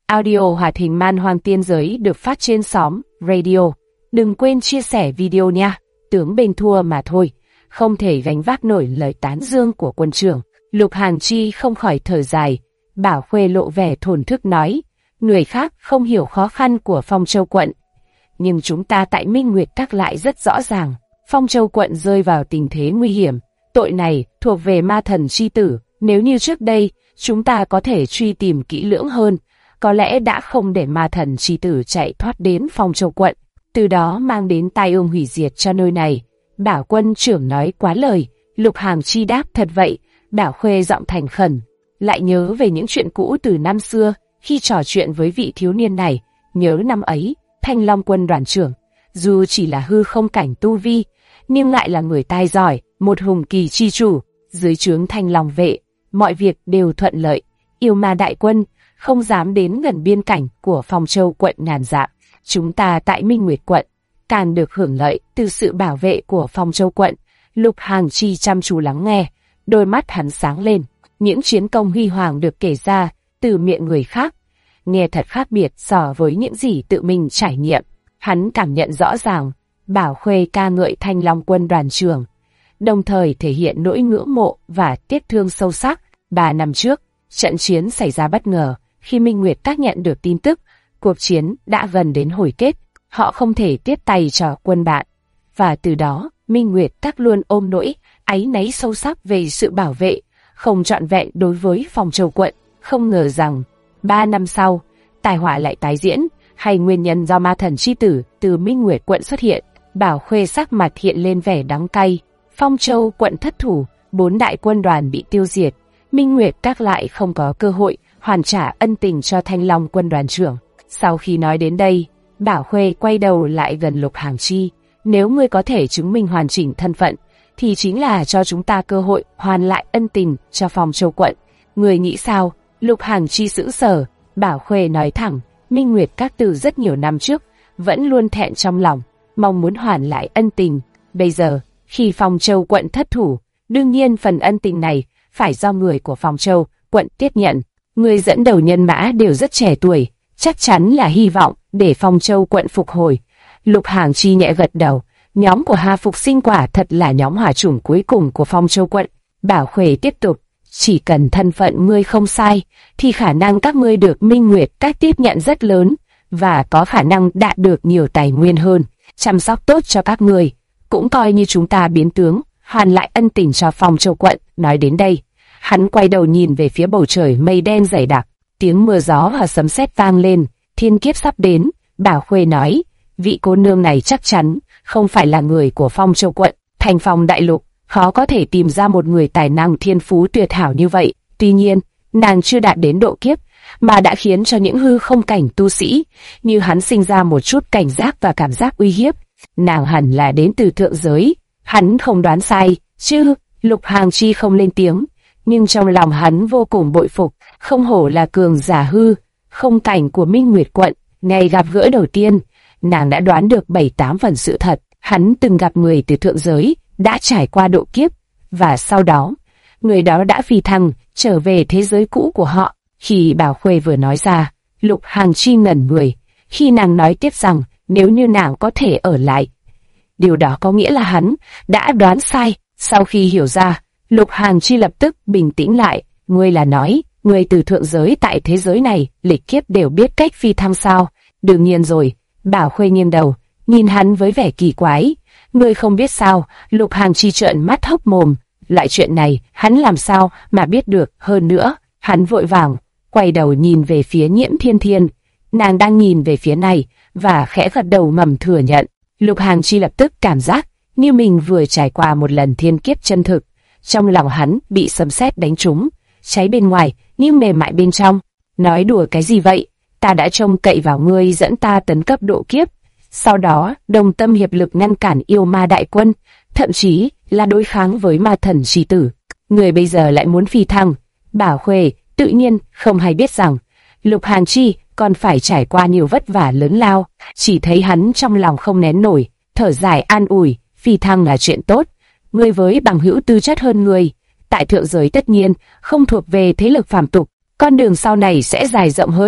Audio hoạt hình Man Hoang Tiên Giới được phát trên xóm Radio. Đừng quên chia sẻ video nha. Tướng bên thua mà thôi, không thể gánh vác nổi lời tán dương của quân trưởng. Lục Hàn Chi không khỏi thở dài. Bảo Khuê lộ vẻ thổn thức nói, người khác không hiểu khó khăn của Phong Châu quận, nhưng chúng ta tại Minh Nguyệt Các lại rất rõ ràng. Phong Châu quận rơi vào tình thế nguy hiểm, tội này thuộc về ma thần chi tử. Nếu như trước đây chúng ta có thể truy tìm kỹ lưỡng hơn, có lẽ đã không để ma thần chi tử chạy thoát đến Phong Châu quận, từ đó mang đến tai ương hủy diệt cho nơi này. Bảo quân trưởng nói quá lời. Lục Hàn Chi đáp, thật vậy. Bảo Khuê giọng thành khẩn, lại nhớ về những chuyện cũ từ năm xưa khi trò chuyện với vị thiếu niên này. Nhớ năm ấy, Thanh Long quân đoàn trưởng, dù chỉ là hư không cảnh tu vi, nhưng lại là người tài giỏi, một hùng kỳ chi chủ. Dưới trướng Thanh Long vệ, mọi việc đều thuận lợi. Yêu ma đại quân không dám đến gần biên cảnh của Phong Châu quận ngàn dặm. Chúng ta tại Minh Nguyệt quận càng được hưởng lợi từ sự bảo vệ của Phong Châu quận. Lục Hàn Chi chăm chú lắng nghe, đôi mắt hắn sáng lên. Những chiến công huy hoàng được kể ra từ miệng người khác, nghe thật khác biệt so với những gì tự mình trải nghiệm. Hắn cảm nhận rõ ràng Bảo Khuê ca ngợi Thanh Long quân đoàn trưởng, đồng thời thể hiện nỗi ngưỡng mộ và tiếc thương sâu sắc. 3 năm trước, trận chiến xảy ra bất ngờ khi Minh Nguyệt Các nhận được tin tức cuộc chiến đã gần đến hồi kết, họ không thể tiếp tay cho quân bạn, và từ đó Minh Nguyệt Các luôn ôm nỗi áy náy sâu sắc về sự bảo vệ không trọn vẹn đối với Phong Châu quận. Không ngờ rằng 3 năm sau, tai họa lại tái diễn, hay nguyên nhân do ma thần chi tử từ Minh Nguyệt quận xuất hiện. Bảo Khuê sắc mặt hiện lên vẻ đắng cay. Phong Châu quận thất thủ, 4 đại quân đoàn bị tiêu diệt, Minh Nguyệt Các lại không có cơ hội hoàn trả ân tình cho Thanh Long quân đoàn trưởng. Sau khi nói đến đây, Bảo Khuê quay đầu lại gần Lục Hàn Chi. Nếu ngươi có thể chứng minh hoàn chỉnh thân phận, thì chính là cho chúng ta cơ hội hoàn lại ân tình cho Phong Châu quận. Ngươi nghĩ sao? Lục Hàn Chi sững sờ. Bảo Khuê nói thẳng, Minh Nguyệt Các từ rất nhiều năm trước vẫn luôn thẹn trong lòng, mong muốn hoàn lại ân tình. Bây giờ, khi Phong Châu quận thất thủ, đương nhiên phần ân tình này phải do người của Phong Châu quận tiếp nhận. Người dẫn đầu nhân mã đều rất trẻ tuổi, chắc chắn là hy vọng để Phong Châu quận phục hồi. Lục Hàn Chi nhẹ gật đầu. Nhóm của Hà Phục Sinh quả thật là nhóm hỏa chủng cuối cùng của Phong Châu quận. Bảo Khuê tiếp tục, chỉ cần thân phận ngươi không sai, thì khả năng các ngươi được Minh Nguyệt Các tiếp nhận rất lớn, và có khả năng đạt được nhiều tài nguyên hơn, chăm sóc tốt cho các ngươi, cũng coi như chúng ta biến tướng, hoàn lại ân tình cho Phong Châu quận. Nói đến đây, hắn quay đầu nhìn về phía bầu trời mây đen dày đặc, tiếng mưa gió và sấm sét vang lên, thiên kiếp sắp đến. Bảo Khuê nói, vị cô nương này chắc chắn không phải là người của Phong Châu quận. Thành Phong đại lục khó có thể tìm ra một người tài năng thiên phú tuyệt hảo như vậy. Tuy nhiên, nàng chưa đạt đến độ kiếp, mà đã khiến cho những hư không cảnh tu sĩ như hắn sinh ra một chút cảnh giác và cảm giác uy hiếp. Nàng hẳn là đến từ thượng giới. Hắn không đoán sai chứ? Lục Hàn Chi không lên tiếng, nhưng trong lòng hắn vô cùng bội phục. Không hổ là cường giả hư không cảnh của Minh Nguyệt quận. Ngày gặp gỡ đầu tiên, nàng đã đoán được 7-8 phần sự thật. Hắn từng gặp người từ thượng giới đã trải qua độ kiếp, và sau đó người đó đã phi thăng trở về thế giới cũ của họ. Khi Bảo Khuê vừa nói ra, Lục Hàn Chi ngẩn người. Khi nàng nói tiếp rằng nếu như nàng có thể ở lại, điều đó có nghĩa là hắn đã đoán sai. Sau khi hiểu ra, Lục Hàn Chi lập tức bình tĩnh lại. Ngươi là nói người từ thượng giới tại thế giới này lịch kiếp đều biết cách phi thăng sao? Đương nhiên rồi. Bảo Khuê nghiêng đầu nhìn hắn với vẻ kỳ quái. Ngươi không biết sao? Lục Hàn Chi trợn mắt hốc mồm. Loại chuyện này hắn làm sao mà biết được? Hơn nữa, hắn vội vàng quay đầu nhìn về phía Nhiễm Thiên Thiên. Nàng đang nhìn về phía này và khẽ gật đầu ngầm thừa nhận. Lục Hàn Chi lập tức cảm giác như mình vừa trải qua một lần thiên kiếp chân thực. Trong lòng hắn bị sấm sét đánh trúng, cháy bên ngoài nhưng mềm mại bên trong. Nói đùa cái gì vậy? Ta đã trông cậy vào ngươi dẫn ta tấn cấp độ kiếp, sau đó đồng tâm hiệp lực ngăn cản yêu ma đại quân, thậm chí là đối kháng với ma thần chi tử. Người bây giờ lại muốn phi thăng. Bảo Khuê tự nhiên không hay biết rằng Lục Hàn Chi còn phải trải qua nhiều vất vả lớn lao. Chỉ thấy hắn trong lòng không nén nổi, thở dài an ủi, phi thăng là chuyện tốt. Ngươi với bằng hữu tư chất hơn người, tại thượng giới tất nhiên không thuộc về thế lực phàm tục, con đường sau này sẽ dài rộng hơn.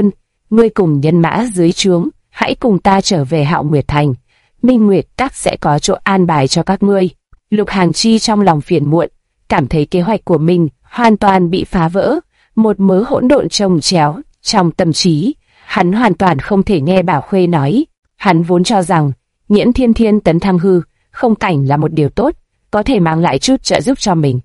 ngươi cùng nhân mã dưới trướng, hãy cùng ta trở về Hạo Nguyệt Thành. Minh Nguyệt Các sẽ có chỗ an bài cho các ngươi. Lục Hàng Chi trong lòng phiền muộn, cảm thấy kế hoạch của mình hoàn toàn bị phá vỡ, một mớ hỗn độn chồng chéo trong tâm trí. Hắn hoàn toàn không thể nghe Bảo Khuê nói. Hắn vốn cho rằng Nhiễm Thiên Thiên tấn thăng hư không cảnh là một điều tốt, có thể mang lại chút trợ giúp cho mình.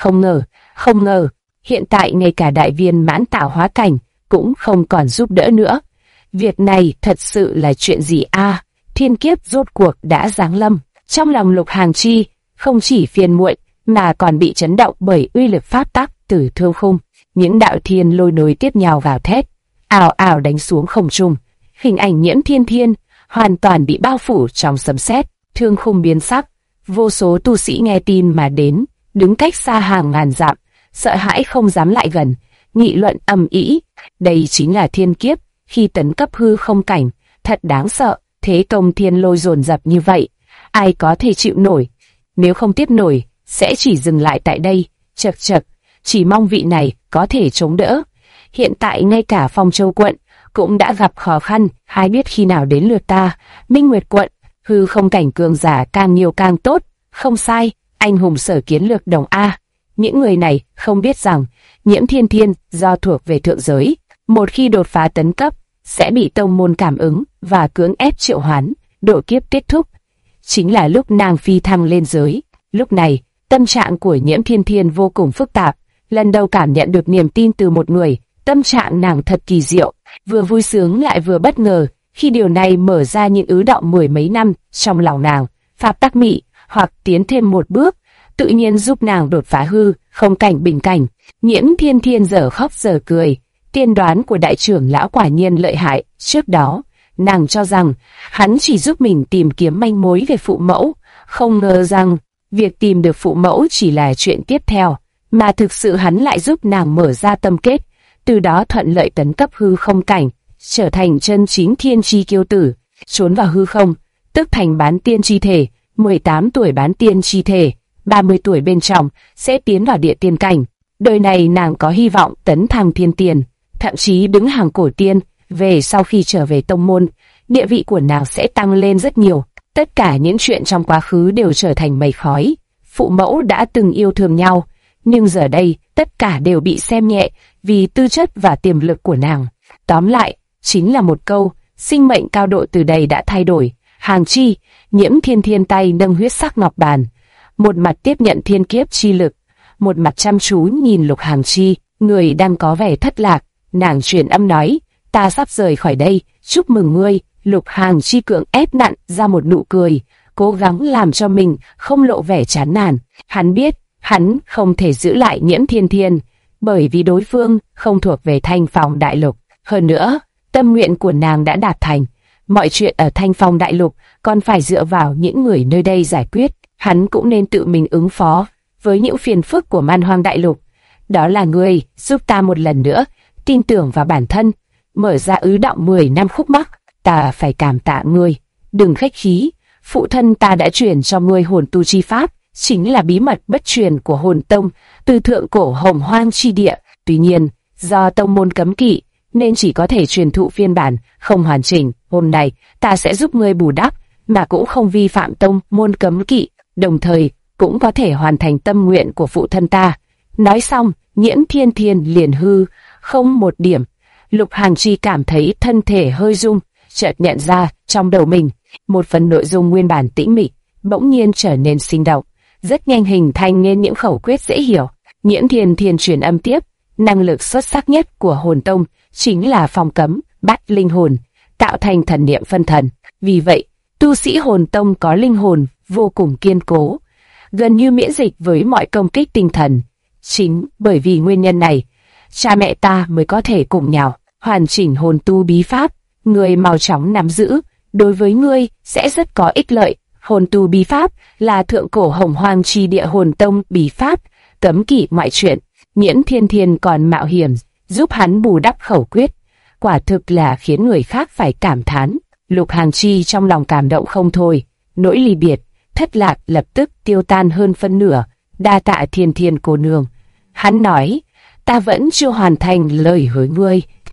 Không ngờ, hiện tại ngay cả đại viên mãn tạo hóa cảnh cũng không còn giúp đỡ nữa. Việc này thật sự là chuyện gì a? Thiên kiếp rốt cuộc đã giáng lâm. Trong lòng Lục Hàng Chi không chỉ phiền muộn mà còn bị chấn động bởi uy lực pháp tắc từ thương khung. Những đạo thiên lôi nối tiếp nhau gào thét, ào ào đánh xuống không trung. Hình ảnh Nhiễm Thiên Thiên hoàn toàn bị bao phủ trong sấm sét, thương khung biến sắc. Vô số tu sĩ nghe tin mà đến, đứng cách xa hàng ngàn dặm, sợ hãi không dám lại gần, nghị luận ầm ĩ. Đây chính là thiên kiếp khi tấn cấp hư không cảnh, thật đáng sợ. Thế công thiên lôi dồn dập như vậy, ai có thể chịu nổi? Nếu không tiếp nổi, sẽ chỉ dừng lại tại đây. Chậc chậc, chỉ mong vị này có thể chống đỡ. Hiện tại ngay cả Phong Châu quận cũng đã gặp khó khăn, ai biết khi nào đến lượt ta. Minh Nguyệt quận, hư không cảnh cường giả càng nhiều càng tốt. Không sai, anh hùng sở kiến lược đồng A. Những người này không biết rằng Nhiễm Thiên Thiên do thuộc về thượng giới, một khi đột phá tấn cấp sẽ bị tông môn cảm ứng và cưỡng ép triệu hoán. Độ kiếp kết thúc chính là lúc nàng phi thăng lên giới. Lúc này tâm trạng của Nhiễm Thiên Thiên vô cùng phức tạp. Lần đầu cảm nhận được niềm tin từ một người, tâm trạng nàng thật kỳ diệu, vừa vui sướng lại vừa bất ngờ. Khi điều này mở ra những ứ động mười mấy năm trong lòng nàng, pháp tắc mị hoặc tiến thêm một bước, tự nhiên giúp nàng đột phá hư không cảnh bình cảnh. Nhiễm Thiên Thiên giờ khóc giờ cười. Tiên đoán của đại trưởng lão quả nhiên lợi hại. Trước đó nàng cho rằng hắn chỉ giúp mình tìm kiếm manh mối về phụ mẫu, không ngờ rằng việc tìm được phụ mẫu chỉ là chuyện tiếp theo, mà thực sự hắn lại giúp nàng mở ra tâm kết, từ đó thuận lợi tấn cấp hư không cảnh, trở thành chân chính thiên chi kiêu tử. Trốn vào hư không, tức thành bán tiên chi thể. 18 tuổi bán tiên chi thể, 30 tuổi bên trong sẽ tiến vào địa tiên cảnh. Đời này nàng có hy vọng tấn thăng thiên tiên, thậm chí đứng hàng cổ tiên. Về sau khi trở về tông môn, địa vị của nàng sẽ tăng lên rất nhiều. Tất cả những chuyện trong quá khứ đều trở thành mây khói. Phụ mẫu đã từng yêu thương nhau, nhưng giờ đây tất cả đều bị xem nhẹ vì tư chất và tiềm lực của nàng. Tóm lại, chính là một câu, sinh mệnh cao độ từ đây đã thay đổi. Hàng Chi, Nhiễm Thiên Thiên tay nâng huyết sắc ngọc bàn, một mặt tiếp nhận thiên kiếp chi lực, một mặt chăm chú nhìn Lục Hàng Chi, người đang có vẻ thất lạc. Nàng truyền âm nói, ta sắp rời khỏi đây, chúc mừng ngươi. Lục Hàng Chi cưỡng ép nặn ra một nụ cười, cố gắng làm cho mình không lộ vẻ chán nản. Hắn biết, hắn không thể giữ lại Nhiễm Thiên Thiên, bởi vì đối phương không thuộc về Thanh Phong Đại Lục. Hơn nữa, tâm nguyện của nàng đã đạt thành. Mọi chuyện ở Thanh Phong Đại Lục còn phải dựa vào những người nơi đây giải quyết. Hắn cũng nên tự mình ứng phó với những phiền phức của Man Hoang Đại Lục. Đó là ngươi giúp ta một lần nữa tin tưởng vào bản thân, mở ra ứ động 10 năm khúc mắc. Ta phải cảm tạ ngươi. Đừng khách khí, phụ thân ta đã truyền cho ngươi hồn tu chi pháp, chính là bí mật bất truyền của hồn tông từ thượng cổ Hồng Hoang chi địa. Tuy nhiên, do tông môn cấm kỵ nên chỉ có thể truyền thụ phiên bản không hoàn chỉnh. Hôm nay ta sẽ giúp ngươi bù đắp, mà cũng không vi phạm tông môn cấm kỵ, đồng thời cũng có thể hoàn thành tâm nguyện của phụ thân ta. Nói xong, Nhiễm Thiên Thiên liền hư không một điểm. Lục Hàng Chi cảm thấy thân thể hơi rung, chợt nhận ra trong đầu mình một phần nội dung nguyên bản tĩnh mịch bỗng nhiên trở nên sinh động, rất nhanh hình thành nên những khẩu quyết dễ hiểu. Nhiễm Thiên Thiên truyền âm tiếp, năng lực xuất sắc nhất của hồn tông chính là phong cấm bắt linh hồn, tạo thành thần niệm phân thần. Vì vậy, tu sĩ hồn tông có linh hồn vô cùng kiên cố, gần như miễn dịch với mọi công kích tinh thần. Chính bởi vì nguyên nhân này, cha mẹ ta mới có thể cùng nhau hoàn chỉnh hồn tu bí pháp. Ngươi mau chóng nắm giữ, đối với ngươi sẽ rất có ích lợi. Hồn tu bí pháp là thượng cổ Hồng Hoang chi địa hồn tông bí pháp, cấm kỵ mọi chuyện. Nhiễm Thiên Thiên còn mạo hiểm giúp hắn bù đắp khẩu quyết, quả thực là khiến người khác phải cảm thán. Lục Hàng Chi trong lòng cảm động không thôi, nỗi ly biệt, thất lạc lập tức tiêu tan hơn phân nửa. Đa tạ Thiên Thiên cô nương. Hắn nói, ta vẫn chưa hoàn thành lời hứa ngươi,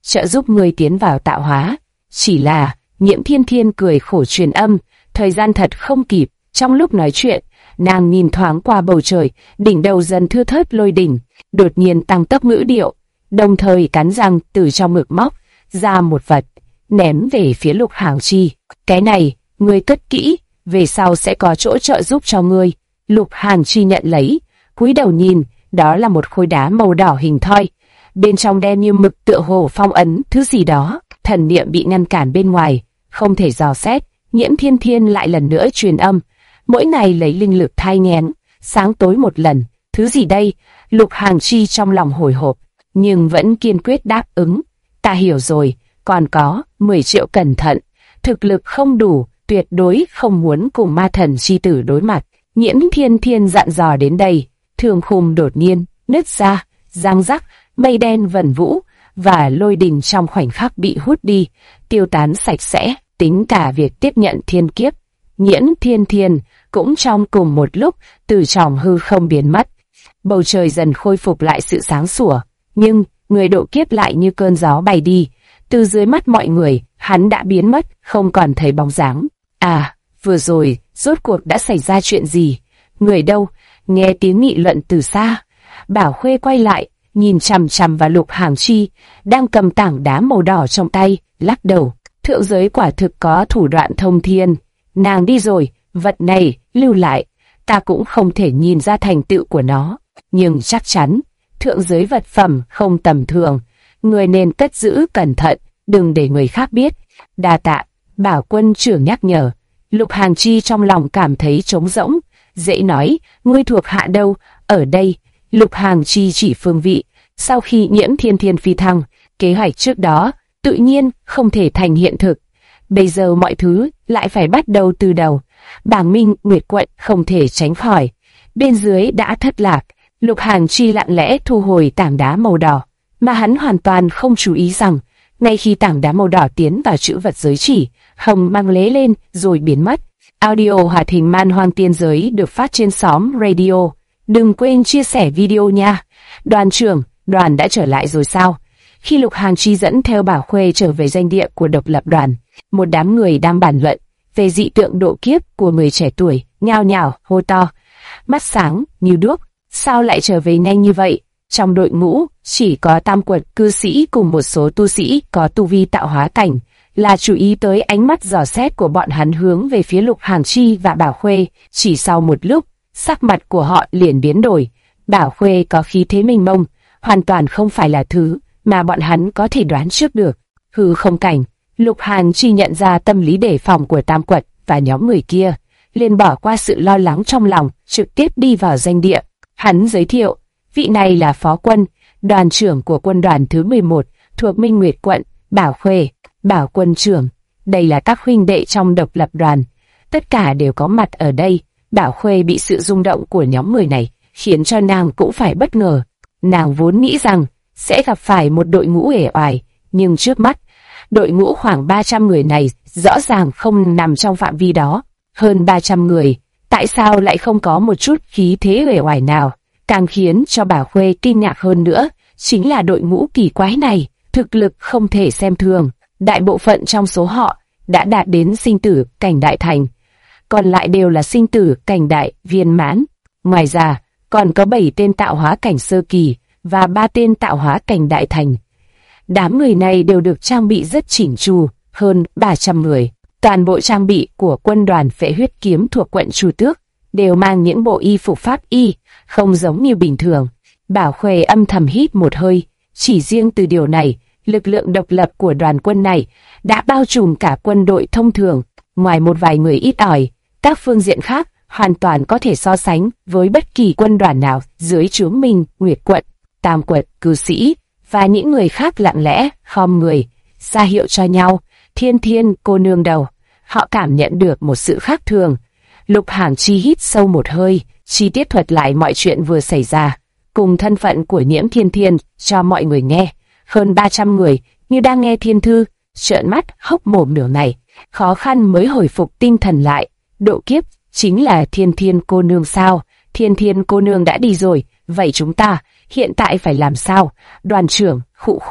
trợ giúp ngươi tiến vào tạo hóa. Chỉ là, Nhiễm Thiên Thiên cười khổ truyền âm, thời gian thật không kịp. Trong lúc nói chuyện, nàng nhìn thoáng qua bầu trời, đỉnh đầu dần thưa thớt lôi đỉnh, đột nhiên tăng tốc ngữ điệu, đồng thời cắn răng từ trong ngực móc ra một vật, ném về phía Lục Hằng Chi. Cái này, ngươi cất kỹ, về sau sẽ có chỗ trợ giúp cho ngươi. Lục Hằng Chi nhận lấy, cúi đầu nhìn, đó là một khối đá màu đỏ hình thoi, bên trong đen như mực, tựa hồ phong ấn thứ gì đó. Thần niệm bị ngăn cản bên ngoài, không thể dò xét. Nhiễm Thiên Thiên lại lần nữa truyền âm, mỗi ngày lấy linh lực thai nghén, sáng tối một lần. Thứ gì đây? Lục Hằng Chi trong lòng hồi hộp, nhưng vẫn kiên quyết đáp ứng. Ta hiểu rồi, còn có 10 triệu cẩn thận, thực lực không đủ, tuyệt đối không muốn cùng ma thần chi tử đối mặt. Nhiễm Thiên Thiên dặn dò đến đây, thương khung đột nhiên nứt ra, giang rắc, mây đen vần vũ và lôi đình trong khoảnh khắc bị hút đi, tiêu tán sạch sẽ. Tính cả việc tiếp nhận thiên kiếp, Nhiễm Thiên Thiên cũng trong cùng một lúc từ trong hư không biến mất. Bầu trời dần khôi phục lại sự sáng sủa, nhưng người độ kiếp lại như cơn gió bay đi. Từ dưới mắt mọi người, hắn đã biến mất, không còn thấy bóng dáng. À, vừa rồi, rốt cuộc đã xảy ra chuyện gì? Người đâu? Nghe tiếng nghị luận từ xa. Bảo Khuê quay lại, nhìn chằm chằm vào Lục Hằng Chi, đang cầm tảng đá màu đỏ trong tay, lắc đầu. Thượng giới quả thực có thủ đoạn thông thiên. Nàng đi rồi, vật này lưu lại, ta cũng không thể nhìn ra thành tựu của nó, nhưng chắc chắn thượng giới vật phẩm không tầm thường, người nên cất giữ cẩn thận, đừng để người khác biết. Đa tạ, Bảo quân trưởng nhắc nhở. Lục Hằng Chi trong lòng cảm thấy trống rỗng, dễ nói, ngươi thuộc hạ đâu? Ở đây. Lục Hằng Chi chỉ phương vị. Sau khi Nhiễm Thiên Thiên phi thăng, kế hoạch trước đó tự nhiên không thể thành hiện thực. Bây giờ mọi thứ lại phải bắt đầu từ đầu. Bảng Minh Nguyệt Quận không thể tránh khỏi. Bên dưới đã thất lạc. Lục Hằng Chi lặng lẽ thu hồi tảng đá màu đỏ, mà hắn hoàn toàn không chú ý rằng, ngay khi tảng đá màu đỏ tiến vào chữ vật giới chỉ, hồng mang lế lên rồi biến mất. Audio hoạt hình Man Hoang Tiên Giới được phát trên xóm radio. Đừng quên chia sẻ video nha. Đoàn trưởng, đoàn đã trở lại rồi sao? Khi Lục Hằng Chi dẫn theo Bảo Khuê trở về danh địa của độc lập đoàn, một đám người đang bàn luận về dị tượng độ kiếp của người trẻ tuổi, nhao nhao hô to, mắt sáng như đuốc, sao lại trở về nhanh như vậy? Trong đội ngũ chỉ có Tam Quật cư sĩ cùng một số tu sĩ có tu vi tạo hóa cảnh, là chú ý tới ánh mắt dò xét của bọn hắn hướng về phía Lục Hằng Chi và Bảo Khuê. Chỉ sau một lúc, sắc mặt của họ liền biến đổi. Bảo Khuê có khí thế mênh mông, hoàn toàn không phải là thứ mà bọn hắn có thể đoán trước được. Hư không cảnh, Lục Hằng Chi nhận ra tâm lý đề phòng của Tam Quật và nhóm người kia, liền bỏ qua sự lo lắng trong lòng, trực tiếp đi vào danh địa. Hắn giới thiệu, vị này là phó quân, đoàn trưởng của quân đoàn thứ 11 thuộc Minh Nguyệt Quận. Bảo Khuê, Bảo quân trưởng, đây là các huynh đệ trong độc lập đoàn, tất cả đều có mặt ở đây. Bảo Khuê bị sự rung động của nhóm người này khiến cho nàng cũng phải bất ngờ. Nàng vốn nghĩ rằng sẽ gặp phải một đội ngũ uể oải, nhưng trước mắt, đội ngũ khoảng 300 người này rõ ràng không nằm trong phạm vi đó. Hơn 300 người, tại sao lại không có một chút khí thế uể oải nào? Càng khiến cho Bảo Khuê kinh ngạc hơn nữa, chính là đội ngũ kỳ quái này, thực lực không thể xem thường. Đại bộ phận trong số họ đã đạt đến sinh tử cảnh đại thành, còn lại đều là sinh tử cảnh đại viên mãn. Ngoài ra, còn có 7 tên tạo hóa cảnh sơ kỳ và 3 tên tạo hóa cảnh đại thành. Đám người này đều được trang bị rất chỉnh chu, hơn 300 người. Toàn bộ trang bị của quân đoàn Phệ Huyết Kiếm thuộc quận Chu Tước đều mang những bộ y phục pháp y, không giống như bình thường. Bảo Khuê âm thầm hít một hơi, chỉ riêng từ điều này, lực lượng độc lập của đoàn quân này đã bao trùm cả quân đội thông thường. Ngoài một vài người ít ỏi, các phương diện khác hoàn toàn có thể so sánh với bất kỳ quân đoàn nào dưới trướng Minh Nguyệt Quận. Tam Quật cư sĩ và những người khác lặng lẽ khom người ra hiệu cho nhau. Thiên Thiên cô nương đầu, họ cảm nhận được một sự khác thường. Lục Hằng Chi hít sâu một hơi, chi tiết thuật lại mọi chuyện vừa xảy ra, cùng thân phận của Nhiễm Thiên Thiên cho mọi người nghe. Hơn 300 người như đang nghe thiên thư, trợn mắt hốc mồm nửa ngày, khó khăn mới hồi phục tinh thần lại. Độ kiếp chính là Thiên Thiên cô nương sao? Thiên Thiên cô nương đã đi rồi, vậy chúng ta hiện tại phải làm sao? Đoàn trưởng, khụ khụ.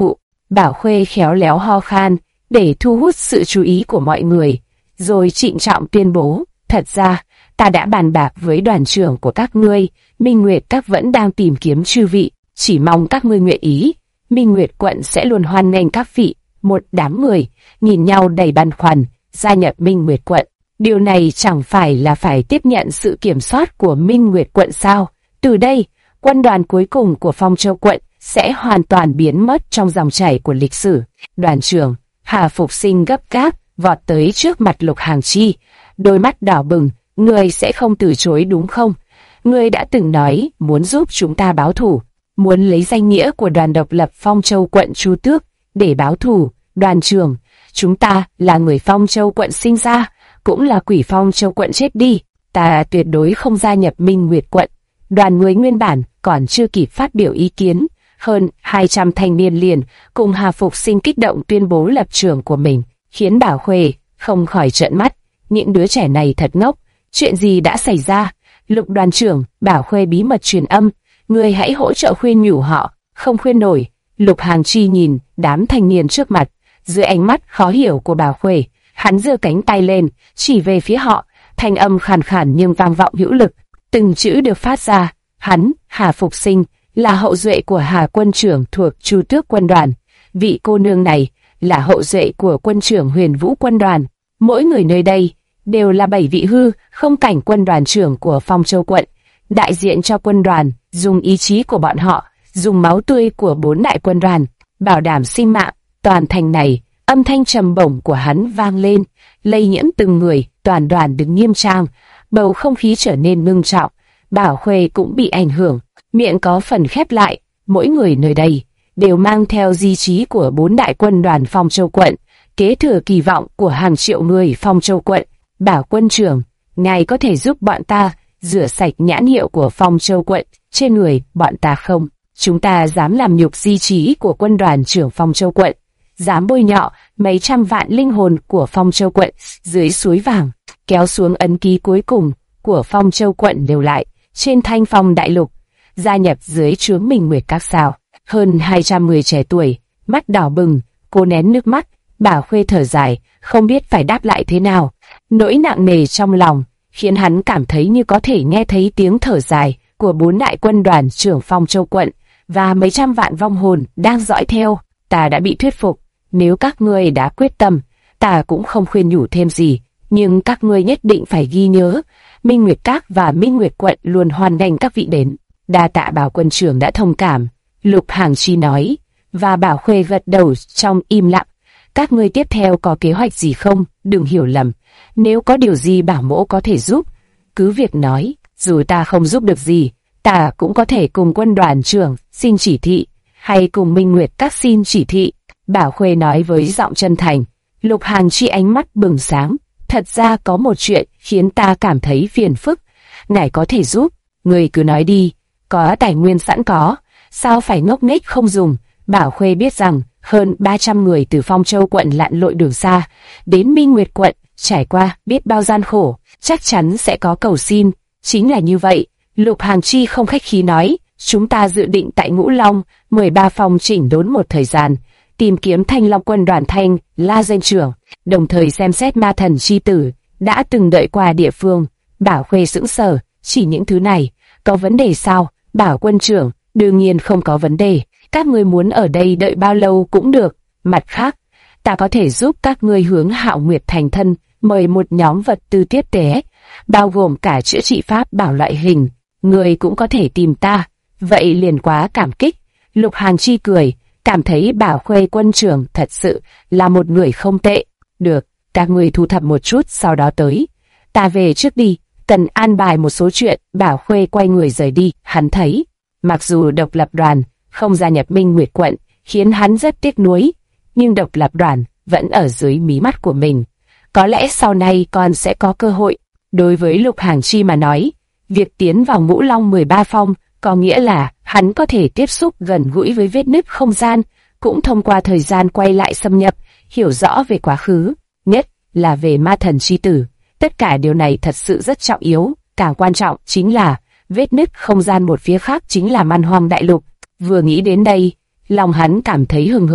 Bảo Khuê khéo léo ho khan để thu hút sự chú ý của mọi người, rồi trịnh trọng tuyên bố, thật ra, ta đã bàn bạc với đoàn trưởng của các ngươi, Minh Nguyệt Các vẫn đang tìm kiếm chư vị, chỉ mong các ngươi nguyện ý. Minh Nguyệt quận sẽ luôn hoan nghênh các vị. Một đám người nhìn nhau đầy băn khoăn, gia nhập Minh Nguyệt quận. Điều này chẳng phải là phải tiếp nhận sự kiểm soát của Minh Nguyệt quận sao? Từ đây, quân đoàn cuối cùng của Phong Châu quận sẽ hoàn toàn biến mất trong dòng chảy của lịch sử. Đoàn trưởng Hà Phục Sinh gấp gáp vọt tới trước mặt Lục Hàng Chi, đôi mắt đỏ bừng. Ngươi sẽ không từ chối đúng không? Ngươi đã từng nói muốn giúp chúng ta báo thù, muốn lấy danh nghĩa của đoàn độc lập Phong Châu quận Chu Tước để báo thù. Đoàn trưởng, chúng ta là người Phong Châu quận sinh ra, cũng là quỷ Phong Châu quận chết đi. Ta tuyệt đối không gia nhập Minh Nguyệt quận. Đoàn người nguyên bản còn chưa kịp phát biểu ý kiến, hơn 200 thanh niên liền cùng Hà Phục Sinh kích động tuyên bố lập trường của mình, khiến Bảo Khuê không khỏi trợn mắt. Những đứa trẻ này thật ngốc. Chuyện gì đã xảy ra? Lục đoàn trưởng, Bảo Khuê bí mật truyền âm, người hãy hỗ trợ khuyên nhủ họ. Không khuyên nổi. Lục Hàng Chi nhìn đám thanh niên trước mặt, dưới ánh mắt khó hiểu của Bảo Khuê, hắn giơ cánh tay lên, chỉ về phía họ, thanh âm khàn khàn nhưng vang vọng hữu lực, từng chữ được phát ra. Hắn, Hà Phục Sinh, là hậu duệ của Hà quân trưởng thuộc Chu Tước quân đoàn. Vị cô nương này là hậu duệ của quân trưởng Huyền Vũ quân đoàn. Mỗi người nơi đây đều là 7 vị hư không cảnh quân đoàn trưởng của Phong Châu quận, đại diện cho quân đoàn, dùng ý chí của bọn họ, dùng máu tươi của 4 đại quân đoàn, bảo đảm sinh mạng. Toàn thành này, âm thanh trầm bổng của hắn vang lên, lây nhiễm từng người. Toàn đoàn đứng nghiêm trang, bầu không khí trở nên ngưng trọng. Bảo Khuê cũng bị ảnh hưởng, miệng có phần khép lại. Mỗi người nơi đây đều mang theo di chí của 4 đại quân đoàn Phong Châu quận, kế thừa kỳ vọng của hàng triệu người Phong Châu quận. Bảo quân trưởng, ngài có thể giúp bọn ta rửa sạch nhãn hiệu của Phong Châu quận trên người bọn ta không? Chúng ta dám làm nhục di chí của quân đoàn trưởng Phong Châu quận, dám bôi nhọ mấy trăm vạn linh hồn của Phong Châu quận dưới suối vàng, kéo xuống ấn ký cuối cùng của Phong Châu quận đều lại trên thanh phong đại lục, gia nhập dưới trướng Minh Nguyệt Các sao? Hơn 200 người trẻ tuổi, mắt đỏ bừng, cố nén nước mắt. Bảo Khuê thở dài, không biết phải đáp lại thế nào. Nỗi nặng nề trong lòng khiến hắn cảm thấy như có thể nghe thấy tiếng thở dài của 4 đại quân đoàn trưởng Phong Châu quận và mấy trăm vạn vong hồn đang dõi theo. Ta đã bị thuyết phục, nếu các ngươi đã quyết tâm, ta cũng không khuyên nhủ thêm gì, nhưng các ngươi nhất định phải ghi nhớ, Minh Nguyệt Các và Minh Nguyệt quận luôn hoan nghênh các vị đến. Đa tạ Bảo quân trưởng đã thông cảm, Lục Hàng Chi nói, và Bảo Khuê gật đầu trong im lặng. Các ngươi tiếp theo có kế hoạch gì không? Đừng hiểu lầm, nếu có điều gì Bảo mỗ có thể giúp, cứ việc nói. Dù ta không giúp được gì, ta cũng có thể cùng quân đoàn trưởng xin chỉ thị, hay cùng Minh Nguyệt Các xin chỉ thị. Bảo Khuê nói với giọng chân thành. Lục Hàng Chi ánh mắt bừng sáng. Thật ra có một chuyện khiến ta cảm thấy phiền phức. Ngài có thể giúp, người cứ nói đi, có tài nguyên sẵn có, sao phải ngốc nghếch không dùng. Bảo Khuê biết rằng hơn 300 người từ Phong Châu quận lặn lội đường xa đến Minh Nguyệt quận, trải qua biết bao gian khổ, chắc chắn sẽ có cầu xin. Chính là như vậy, Lục Hàng Chi không khách khí nói, chúng ta dự định tại Ngũ Long 13 phòng chỉnh đốn một thời gian, tìm kiếm Thanh Long quân đoàn Thanh La danh trưởng, đồng thời xem xét ma thần chi tử đã từng đợi qua địa phương. Bảo Khuê sững sờ, chỉ những thứ này, có vấn đề sao? Bảo quân trưởng, đương nhiên không có vấn đề, các ngươi muốn ở đây đợi bao lâu cũng được. Mặt khác, ta có thể giúp các ngươi hướng Hạo Nguyệt thành thân, mời một nhóm vật tư tiếp tế, bao gồm cả chữa trị pháp bảo loại hình. Ngươi cũng có thể tìm ta, vậy liền quá cảm kích. Lục Hàng Chi cười, cảm thấy Bảo Khuê quân trưởng thật sự là một người không tệ. Được, các ngươi thu thập một chút sau đó tới. Ta về trước đi, cần an bài một số chuyện. Bảo Khuê quay người rời đi. Hắn thấy, mặc dù độc lập đoàn không gia nhập Minh Nguyệt quận khiến hắn rất tiếc nuối, nhưng độc lập đoàn vẫn ở dưới mí mắt của mình. Có lẽ sau này còn sẽ có cơ hội. Đối với Lục Hàng Chi mà nói, việc tiến vào Ngũ Long 13 phong có nghĩa là hắn có thể tiếp xúc gần gũi với vết nứt không gian, cũng thông qua thời gian quay lại xâm nhập, hiểu rõ về quá khứ, nhất là về ma thần chi tử. Tất cả điều này thật sự rất trọng yếu, càng quan trọng chính là vết nứt không gian một phía khác chính là Man Hoang đại lục. Vừa nghĩ đến đây, lòng hắn cảm thấy hừng hực,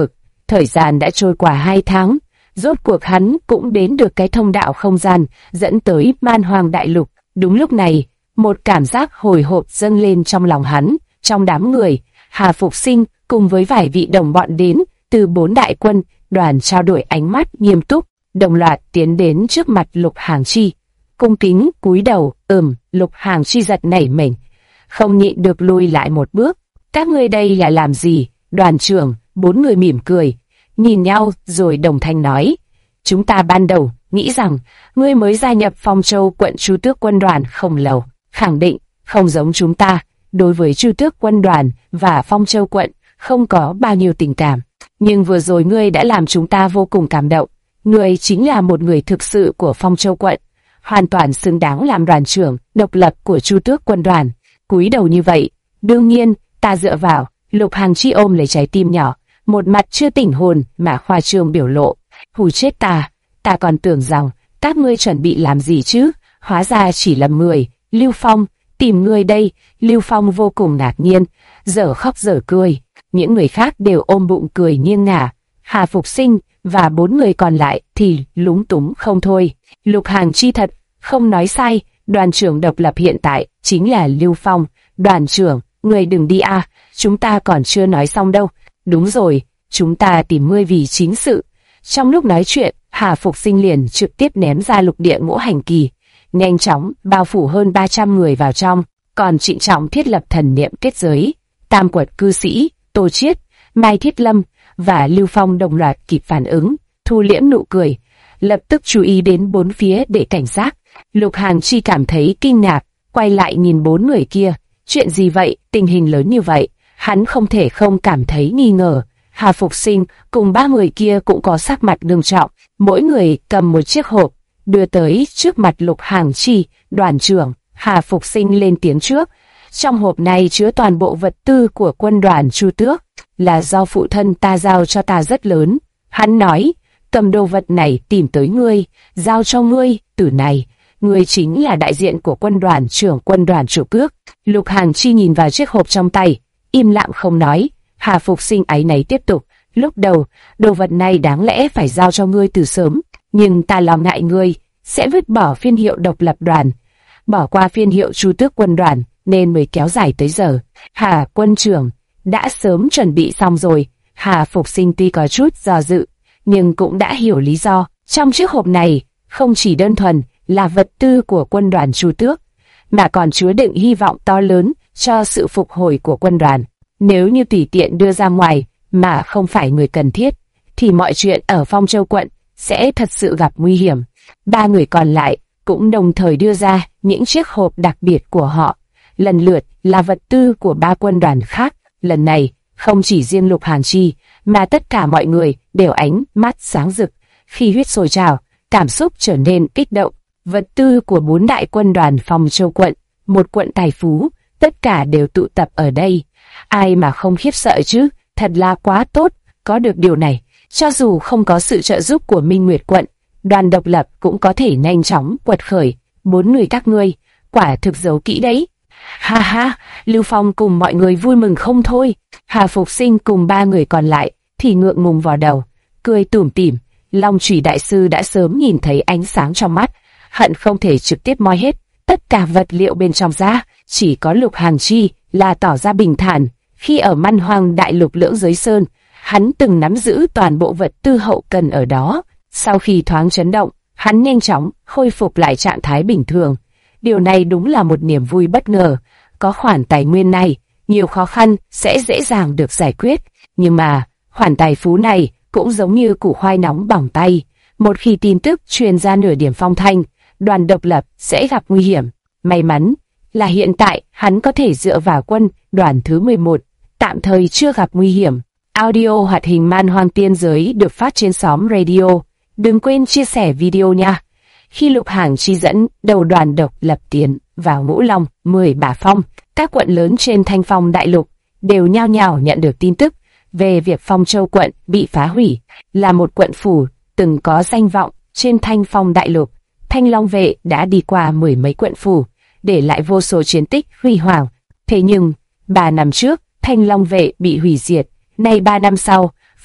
Thời gian đã trôi qua 2 tháng, rốt cuộc hắn cũng đến được cái thông đạo không gian dẫn tới Man Hoang Đại Lục. Đúng lúc này, một cảm giác hồi hộp dâng lên trong lòng hắn. Trong đám người, Hà Phục Sinh cùng với vài vị đồng bọn đến từ 4 đại quân đoàn trao đổi ánh mắt nghiêm túc, đồng loạt tiến đến trước mặt Lục Hàng Chi. Cung kính cúi đầu, Lục Hàng Chi giật nảy mình, không nhịn được lùi lại một bước. Các ngươi đây là làm gì? Đoàn trưởng, 4 người mỉm cười, nhìn nhau rồi đồng thanh nói. Chúng ta ban đầu nghĩ rằng ngươi mới gia nhập Phong Châu quận Chu Tước quân đoàn không lâu, khẳng định không giống chúng ta. Đối với Chu Tước quân đoàn và Phong Châu quận không có bao nhiêu tình cảm, nhưng vừa rồi ngươi đã làm chúng ta vô cùng cảm động. Ngươi chính là một người thực sự của Phong Châu quận, hoàn toàn xứng đáng làm đoàn trưởng độc lập của Chu Tước quân đoàn. Cúi đầu như vậy, đương nhiên ta dựa vào. Lục Hàng Chi ôm lấy trái tim nhỏ, một mặt chưa tỉnh hồn mà khoa trương biểu lộ. Hù chết ta còn tưởng rằng các ngươi chuẩn bị làm gì chứ, hóa ra chỉ lầm người. Lưu Phong, tìm ngươi đây. Lưu Phong vô cùng ngạc nhiên, dở khóc dở cười. Những người khác đều ôm bụng cười nghiêng ngả. Hà Phục Sinh và 4 người còn lại thì lúng túng không thôi. Lục Hàng Chi thật không nói sai, đoàn trưởng độc lập hiện tại chính là Lưu Phong. Đoàn trưởng, người đừng đi à, chúng ta còn chưa nói xong đâu. Đúng rồi, chúng ta tìm ngươi vì chính sự. Trong lúc nói chuyện, Hà Phục Sinh liền trực tiếp ném ra lục địa ngũ hành kỳ, nhanh chóng bao phủ hơn 300 người vào trong, còn trịnh trọng thiết lập thần niệm kết giới. Tam Quật cư sĩ, Tô Chiết, Mai Thiết Lâm và Lưu Phong đồng loạt kịp phản ứng, thu liễm nụ cười, lập tức chú ý đến bốn phía để cảnh giác. Lục Hàng Chi cảm thấy kinh ngạc, quay lại nhìn 4 người kia. Chuyện gì vậy, tình hình lớn như vậy, hắn không thể không cảm thấy nghi ngờ. Hà Phục Sinh cùng 3 người kia cũng có sắc mặt nghiêm trọng, mỗi người cầm một chiếc hộp, đưa tới trước mặt Lục Hàng Chi. Đoàn trưởng, Hà Phục Sinh lên tiếng trước. Trong hộp này chứa toàn bộ vật tư của quân đoàn Chu Tước, là do phụ thân ta giao cho ta rất lớn. Hắn nói, cầm đồ vật này tìm tới ngươi, giao cho ngươi, từ này, ngươi chính là đại diện của quân đoàn trưởng quân đoàn Chu Tước. Lục Hàng Chi nhìn vào chiếc hộp trong tay, im lặng không nói. Hà Phục Sinh áy náy tiếp tục, lúc đầu, đồ vật này đáng lẽ phải giao cho ngươi từ sớm, nhưng ta lo ngại ngươi sẽ vứt bỏ phiên hiệu độc lập đoàn, bỏ qua phiên hiệu Chu Tước quân đoàn, nên mới kéo dài tới giờ. Hà quân trưởng, đã sớm chuẩn bị xong rồi. Hà Phục Sinh tuy có chút do dự, nhưng cũng đã hiểu lý do. Trong chiếc hộp này, không chỉ đơn thuần là vật tư của quân đoàn Chu Tước, mà còn chứa đựng hy vọng to lớn cho sự phục hồi của quân đoàn. Nếu như tùy tiện đưa ra ngoài mà không phải người cần thiết, thì mọi chuyện ở Phong Châu quận sẽ thật sự gặp nguy hiểm. 3 người còn lại cũng đồng thời đưa ra những chiếc hộp đặc biệt của họ, lần lượt là vật tư của 3 quân đoàn khác. Lần này, không chỉ riêng Lục Hàng Chi, mà tất cả mọi người đều ánh mắt sáng rực, khi huyết sôi trào, cảm xúc trở nên kích động. Vật tư của 4 đại quân đoàn Phong Châu quận, một quận tài phú, tất cả đều tụ tập ở đây. Ai mà không khiếp sợ chứ, thật là quá tốt, có được điều này. Cho dù không có sự trợ giúp của Minh Nguyệt quận, đoàn độc lập cũng có thể nhanh chóng quật khởi. 4 người các ngươi, quả thực giấu kỹ đấy. Ha ha, Lưu Phong cùng mọi người vui mừng không thôi. Hà Phục Sinh cùng 3 người còn lại thì ngượng ngùng vò đầu, cười tủm tỉm. Long Chủy đại sư đã sớm nhìn thấy ánh sáng trong mắt, hận không thể trực tiếp moi hết tất cả vật liệu bên trong ra. Chỉ có Lục Hàng Chi là tỏ ra bình thản. Khi ở Man Hoang Đại Lục Lưỡng Giới Sơn, hắn từng nắm giữ toàn bộ vật tư hậu cần ở đó. Sau khi thoáng chấn động, hắn nhanh chóng khôi phục lại trạng thái bình thường. Điều này đúng là một niềm vui bất ngờ. Có khoản tài nguyên này, nhiều khó khăn sẽ dễ dàng được giải quyết. Nhưng mà, khoản tài phú này cũng giống như củ khoai nóng bỏng tay. Một khi tin tức truyền ra nửa điểm phong thanh, đoàn độc lập sẽ gặp nguy hiểm. May mắn là hiện tại hắn có thể dựa vào quân đoàn thứ 11, tạm thời chưa gặp nguy hiểm. Audio hoạt hình Man Hoang Tiên Giới được phát trên xóm radio. Đừng quên chia sẻ video nha. Khi Lục Hàng Chi dẫn đầu đoàn độc lập tiến vào Ngũ Long, 10 Bả Phong, các quận lớn trên Thanh Phong Đại Lục đều nhao nhao nhận được tin tức về việc Phong Châu quận bị phá hủy. Là một quận phủ từng có danh vọng trên Thanh Phong Đại Lục, Thanh Long vệ đã đi qua 10 mấy quận phủ, để lại vô số chiến tích huy hoàng. Thế nhưng, 3 năm trước, Thanh Long vệ bị hủy diệt. Nay 3 năm sau,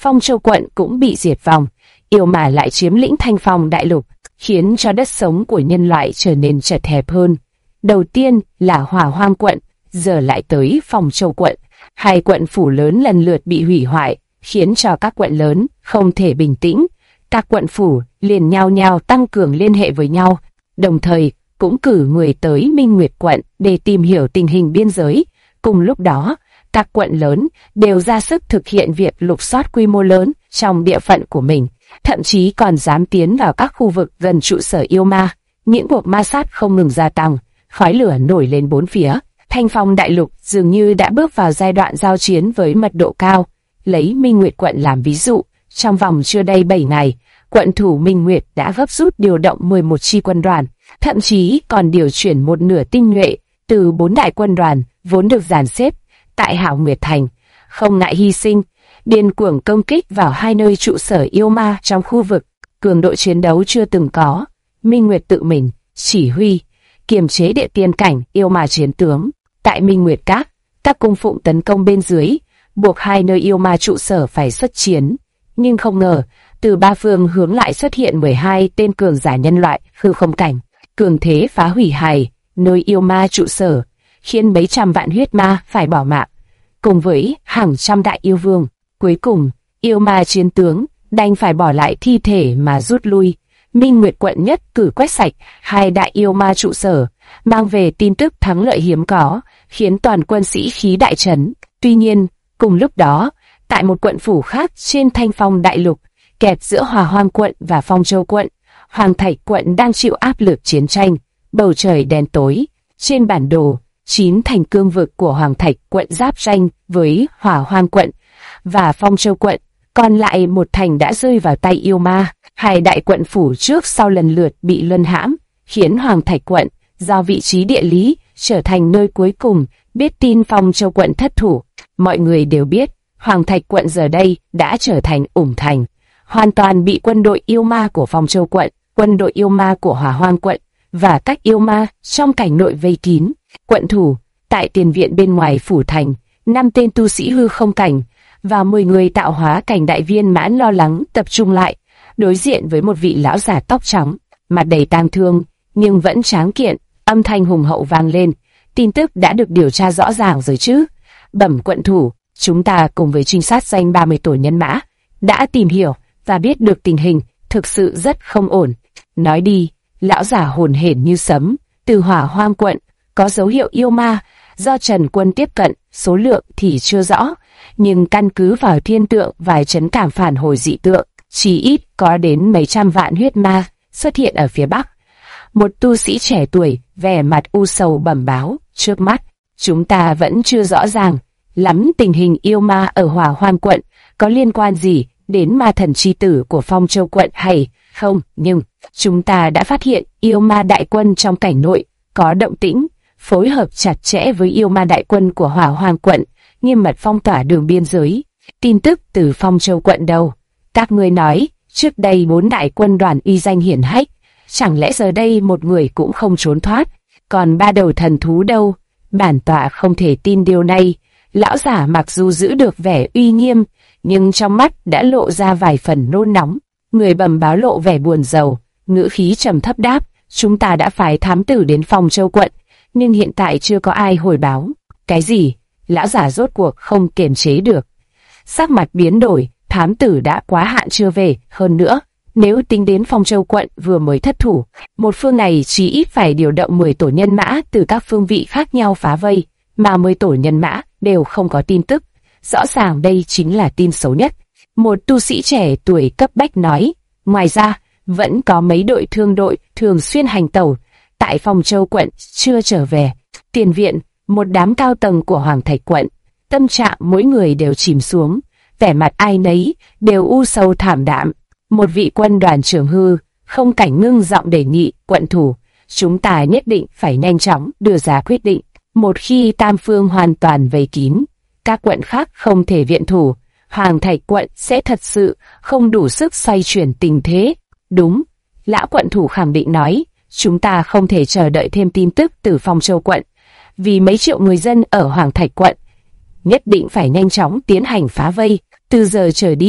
Phong Châu quận cũng bị diệt vong. Yêu ma lại chiếm lĩnh Thanh Phong đại lục, khiến cho đất sống của nhân loại trở nên chật hẹp hơn. Đầu tiên là Hỏa Hoang quận, giờ lại tới Phong Châu quận. Hai quận phủ lớn lần lượt bị hủy hoại, khiến cho các quận lớn không thể bình tĩnh. Các quận phủ liền nhao nhao tăng cường liên hệ với nhau, đồng thời cũng cử người tới Minh Nguyệt quận để tìm hiểu tình hình biên giới. Cùng lúc đó, các quận lớn đều ra sức thực hiện việc lục soát quy mô lớn trong địa phận của mình, thậm chí còn dám tiến vào các khu vực gần trụ sở yêu ma. Những cuộc ma sát không ngừng gia tăng, khói lửa nổi lên bốn phía. Thanh Phong đại lục dường như đã bước vào giai đoạn giao chiến với mật độ cao. Lấy Minh Nguyệt quận làm ví dụ, trong vòng chưa đầy 7 ngày, quận thủ Minh Nguyệt đã gấp rút điều động 11 chi quân đoàn, thậm chí còn điều chuyển một nửa tinh nhuệ từ 4 đại quân đoàn vốn được dàn xếp tại Hạo Nguyệt Thành, không ngại hy sinh, điên cuồng công kích vào hai nơi trụ sở yêu ma trong khu vực, cường độ chiến đấu chưa từng có. Minh Nguyệt tự mình chỉ huy, kiềm chế địa tiên cảnh yêu ma chiến tướng. Tại Minh Nguyệt các cung phụng tấn công bên dưới, buộc hai nơi yêu ma trụ sở phải xuất chiến. Nhưng không ngờ, từ ba phương hướng lại xuất hiện 12 tên cường giả nhân loại hư không cảnh, cường thế phá hủy hài nơi yêu ma trụ sở, khiến mấy trăm vạn huyết ma phải bỏ mạng, cùng với hàng trăm đại yêu vương. Cuối cùng, yêu ma chiến tướng đành phải bỏ lại thi thể mà rút lui. Minh Nguyệt quận nhất cử quét sạch hai đại yêu ma trụ sở, mang về tin tức thắng lợi hiếm có, khiến toàn quân sĩ khí đại trấn. Tuy nhiên, cùng lúc đó, tại một quận phủ khác trên Thanh Phong đại lục, kẹp giữa Hỏa Hoang quận và Phong Châu quận, Hoàng Thạch quận đang chịu áp lực chiến tranh. Bầu trời đen tối, trên bản đồ, 9 thành cương vực của Hoàng Thạch quận giáp ranh với Hỏa Hoang quận và Phong Châu quận, còn lại một thành đã rơi vào tay yêu ma. Hai đại quận phủ trước sau lần lượt bị luân hãm, khiến Hoàng Thạch quận do vị trí địa lý trở thành nơi cuối cùng biết tin Phong Châu quận thất thủ. Mọi người đều biết, Hoàng Thạch quận giờ đây đã trở thành ủng thành, hoàn toàn bị quân đội yêu ma của Phong Châu quận, quân đội yêu ma của Hỏa Hoang quận và các yêu ma trong cảnh nội vây kín. Quận thủ, tại tiền viện bên ngoài phủ thành, 5 tên tu sĩ hư không cảnh và 10 người tạo hóa cảnh đại viên mãn lo lắng tập trung lại, đối diện với một vị lão già tóc trắng, mặt đầy tang thương, nhưng vẫn tráng kiện. Âm thanh hùng hậu vang lên, tin tức đã được điều tra rõ ràng rồi chứ? Bẩm quận thủ, chúng ta cùng với trinh sát danh 30 tuổi nhân mã, đã tìm hiểu và biết được tình hình thực sự rất không ổn. Nói đi, lão giả hồn hển như sấm, từ Hỏa Hoang quận, có dấu hiệu yêu ma, do Trần Quân tiếp cận, số lượng thì chưa rõ, nhưng căn cứ vào thiên tượng vài chấn cảm phản hồi dị tượng, chỉ ít có đến mấy trăm vạn huyết ma xuất hiện ở phía Bắc. Một tu sĩ trẻ tuổi, vẻ mặt u sầu bẩm báo, trước mắt, chúng ta vẫn chưa rõ ràng lắm tình hình yêu ma ở Hỏa Hoang quận có liên quan gì đến ma thần chi tử của Phong Châu quận hay không, nhưng chúng ta đã phát hiện yêu ma đại quân trong cảnh nội có động tĩnh, phối hợp chặt chẽ với yêu ma đại quân của Hỏa Hoang quận, nghiêm mật phong tỏa đường biên giới. Tin tức từ Phong Châu quận đâu? Các ngươi nói, trước đây 4 đại quân đoàn uy danh hiển hách, chẳng lẽ giờ đây một người cũng không trốn thoát? Còn 3 đầu thần thú đâu? Bản tọa không thể tin điều này. Lão giả mặc dù giữ được vẻ uy nghiêm, nhưng trong mắt đã lộ ra vài phần nôn nóng. Người bẩm báo lộ vẻ buồn rầu, ngữ khí trầm thấp đáp, chúng ta đã phái thám tử đến Phong Châu quận, nhưng hiện tại chưa có ai hồi báo. Cái gì? Lão giả rốt cuộc không kiềm chế được, sắc mặt biến đổi. Thám tử đã quá hạn chưa về, hơn nữa, nếu tính đến Phong Châu quận vừa mới thất thủ, một phương này chỉ ít phải điều động 10 tổ nhân mã từ các phương vị khác nhau phá vây, mà 10 tổ nhân mã đều không có tin tức. Rõ ràng đây chính là tin xấu nhất. Một tu sĩ trẻ tuổi cấp bách nói, ngoài ra, vẫn có mấy đội thương đội thường xuyên hành tẩu tại Phong Châu quận chưa trở về. Tiền viện, một đám cao tầng của Hoàng Thạch quận, tâm trạng mỗi người đều chìm xuống, vẻ mặt ai nấy đều u sầu thảm đạm. Một vị quân đoàn trưởng hư không cảnh ngưng giọng đề nghị, quận thủ, chúng ta nhất định phải nhanh chóng đưa ra quyết định. Một khi tam phương hoàn toàn vây kín, các quận khác không thể viện thủ, Hoàng Thạch quận sẽ thật sự không đủ sức xoay chuyển tình thế. Đúng, lão quận thủ khẳng định nói, chúng ta không thể chờ đợi thêm tin tức từ Phong Châu quận, vì mấy triệu người dân ở Hoàng Thạch quận nhất định phải nhanh chóng tiến hành phá vây. Từ giờ trở đi,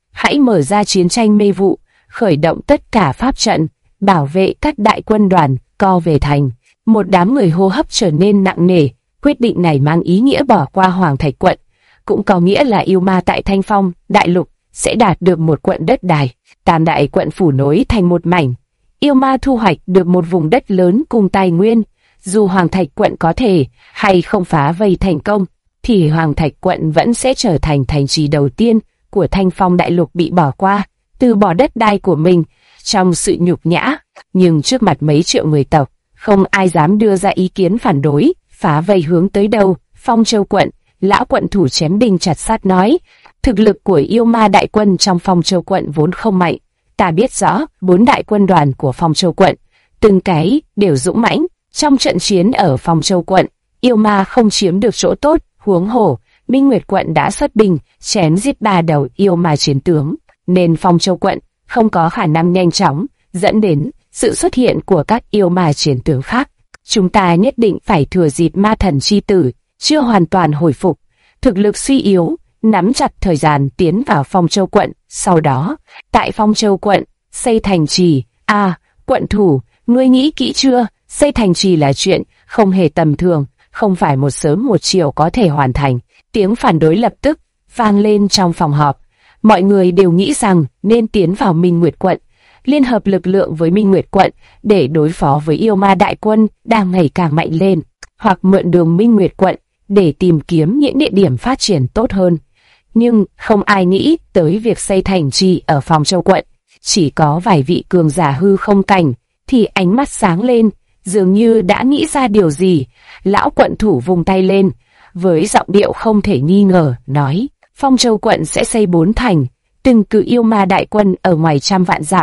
hãy mở ra chiến tranh mê vụ, khởi động tất cả pháp trận, bảo vệ các đại quân đoàn co về thành. Một đám người hô hấp trở nên nặng nề. Quyết định này mang ý nghĩa bỏ qua Hoàng Thạch quận, cũng có nghĩa là yêu ma tại Thanh Phong đại lục sẽ đạt được một quận đất đai. Tam đại quận phủ nối thành một mảnh. Yêu ma thu hoạch được một vùng đất lớn cùng tài nguyên. Dù Hoàng Thạch quận có thể hay không phá vây thành công, thì Hoàng Thạch quận vẫn sẽ trở thành thành trì đầu tiên của Thanh Phong đại lục bị bỏ qua, từ bỏ đất đai của mình trong sự nhục nhã. Nhưng trước mặt mấy triệu người tộc, không ai dám đưa ra ý kiến phản đối. Phá vây hướng tới đâu? Phong Châu quận. Lão quận thủ chém đinh chặt sắt nói, thực lực của yêu ma đại quân trong Phong Châu quận vốn không mạnh. Ta biết rõ, 4 đại quân đoàn của Phong Châu quận, từng cái đều dũng mãnh. Trong trận chiến ở Phong Châu quận, yêu ma không chiếm được chỗ tốt, huống hồ Minh Nguyệt quận đã xuất binh chém giết 3 đầu yêu ma chiến tướng, nên Phong Châu quận không có khả năng nhanh chóng dẫn đến sự xuất hiện của các yêu ma chiến tướng khác. Chúng ta nhất định phải thừa dịp ma thần chi tử chưa hoàn toàn hồi phục, thực lực suy yếu, nắm chặt thời gian tiến vào Phong Châu quận. Sau đó, tại Phong Châu quận xây thành trì. Quận thủ, ngươi nghĩ kỹ chưa? Xây thành trì là chuyện không hề tầm thường, không phải một sớm một chiều có thể hoàn thành. Tiếng phản đối lập tức vang lên trong phòng họp. Mọi người đều nghĩ rằng nên tiến vào Minh Nguyệt quận, liên hợp lực lượng với Minh Nguyệt quận để đối phó với yêu ma đại quân đang ngày càng mạnh lên, hoặc mượn đường Minh Nguyệt quận để tìm kiếm những địa điểm phát triển tốt hơn. Nhưng không ai nghĩ tới việc xây thành trì ở Phong Châu quận. Chỉ có vài vị cường giả hư không cảnh thì ánh mắt sáng lên, dường như đã nghĩ ra điều gì. Lão quận thủ vung tay lên, với giọng điệu không thể nghi ngờ, nói, Phong Châu quận sẽ xây 4 thành, từng cự yêu ma đại quân ở ngoài trăm vạn dặm.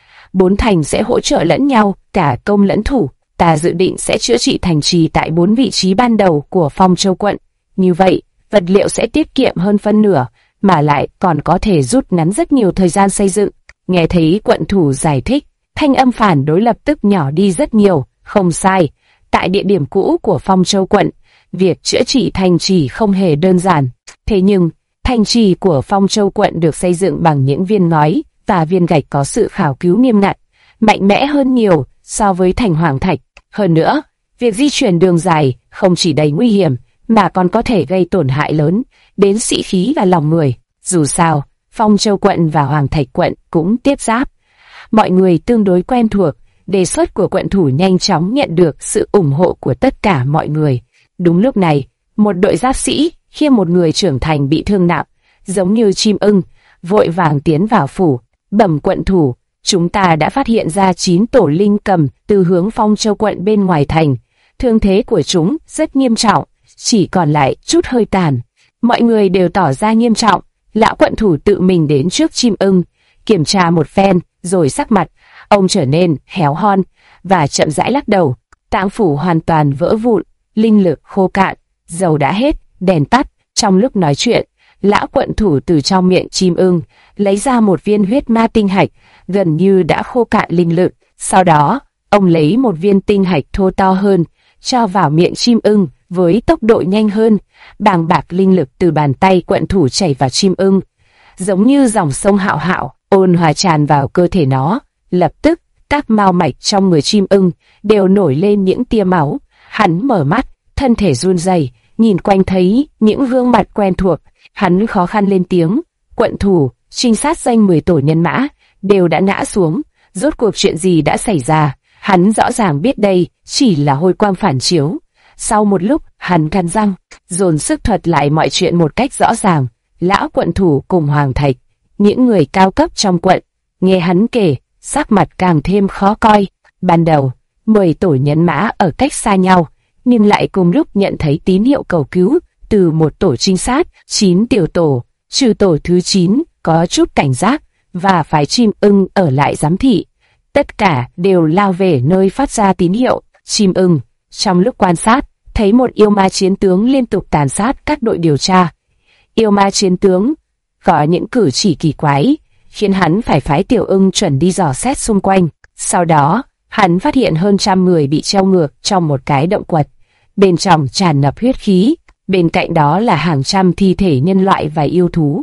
4 thành sẽ hỗ trợ lẫn nhau, cả công lẫn thủ. Ta dự định sẽ chữa trị thành trì tại 4 vị trí ban đầu của Phong Châu quận. Như vậy, vật liệu sẽ tiết kiệm hơn phân nửa, mà lại còn có thể rút ngắn rất nhiều thời gian xây dựng. Nghe thấy quận thủ giải thích, thanh âm phản đối lập tức nhỏ đi rất nhiều. Không sai, tại địa điểm cũ của Phong Châu quận, việc chữa trị thành trì không hề đơn giản. Thế nhưng, thành trì của Phong Châu quận được xây dựng bằng những viên ngói và viên gạch có sự khảo cứu nghiêm ngặt, mạnh mẽ hơn nhiều so với thành Hoàng Thạch. Hơn nữa, việc di chuyển đường dài không chỉ đầy nguy hiểm, mà còn có thể gây tổn hại lớn đến sĩ khí và lòng người. Dù sao, Phong Châu quận và Hoàng Thạch quận cũng tiếp giáp. Mọi người tương đối quen thuộc, đề xuất của quận thủ nhanh chóng nhận được sự ủng hộ của tất cả mọi người. Đúng lúc này, một đội giáp sĩ khiêng một người trưởng thành bị thương nặng, giống như chim ưng, vội vàng tiến vào phủ. Bẩm quận thủ, chúng ta đã phát hiện ra 9 tổ linh cầm từ hướng Phong Châu quận bên ngoài thành. Thương thế của chúng rất nghiêm trọng, chỉ còn lại chút hơi tàn. Mọi người đều tỏ ra nghiêm trọng. Lão quận thủ tự mình đến trước chim ưng, kiểm tra một phen, rồi sắc mặt ông trở nên héo hon và chậm rãi lắc đầu. Tạng phủ hoàn toàn vỡ vụn, linh lực khô cạn, dầu đã hết, đèn tắt. Trong lúc nói chuyện, lão quận thủ từ trong miệng chim ưng lấy ra một viên huyết ma tinh hạch, gần như đã khô cạn linh lực. Sau đó, ông lấy một viên tinh hạch thô to hơn, cho vào miệng chim ưng với tốc độ nhanh hơn. Bàng bạc linh lực từ bàn tay quận thủ chảy vào chim ưng, giống như dòng sông hạo hạo, ôn hòa tràn vào cơ thể nó. Lập tức, các mao mạch trong người chim ưng đều nổi lên những tia máu. Hắn mở mắt, thân thể run rẩy, nhìn quanh thấy những gương mặt quen thuộc. Hắn khó khăn lên tiếng, quận thủ, trinh sát danh 10 tổ nhân mã đều đã ngã xuống. Rốt cuộc chuyện gì đã xảy ra? Hắn rõ ràng biết đây chỉ là hồi quang phản chiếu. Sau một lúc, hắn cắn răng, dồn sức thuật lại mọi chuyện một cách rõ ràng. Lão quận thủ cùng Hoàng Thạch, những người cao cấp trong quận, nghe hắn kể, sắc mặt càng thêm khó coi. Ban đầu, 10 tổ nhân mã ở cách xa nhau, nhưng lại cùng lúc nhận thấy tín hiệu cầu cứu từ một tổ trinh sát. 9 tiểu tổ, trừ tổ thứ 9 có chút cảnh giác và phái chim ưng ở lại giám thị. Tất cả đều lao về nơi phát ra tín hiệu. Chim ưng, trong lúc quan sát, thấy một yêu ma chiến tướng liên tục tàn sát các đội điều tra. Yêu ma chiến tướng có những cử chỉ kỳ quái, khiến hắn phải phái tiểu ưng chuẩn đi dò xét xung quanh. Sau đó, hắn phát hiện hơn 100 người bị treo ngược trong một cái động quật. Bên trong tràn ngập huyết khí, bên cạnh đó là hàng trăm thi thể nhân loại và yêu thú.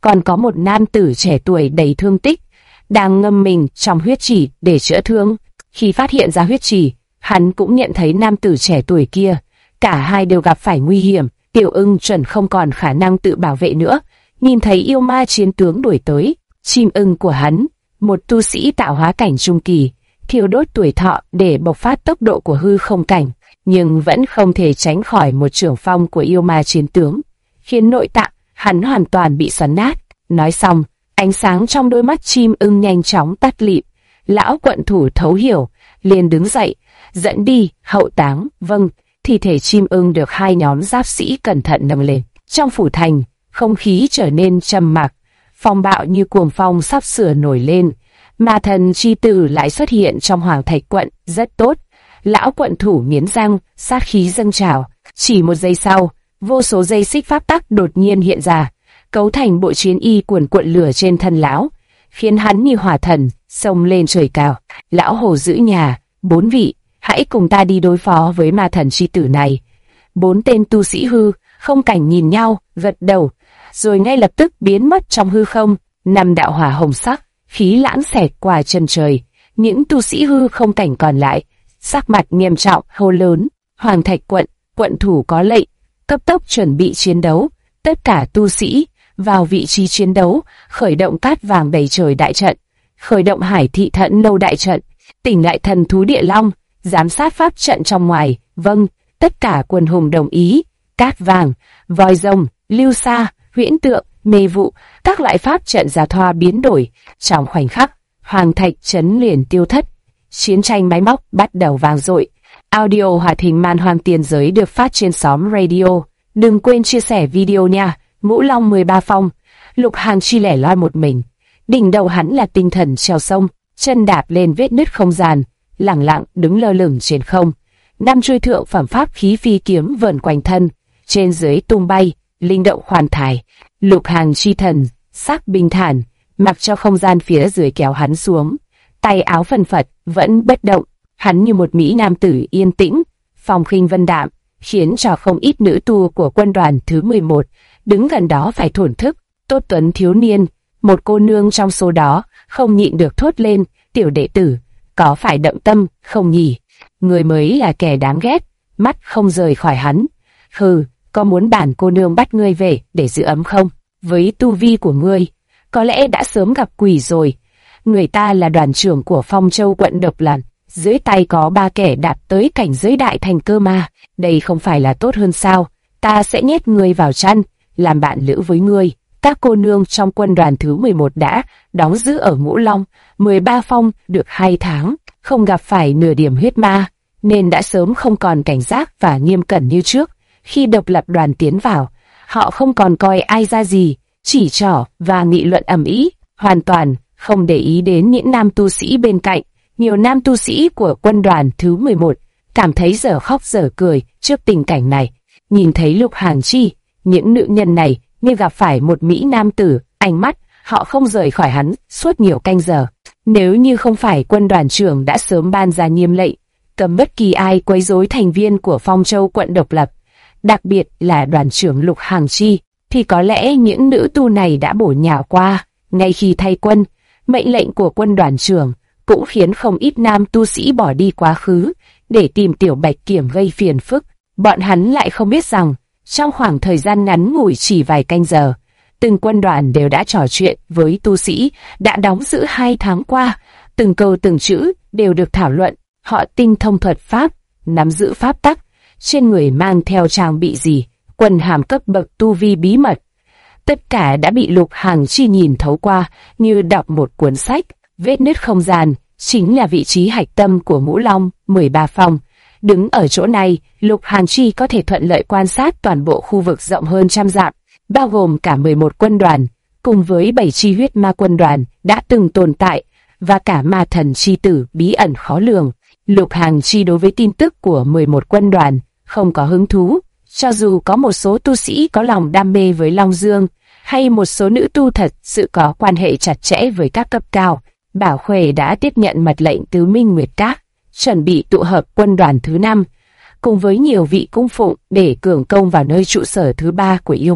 còn có một nam tử trẻ tuổi đầy thương tích, đang ngâm mình trong huyết trì để chữa thương. Khi phát hiện ra huyết trì, hắn cũng nhận thấy nam tử trẻ tuổi kia. Cả hai đều gặp phải nguy hiểm. Tiểu Ưng chuẩn không còn khả năng tự bảo vệ nữa. Nhìn thấy yêu ma chiến tướng đuổi tới, chim ưng của hắn, một tu sĩ tạo hóa cảnh trung kỳ, thiêu đốt tuổi thọ để bộc phát tốc độ của hư không cảnh, nhưng vẫn không thể tránh khỏi một chưởng phong của yêu ma chiến tướng, khiến nội tạng hắn hoàn toàn bị xoắn nát. Nói xong, ánh sáng trong đôi mắt chim ưng nhanh chóng tắt lịm. Lão quận thủ thấu hiểu, liền đứng dậy, dẫn đi, hậu táng. Vâng. Thi thể chim ưng được hai nhóm giáp sĩ cẩn thận nâng lên. Trong phủ thành, không khí trở nên trầm mặc, phong bạo như cuồng phong sắp sửa nổi lên. Ma thần chi tử lại xuất hiện trong Hoàng Thạch quận, rất tốt. Lão quận thủ nghiến răng, sát khí dâng trào. Chỉ một giây sau, vô số dây xích pháp tắc đột nhiên hiện ra, cấu thành bộ chiến y cuồn cuộn lửa trên thân lão, khiến hắn như hỏa thần xông lên trời cao. Lão hồ giữ nhà, 4 vị, hãy cùng ta đi đối phó với ma thần chi tử này. 4 tên tu sĩ hư không cảnh nhìn nhau, gật đầu, rồi ngay lập tức biến mất trong hư không. 5 đạo hỏa hồng sắc, khí lãng xẹt qua chân trời. Những tu sĩ hư không cảnh còn lại, sắc mặt nghiêm trọng, hô lớn: Hoàng Thạch quận, quận thủ có lệnh, cấp tốc chuẩn bị chiến đấu. Tất cả tu sĩ vào vị trí chiến đấu, khởi động cát vàng đầy trời đại trận, khởi động hải thị thận lâu đại trận, tỉnh lại thần thú địa long, giám sát pháp trận trong ngoài. Vâng. Tất cả quân hùng đồng ý. Cát vàng, voi rồng, lưu sa, huyễn tượng, mê vụ, các loại pháp trận giả thoa biến đổi. Trong khoảnh khắc, Hoàng Thạch trấn liền tiêu thất. Chiến tranh máy móc bắt đầu vang dội. Audio hoạt hình Man Hoang Tiên Giới được phát trên xóm radio. Đừng quên chia sẻ video nha. Ngũ Long 13 phong. Lục Hàng Chi lẻ loi một mình. Đỉnh đầu hắn là tinh thần treo sông, chân đạp lên vết nứt không gian, lẳng lặng đứng lơ lửng trên không. 5 chuôi thượng phẩm pháp khí phi kiếm vờn quanh thân, trên dưới tung bay, linh động khoan thai. Lục Hàng Chi thần sắc bình thản, mặc cho không gian phía dưới kéo hắn xuống. Tay áo phần phật vẫn bất động, hắn như một mỹ nam tử yên tĩnh, phong khinh vân đạm, khiến cho không ít nữ tu của quân đoàn thứ 11 đứng gần đó phải thổn thức. Tốt tuấn thiếu niên, một cô nương trong số đó không nhịn được thốt lên: tiểu đệ tử, có phải động tâm không nhỉ? Người mới là kẻ đáng ghét. Mắt không rời khỏi hắn. Hừ, có muốn bản cô nương bắt ngươi về để giữ ấm không? Với tu vi của ngươi, có lẽ đã sớm gặp quỷ rồi. Người ta là đoàn trưởng của Phong Châu quận Độc Làn, dưới tay có 3 kẻ đạt tới cảnh giới đại thành cơ ma. Đây không phải là tốt hơn sao? Ta sẽ nhét ngươi vào chăn, làm bạn lữ với ngươi. Các cô nương trong quân đoàn thứ 11 đã đóng giữ ở Ngũ Long 13 phong được 2 tháng, không gặp phải nửa điểm huyết ma, nên đã sớm không còn cảnh giác và nghiêm cẩn như trước. Khi độc lập đoàn tiến vào, họ không còn coi ai ra gì, chỉ trỏ và nghị luận ầm ĩ, hoàn toàn không để ý đến những nam tu sĩ bên cạnh. Nhiều nam tu sĩ của quân đoàn thứ 11 cảm thấy dở khóc dở cười trước tình cảnh này. Nhìn thấy Lục Hàng Chi, những nữ nhân này như gặp phải một mỹ nam tử, ánh mắt họ không rời khỏi hắn suốt nhiều canh giờ. Nếu như không phải quân đoàn trưởng đã sớm ban ra nghiêm lệnh cấm bất kỳ ai quấy rối thành viên của Phong Châu quận độc lập, đặc biệt là đoàn trưởng Lục Hàng Chi, thì có lẽ những nữ tu này đã bổ nhào qua. Ngay khi thay quân, mệnh lệnh của quân đoàn trưởng cũng khiến không ít nam tu sĩ bỏ đi quá khứ để tìm Tiểu Bạch Kiểm gây phiền phức. Bọn hắn lại không biết rằng trong khoảng thời gian ngắn ngủi chỉ vài canh giờ, từng quân đoàn đều đã trò chuyện với tu sĩ đã đóng giữ 2 tháng qua. Từng câu từng chữ đều được thảo luận. Họ tinh thông thuật pháp, nắm giữ pháp tắc, trên người mang theo trang bị gì, quần hàm cấp bậc tu vi bí mật. Tất cả đã bị Lục Hàng Chi nhìn thấu qua như đọc một cuốn sách. Vết nứt không gian chính là vị trí hạch tâm của Ngũ Long 13 phong. Đứng ở chỗ này, Lục Hàng Chi có thể thuận lợi quan sát toàn bộ khu vực rộng hơn trăm dặm, bao gồm cả 11 quân đoàn, cùng với 7 chi huyết ma quân đoàn đã từng tồn tại, và cả ma thần chi tử bí ẩn khó lường. Lục Hàng Chi đối với tin tức của 11 quân đoàn không có hứng thú, cho dù có một số tu sĩ có lòng đam mê với Long Dương, hay một số nữ tu thật sự có quan hệ chặt chẽ với các cấp cao. Bảo Khuê đã tiếp nhận mật lệnh từ Minh Nguyệt Các, chuẩn bị tụ hợp quân đoàn thứ 5, cùng với nhiều vị cung phụng để cường công vào nơi trụ sở thứ 3 của yêu ma.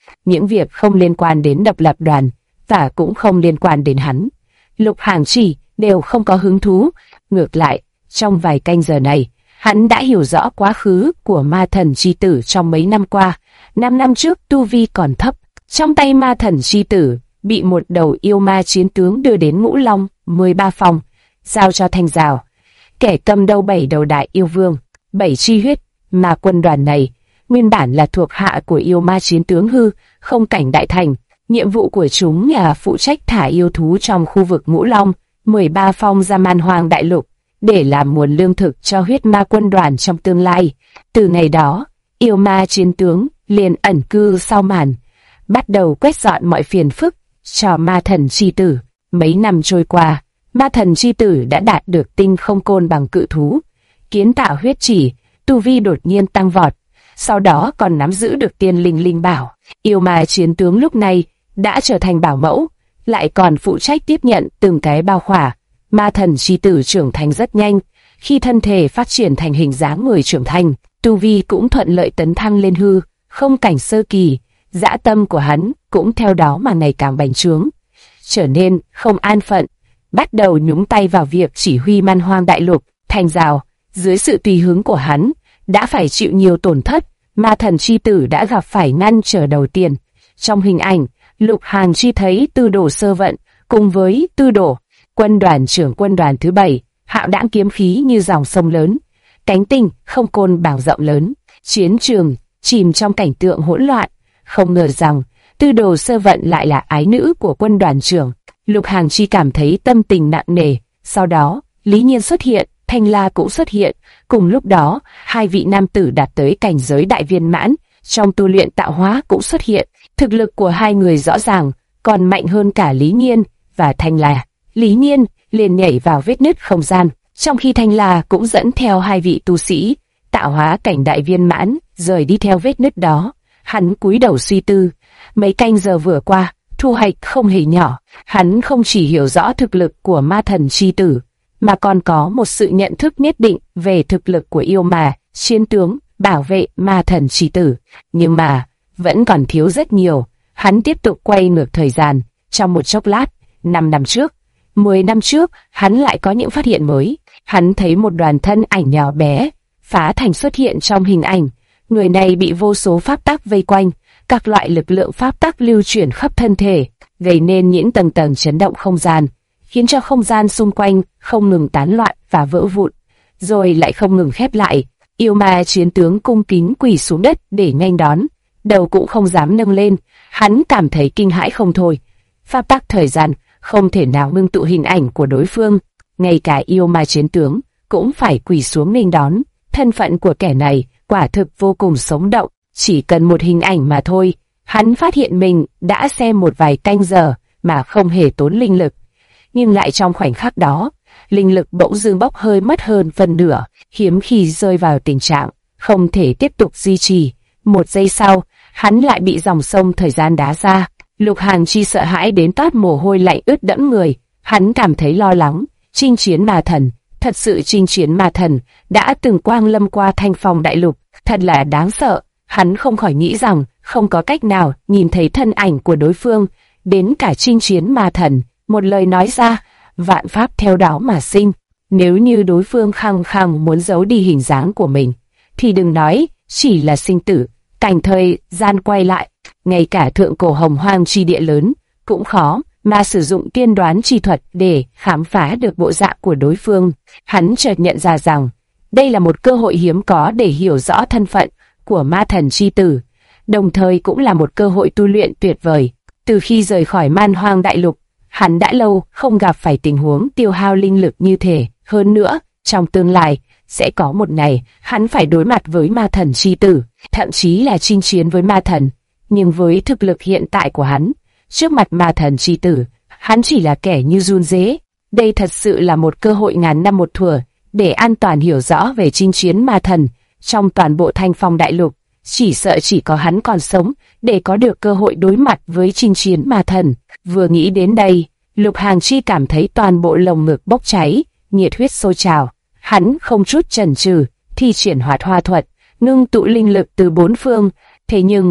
những việc không liên quan đến độc lập đoàn, và cũng không liên quan đến hắn. Lục Hàng Chi đều không có hứng thú. Ngược lại, trong vài canh giờ này, hắn đã hiểu rõ quá khứ của ma thần chi tử trong mấy năm qua. 5 năm trước tu vi còn thấp, trong tay ma thần chi tử bị một đầu yêu ma chiến tướng đưa đến Ngũ Long 13 phòng, giao cho Thanh Giào, kẻ cầm đầu 7 đầu đại yêu vương, 7 chi huyết. Mà quân đoàn này nguyên bản là thuộc hạ của yêu ma chiến tướng Hư Không Cảnh Đại Thành. Nhiệm vụ của chúng là phụ trách thả yêu thú trong khu vực Ngũ Long 13 phong ra Man Hoang Đại Lục, để làm nguồn lương thực cho huyết ma quân đoàn trong tương lai. Từ ngày đó, yêu ma chiến tướng liền ẩn cư sau màn, bắt đầu quét dọn mọi phiền phức cho ma thần chi tử. Mấy năm trôi qua, ma thần chi tử đã đạt được tinh không côn bằng cự thú, kiến tạo huyết chỉ, tu vi đột nhiên tăng vọt. Sau đó còn nắm giữ được tiên linh linh bảo. Yêu ma chiến tướng lúc này đã trở thành bảo mẫu, lại còn phụ trách tiếp nhận từng cái bao khỏa. Ma thần chi tử trưởng thành rất nhanh, khi thân thể phát triển thành hình dáng người trưởng thành, tu vi cũng thuận lợi tấn thăng lên hư không cảnh sơ kỳ. Dã tâm của hắn cũng theo đó mà ngày càng bành trướng, trở nên không an phận, bắt đầu nhúng tay vào việc chỉ huy Man Hoang Đại Lục. Thanh Giào dưới sự tùy hứng của hắn đã phải chịu nhiều tổn thất. Ma thần chi tử đã gặp phải ngăn trở đầu tiên. Trong hình ảnh, Lục Hàng Chi thấy Tư Đồ Sơ Vận cùng với Tư Đồ, quân đoàn trưởng quân đoàn thứ 7, hạo đãng kiếm khí như dòng sông lớn, cánh tinh không côn bảng rộng lớn, chiến trường chìm trong cảnh tượng hỗn loạn. Không ngờ rằng Tư Đồ Sơ Vận lại là ái nữ của quân đoàn trưởng. Lục Hàng Chi cảm thấy tâm tình nặng nề. Sau đó, Lý Nhiên xuất hiện, Thanh La cũng xuất hiện. Cùng lúc đó, hai vị nam tử đạt tới cảnh giới đại viên mãn trong tu luyện tạo hóa cũng xuất hiện. Thực lực của hai người rõ ràng còn mạnh hơn cả Lý Nhiên và Thanh La. Lý Nhiên liền nhảy vào vết nứt không gian, trong khi Thanh La cũng dẫn theo hai vị tu sĩ tạo hóa cảnh đại viên mãn rời đi theo vết nứt đó. Hắn cúi đầu suy tư. Mấy canh giờ vừa qua, thu hoạch không hề nhỏ. Hắn không chỉ hiểu rõ thực lực của ma thần chi tử, mà còn có một sự nhận thức nhất định về thực lực của yêu ma chiến tướng bảo vệ ma thần chi tử. Nhưng mà vẫn còn thiếu rất nhiều. Hắn tiếp tục quay ngược thời gian. Trong một chốc lát, 5 năm trước, 10 năm trước, hắn lại có những phát hiện mới. Hắn thấy một đoàn thân ảnh nhỏ bé phá thành xuất hiện trong hình ảnh. Người này bị vô số pháp tắc vây quanh, các loại lực lượng pháp tắc lưu chuyển khắp thân thể, gây nên những tầng tầng chấn động không gian, khiến cho không gian xung quanh không ngừng tán loạn và vỡ vụn, rồi lại không ngừng khép lại. Yêu ma chiến tướng cung kính quỳ xuống đất để nghênh đón, đầu cũng không dám nâng lên. Hắn cảm thấy kinh hãi không thôi. Pháp tắc thời gian không thể nào ngưng tụ hình ảnh của đối phương, ngay cả yêu ma chiến tướng cũng phải quỳ xuống nghênh đón. Thân phận của kẻ này quả thực vô cùng sống động. Chỉ cần một hình ảnh mà thôi, hắn phát hiện mình đã xem một vài canh giờ mà không hề tốn linh lực. Nhưng lại trong khoảnh khắc đó, linh lực bỗng dưng bốc hơi mất hơn phần nửa, hiếm khi rơi vào tình trạng không thể tiếp tục duy trì. Một giây sau, hắn lại bị dòng sông thời gian đá ra. Lục Hàng Chi sợ hãi đến toát mồ hôi lạnh ướt đẫm người. Hắn cảm thấy lo lắng. Chinh chiến ma thần, thật sự chinh chiến ma thần đã từng quang lâm qua Thanh Phong Đại Lục, thật là đáng sợ. Hắn không khỏi nghĩ rằng không có cách nào nhìn thấy thân ảnh của đối phương. Đến cả chinh chiến ma thần, một lời nói ra, vạn pháp theo đó mà sinh. Nếu như đối phương khăng khăng muốn giấu đi hình dáng của mình, thì đừng nói chỉ là sinh tử, cảnh thời gian quay lại, ngay cả thượng cổ hồng hoang chi địa lớn cũng khó mà sử dụng tiên đoán chi thuật để khám phá được bộ dạng của đối phương. Hắn chợt nhận ra rằng đây là một cơ hội hiếm có để hiểu rõ thân phận của ma thần chi tử, đồng thời cũng là một cơ hội tu luyện tuyệt vời. Từ khi rời khỏi Man Hoang Đại Lục, hắn đã lâu không gặp phải tình huống tiêu hao linh lực như thế. Hơn nữa, trong tương lai sẽ có một ngày hắn phải đối mặt với ma thần chi tử, thậm chí là chinh chiến với ma thần. Nhưng với thực lực hiện tại của hắn, trước mặt ma thần chi tử, hắn chỉ là kẻ như run rế. Đây thật sự là một cơ hội ngàn năm một thuở để an toàn hiểu rõ về chinh chiến ma thần trong toàn bộ Thanh Phong Đại Lục. Chỉ sợ chỉ có hắn còn sống để có được cơ hội đối mặt với chinh chiến ma thần. Vừa nghĩ đến đây, Lục Hàng Chi cảm thấy toàn bộ lồng ngực bốc cháy, nhiệt huyết sôi trào. Hắn không chút chần chừ thi triển Hoạt Hoa thuật, ngưng tụ linh lực từ bốn phương. Thế nhưng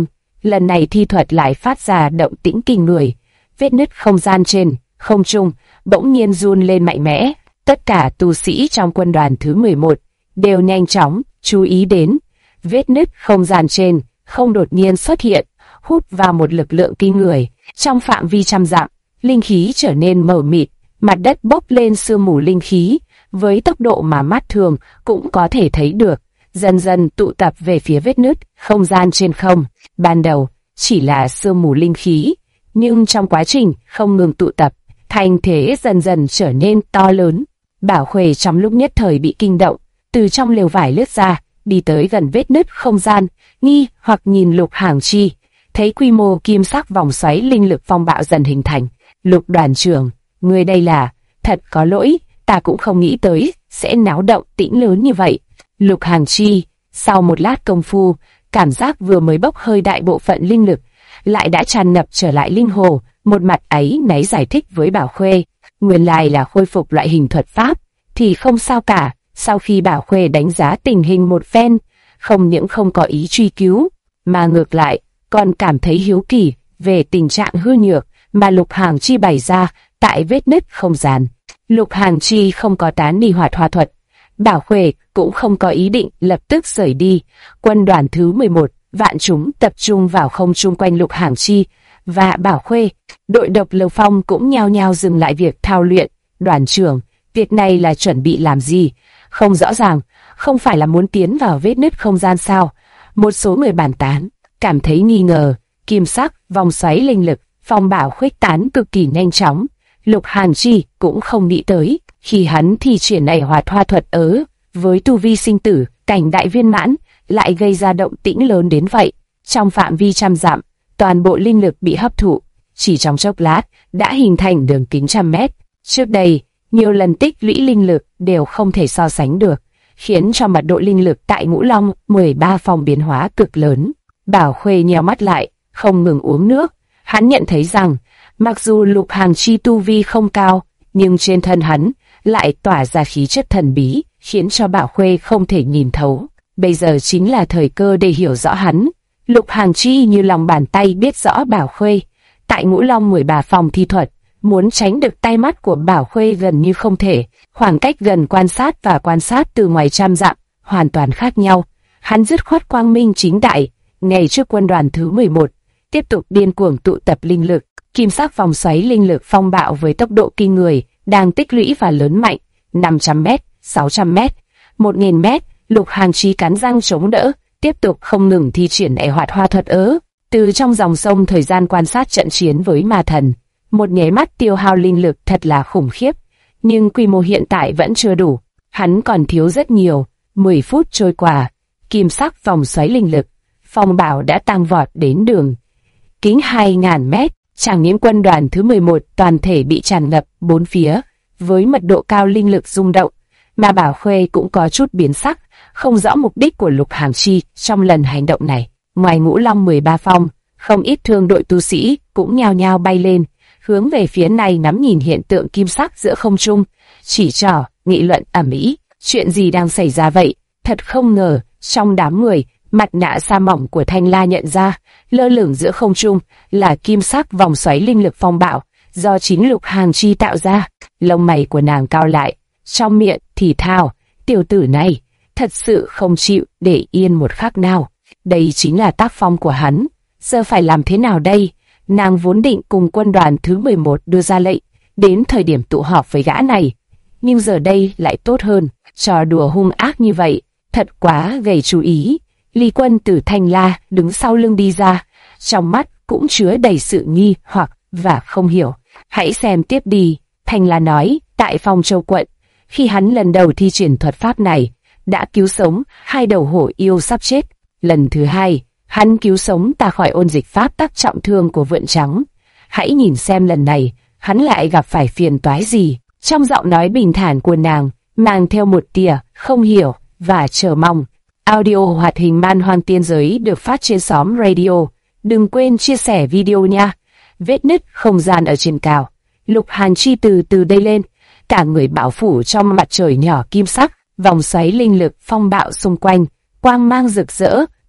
lần này thi thuật lại phát ra động tĩnh kinh người. Vết nứt không gian trên không trung bỗng nhiên run lên mạnh mẽ. Tất cả tu sĩ trong quân đoàn thứ 11 đều nhanh chóng chú ý đến vết nứt không gian trên không đột nhiên xuất hiện, hút vào một lực lượng kinh người. Trong phạm vi trăm dặm, linh khí trở nên mờ mịt, mặt đất bốc lên sương mù linh khí, với tốc độ mà mắt thường cũng có thể thấy được, dần dần tụ tập về phía vết nứt không gian trên không. Ban đầu chỉ là sương mù linh khí, nhưng trong quá trình không ngừng tụ tập, thành thế dần dần trở nên to lớn. Bảo Khuê trong lúc nhất thời bị kinh động, từ trong lều vải lướt ra, đi tới gần vết nứt không gian, nghi hoặc nhìn Lục Hàng Chi, thấy quy mô kim sắc vòng xoáy linh lực phong bạo dần hình thành. Lục đoàn trưởng, người đây là, thật có lỗi, ta cũng không nghĩ tới sẽ náo động tĩnh lớn như vậy. Lục Hàng Chi, sau một lát công phu, cảm giác vừa mới bốc hơi đại bộ phận linh lực, lại đã tràn ngập trở lại linh hồ, một mặt ấy náy giải thích với Bảo Khuê, nguyên lai là khôi phục loại hình thuật pháp, thì không sao cả. Sau khi Bảo Khuê đánh giá tình hình một phen, không những không có ý truy cứu, mà ngược lại, còn cảm thấy hiếu kỳ về tình trạng hư nhược mà Lục Hàng Chi bày ra tại vết nứt không gian. Lục Hàng Chi không có tán đi hoạt hoa thuật, Bảo Khuê cũng không có ý định lập tức rời đi. Quân đoàn thứ 11, vạn chúng tập trung vào không trung quanh Lục Hàng Chi và Bảo Khuê. Đội độc Lầu Phong cũng nhao nhao dừng lại việc thao luyện. Đoàn trưởng, việc này là chuẩn bị làm gì? Không rõ ràng, không phải là muốn tiến vào vết nứt không gian sao? Một số người bàn tán, cảm thấy nghi ngờ. Kim sắc, vòng xoáy linh lực, phong bạo khuếch tán cực kỳ nhanh chóng. Lục Hàn Chi cũng không nghĩ tới, khi hắn thi triển này hoạt hoa thuật với tu vi sinh tử, cảnh đại viên mãn, lại gây ra động tĩnh lớn đến vậy. Trong phạm vi trăm dặm, toàn bộ linh lực bị hấp thụ, chỉ trong chốc lát đã hình thành đường kính trăm mét. Trước đây, nhiều lần tích lũy linh lực đều không thể so sánh được, khiến cho mật độ linh lực tại Ngũ Long 13 phòng biến hóa cực lớn. Bảo Khuê nheo mắt lại, không ngừng uống nước. Hắn nhận thấy rằng, mặc dù Lục Hàng Chi tu vi không cao, nhưng trên thân hắn lại tỏa ra khí chất thần bí, khiến cho Bảo Khuê không thể nhìn thấu. Bây giờ chính là thời cơ để hiểu rõ hắn. Lục Hàng Chi như lòng bàn tay biết rõ Bảo Khuê. Tại Ngũ Long 13 phòng thi thuật, muốn tránh được tay mắt của Bảo Khuê gần như không thể. Khoảng cách gần quan sát và quan sát từ ngoài trăm dặm hoàn toàn khác nhau. Hắn dứt khoát quang minh chính đại, ngay trước quân đoàn thứ 11, tiếp tục điên cuồng tụ tập linh lực. Kim sắc vòng xoáy linh lực phong bạo với tốc độ kinh người, đang tích lũy và lớn mạnh. 500m, 600m, 1000m, Lục Hàng Chi cắn răng chống đỡ, tiếp tục không ngừng thi triển đại hoạt hoa thuật từ trong dòng sông thời gian quan sát trận chiến với ma thần. Một nháy mắt tiêu hao linh lực thật là khủng khiếp, nhưng quy mô hiện tại vẫn chưa đủ. Hắn còn thiếu rất nhiều. 10 phút trôi qua, kim sắc vòng xoáy linh lực phong bạo đã tăng vọt đến đường kính 2000m. Chẳng những quân đoàn thứ 11 toàn thể bị tràn ngập bốn phía với mật độ cao linh lực rung động, mà Bảo Khuê cũng có chút biến sắc, không rõ mục đích của Lục Hàng Chi trong lần hành động này. Ngoài Ngũ Long 13 phong, không ít thương đội tu sĩ cũng nhao nhao bay lên, hướng về phía này ngắm nhìn hiện tượng kim sắc giữa không trung, chỉ trỏ, nghị luận ầm ĩ. Chuyện gì đang xảy ra vậy? Thật không ngờ, trong đám người, mặt nạ sa mỏng của Thanh La nhận ra, lơ lửng giữa không trung là kim sắc vòng xoáy linh lực phong bạo do chính Lục Hàng Chi tạo ra. Lông mày của nàng cao lại, trong miệng thì thào, tiểu tử này thật sự không chịu để yên một khắc nào. Đây chính là tác phong của hắn, giờ phải làm thế nào đây? Nàng vốn định cùng quân đoàn thứ 11 đưa ra lệnh, đến thời điểm tụ họp với gã này, nhưng giờ đây lại tốt hơn. Trò đùa hung ác như vậy, thật quá gây chú ý. Lý Quân từ Thanh La đứng sau lưng đi ra, trong mắt cũng chứa đầy sự nghi hoặc và không hiểu. Hãy xem tiếp đi, Thanh La nói, tại Phong Châu quận, khi hắn lần đầu thi triển thuật pháp này, đã cứu sống 2 đầu hổ yêu sắp chết. Lần thứ 2, hắn cứu sống ta khỏi ôn dịch pháp tắc trọng thương của Vượn Trắng. Hãy nhìn xem lần này, hắn lại gặp phải phiền toái gì. Trong giọng nói bình thản của nàng, mang theo một tia không hiểu và chờ mong. Audio hoạt hình man hoang tiên giới được phát trên xóm radio. Đừng quên chia sẻ video nha. Vết nứt không gian ở trên cao. Lục Hàn Chi từ từ đây lên, cả người bao phủ trong mặt trời nhỏ kim sắc, vòng xoáy linh lực phong bạo xung quanh, quang mang rực rỡ,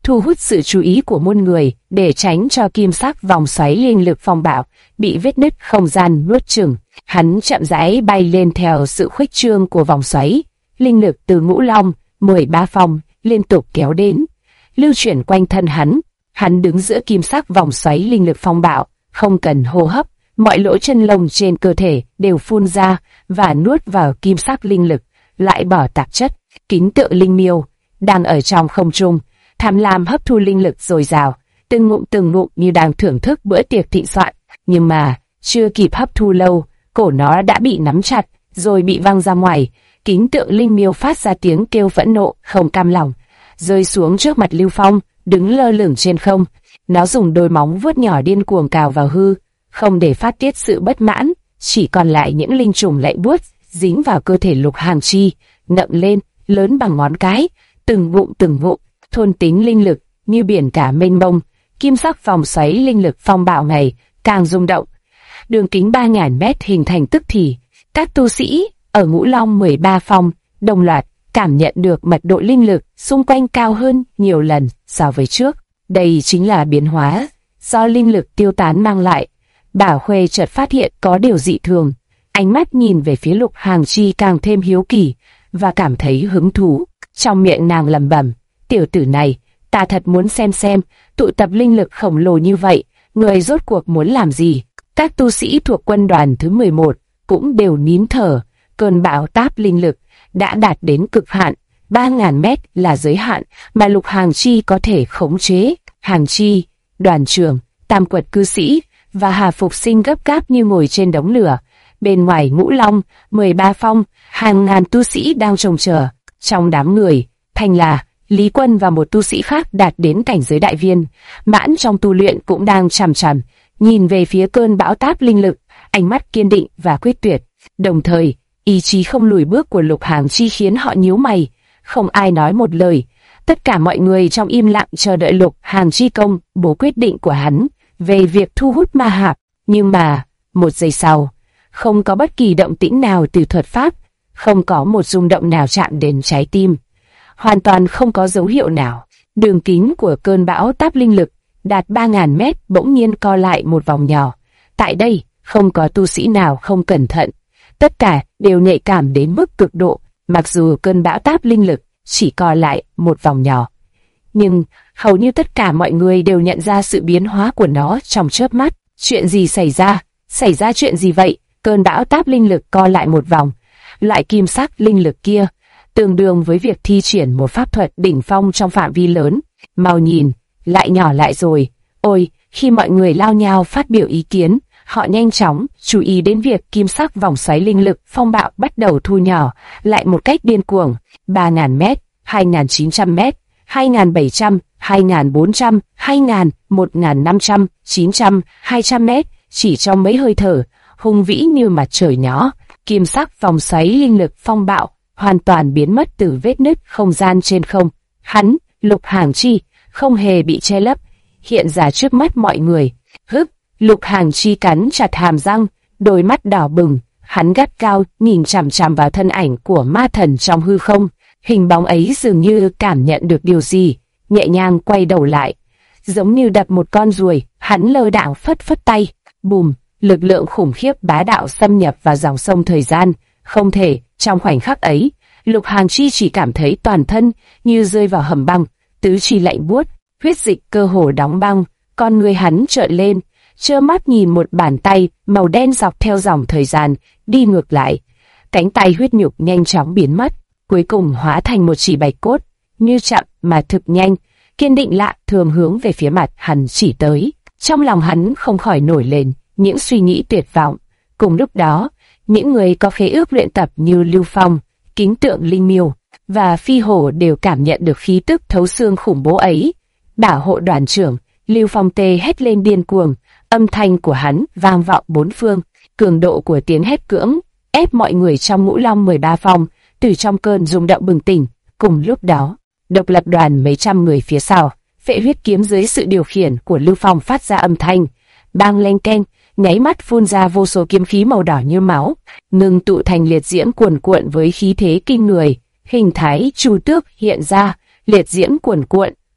thu hút sự chú ý của muôn người để tránh cho kim sắc vòng xoáy linh lực phong bạo bị vết nứt không gian nuốt chửng. Hắn chậm rãi bay lên theo sự khuếch trương của vòng xoáy, linh lực từ Ngũ Long 13 phong liên tục kéo đến, lưu chuyển quanh thân hắn. Hắn đứng giữa kim sắc vòng xoáy linh lực phong bạo, không cần hô hấp, mọi lỗ chân lông trên cơ thể đều phun ra và nuốt vào kim sắc linh lực, lại bỏ tạp chất. Kính tượng linh miêu đang ở trong không trung, tham lam hấp thu linh lực dồi dào, từng ngụm như đang thưởng thức bữa tiệc thịnh soạn. Nhưng mà chưa kịp hấp thu lâu, cổ nó đã bị nắm chặt, rồi bị văng ra ngoài. Kính tượng linh miêu phát ra tiếng kêu phẫn nộ, không cam lòng, rơi xuống trước mặt Lưu Phong, đứng lơ lửng trên không. Nó dùng đôi móng vuốt nhỏ điên cuồng cào vào hư, không để phát tiết sự bất mãn, chỉ còn lại những linh trùng lạnh buốt dính vào cơ thể Lục Hàng Chi, nậm lên, lớn bằng ngón cái, từng ngụm, thôn tính linh lực như biển cả mênh mông. Kim sắc vòng xoáy linh lực phong bạo ngày càng rung động, đường kính 3.000 mét hình thành tức thì. Các tu sĩ ở Ngũ Long 13 phong đồng loạt cảm nhận được mật độ linh lực xung quanh cao hơn nhiều lần so với trước. Đây chính là biến hóa do linh lực tiêu tán mang lại. Bảo Khuê chợt phát hiện có điều dị thường, ánh mắt nhìn về phía Lục Hàng Chi càng thêm hiếu kỳ và cảm thấy hứng thú. Trong miệng nàng lẩm bẩm, tiểu tử này, ta thật muốn xem tụ tập linh lực khổng lồ như vậy, người rốt cuộc muốn làm gì. Các tu sĩ thuộc quân đoàn thứ 11 cũng đều nín thở. Cơn bão táp linh lực đã đạt đến cực hạn, 3.000 mét là giới hạn mà Lục Hàng Chi có thể khống chế. Hàng Chi, đoàn trưởng, Tam Quật cư sĩ và Hà Phục Sinh gấp gáp như ngồi trên đống lửa. Bên ngoài Ngũ Long 13 phong, hàng ngàn tu sĩ đang trông chờ. Trong đám người, Thanh La, Lý Quân và một tu sĩ khác đạt đến cảnh giới đại viên, mãn trong tu luyện cũng đang chằm chằm nhìn về phía cơn bão táp linh lực, ánh mắt kiên định và quyết tuyệt. Đồng thời, ý chí không lùi bước của Lục Hàng Chi khiến họ nhíu mày, không ai nói một lời. Tất cả mọi người trong im lặng chờ đợi Lục Hàng Chi công bố quyết định của hắn về việc thu hút ma hạp. Nhưng mà, một giây sau, không có bất kỳ động tĩnh nào từ thuật pháp, không có một rung động nào chạm đến trái tim. Hoàn toàn không có dấu hiệu nào. Đường kính của cơn bão táp linh lực đạt 3.000 mét bỗng nhiên co lại một vòng nhỏ. Tại đây, không có tu sĩ nào không cẩn thận. Tất cả đều nhạy cảm đến mức cực độ, mặc dù cơn bão táp linh lực chỉ co lại một vòng nhỏ. Nhưng, hầu như tất cả mọi người đều nhận ra sự biến hóa của nó trong chớp mắt. Chuyện gì xảy ra? Xảy ra chuyện gì vậy? Cơn bão táp linh lực co lại một vòng. Loại kim sắc linh lực kia, tương đương với việc thi triển một pháp thuật đỉnh phong trong phạm vi lớn. Mau nhìn, lại nhỏ lại rồi. Ôi, khi mọi người lao nhao phát biểu ý kiến, họ nhanh chóng chú ý đến việc kim sắc vòng xoáy linh lực phong bạo bắt đầu thu nhỏ lại một cách điên cuồng. 3.000 mét, 2.900 mét, 2.700, 2.400, 2.000, 1.500, 900, 200 mét, chỉ trong mấy hơi thở, hùng vĩ như mặt trời nhỏ. Kim sắc vòng xoáy linh lực phong bạo hoàn toàn biến mất từ vết nứt không gian trên không. Hắn, Lục Hàng Chi, không hề bị che lấp, hiện ra trước mắt mọi người. Hức, Lục Hàng Chi cắn chặt hàm răng, đôi mắt đỏ bừng, hắn gắt cao nhìn chằm chằm vào thân ảnh của ma thần trong hư không. Hình bóng ấy dường như cảm nhận được điều gì, nhẹ nhàng quay đầu lại, giống như đập một con ruồi. Hắn lơ đãng phất phất tay, bùm, lực lượng khủng khiếp bá đạo xâm nhập vào dòng sông thời gian. Không thể, trong khoảnh khắc ấy, Lục Hàng Chi chỉ cảm thấy toàn thân như rơi vào hầm băng, tứ chi lạnh buốt, huyết dịch cơ hồ đóng băng. Con người hắn trợn lên, trơ mắt nhìn một bàn tay màu đen dọc theo dòng thời gian đi ngược lại. Cánh tay huyết nhục nhanh chóng biến mất, cuối cùng hóa thành một chỉ bạch cốt, như chậm mà thực nhanh, kiên định lạ thường hướng về phía mặt hắn chỉ tới. Trong lòng hắn không khỏi nổi lên những suy nghĩ tuyệt vọng. Cùng lúc đó, những người có khế ước luyện tập như Lưu Phong, Kính Tượng Linh Miêu và Phi Hổ đều cảm nhận được khí tức thấu xương khủng bố ấy. Bảo hộ đoàn trưởng, Lưu Phong tê hét lên điên cuồng, âm thanh của hắn vang vọng bốn phương. Cường độ của tiếng hét cưỡng ép mọi người trong Ngũ Long 13 phong từ trong cơn rung động bừng tỉnh. Cùng lúc đó, độc lập đoàn mấy trăm người phía sau, Phệ Huyết Kiếm dưới sự điều khiển của Lưu Phong phát ra âm thanh bang leng keng, nháy mắt phun ra vô số kiếm khí màu đỏ như máu, ngưng tụ thành liệt diễm cuồn cuộn với khí thế kinh người. Hình thái Chu Tước hiện ra, liệt diễm cuồn cuộn,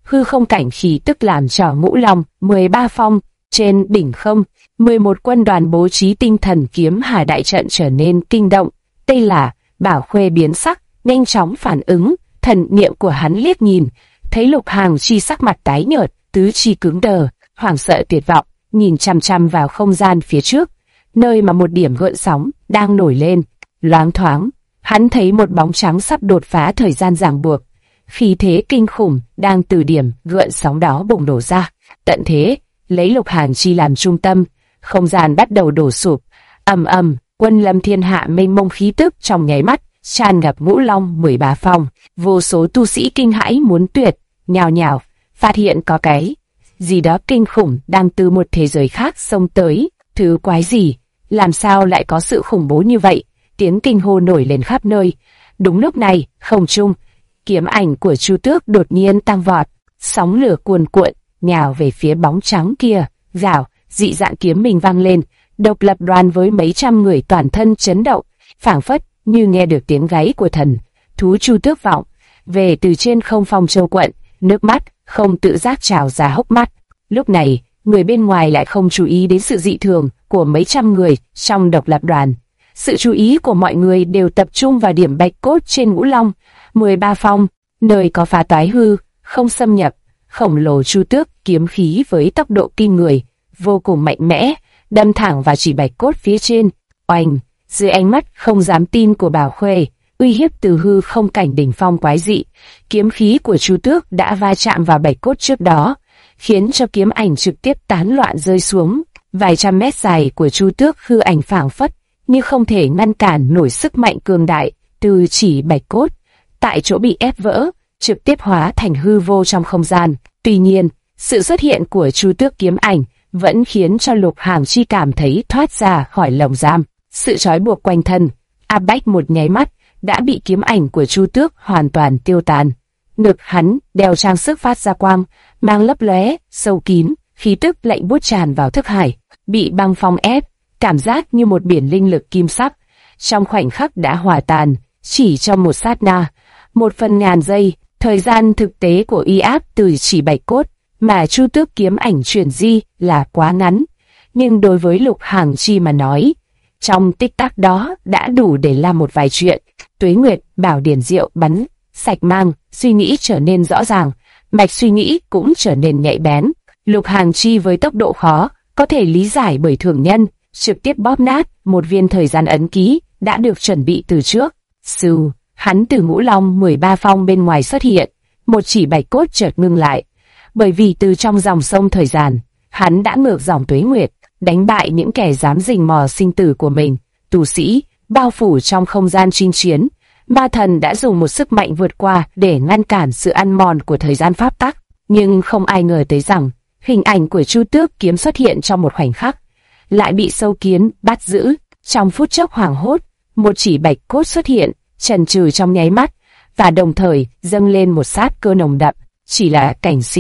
hư không cảnh khí tức làm cho Ngũ Long 13 phong trên đỉnh không, 11 quân đoàn bố trí tinh thần kiếm hà đại trận trở nên kinh động. Đây là Bảo Khuê biến sắc, nhanh chóng phản ứng, thần niệm của hắn liếc nhìn, thấy Lục Hàng Chi sắc mặt tái nhợt, tứ chi cứng đờ, hoảng sợ tuyệt vọng, nhìn chằm chằm vào không gian phía trước, nơi mà một điểm gợn sóng đang nổi lên. Loáng thoáng, hắn thấy một bóng trắng sắp đột phá thời gian ràng buộc, khí thế kinh khủng đang từ điểm gợn sóng đó bùng nổ ra. Tận thế, lấy Lục Hàng Chi làm trung tâm, không gian bắt đầu đổ sụp, ầm ầm, quân lâm thiên hạ mênh mông khí tức trong nháy mắt tràn ngập Ngũ Long 13 phong. Vô số tu sĩ kinh hãi muốn tuyệt, nhào nhào, phát hiện có cái gì đó kinh khủng đang từ một thế giới khác xông tới. Thứ quái gì? Làm sao lại có sự khủng bố như vậy? Tiếng kinh hô nổi lên khắp nơi. Đúng lúc này, không trung, kiếm ảnh của Chu Tước đột nhiên tăng vọt, sóng lửa cuồn cuộn nhào về phía bóng trắng kia. Rào, dị dạng kiếm mình vang lên, độc lập đoàn với mấy trăm người toàn thân chấn động, phảng phất như nghe được tiếng gáy của thần thú Chu Tước vọng về từ trên không phong châu quận. Nước mắt không tự giác trào ra hốc mắt. Lúc này, người bên ngoài lại không chú ý đến sự dị thường của mấy trăm người trong độc lập đoàn. Sự chú ý của mọi người đều tập trung vào điểm bạch cốt trên Ngũ Long 13 phong, nơi có phá toái hư không xâm nhập. Khổng lồ Chu Tước kiếm khí với tốc độ kinh người, vô cùng mạnh mẽ, đâm thẳng vào chỉ bạch cốt phía trên. Oanh! Dưới ánh mắt không dám tin của Bảo Khuê, uy hiếp từ hư không cảnh đỉnh phong quái dị, kiếm khí của Chu Tước đã va chạm vào bạch cốt trước đó, khiến cho kiếm ảnh trực tiếp tán loạn rơi xuống. Vài trăm mét dài của Chu Tước hư ảnh phảng phất như không thể ngăn cản nổi sức mạnh cường đại từ chỉ bạch cốt, tại chỗ bị ép vỡ, trực tiếp hóa thành hư vô trong không gian. Tuy nhiên, sự xuất hiện của Chu Tước kiếm ảnh vẫn khiến cho Lục Hàng Chi cảm thấy thoát ra khỏi lồng giam. Sự trói buộc quanh thân, áp bách một nháy mắt đã bị kiếm ảnh của Chu Tước hoàn toàn tiêu tan. Ngực hắn đeo trang sức phát ra quang, mang lấp lóe, sâu kín, khí tức lạnh buốt tràn vào thức hải, bị băng phong ép, cảm giác như một biển linh lực kim sắc, trong khoảnh khắc đã hòa tan, chỉ trong một sát na, 1/1000 giây. Thời gian thực tế của uy áp từ chỉ bạch cốt mà Chu Tước kiếm ảnh truyền di là quá ngắn, nhưng đối với Lục Hàng Chi mà nói, trong tích tắc đó đã đủ để làm một vài chuyện. Tuế Nguyệt Bảo Điển Diệu bắn sạch mang, suy nghĩ trở nên rõ ràng, mạch suy nghĩ cũng trở nên nhạy bén. Lục Hàng Chi với tốc độ khó có thể lý giải bởi thường nhân, trực tiếp bóp nát một viên thời gian ấn ký đã được chuẩn bị từ trước. Sư, hắn từ Ngũ Long 13 phong bên ngoài xuất hiện, một chỉ bạch cốt chợt ngưng lại, bởi vì từ trong dòng sông thời gian, hắn đã ngược dòng Tuế Nguyệt, đánh bại những kẻ dám rình mò sinh tử của mình. Tu sĩ bao phủ trong không gian chinh chiến, ma thần đã dùng một sức mạnh vượt qua để ngăn cản sự ăn mòn của thời gian pháp tắc, nhưng không ai ngờ tới rằng hình ảnh của Chu Tước kiếm xuất hiện trong một khoảnh khắc lại bị sâu kiến bắt giữ. Trong phút chốc hoảng hốt, một chỉ bạch cốt xuất hiện, chần chừ trong nháy mắt, và đồng thời dâng lên một sát cơ nồng đậm. Chỉ là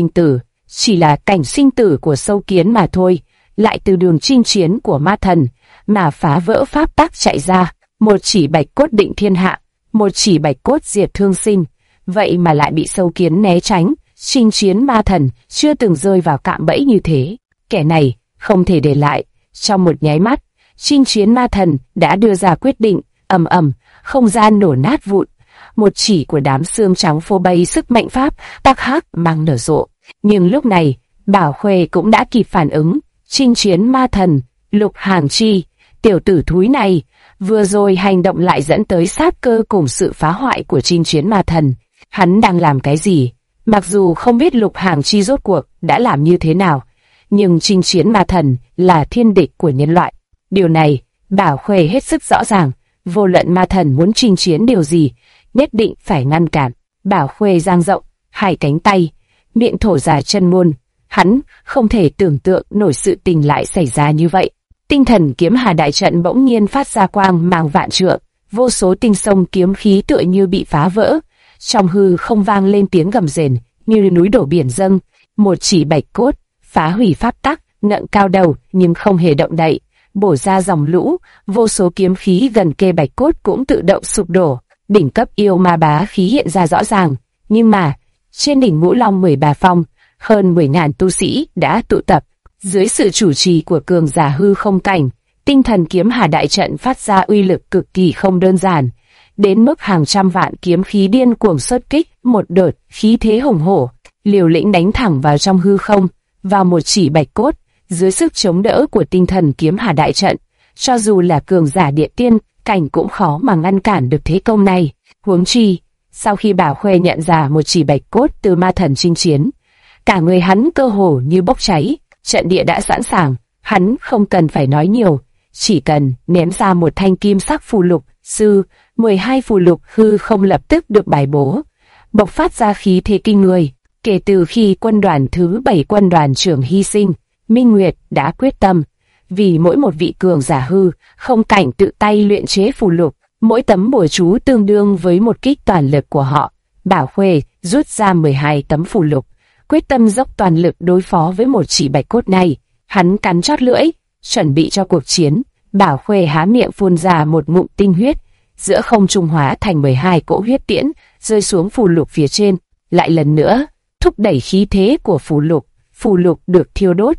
cảnh sinh tử của sâu kiến mà thôi, lại từ đường chinh chiến của ma thần mà phá vỡ pháp tắc chạy ra. Một chỉ bạch cốt định thiên hạ, một chỉ bạch cốt diệt thương sinh, vậy mà lại bị sâu kiến né tránh. Chinh chiến ma thần chưa từng rơi vào cạm bẫy như thế, kẻ này không thể để lại. Trong một nháy mắt, chinh chiến ma thần đã đưa ra quyết định. Ầm ầm, không gian nổ nát vụn, một chỉ của đám xương trắng phô bày sức mạnh pháp tắc hắc mang nở rộ. Nhưng lúc này, Bảo Khuê cũng đã kịp phản ứng. Chinh chiến ma thần, Lục Hàng Chi, tiểu tử thúi này, vừa rồi hành động lại dẫn tới sát cơ cùng sự phá hoại của chinh chiến ma thần. Hắn đang làm cái gì? Mặc dù không biết Lục Hàng Chi rốt cuộc đã làm như thế nào, nhưng chinh chiến ma thần là thiên địch của nhân loại. Điều này, Bảo Khuê hết sức rõ ràng, vô luận ma thần muốn chinh chiến điều gì, nhất định phải ngăn cản. Bảo Khuê dang rộng hai cánh tay, miệng thổ ra chân ngôn. Hắn không thể tưởng tượng nổi sự tình lại xảy ra như vậy. Tinh thần kiếm hà đại trận bỗng nhiên phát ra quang mang vạn trượng, vô số tinh sông kiếm khí tựa như bị phá vỡ. Trong hư không vang lên tiếng gầm rền như núi đổ biển dâng. Một chỉ bạch cốt phá hủy pháp tắc, ngẩng cao đầu nhưng không hề động đậy, bổ ra dòng lũ. Vô số kiếm khí gần kề bạch cốt cũng tự động sụp đổ. Đỉnh cấp yêu ma bá khí hiện ra rõ ràng, nhưng mà Trên đỉnh Ngũ Long 13 phong, hơn 10.000 tu sĩ đã tụ tập. Dưới sự chủ trì của cường giả hư không cảnh, tinh thần kiếm hà đại trận phát ra uy lực cực kỳ không đơn giản, đến mức hàng trăm vạn kiếm khí điên cuồng xuất kích, một đợt khí thế hùng hổ, liều lĩnh đánh thẳng vào trong hư không, vào một chỉ bạch cốt. Dưới sức chống đỡ của tinh thần kiếm hà đại trận, cho dù là cường giả địa tiên cảnh cũng khó mà ngăn cản được thế công này. Huống chi, sau khi Bảo Khuê nhận ra một chỉ bạch cốt từ ma thần chinh chiến, cả người hắn cơ hồ như bốc cháy, trận địa đã sẵn sàng, hắn không cần phải nói nhiều, chỉ cần ném ra một thanh kim sắc phù lục, 12 phù lục hư không lập tức được bài bố, bộc phát ra khí thế kinh người. Kể từ khi quân đoàn thứ 7 quân đoàn trưởng hy sinh, Minh Nguyệt đã quyết tâm, vì mỗi một vị cường giả hư không cảnh tự tay luyện chế phù lục, mỗi tấm bùa chú tương đương với một kích toàn lực của họ. Bảo Khuê rút ra 12 tấm phù lục, quyết tâm dốc toàn lực đối phó với một chỉ bạch cốt này. Hắn cắn chót lưỡi, chuẩn bị cho cuộc chiến. Bảo Khuê há miệng phun ra một ngụm tinh huyết, giữa không trung hóa thành 12 cỗ huyết tiễn, rơi xuống phù lục phía trên. Lại lần nữa, thúc đẩy khí thế của phù lục được thiêu đốt.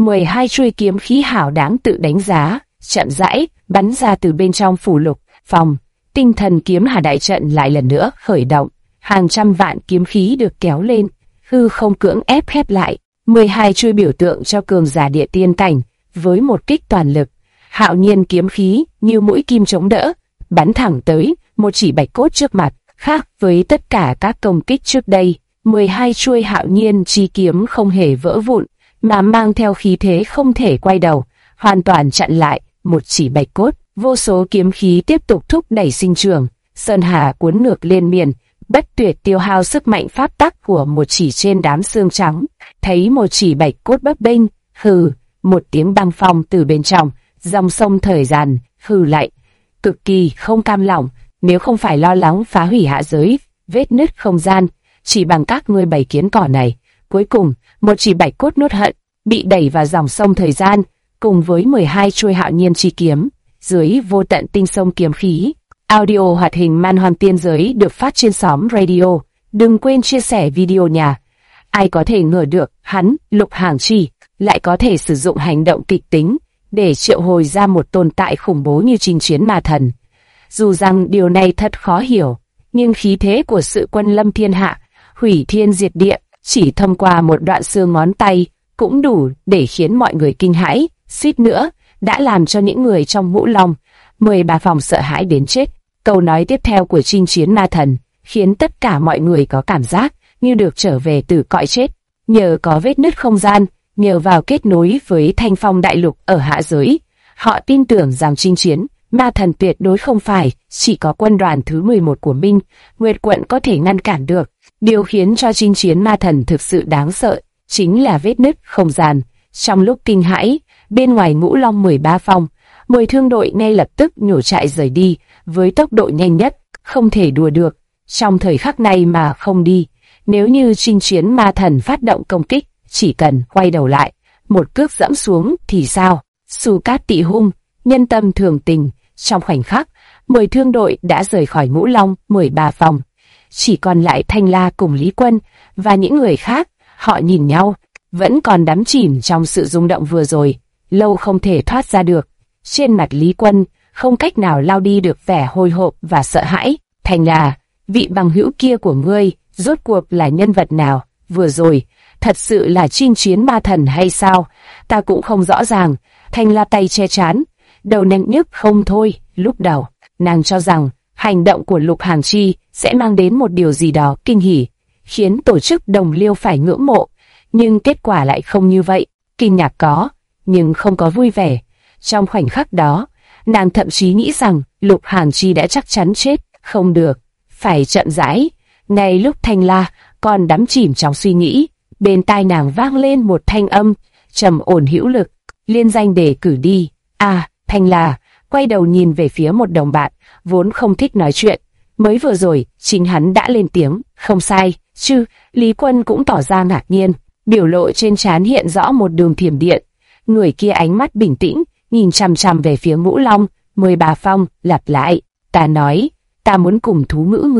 12 chuôi kiếm khí hảo đáng tự đánh giá, chậm rãi bắn ra từ bên trong phù lục phòng. Tinh thần kiếm hà đại trận lại lần nữa khởi động, hàng trăm vạn kiếm khí được kéo lên, hư không cưỡng ép khép lại. 12 chuôi biểu tượng cho cường giả địa tiên cảnh, với một kích toàn lực, hạo nhiên kiếm khí như mũi kim chống đỡ, bắn thẳng tới một chỉ bạch cốt trước mặt. Khác với tất cả các công kích trước đây, 12 chuôi hạo nhiên chi kiếm không hề vỡ vụn, mà mang theo khí thế không thể quay đầu, hoàn toàn chặn lại một chỉ bạch cốt. Vô số kiếm khí tiếp tục thúc đẩy sinh trưởng, sơn hà cuốn ngược liên miên, bất tuyệt tiêu hao sức mạnh pháp tắc của một chỉ trên đám xương trắng. Thấy một chỉ bạch cốt bấp bênh, hừ, một tiếng băng phong từ bên trong, dòng sông thời gian, hừ lại, cực kỳ không cam lòng. Nếu không phải lo lắng phá hủy hạ giới, vết nứt không gian, chỉ bằng các ngươi bầy kiến cỏ này, cuối cùng một chỉ bạch cốt nuốt hận, bị đẩy vào dòng sông thời gian, cùng với 12 chuôi hạo nhiên chi kiếm, dưới vô tận tinh sông kiếm khí. Audio hoạt hình Man Hoang Tiên Giới được phát trên xóm radio. Đừng quên chia sẻ video nha. Ai có thể ngờ được hắn, Lục Hàng Chi, lại có thể sử dụng hành động kịch tính để triệu hồi ra một tồn tại khủng bố như Chinh Chiến Ma Thần. Dù rằng điều này thật khó hiểu, nhưng khí thế của sự quân lâm thiên hạ, hủy thiên diệt địa, chỉ thông qua một đoạn xương ngón tay, cũng đủ để khiến mọi người kinh hãi, suýt nữa đã làm cho những người trong Ngũ Long 13 phòng sợ hãi đến chết. Câu nói tiếp theo của Chinh Chiến Ma Thần khiến tất cả mọi người có cảm giác như được trở về từ cõi chết. Nhờ có vết nứt không gian, nhờ vào kết nối với Thanh Phong Đại Lục ở hạ giới, họ tin tưởng rằng Chinh Chiến Ma Thần tuyệt đối không phải chỉ có quân đoàn thứ 11 của Minh Nguyệt quận có thể ngăn cản được. Điều khiến cho Chinh Chiến Ma Thần thực sự đáng sợ chính là vết nứt không gian. Trong lúc kinh hãi, bên ngoài Ngũ Long 13 phòng, 10 thương đội ngay lập tức nhổ trại rời đi với tốc độ nhanh nhất, không thể đùa được. Trong thời khắc này mà không đi, nếu như Chinh Chiến Ma Thần phát động công kích, chỉ cần quay đầu lại, một cước dẫm xuống thì sao? Su Cát Tị Hung, nhân tâm thường tình. Trong khoảnh khắc, 10 thương đội đã rời khỏi Ngũ Long 13 phòng. Chỉ còn lại Thanh La cùng Lý Quân và những người khác. Họ nhìn nhau, vẫn còn đắm chìm trong sự rung động vừa rồi, lâu không thể thoát ra được. Trên mặt Lý Quân không cách nào lau đi được vẻ hồi hộp và sợ hãi. Thanh La, vị bằng hữu kia của ngươi, rốt cuộc là nhân vật nào? Vừa rồi, thật sự là Chinh Chiến Ma Thần hay sao? Ta cũng không rõ ràng. Thanh La tay che trán, đầu nặng nhức không thôi. Lúc đầu, nàng cho rằng hành động của Lục Hàng Chi sẽ mang đến một điều gì đó kinh hỉ, khiến tổ chức đồng liêu phải ngưỡng mộ. Nhưng kết quả lại không như vậy. Kinh ngạc có, nhưng không có vui vẻ. Trong khoảnh khắc đó, nàng thậm chí nghĩ rằng Lục Hàng Chi đã chắc chắn chết. Không được, phải chậm rãi. Ngay lúc Thanh La còn đắm chìm trong suy nghĩ, bên tai nàng vang lên một thanh âm trầm ổn hữu lực. Liên danh đề cử đi. Thanh La quay đầu nhìn về phía một đồng bạn vốn không thích nói chuyện. Mới vừa rồi chính hắn đã lên tiếng. Không sai chứ? Lý Quân cũng tỏ ra ngạc nhiên, biểu lộ trên trán hiện rõ một đường thiểm điện. Người kia ánh mắt bình tĩnh, nhìn chằm chằm về phía Ngũ Long 13 phong, lặp lại. Ta nói, ta muốn cùng thú ngữ người,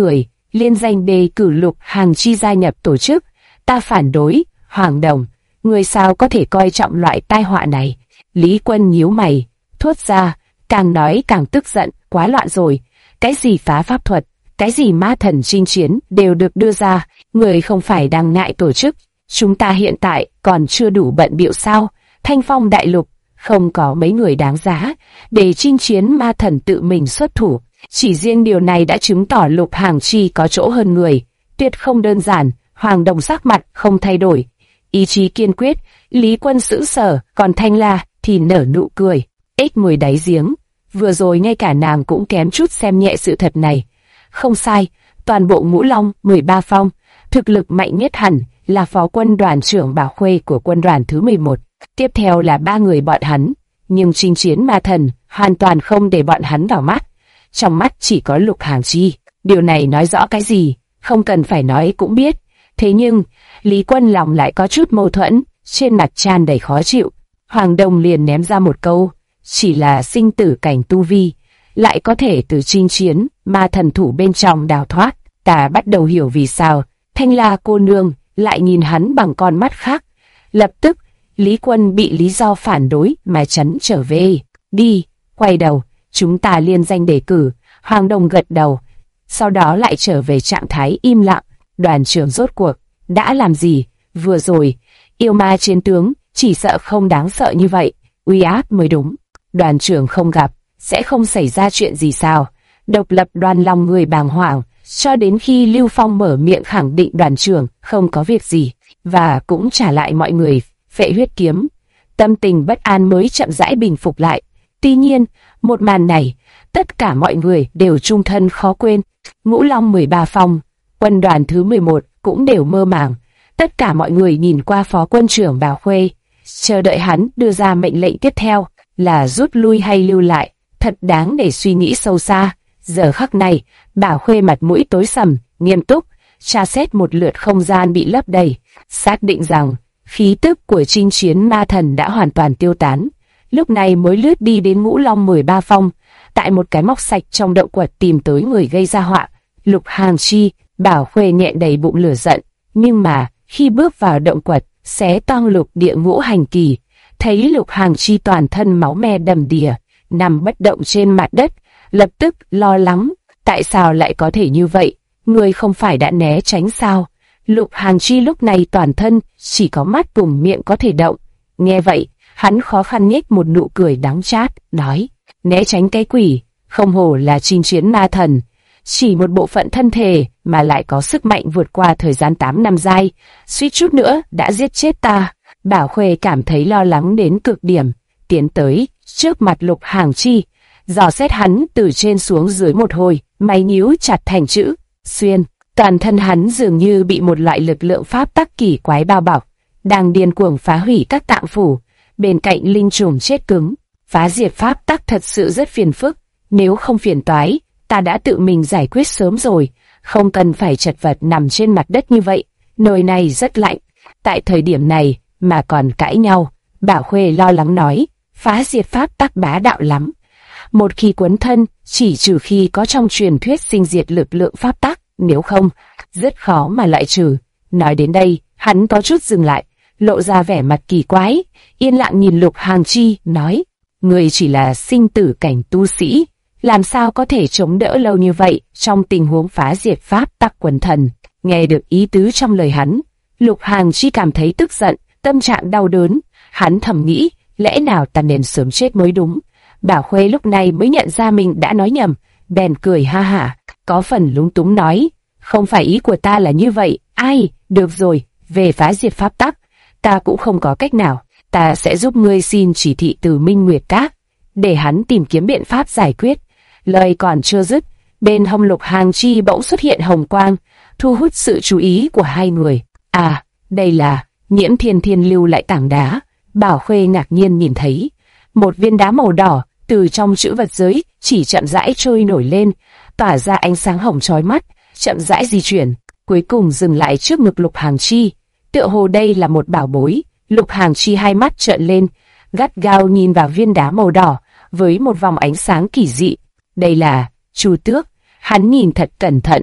liên danh đề cử Lục Hàng Chi gia nhập tổ chức. Ta phản đối. Hoàng Đồng, người sao có thể coi trọng loại tai họa này? Lý Quân nhíu mày, thốt ra, càng nói càng tức giận, quá loạn rồi. Cái gì phá pháp thuật, cái gì ma thần chinh chiến đều được đưa ra, người không phải đang ngại tổ chức. Chúng ta hiện tại còn chưa đủ bận bịu sao? Thanh Phong đại lục, không có mấy người đáng giá để chinh chiến ma thần tự mình xuất thủ. Chỉ riêng điều này đã chứng tỏ Lục Hàng Chi có chỗ hơn người, tuyệt không đơn giản. Hoàng Đồng sắc mặt không thay đổi, ý chí kiên quyết. Lý Quân sững sờ, còn Thanh La thì nở nụ cười. Ếch ngồi đáy giếng, vừa rồi ngay cả nàng cũng kém chút xem nhẹ sự thật này. Không sai, toàn bộ Ngũ Long 13 phong, thực lực mạnh nhất hẳn là phó quân đoàn trưởng Bảo Khuê của quân đoàn thứ 11. Tiếp theo là 3 người bọn hắn, nhưng chinh chiến ma thần hoàn toàn không để bọn hắn vào mắt. Trong mắt chỉ có Lục Hàng Chi. Điều này nói rõ cái gì? Không cần phải nói cũng biết. Thế nhưng, Lý Quân lòng lại có chút mâu thuẫn, trên mặt tràn đầy khó chịu. Hoàng Đồng liền ném ra một câu, chỉ là sinh tử cảnh tu vi, lại có thể từ chinh chiến ma thần thủ bên trong đào thoát. Ta bắt đầu hiểu vì sao Thanh La cô nương lại nhìn hắn bằng con mắt khác. Lập tức, Lý Quân bị lý do phản đối mà trấn trở về. Đi, quay đầu, chúng ta liên danh đề cử. Hoàng Đồng gật đầu, sau đó lại trở về trạng thái im lặng. Đoàn trưởng rốt cuộc đã làm gì? Vừa rồi, yêu ma chiến tướng chỉ sợ không đáng sợ như vậy, uy áp mới đúng. Đoàn trưởng không gặp, sẽ không xảy ra chuyện gì sao? Độc Lập Đoàn lòng người bàng hoàng, cho đến khi Lưu Phong mở miệng khẳng định đoàn trưởng không có việc gì, và cũng trả lại mọi người phệ huyết kiếm. Tâm tình bất an mới chậm rãi bình phục lại. Tuy nhiên, một màn này, tất cả mọi người đều chung thân khó quên. Ngũ Long 13 phong, quân đoàn thứ 11 cũng đều mơ màng. Tất cả mọi người nhìn qua phó quân trưởng Bảo Khuê, chờ đợi hắn đưa ra mệnh lệnh tiếp theo là rút lui hay lưu lại, thật đáng để suy nghĩ sâu xa. Giờ khắc này, Bảo Khuê mặt mũi tối sầm, nghiêm túc, tra xét một lượt không gian bị lấp đầy, xác định rằng khí tức của chinh chiến ma thần đã hoàn toàn tiêu tán. Lúc này mới lướt đi đến Ngũ Long 13 phong, tại một cái móc sạch trong động quật tìm tới người gây ra họa, Lục Hàng Chi. Bảo Khuê nhẹ đầy bụng lửa giận, nhưng mà khi bước vào động quật, xé toang lục địa ngũ hành kỳ, thấy Lục Hàng Chi toàn thân máu me đầm đìa, nằm bất động trên mặt đất, lập tức lo lắng, tại sao lại có thể như vậy? Người không phải đã né tránh sao? Lục Hàng Chi lúc này toàn thân chỉ có mắt cùng miệng có thể động. Nghe vậy, hắn khó khăn nhếch một nụ cười đắng chát, nói: né tránh cái quỷ, không hổ là chinh chiến ma thần. Chỉ một bộ phận thân thể mà lại có sức mạnh vượt qua thời gian 8 năm dài, suýt chút nữa đã giết chết ta. Bảo Khuê cảm thấy lo lắng đến cực điểm, tiến tới trước mặt Lục Hàng Chi, dò xét hắn từ trên xuống dưới một hồi, mày nhíu chặt thành chữ xuyên. Toàn thân hắn dường như bị một loại lực lượng pháp tắc kỳ quái bao bọc, đang điên cuồng phá hủy các tạng phủ. Bên cạnh linh trùng chết cứng, phá diệt pháp tắc thật sự rất phiền phức. Nếu không phiền toái, ta đã tự mình giải quyết sớm rồi, không cần phải chật vật nằm trên mặt đất như vậy. Nơi này rất lạnh, tại thời điểm này mà còn cãi nhau. Bảo Khuê lo lắng nói, phá diệt pháp tắc bá đạo lắm. Một khi quấn thân, chỉ trừ khi có trong truyền thuyết sinh diệt lực lượng pháp tắc, nếu không, rất khó mà loại trừ. Nói đến đây, hắn có chút dừng lại, lộ ra vẻ mặt kỳ quái, yên lặng nhìn Lục Hàng Chi, nói, người chỉ là sinh tử cảnh tu sĩ, làm sao có thể chống đỡ lâu như vậy trong tình huống phá diệt pháp tắc quần thần. Nghe được ý tứ trong lời hắn, Lục Hàng Chi cảm thấy tức giận, tâm trạng đau đớn. Hắn thầm nghĩ, lẽ nào ta nên sớm chết mới đúng. Bảo Khuê lúc này mới nhận ra mình đã nói nhầm, bèn cười ha hả, có phần lúng túng nói, không phải ý của ta là như vậy. Ai, được rồi, về phá diệt pháp tắc, ta cũng không có cách nào, ta sẽ giúp ngươi xin chỉ thị từ Minh Nguyệt Các, để hắn tìm kiếm biện pháp giải quyết. Lời còn chưa dứt, bên hông Lục Hàng Chi bỗng xuất hiện hồng quang, thu hút sự chú ý của hai người. À, đây là Nhiễm Thiên Thiên lưu lại tảng đá. Bảo Khuê ngạc nhiên nhìn thấy một viên đá màu đỏ từ trong trữ vật giới chỉ chậm rãi trôi nổi lên, tỏa ra ánh sáng hồng chói mắt, chậm rãi di chuyển, cuối cùng dừng lại trước ngực Lục Hàng Chi. Tựa hồ đây là một bảo bối. Lục Hàng Chi hai mắt trợn lên, gắt gao nhìn vào viên đá màu đỏ với một vòng ánh sáng kỳ dị. Đây là Chu Tước. Hắn nhìn thật cẩn thận,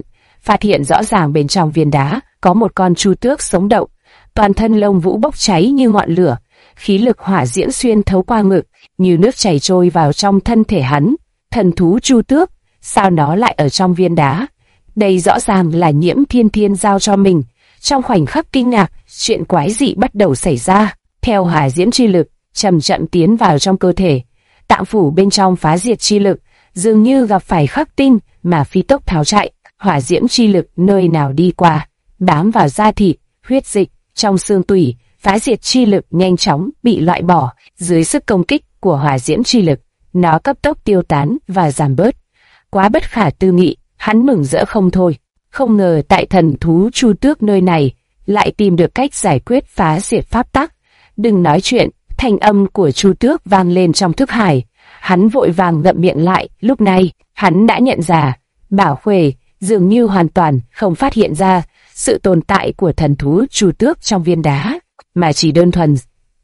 phát hiện rõ ràng bên trong viên đá có một con chu tước sống động, toàn thân lông vũ bốc cháy như ngọn lửa, khí lực hỏa diễm xuyên thấu qua ngực, như nước chảy trôi vào trong thân thể hắn. Thần thú chu tước, sao nó lại ở trong viên đá? Đây rõ ràng là Nhiễm Thiên Thiên giao cho mình. Trong khoảnh khắc kinh ngạc, chuyện quái dị bắt đầu xảy ra. Theo hỏa diễm chi lực chậm chậm tiến vào trong cơ thể, tạng phủ bên trong phá diệt chi lực dường như gặp phải khắc tinh mà phi tốc tháo chạy. Hỏa diễm chi lực nơi nào đi qua, bám vào da thịt, huyết dịch, trong xương tủy. Phá diệt chi lực nhanh chóng bị loại bỏ dưới sức công kích của hỏa diễm chi lực. Nó cấp tốc tiêu tán và giảm bớt. Quá bất khả tư nghị, hắn mừng rỡ không thôi. Không ngờ tại thần thú chu tước nơi này lại tìm được cách giải quyết phá diệt pháp tắc. Đừng nói chuyện, thanh âm của chu tước vang lên trong thức hải. Hắn vội vàng ngậm miệng lại. Lúc này hắn đã nhận ra Bảo Khuê dường như hoàn toàn không phát hiện ra sự tồn tại của thần thú chu tước trong viên đá, mà chỉ đơn thuần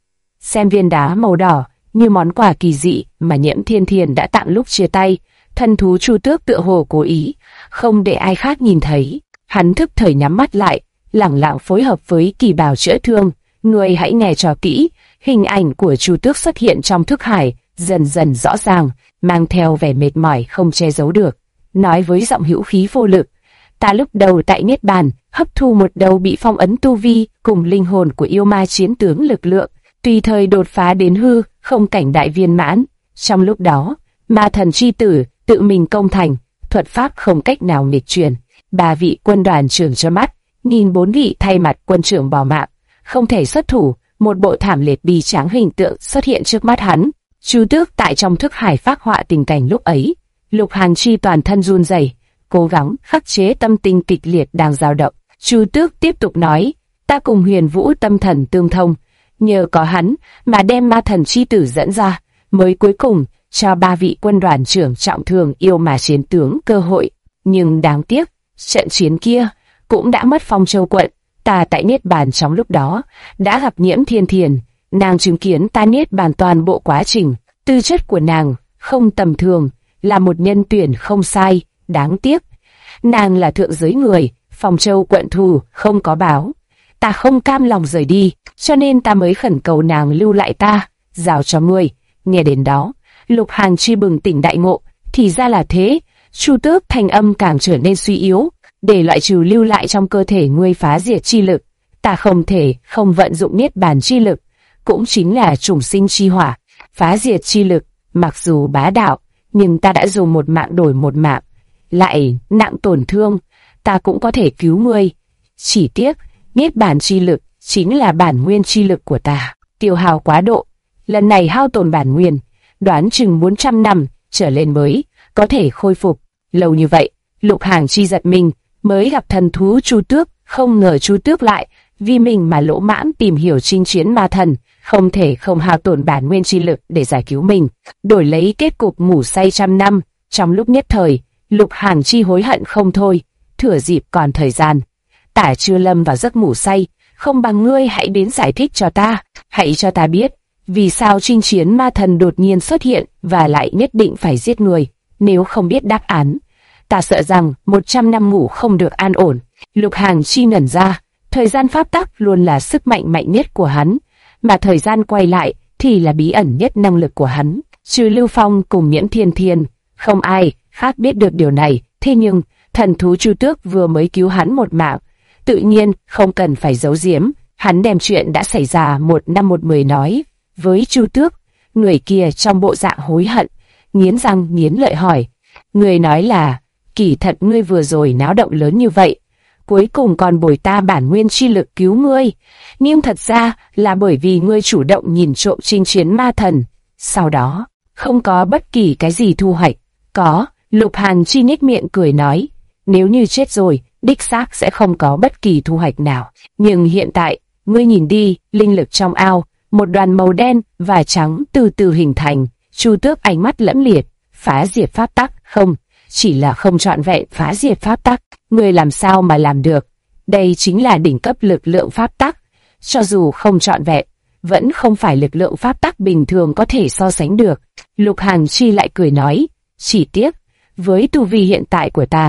xem viên đá màu đỏ như món quà kỳ dị mà Nhiễm Thiên Thiên đã tặng lúc chia tay. Thần thú chu tước tựa hồ cố ý không để ai khác nhìn thấy. Hắn thức thời nhắm mắt lại, lẳng lặng phối hợp với kỳ bào chữa thương. Người hãy nghe cho kỹ. Hình ảnh của chu tước xuất hiện trong thức hải, dần dần rõ ràng, mang theo vẻ mệt mỏi không che giấu được. Nói với giọng hữu khí vô lực, ta lúc đầu tại Niết Bàn hấp thu một đầu bị phong ấn tu vi cùng linh hồn của yêu ma chiến tướng lực lượng, tùy thời đột phá đến hư không cảnh đại viên mãn. Trong lúc đó, ma thần chi tử tự mình công thành, thuật pháp không cách nào nghịch truyền. 3 vị quân đoàn trưởng trơ mắt nhìn 4 vị thay mặt quân trưởng bỏ mạng, không thể xuất thủ. Một bộ thảm liệt bi tráng hình tượng xuất hiện trước mắt hắn. Chu tước tại trong thức hải phác họa tình cảnh lúc ấy. Lục Hàn Chi toàn thân run rẩy, cố gắng khắc chế tâm tình kịch liệt đang dao động. Chu tước tiếp tục nói, ta cùng Huyền Vũ tâm thần tương thông, nhờ có hắn mà đem ma thần chi tử dẫn ra, mới cuối cùng cho 3 vị quân đoàn trưởng trọng thương yêu mà chiến tướng cơ hội. Nhưng đáng tiếc, trận chiến kia cũng đã mất Phong Châu quận. Ta tại Niết Bàn trong lúc đó đã gặp Nhiễm Thiên Thiên, nàng chứng kiến ta Niết Bàn toàn bộ quá trình. Tư chất của nàng không tầm thường, là một nhân tuyển không sai. Đáng tiếc, nàng là thượng giới người, Phong Châu quận thù không có báo. Ta không cam lòng rời đi, cho nên ta mới khẩn cầu nàng lưu lại ta, giao cho ngươi. Nghe đến đó, Lục Hàn Chi bừng tỉnh đại ngộ, thì ra là thế. Chu tước thanh âm càng trở nên suy yếu, để loại trừ lưu lại trong cơ thể ngươi phá diệt chi lực, ta không thể không vận dụng Niết Bàn chi lực, cũng chính là trùng sinh chi hỏa. Phá diệt chi lực mặc dù bá đạo, nhưng ta đã dùng một mạng đổi một mạng, lại nặng tổn thương, ta cũng có thể cứu ngươi. Chỉ tiếc, Niết Bàn chi lực chính là bản nguyên chi lực của ta, tiêu hao quá độ, lần này hao tổn bản nguyên, đoán chừng 400 năm trở lên mới có thể khôi phục. Lâu như vậy, Lục Hàn Chi giật mình, mới gặp thần thú chu tước, không ngờ chu tước lại vì mình mà lỗ mãn tìm hiểu chinh chiến ma thần, không thể không hao tổn bản nguyên chi lực để giải cứu mình, đổi lấy kết cục ngủ say trăm năm. Trong lúc nhất thời, Lục Hàn Chi hối hận không thôi. Thừa dịp còn thời gian, ta chưa lâm vào giấc ngủ say, không bằng ngươi hãy đến giải thích cho ta, hãy cho ta biết vì sao chinh chiến ma thần đột nhiên xuất hiện và lại nhất định phải giết người. Nếu không biết đáp án, ta sợ rằng 100 năm ngủ không được an ổn. Lục Hàn Chi ngẩn ra, thời gian pháp tắc luôn là sức mạnh mạnh nhất của hắn, mà thời gian quay lại thì là bí ẩn nhất năng lực của hắn. Trừ Lưu Phong cùng Nhiễm Thiên Thiên, không ai khác biết được điều này. Thế nhưng thần thú chu tước vừa mới cứu hắn một mạng, tự nhiên không cần phải giấu giếm. Hắn đem chuyện đã xảy ra 1 năm 1 mười nói với chu tước. Người kia trong bộ dạng hối hận, nghiến răng nghiến lợi hỏi, người nói là kỳ thật ngươi vừa rồi náo động lớn như vậy, cuối cùng còn bồi ta bản nguyên chi lực cứu ngươi, nhưng thật ra là bởi vì ngươi chủ động nhìn trộm chinh chiến ma thần, sau đó không có bất kỳ cái gì thu hoạch. Có. Lục Hàn Chi nhếch miệng cười nói, nếu như chết rồi, đích xác sẽ không có bất kỳ thu hoạch nào, nhưng hiện tại, ngươi nhìn đi, linh lực trong ao, một đoàn màu đen và trắng từ từ hình thành. Chu tước ánh mắt lẫm liệt, phá diệt pháp tắc, không, chỉ là không trọn vẹn phá diệt pháp tắc, ngươi làm sao mà làm được? Đây chính là đỉnh cấp lực lượng pháp tắc, cho dù không trọn vẹn, vẫn không phải lực lượng pháp tắc bình thường có thể so sánh được. Lục Hàn Chi lại cười nói, chỉ tiếc, với tu vi hiện tại của ta,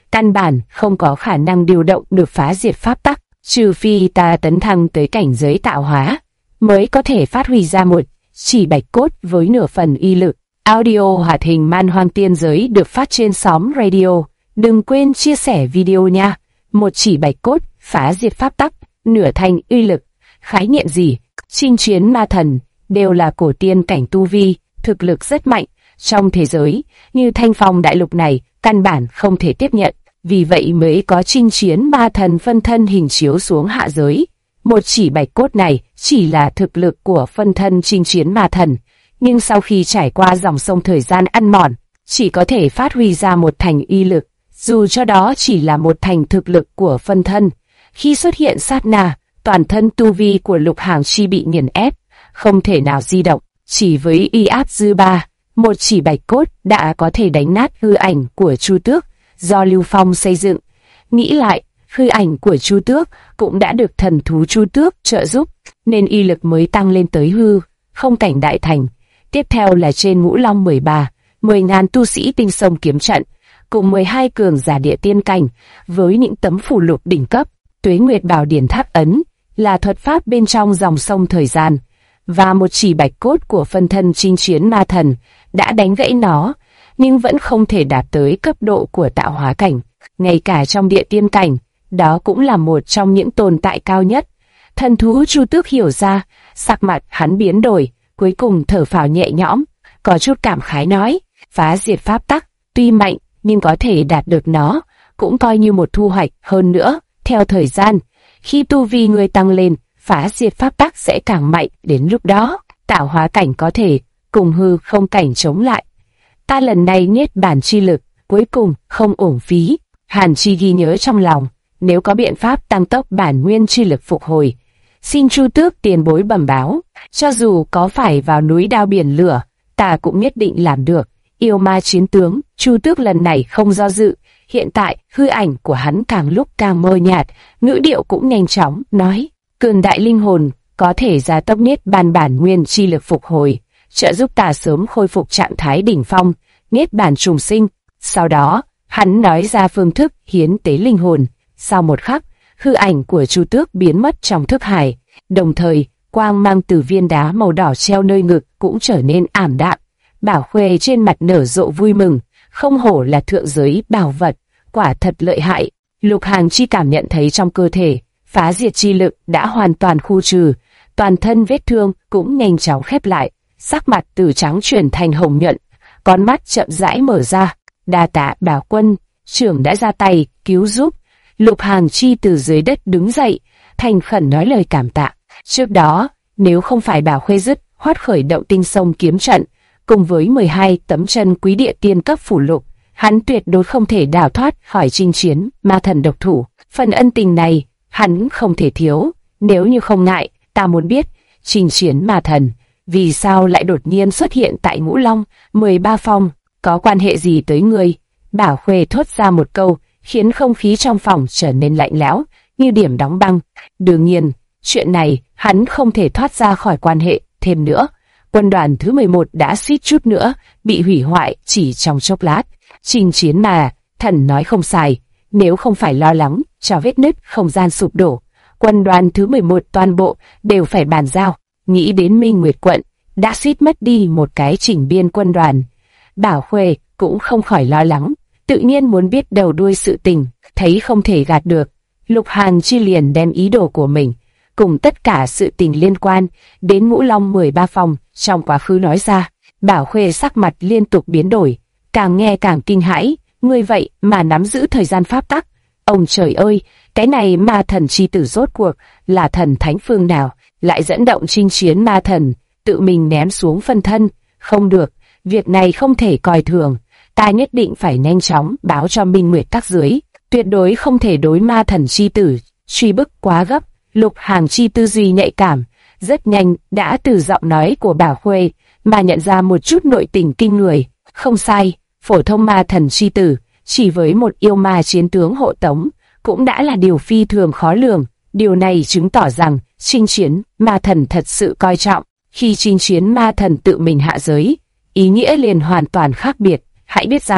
căn bản không có khả năng điều động được phá diệt pháp tắc, trừ phi ta tấn thăng tới cảnh giới tạo hóa, mới có thể phát huy ra một chỉ bạch cốt với nửa phần uy lực. Audio hoạt hình Man Hoang Tiên Giới được phát trên xóm radio. Đừng quên chia sẻ video nha. Một chỉ bạch cốt, phá diệt pháp tắc, nửa thành uy lực. Khái niệm gì? Chinh chiến ma thần đều là cổ tiên cảnh tu vi, thực lực rất mạnh. Trong thế giới, như Thanh Phong đại lục này, căn bản không thể tiếp nhận. Vì vậy mới có chinh chiến ma thần phân thân hình chiếu xuống hạ giới. Một chỉ bạch cốt này chỉ là thực lực của phân thân chinh chiến ma thần, nhưng sau khi trải qua dòng sông thời gian ăn mòn, chỉ có thể phát huy ra một thành uy lực, dù cho đó chỉ là một thành thực lực của phân thân. Khi xuất hiện sát na, toàn thân tu vi của Lục Hàng Chi bị nghiền ép, không thể nào di động, chỉ với uy áp dư ba, một chỉ bạch cốt đã có thể đánh nát hư ảnh của Chu Tước do Lưu Phong xây dựng. Nghĩ lại, hư ảnh của Chu Tước cũng đã được thần thú Chu Tước trợ giúp, nên uy lực mới tăng lên tới hư không cảnh đại thành. Tiếp theo là trên Ngũ Long 13, 10.000 tu sĩ tinh sông kiếm trận, cùng 12 cường giả địa tiên cảnh, với những tấm phù lục đỉnh cấp, Tuế Nguyệt Bảo Điển Tháp Ấn, là thuật pháp bên trong dòng sông thời gian, và một chỉ bạch cốt của phân thân chinh chiến ma thần, đã đánh gãy nó, nhưng vẫn không thể đạt tới cấp độ của tạo hóa cảnh. Ngay cả trong địa tiên cảnh, đó cũng là một trong những tồn tại cao nhất. Thần thú Chu Tước hiểu ra, sắc mặt hắn biến đổi, cuối cùng thở phào nhẹ nhõm, có chút cảm khái nói, phá diệt pháp tắc, tuy mạnh, nhưng có thể đạt được nó, cũng coi như một thu hoạch. Hơn nữa, theo thời gian, khi tu vi người tăng lên, phá diệt pháp tắc sẽ càng mạnh, đến lúc đó, tạo hóa cảnh có thể cùng hư không cảnh chống lại. Ta lần này niết bản chi lực, cuối cùng không uổng phí. Hàn Chi ghi nhớ trong lòng, nếu có biện pháp tăng tốc bản nguyên chi lực phục hồi, xin Chu Tước tiền bối bẩm báo, cho dù có phải vào núi đao biển lửa, ta cũng nhất định làm được. Yêu ma chiến tướng, Chu Tước lần này không do dự, hiện tại hư ảnh của hắn càng lúc càng mờ nhạt, ngữ điệu cũng nhanh chóng, nói, cường đại linh hồn, có thể gia tốc niết bàn bản nguyên chi lực phục hồi, trợ giúp ta sớm khôi phục trạng thái đỉnh phong, niết bàn trùng sinh. Sau đó, hắn nói ra phương thức hiến tế linh hồn. Sau một khắc, hư ảnh của Chu Tước biến mất trong thức hải, đồng thời quang mang từ viên đá màu đỏ treo nơi ngực cũng trở nên ảm đạm. Bảo Khuê trên mặt nở rộ vui mừng, không hổ là thượng giới bảo vật, quả thật lợi hại. Lục Hàng Chi cảm nhận thấy trong cơ thể phá diệt chi lực đã hoàn toàn khu trừ, toàn thân vết thương cũng nhanh chóng khép lại, sắc mặt từ trắng chuyển thành hồng nhuận, con mắt chậm rãi mở ra. Đa tạ Bảo Quân, trưởng đã ra tay cứu giúp. Lục Hàng Chi từ dưới đất đứng dậy, thành khẩn nói lời cảm tạ. Trước đó, nếu không phải Bảo Khuê dứt khoát khởi động tinh sông kiếm trận, cùng với 12 tấm chân quý địa tiên cấp phủ lục, hắn tuyệt đối không thể đào thoát khỏi chinh chiến ma thần độc thủ. Phần ân tình này, hắn không thể thiếu. Nếu như không ngại, ta muốn biết, chinh chiến ma thần, vì sao lại đột nhiên xuất hiện tại Ngũ Long 13 phòng, có quan hệ gì tới người? Bảo Khuê thốt ra một câu, khiến không khí trong phòng trở nên lạnh lẽo, như điểm đóng băng. Đương nhiên, chuyện này hắn không thể thoát ra khỏi quan hệ. Thêm nữa, quân đoàn thứ 11 đã suýt chút nữa bị hủy hoại chỉ trong chốc lát. Chinh chiến mà, thần nói không sai, nếu không phải lo lắng cho vết nứt không gian sụp đổ, quân đoàn thứ 11 toàn bộ đều phải bàn giao. Nghĩ đến Minh Nguyệt quận đã suýt mất đi một cái chỉnh biên quân đoàn, Bảo Khuê cũng không khỏi lo lắng, tự nhiên muốn biết đầu đuôi sự tình. Thấy không thể gạt được, Lục Hàn Chi liền đem ý đồ của mình cùng tất cả sự tình liên quan đến Ngũ Long 13 phòng trong quá khứ nói ra. Bảo Khuê sắc mặt liên tục biến đổi, càng nghe càng kinh hãi. Ngươi vậy mà nắm giữ thời gian pháp tắc? Ông trời ơi, cái này ma thần chi tử rốt cuộc là thần thánh phương nào, lại dẫn động chinh chiến ma thần, tự mình ném xuống phân thân? Không được, việc này không thể coi thường, ta nhất định phải nhanh chóng báo cho Minh Nguyệt các dưới, tuyệt đối không thể đối ma thần chi tử truy bức quá gấp. Lục Hàng Chi tư duy nhạy cảm, rất nhanh đã từ giọng nói của Bảo Khuê mà nhận ra một chút nội tình kinh người. Không sai, phổ thông ma thần chi tử chỉ với một yêu ma chiến tướng hộ tống cũng đã là điều phi thường khó lường. Điều này chứng tỏ rằng chinh chiến ma thần thật sự coi trọng. Khi chinh chiến ma thần tự mình hạ giới, ý nghĩa liền hoàn toàn khác biệt. Hãy biết rằng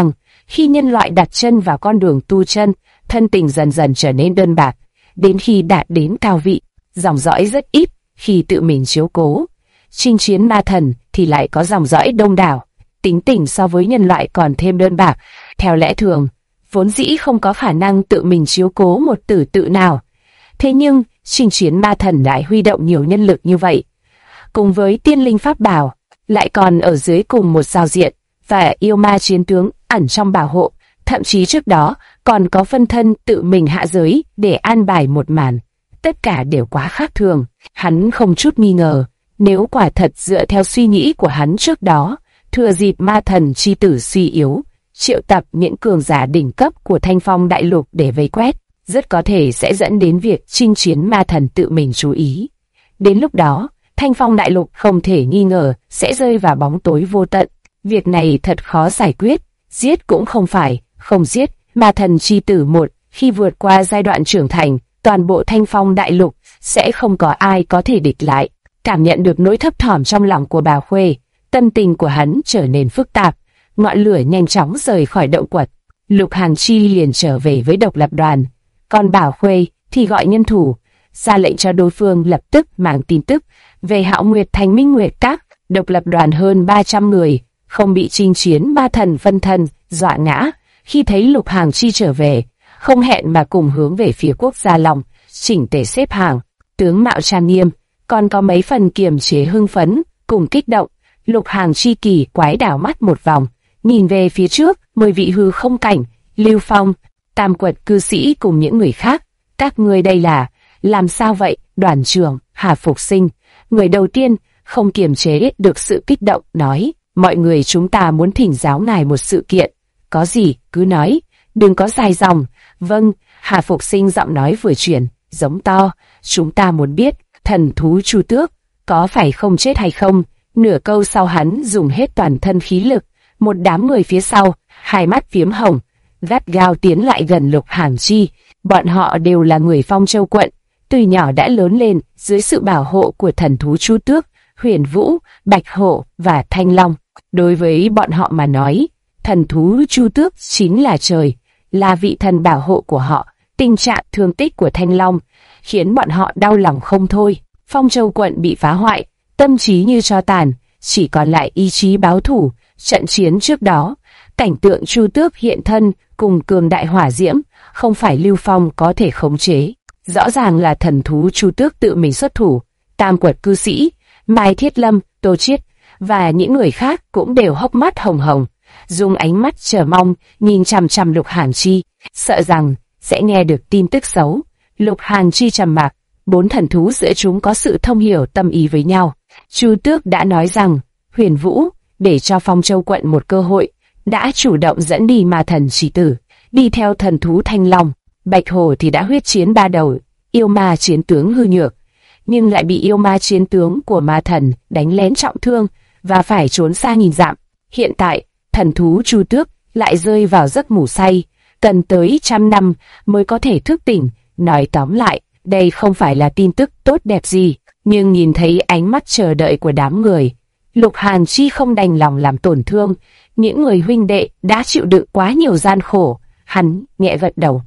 Khi nhân loại đặt chân vào con đường tu chân, thân tình dần dần trở nên đơn bạc, đến khi đạt đến cao vị, dòng dõi rất ít khi tự mình chiếu cố. Chinh chiến ma thần thì lại có dòng dõi đông đảo, tính tình so với nhân loại còn thêm đơn bạc. Theo lẽ thường, vốn dĩ không có khả năng tự mình chiếu cố một tử tự nào. Thế nhưng, chinh chiến ma thần lại huy động nhiều nhân lực như vậy. Cùng với tiên linh pháp bảo, lại còn ở dưới cùng một giao diện, và yêu ma chiến tướng ẩn trong bảo hộ, thậm chí trước đó còn có phân thân tự mình hạ giới để an bài một màn. Tất cả đều quá khác thường, hắn không chút nghi ngờ, nếu quả thật dựa theo suy nghĩ của hắn trước đó, thừa dịp ma thần chi tử suy yếu, triệu tập những cường giả đỉnh cấp của Thanh Phong Đại Lục để vây quét, rất có thể sẽ dẫn đến việc chinh chiến ma thần tự mình chú ý. Đến lúc đó, Thanh Phong Đại Lục không thể nghi ngờ sẽ rơi vào bóng tối vô tận. Việc này thật khó giải quyết, giết cũng không phải, không giết, ma thần chi tử một, khi vượt qua giai đoạn trưởng thành, toàn bộ Thanh Phong Đại Lục sẽ không có ai có thể địch lại. Cảm nhận được nỗi thấp thỏm trong lòng của Bảo Khuê, tâm tình của hắn trở nên phức tạp, ngọn lửa nhanh chóng rời khỏi động quật. Lục Hàng Chi liền trở về với độc lập đoàn, còn Bảo Khuê thì gọi nhân thủ, ra lệnh cho đối phương lập tức mang tin tức về Hạo Nguyệt Thành Minh Nguyệt Các. Độc lập đoàn hơn 300 người, không bị chinh chiến ma thần phân thân dọa ngã, khi thấy Lục Hàng Chi trở về, không hẹn mà cùng hướng về phía Quốc Gia Long, chỉnh tề xếp hàng, tướng mạo trang nghiêm, còn có mấy phần kiềm chế hưng phấn, cùng kích động. Lục Hàng Chi kỳ quái đảo mắt một vòng, nhìn về phía trước, 10 vị hư không cảnh, Lưu Phong, Tam Quật cư sĩ cùng những người khác. Các ngươi đây là, làm sao vậy? Đoàn trưởng Hà Phục Sinh, người đầu tiên không kiềm chế được sự kích động, nói: mọi người chúng ta muốn thỉnh giáo ngài một sự kiện. Có gì cứ nói, đừng có dài dòng. Vâng. Hà Phục Sinh giọng nói vừa chuyển, giống to: chúng ta muốn biết thần thú Chu Tước có phải không chết hay không. Nửa câu sau hắn dùng hết toàn thân khí lực, một đám người phía sau, hai mắt phiếm hồng, gắt gao tiến lại gần Lục Hàng Chi. Bọn họ đều là người Phong Châu quận, từ nhỏ đã lớn lên dưới sự bảo hộ của thần thú Chu Tước, Huyền Vũ, Bạch Hổ và Thanh Long. Đối với bọn họ mà nói, thần thú Chu Tước chính là trời, là vị thần bảo hộ của họ. Tình trạng thương tích của Thanh Long khiến bọn họ đau lòng không thôi. Phong Châu quận bị phá hoại, tâm trí như tro tàn, chỉ còn lại ý chí báo thủ. Trận chiến trước đó, cảnh tượng Chu Tước hiện thân cùng cường đại hỏa diễm, không phải Lưu Phong có thể khống chế. Rõ ràng là thần thú Chu Tước tự mình xuất thủ. Tam Quật cư sĩ, Mai Thiết Lâm, Tô Chiết và những người khác cũng đều hốc mắt hồng hồng, dùng ánh mắt chờ mong nhìn chằm chằm Lục Hàng Chi, sợ rằng sẽ nghe được tin tức xấu. Lục Hàng Chi trầm mặc, 4 thần thú giữa chúng có sự thông hiểu tâm ý với nhau. Chu Tước đã nói rằng Huyền Vũ để cho Phong Châu quận một cơ hội, đã chủ động dẫn đi ma thần chỉ tử, đi theo thần thú Thanh Long. Bạch Hổ thì đã huyết chiến 3 đầu yêu ma chiến tướng hư nhược, nhưng lại bị yêu ma chiến tướng của ma thần đánh lén trọng thương và phải trốn xa nghìn dặm. Hiện tại, thần thú Chu Tước lại rơi vào giấc ngủ say, cần tới 100 năm mới có thể thức tỉnh. Nói tóm lại, đây không phải là tin tức tốt đẹp gì, nhưng nhìn thấy ánh mắt chờ đợi của đám người, Lục Hàng Chi không đành lòng làm tổn thương những người huynh đệ đã chịu đựng quá nhiều gian khổ. Hắn nhẹ gật đầu,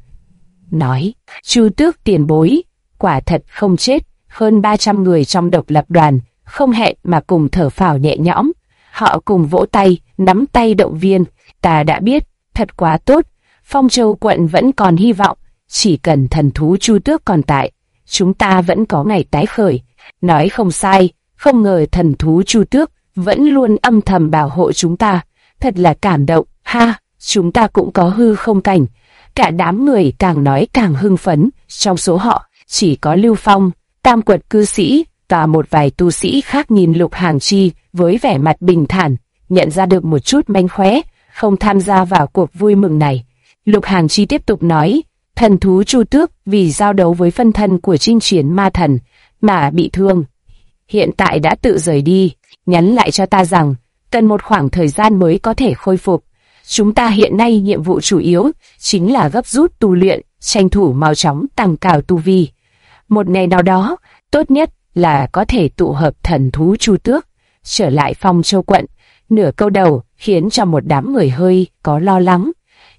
nói: Chu Tước tiền bối, quả thật không chết. Hơn 300 người trong độc lập đoàn không hẹn mà cùng thở phào nhẹ nhõm. Họ cùng vỗ tay, nắm tay động viên: ta đã biết, thật quá tốt. Phong Châu quận vẫn còn hy vọng, chỉ cần thần thú Chu Tước còn tại, chúng ta vẫn có ngày tái khởi. Nói không sai, không ngờ thần thú Chu Tước vẫn luôn âm thầm bảo hộ chúng ta, thật là cảm động. Ha, chúng ta cũng có hư không cảnh. Cả đám người càng nói càng hưng phấn, trong số họ chỉ có Lưu Phong, Tam Quật cư sĩ và một vài tu sĩ khác nhìn Lục Hàng Chi với vẻ mặt bình thản, nhận ra được một chút mánh khóe, không tham gia vào cuộc vui mừng này. Lục Hàng Chi tiếp tục nói: thần thú Chu Tước vì giao đấu với phân thân của chinh chiến ma thần mà bị thương, hiện tại đã tự rời đi, nhắn lại cho ta rằng cần một khoảng thời gian mới có thể khôi phục. Chúng ta hiện nay nhiệm vụ chủ yếu chính là gấp rút tu luyện, tranh thủ mau chóng tăng cao tu vi. Một ngày nào đó, tốt nhất là có thể tụ hợp thần thú Chu Tước trở lại Phong Châu quận. Nửa câu đầu khiến cho một đám người hơi có lo lắng.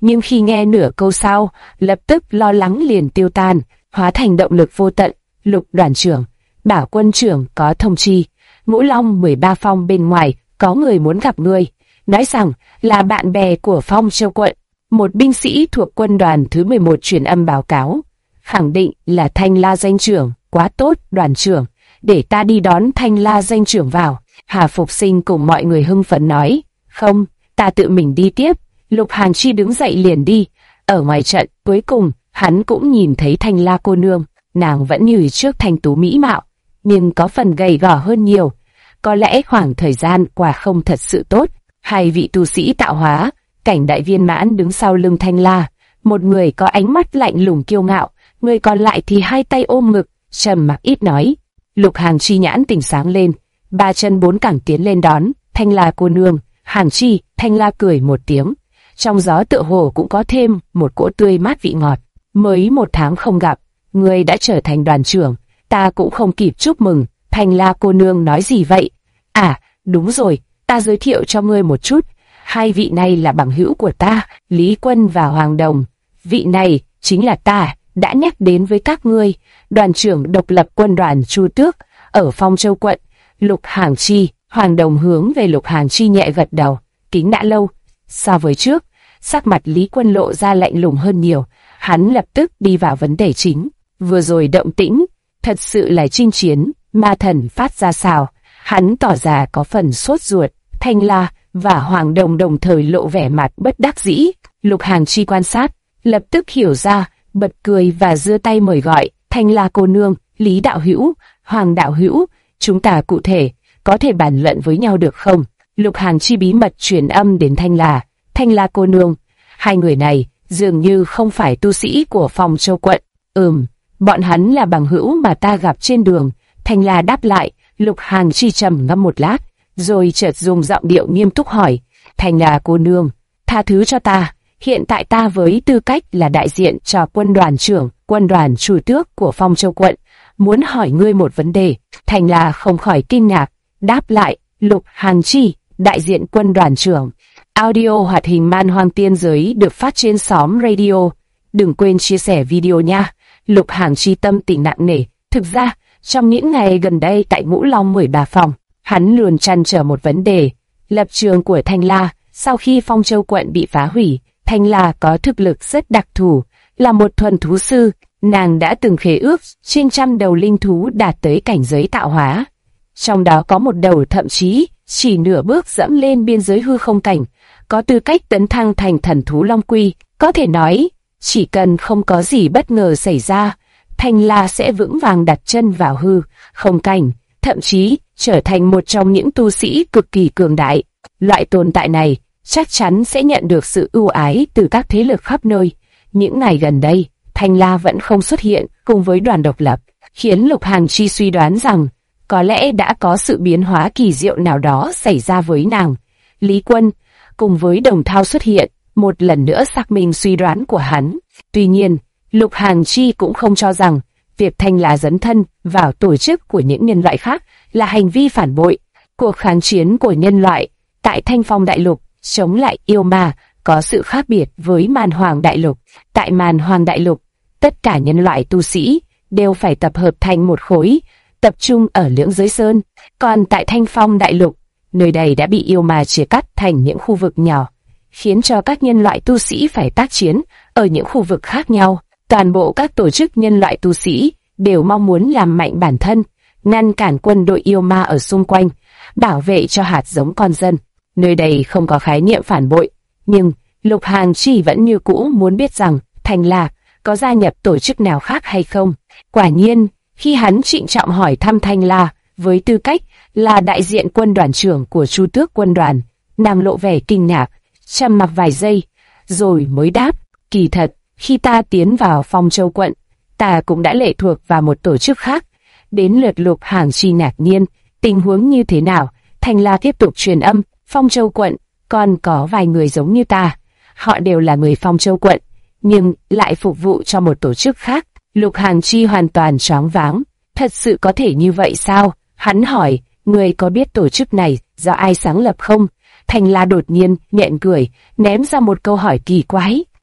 nhưng khi nghe nửa câu sau, lập tức lo lắng liền tiêu tan, hóa thành động lực vô tận. Lục đoàn trưởng, bảo quân trưởng có thông chi, Ngũ Long 13 Phong bên ngoài có người muốn gặp ngươi, nói rằng là bạn bè của Phong Châu quận. Một binh sĩ thuộc quân đoàn thứ 11 truyền âm báo cáo, khẳng định là Thanh La danh trưởng. Quá tốt, đoàn trưởng, để ta đi đón Thanh La danh trưởng vào. Hà Phục Sinh cùng mọi người hưng phấn nói, không, ta tự mình đi tiếp. Lục Hàng Chi đứng dậy liền đi. Ở ngoài trận, cuối cùng, hắn cũng nhìn thấy Thanh La cô nương. Nàng vẫn như trước thanh tú mỹ mạo, nhưng có phần gầy gò hơn nhiều. Có lẽ khoảng thời gian qua không thật sự tốt. Hai vị tu sĩ tạo hóa, cảnh đại viên mãn đứng sau lưng Thanh La. Một người có ánh mắt lạnh lùng kiêu ngạo, người còn lại thì hai tay ôm ngực, trầm mặc ít nói. Lục Hàng Chi nhãn tỉnh sáng lên, ba chân bốn cẳng tiến lên đón Thanh La cô nương. Hàng Chi, Thanh La cười một tiếng, trong gió tựa hồ cũng có thêm một cỗ tươi mát vị ngọt. Mới 1 tháng không gặp, ngươi đã trở thành đoàn trưởng, ta cũng không kịp chúc mừng. Thanh La cô nương nói gì vậy? À, đúng rồi, ta giới thiệu cho ngươi một chút. Hai vị này là bằng hữu của ta, Lý Quân và Hoàng Đồng. Vị này chính là ta đã nhắc đến với các ngươi, đoàn trưởng độc lập quân đoàn Chu Tước ở Phong Châu quận. Lục Hàng Chi. Hoàng Đồng hướng về Lục Hàng Chi nhẹ gật đầu. Kính đã lâu. So với trước, sắc mặt Lý Quân lộ ra lạnh lùng hơn nhiều. Hắn lập tức đi vào vấn đề chính. Vừa rồi động tĩnh, thật sự là chinh chiến, ma thần phát ra sao? Hắn tỏ ra có phần sốt ruột. Thanh La và Hoàng Đồng đồng thời lộ vẻ mặt bất đắc dĩ. Lục Hàng Chi quan sát, lập tức hiểu ra, bật cười và giơ tay mời gọi. Thanh La cô nương, Lý đạo hữu, Hoàng đạo hữu, chúng ta cụ thể có thể bàn luận với nhau được không? Lục Hàng Chi bí mật truyền âm đến Thanh La cô nương. Hai người này dường như không phải tu sĩ của Phong Châu quận. Bọn hắn là bằng hữu mà ta gặp trên đường. Thanh La đáp lại. Lục Hàng Chi trầm ngâm một lát, rồi chợt dùng giọng điệu nghiêm túc hỏi, Thanh La cô nương, tha thứ cho ta, hiện tại ta với tư cách là đại diện cho quân đoàn trưởng, quân đoàn Chu Tước của Phong Châu quận, muốn hỏi ngươi một vấn đề. Thanh La không khỏi kinh ngạc, đáp lại, Lục Hàng Chi, đại diện quân đoàn trưởng. Audio hoạt hình Man Hoang Tiên Giới được phát trên xóm radio. Đừng quên chia sẻ video nha. Lục Hàng Chi tâm tình nặng nề. Thực ra, trong những ngày gần đây tại Ngũ Long 13 Phòng, hắn luôn trăn trở một vấn đề. Lập trường của Thanh La, sau khi Phong Châu quận bị phá hủy, Thanh La có thực lực rất đặc thù, là một thuần thú sư. Nàng đã từng khế ước trên 100 đầu linh thú đạt tới cảnh giới tạo hóa. Trong đó có một đầu thậm chí chỉ nửa bước dẫm lên biên giới hư không cảnh, có tư cách tấn thăng thành thần thú Long Quy. Có thể nói, chỉ cần không có gì bất ngờ xảy ra, Thanh La sẽ vững vàng đặt chân vào hư không cảnh, thậm chí trở thành một trong những tu sĩ cực kỳ cường đại. Loại tồn tại này chắc chắn sẽ nhận được sự ưu ái từ các thế lực khắp nơi. Những ngày gần đây, Thanh La vẫn không xuất hiện cùng với đoàn độc lập, khiến Lục Hàng Chi suy đoán rằng có lẽ đã có sự biến hóa kỳ diệu nào đó xảy ra với nàng. Lý Quân cùng với Đồng Thao xuất hiện, một lần nữa xác minh suy đoán của hắn. Tuy nhiên, Lục Hàng Chi cũng không cho rằng việc Thanh La dấn thân vào tổ chức của những nhân loại khác là hành vi phản bội. Cuộc kháng chiến của nhân loại tại Thanh Phong Đại Lục chống lại yêu ma có sự khác biệt với Màn Hoàng Đại Lục. Tại Màn Hoàng Đại Lục, tất cả nhân loại tu sĩ đều phải tập hợp thành một khối, tập trung ở Lưỡng Giới Sơn. Còn tại Thanh Phong Đại Lục, nơi đây đã bị yêu ma chia cắt thành những khu vực nhỏ, khiến cho các nhân loại tu sĩ phải tác chiến ở những khu vực khác nhau. Toàn bộ các tổ chức nhân loại tu sĩ đều mong muốn làm mạnh bản thân, ngăn cản quân đội yêu ma ở xung quanh, bảo vệ cho hạt giống con dân. Nơi đây không có khái niệm phản bội, nhưng Lục Hàng Chi vẫn như cũ muốn biết rằng Thanh La có gia nhập tổ chức nào khác hay không. Quả nhiên, khi hắn trịnh trọng hỏi thăm Thanh La với tư cách là đại diện quân đoàn trưởng của Chu Tước quân đoàn, nàng lộ vẻ kinh ngạc, trầm mặc vài giây, rồi mới đáp, kỳ thật, khi ta tiến vào Phong Châu quận, ta cũng đã lệ thuộc vào một tổ chức khác. Đến lượt Lục Hàng Chi ngạc nhiên, tình huống như thế nào? Thanh La tiếp tục truyền âm, Phong Châu quận, còn có vài người giống như ta. Họ đều là người Phong Châu quận, nhưng lại phục vụ cho một tổ chức khác. Lục Hàng Chi hoàn toàn choáng váng. Thật sự có thể như vậy sao? Hắn hỏi, người có biết tổ chức này do ai sáng lập không? Thanh La đột nhiên nhẹn cười, ném ra một câu hỏi kỳ quái.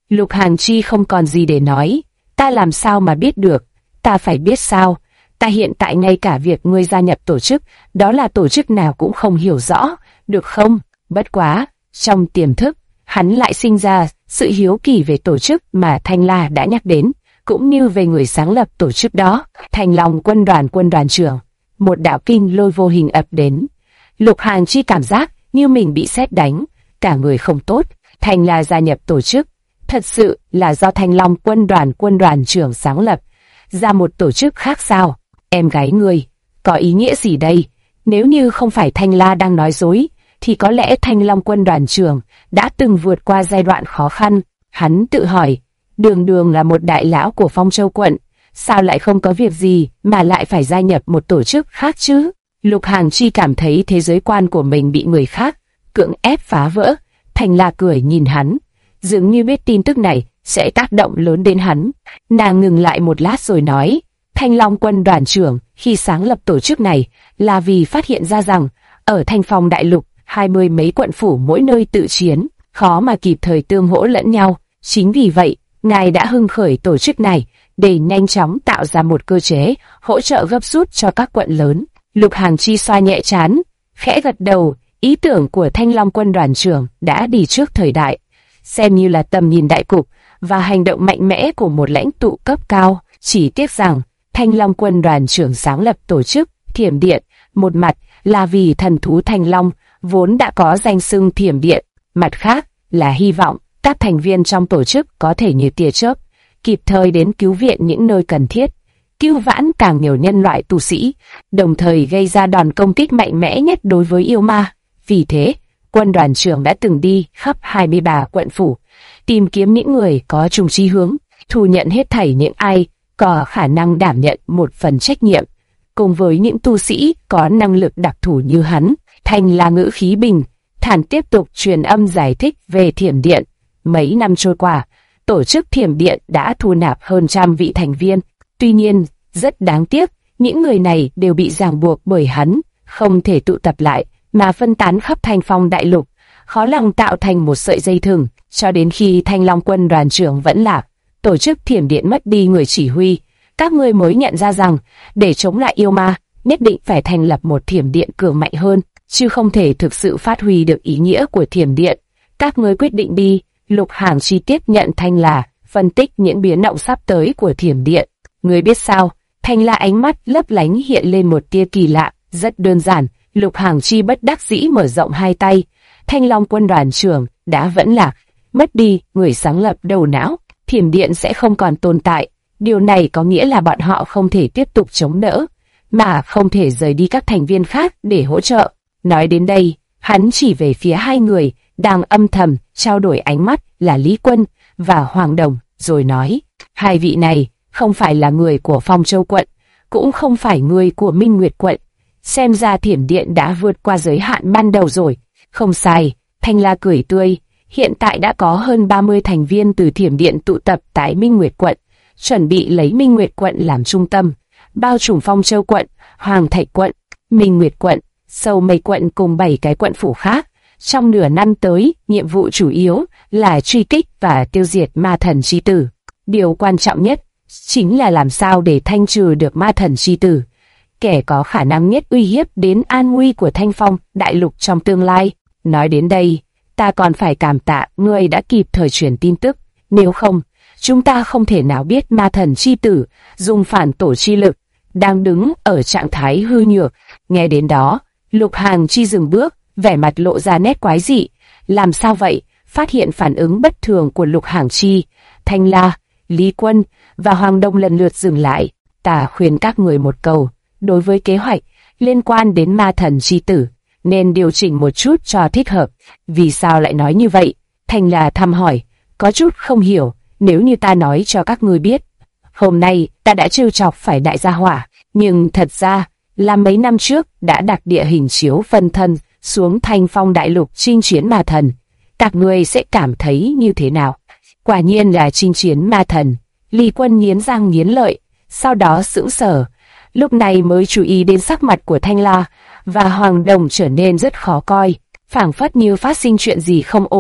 Lục Hàng Chi không còn gì để nói. Ta làm sao mà biết được? Ta phải biết sao? Ta hiện tại ngay cả việc ngươi gia nhập tổ chức, đó là tổ chức nào cũng không hiểu rõ, được không? Bất quá, trong tiềm thức, hắn lại sinh ra sự hiếu kỳ về tổ chức mà Thanh La đã nhắc đến, cũng như về người sáng lập tổ chức đó, Thanh Long quân đoàn trưởng. Một đạo kinh lôi vô hình ập đến. Lục Hàng Chi cảm giác như mình bị sét đánh, cả người không tốt. Thanh La gia nhập tổ chức, thật sự là do Thanh Long quân đoàn trưởng sáng lập ra một tổ chức khác sao? Em gái ngươi, có ý nghĩa gì đây? Nếu như không phải Thanh La đang nói dối, thì có lẽ Thanh Long quân đoàn trưởng đã từng vượt qua giai đoạn khó khăn. Hắn tự hỏi, đường đường là một đại lão của Phong Châu quận, sao lại không có việc gì mà lại phải gia nhập một tổ chức khác chứ? Lục Hàng Chi cảm thấy thế giới quan của mình bị người khác cưỡng ép phá vỡ. Thanh La cười nhìn hắn, dường như biết tin tức này sẽ tác động lớn đến hắn. Nàng ngừng lại một lát rồi nói, Thanh Long quân đoàn trưởng khi sáng lập tổ chức này là vì phát hiện ra rằng ở Thanh Phong đại lục, 20 mấy quận phủ mỗi nơi tự chiến, khó mà kịp thời tương hỗ lẫn nhau. Chính vì vậy, ngài đã hưng khởi tổ chức này để nhanh chóng tạo ra một cơ chế hỗ trợ gấp rút cho các quận lớn. Lục Hàng Chi xoa nhẹ trán, khẽ gật đầu. Ý tưởng của Thanh Long quân đoàn trưởng đã đi trước thời đại, xem như là tầm nhìn đại cục và hành động mạnh mẽ của một lãnh tụ cấp cao. Chỉ tiếc rằng Thanh Long quân đoàn trưởng sáng lập tổ chức Thiểm Điện, một mặt là vì thần thú Thanh Long vốn đã có danh xưng Thiểm Điện, mặt khác là hy vọng các thành viên trong tổ chức có thể như tia chớp, kịp thời đến cứu viện những nơi cần thiết, cứu vãn càng nhiều nhân loại tu sĩ, đồng thời gây ra đòn công kích mạnh mẽ nhất đối với yêu ma. Vì thế, quân đoàn trưởng đã từng đi khắp 23 quận phủ, tìm kiếm những người có chung chí hướng, thu nhận hết thảy những ai có khả năng đảm nhận một phần trách nhiệm, cùng với những tu sĩ có năng lực đặc thù như hắn. Thanh La ngữ khí bình thản tiếp tục truyền âm giải thích về Thiểm Điện. Mấy năm trôi qua, tổ chức Thiểm Điện đã thu nạp hơn 100 vị thành viên. Tuy nhiên, rất đáng tiếc, những người này đều bị ràng buộc bởi hắn, không thể tụ tập lại, mà phân tán khắp Thanh Phong đại lục, khó lòng tạo thành một sợi dây thừng. Cho đến khi Thanh Long quân đoàn trưởng vẫn lạc, tổ chức Thiểm Điện mất đi người chỉ huy, các ngươi mới nhận ra rằng, để chống lại yêu ma, nhất định phải thành lập một Thiểm Điện cường mạnh hơn, chứ không thể thực sự phát huy được ý nghĩa của Thiểm Điện. Các ngươi quyết định đi. Lục Hàng Chi tiếp nhận Thanh La, phân tích những biến động sắp tới của Thiểm Điện. Ngươi biết sao? Thanh La ánh mắt lấp lánh hiện lên một tia kỳ lạ. Rất đơn giản. Lục Hàng Chi bất đắc dĩ mở rộng hai tay. Thanh Long quân đoàn trưởng đã vẫn lạc, mất đi người sáng lập đầu não, Thiểm Điện sẽ không còn tồn tại. Điều này có nghĩa là bọn họ không thể tiếp tục chống đỡ, mà không thể rời đi các thành viên khác để hỗ trợ. Nói đến đây, hắn chỉ về phía hai người đang âm thầm trao đổi ánh mắt là Lý Quân và Hoàng Đồng, rồi nói, hai vị này không phải là người của Phong Châu quận, cũng không phải người của Minh Nguyệt quận. Xem ra Thiểm Điện đã vượt qua giới hạn ban đầu rồi. Không sai, Thanh La cười tươi, hiện tại đã có hơn 30 thành viên từ Thiểm Điện tụ tập tại Minh Nguyệt quận, chuẩn bị lấy Minh Nguyệt quận làm trung tâm, bao trùm Phong Châu quận, Hoàng Thạch quận, Minh Nguyệt quận, Sâu Mây quận cùng 7 cái quận phủ khác. Trong nửa năm tới, nhiệm vụ chủ yếu là truy kích và tiêu diệt ma thần chi tử. Điều quan trọng nhất chính là làm sao để thanh trừ được ma thần chi tử, kẻ có khả năng nhất uy hiếp đến an nguy của Thanh Phong đại lục trong tương lai. Nói đến đây, ta còn phải cảm tạ ngươi đã kịp thời truyền tin tức, nếu không, chúng ta không thể nào biết ma thần chi tử dùng phản tổ chi lực, đang đứng ở trạng thái hư nhược. Nghe đến đó, Lục Hàng Chi dừng bước, vẻ mặt lộ ra nét quái dị. Làm sao vậy? Phát hiện phản ứng bất thường của Lục Hàng Chi, Thanh La, Lý Quân và Hoàng Đông lần lượt dừng lại. Ta khuyên các người một câu, đối với kế hoạch liên quan đến ma thần chi tử, nên điều chỉnh một chút cho thích hợp. Vì sao lại nói như vậy? Thanh La thăm hỏi, có chút không hiểu. Nếu như ta nói cho các ngươi biết, hôm nay ta đã trêu chọc phải đại gia hỏa, nhưng thật ra là mấy năm trước đã đặt địa hình chiếu phân thân xuống Thanh Phong đại lục chinh chiến ma thần, các ngươi sẽ cảm thấy như thế nào? Quả nhiên là chinh chiến ma thần. Lý Quân nghiến răng nghiến lợi, sau đó sững sờ, lúc này mới chú ý đến sắc mặt của Thanh La và Hoàng Đồng trở nên rất khó coi, phảng phất như phát sinh chuyện gì không ổn.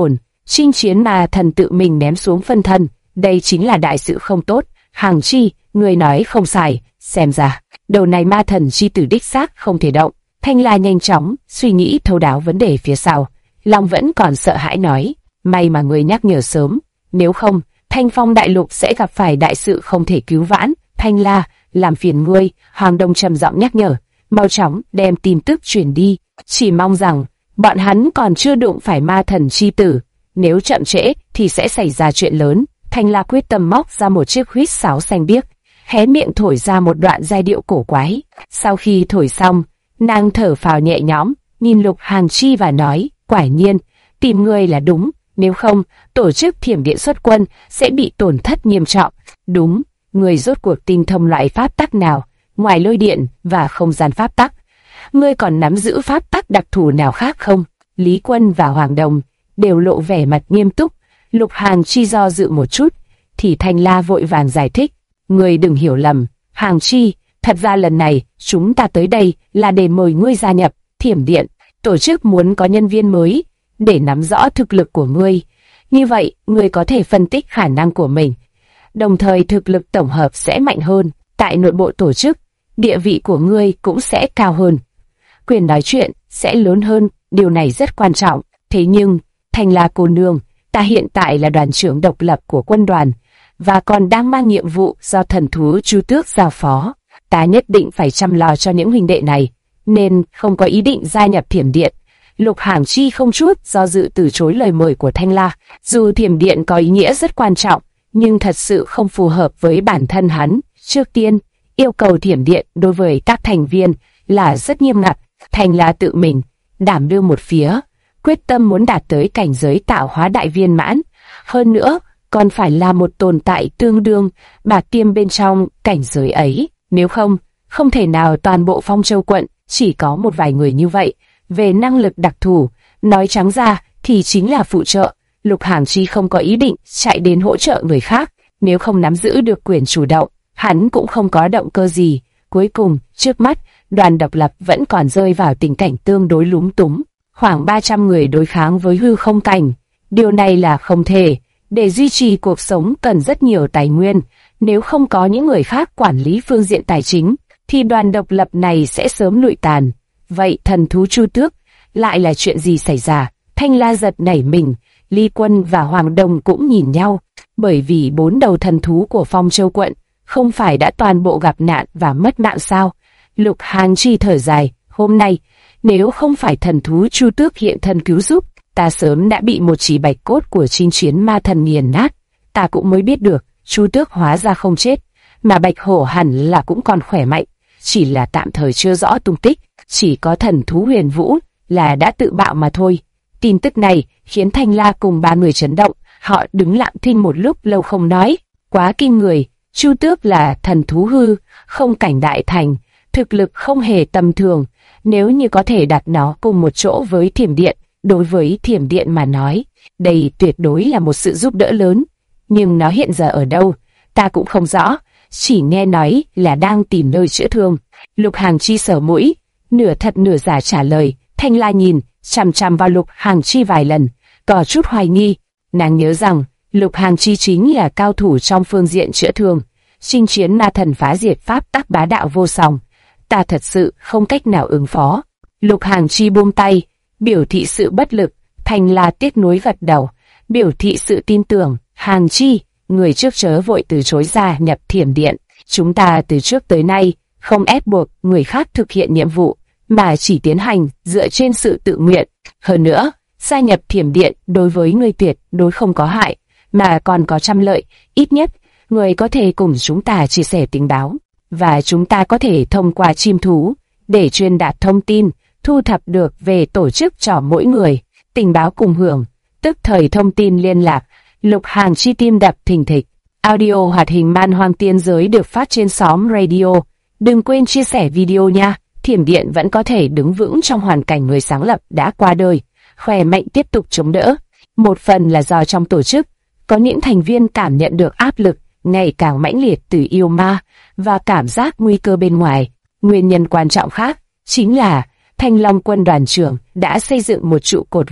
Chinh chiến mà thần tự mình ném xuống phân thân, đây chính là đại sự không tốt. Hàng Chi, người nói không sai, xem ra đầu này ma thần chi tử đích xác không thể động. Thanh La nhanh chóng suy nghĩ thấu đáo vấn đề phía sau, lòng vẫn còn sợ hãi nói, may mà người nhắc nhở sớm, nếu không, Thanh Phong đại lục sẽ gặp phải đại sự không thể cứu vãn. Thanh La, làm phiền ngươi, Hoàng Đông trầm giọng nhắc nhở, mau chóng đem tin tức truyền đi, chỉ mong rằng bọn hắn còn chưa đụng phải ma thần chi tử, nếu chậm trễ thì sẽ xảy ra chuyện lớn. Thanh La quyết tâm móc ra một chiếc huýt sáo xanh biếc, hé miệng thổi ra một đoạn giai điệu cổ quái. Sau khi thổi xong, nàng thở phào nhẹ nhõm, nhìn Lục Hàng Chi và nói, quả nhiên, tìm ngươi là đúng, nếu không, tổ chức Thiểm Điện xuất quân sẽ bị tổn thất nghiêm trọng. Đúng, ngươi rốt cuộc tinh thông loại pháp tắc nào, ngoài lôi điện và không gian pháp tắc, ngươi còn nắm giữ pháp tắc đặc thù nào khác không? Lý Quân và Hoàng Đồng đều lộ vẻ mặt nghiêm túc. Lục Hàng Chi do dự một chút, thì Thanh La vội vàng giải thích, ngươi đừng hiểu lầm, Hàng Chi, thật ra lần này chúng ta tới đây là để mời ngươi gia nhập Thiểm Điện, tổ chức muốn có nhân viên mới để nắm rõ thực lực của ngươi, như vậy ngươi có thể phân tích khả năng của mình, đồng thời thực lực tổng hợp sẽ mạnh hơn, tại nội bộ tổ chức, địa vị của ngươi cũng sẽ cao hơn, quyền nói chuyện sẽ lớn hơn, điều này rất quan trọng. Thế nhưng, Thanh La cô nương, ta hiện tại là đoàn trưởng độc lập của quân đoàn, và còn đang mang nhiệm vụ do thần thú Chu Tước giao phó. Ta nhất định phải chăm lo cho những huynh đệ này, nên không có ý định gia nhập Thiểm Điện. Lục Hàng Chi không chút do dự từ chối lời mời của Thanh La. Dù Thiểm Điện có ý nghĩa rất quan trọng, nhưng thật sự không phù hợp với bản thân hắn. Trước tiên, yêu cầu Thiểm Điện đối với các thành viên là rất nghiêm ngặt. Thanh La tự mình đảm đương một phía, quyết tâm muốn đạt tới cảnh giới tạo hóa đại viên mãn. Hơn nữa, còn phải là một tồn tại tương đương Bạc Tiêm bên trong cảnh giới ấy. Nếu không, không thể nào toàn bộ Phong Châu quận chỉ có một vài người như vậy. Về năng lực đặc thù, nói trắng ra thì chính là phụ trợ. Lục Hàng Chi không có ý định chạy đến hỗ trợ người khác. Nếu không nắm giữ được quyền chủ động, hắn cũng không có động cơ gì. Cuối cùng, trước mắt, đoàn độc lập vẫn còn rơi vào tình cảnh tương đối lúng túng. Khoảng 300 người đối kháng với hư không cảnh. Điều này là không thể. Để duy trì cuộc sống cần rất nhiều tài nguyên. Nếu không có những người khác quản lý phương diện tài chính, thì đoàn độc lập này sẽ sớm lụi tàn. Vậy thần thú Chu Tước lại là chuyện gì xảy ra? Thanh La giật nảy mình, Ly Quân và Hoàng Đồng cũng nhìn nhau, bởi vì 4 đầu thần thú của Phong Châu quận không phải đã toàn bộ gặp nạn và mất mạng sao? Lục Hàng Chi thở dài, hôm nay, nếu không phải thần thú Chu Tước hiện thân cứu giúp, ta sớm đã bị một chỉ bạch cốt của chinh chiến ma thần nghiền nát. Ta cũng mới biết được, Chu Tước hóa ra không chết, mà bạch hổ hẳn là cũng còn khỏe mạnh, chỉ là tạm thời chưa rõ tung tích, chỉ có thần thú Huyền Vũ là đã tự bạo mà thôi. Tin tức này khiến Thanh La cùng 3 người chấn động, họ đứng lặng thinh một lúc lâu không nói, quá kinh người. Chu Tước là thần thú hư không cảnh đại thành, thực lực không hề tầm thường, nếu như có thể đặt nó cùng một chỗ với Thiểm Điện, đối với Thiểm Điện mà nói, đây tuyệt đối là một sự giúp đỡ lớn. Nhưng nó hiện giờ ở đâu, ta cũng không rõ, chỉ nghe nói là đang tìm nơi chữa thương. Lục Hàng Chi sờ mũi, nửa thật nửa giả trả lời. Thanh La nhìn chằm chằm vào Lục Hàng Chi vài lần, có chút hoài nghi. Nàng nhớ rằng Lục Hàng Chi chính là cao thủ trong phương diện chữa thương, chinh chiến ma thần phá diệt pháp tắc bá đạo vô song. Ta thật sự không cách nào ứng phó. Lục Hàng Chi buông tay, biểu thị sự bất lực. Thanh La tiếc nuối gật đầu, biểu thị sự tin tưởng. Hàng Chi, người trước chớ vội từ chối gia nhập Thiểm Điện. Chúng ta từ trước tới nay không ép buộc người khác thực hiện nhiệm vụ, mà chỉ tiến hành dựa trên sự tự nguyện. Hơn nữa, gia nhập Thiểm Điện đối với người tuyệt đối không có hại, mà còn có trăm lợi. Ít nhất, người có thể cùng chúng ta chia sẻ tình báo, và chúng ta có thể thông qua chim thú để truyền đạt thông tin, thu thập được về tổ chức cho mỗi người. Tình báo cùng hưởng, tức thời thông tin liên lạc. Lục Hàng Chi tim đập thình thịch. Audio hoạt hình Man Hoang Tiên Giới được phát trên xóm radio. Đừng quên chia sẻ video nha. Thiểm Điện vẫn có thể đứng vững trong hoàn cảnh người sáng lập đã qua đời, khỏe mạnh tiếp tục chống đỡ. Một phần là do trong tổ chức có những thành viên cảm nhận được áp lực ngày càng mãnh liệt từ yêu ma và cảm giác nguy cơ bên ngoài. Nguyên nhân quan trọng khác chính là Thanh Long quân đoàn trưởng đã xây dựng một trụ cột vững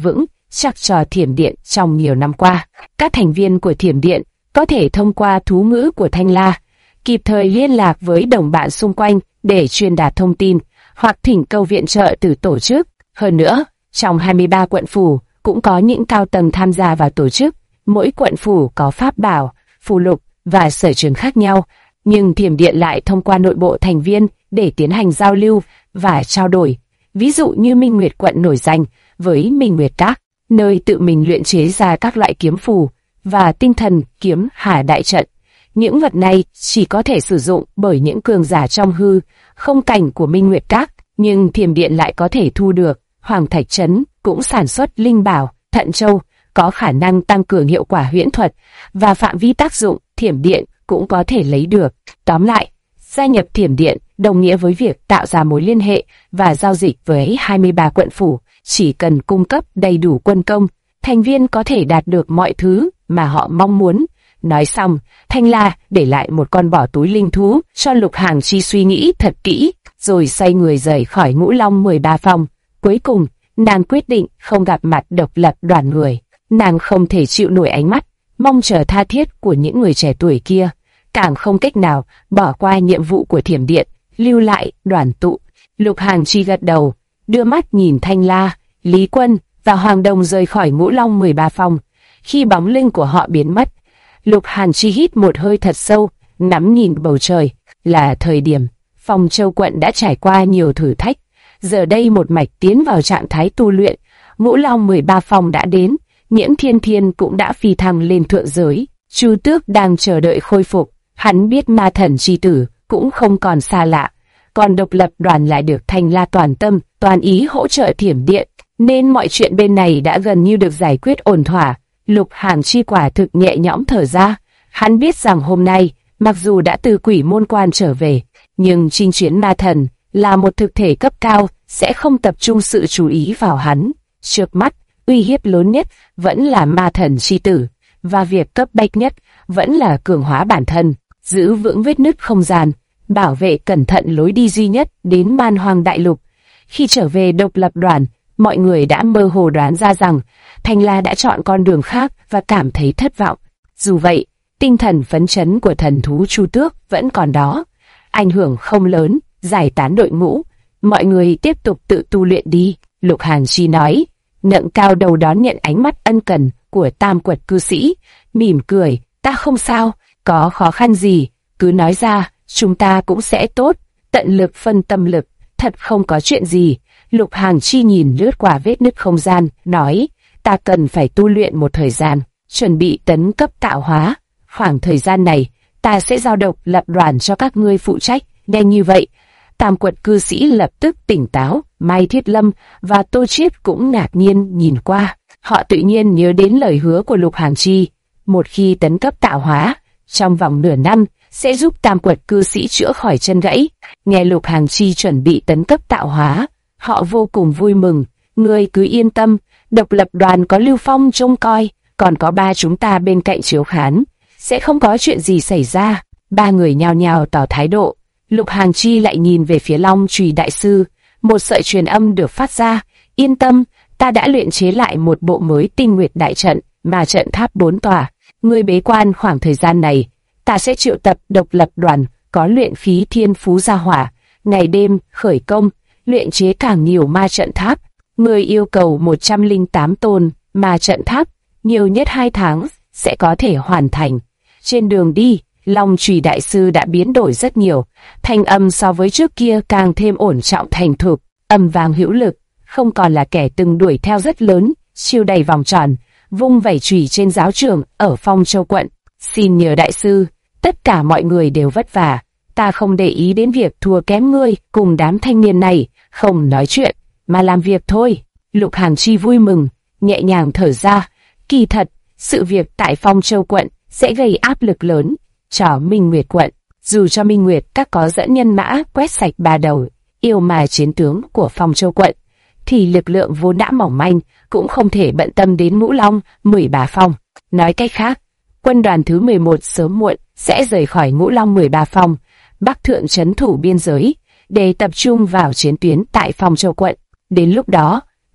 chắc cho Thiểm Điện trong nhiều năm qua. Các thành viên của Thiểm Điện có thể thông qua thú ngữ của Thanh La kịp thời liên lạc với đồng bạn xung quanh để truyền đạt thông tin hoặc thỉnh cầu viện trợ từ tổ chức. Hơn nữa, trong 23 quận phủ cũng có những cao tầng tham gia vào tổ chức. Mỗi quận phủ có pháp bảo, phù lục và sở trường khác nhau, nhưng Thiểm Điện lại thông qua nội bộ thành viên để tiến hành giao lưu và trao đổi. Ví dụ như Minh Nguyệt quận nổi danh với Minh Nguyệt Các, nơi tự mình luyện chế ra các loại kiếm phù và tinh thần kiếm Hà Đại Trận. Những vật này chỉ có thể sử dụng bởi những cường giả trong hư không cảnh của Minh Nguyệt Các, nhưng Thiểm Điện lại có thể thu được. Hoàng Thạch Trấn cũng sản xuất linh bảo, Thận Châu, có khả năng tăng cường hiệu quả huyễn thuật và phạm vi tác dụng Thiểm Điện cũng có thể lấy được. Tóm lại, gia nhập Thiểm Điện đồng nghĩa với việc tạo ra mối liên hệ và giao dịch với 23 quận phủ. Chỉ cần cung cấp đầy đủ quân công, thành viên có thể đạt được mọi thứ mà họ mong muốn. Nói xong, Thanh La để lại một con bỏ túi linh thú cho Lục Hàng Chi suy nghĩ thật kỹ, rồi xoay người rời khỏi Ngũ Long 13 phòng. Cuối cùng, nàng quyết định không gặp mặt Độc Lập Đoàn người. Nàng không thể chịu nổi ánh mắt mong chờ tha thiết của những người trẻ tuổi kia, càng không cách nào bỏ qua nhiệm vụ của Thiểm Điện, lưu lại đoàn tụ. Lục Hàng Chi gật đầu, đưa mắt nhìn Thanh La, Lý Quân và Hoàng Đồng rời khỏi Ngũ Long 13 phòng. Khi bóng lưng của họ biến mất, Lục Hàng Chi hít một hơi thật sâu, ngắm nhìn bầu trời. Là thời điểm Phong Châu quận đã trải qua nhiều thử thách, giờ đây một mạch tiến vào trạng thái tu luyện. Ngũ Long 13 phòng đã đến, Nhiễm Thiên Thiên cũng đã phi thăng lên thượng giới. Chu Tước đang chờ đợi khôi phục, hắn biết ma thần chi tử cũng không còn xa lạ. Còn Độc Lập Đoàn lại được Thanh La toàn tâm, toàn ý hỗ trợ Thiểm Điện, nên mọi chuyện bên này đã gần như được giải quyết ổn thỏa. Lục Hàng Chi quả thực nhẹ nhõm thở ra. Hắn biết rằng hôm nay, mặc dù đã từ Quỷ Môn Quan trở về, nhưng chinh chiến ma thần là một thực thể cấp cao, sẽ không tập trung sự chú ý vào hắn. Trước mắt, uy hiếp lớn nhất vẫn là ma thần chi tử, và việc cấp bách nhất vẫn là cường hóa bản thân, giữ vững vết nứt không gian, bảo vệ cẩn thận lối đi duy nhất đến Man Hoang Đại Lục. Khi trở về Độc Lập Đoàn, mọi người đã mơ hồ đoán ra rằng Thanh La đã chọn con đường khác và cảm thấy thất vọng. Dù vậy, tinh thần phấn chấn của thần thú Chu Tước vẫn còn đó. Ảnh hưởng không lớn, giải tán đội ngũ, mọi người tiếp tục tự tu luyện đi. Lục Hàng Chi nói, ngẩng cao đầu đón nhận ánh mắt ân cần của Tam Quật cư sĩ, mỉm cười, ta không sao, có khó khăn gì, cứ nói ra, chúng ta cũng sẽ tốt, tận lực phân tâm lực, thật không có chuyện gì. Lục Hàng Chi nhìn lướt qua vết nứt không gian, nói, ta cần phải tu luyện một thời gian, chuẩn bị tấn cấp tạo hóa. Khoảng thời gian này, ta sẽ giao Độc Lập Đoàn cho các ngươi phụ trách. Nghe như vậy, Tam Quật cư sĩ lập tức tỉnh táo. Mai Thiết Lâm và Tô Chiết cũng ngạc nhiên nhìn qua. Họ tự nhiên nhớ đến lời hứa của Lục Hàng Chi. Một khi tấn cấp tạo hóa, trong vòng nửa năm, sẽ giúp Tam Quật cư sĩ chữa khỏi chân gãy. Nghe Lục Hàng Chi chuẩn bị tấn cấp tạo hóa, họ vô cùng vui mừng. Ngươi cứ yên tâm, Độc Lập Đoàn có Lưu Phong trông coi, còn có ba chúng ta bên cạnh chiếu khán, sẽ không có chuyện gì xảy ra. Ba người nhao nhao tỏ thái độ. Lục Hàng Chi lại nhìn về phía Long Chùy Đại Sư, một sợi truyền âm được phát ra, yên tâm, ta đã luyện chế lại một bộ mới Tinh Nguyệt Đại Trận, mà trận tháp 4 tòa. Ngươi bế quan khoảng thời gian này, ta sẽ triệu tập Độc Lập Đoàn có luyện khí thiên phú gia hỏa, ngày đêm khởi công, luyện chế càng nhiều ma trận tháp. Ngươi yêu cầu 108 tôn ma trận tháp, nhiều nhất 2 tháng sẽ có thể hoàn thành. Trên đường đi, Long Chùy Đại Sư đã biến đổi rất nhiều, thanh âm so với trước kia càng thêm ổn trọng thành thục, âm vang hữu lực, không còn là kẻ từng đuổi theo rất lớn, chiêu đầy vòng tròn, vung vẩy chùy trên giáo trường ở Phong Châu quận. Xin nhờ Đại Sư, tất cả mọi người đều vất vả, ta không để ý đến việc thua kém ngươi cùng đám thanh niên này, không nói chuyện, mà làm việc thôi. Lục Hàng Chi vui mừng, nhẹ nhàng thở ra, kỳ thật, sự việc tại Phong Châu quận sẽ gây áp lực lớn cho Minh Nguyệt quận. Dù cho Minh Nguyệt các có dẫn nhân mã quét sạch ba đầu yêu mà chiến tướng của Phong Châu quận, thì lực lượng vốn đã mỏng manh cũng không thể bận tâm đến Ngũ Long 13 phòng. Nói cách khác, quân đoàn thứ 11 sớm muộn sẽ rời khỏi Ngũ Long 13 phòng, Bắc thượng trấn thủ biên giới để tập trung vào chiến tuyến tại Phong Châu quận. Đến lúc đó,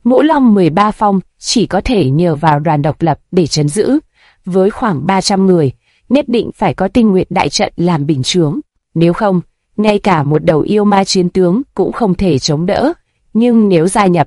Ngũ Long 13 phong chỉ có thể nhờ vào đoàn độc lập để trấn giữ. Với khoảng 300 người, nhất định phải có Tinh Nguyệt đại trận làm bình chướng. Nếu không, ngay cả một đầu yêu ma chiến tướng cũng không thể chống đỡ. Nhưng nếu gia nhập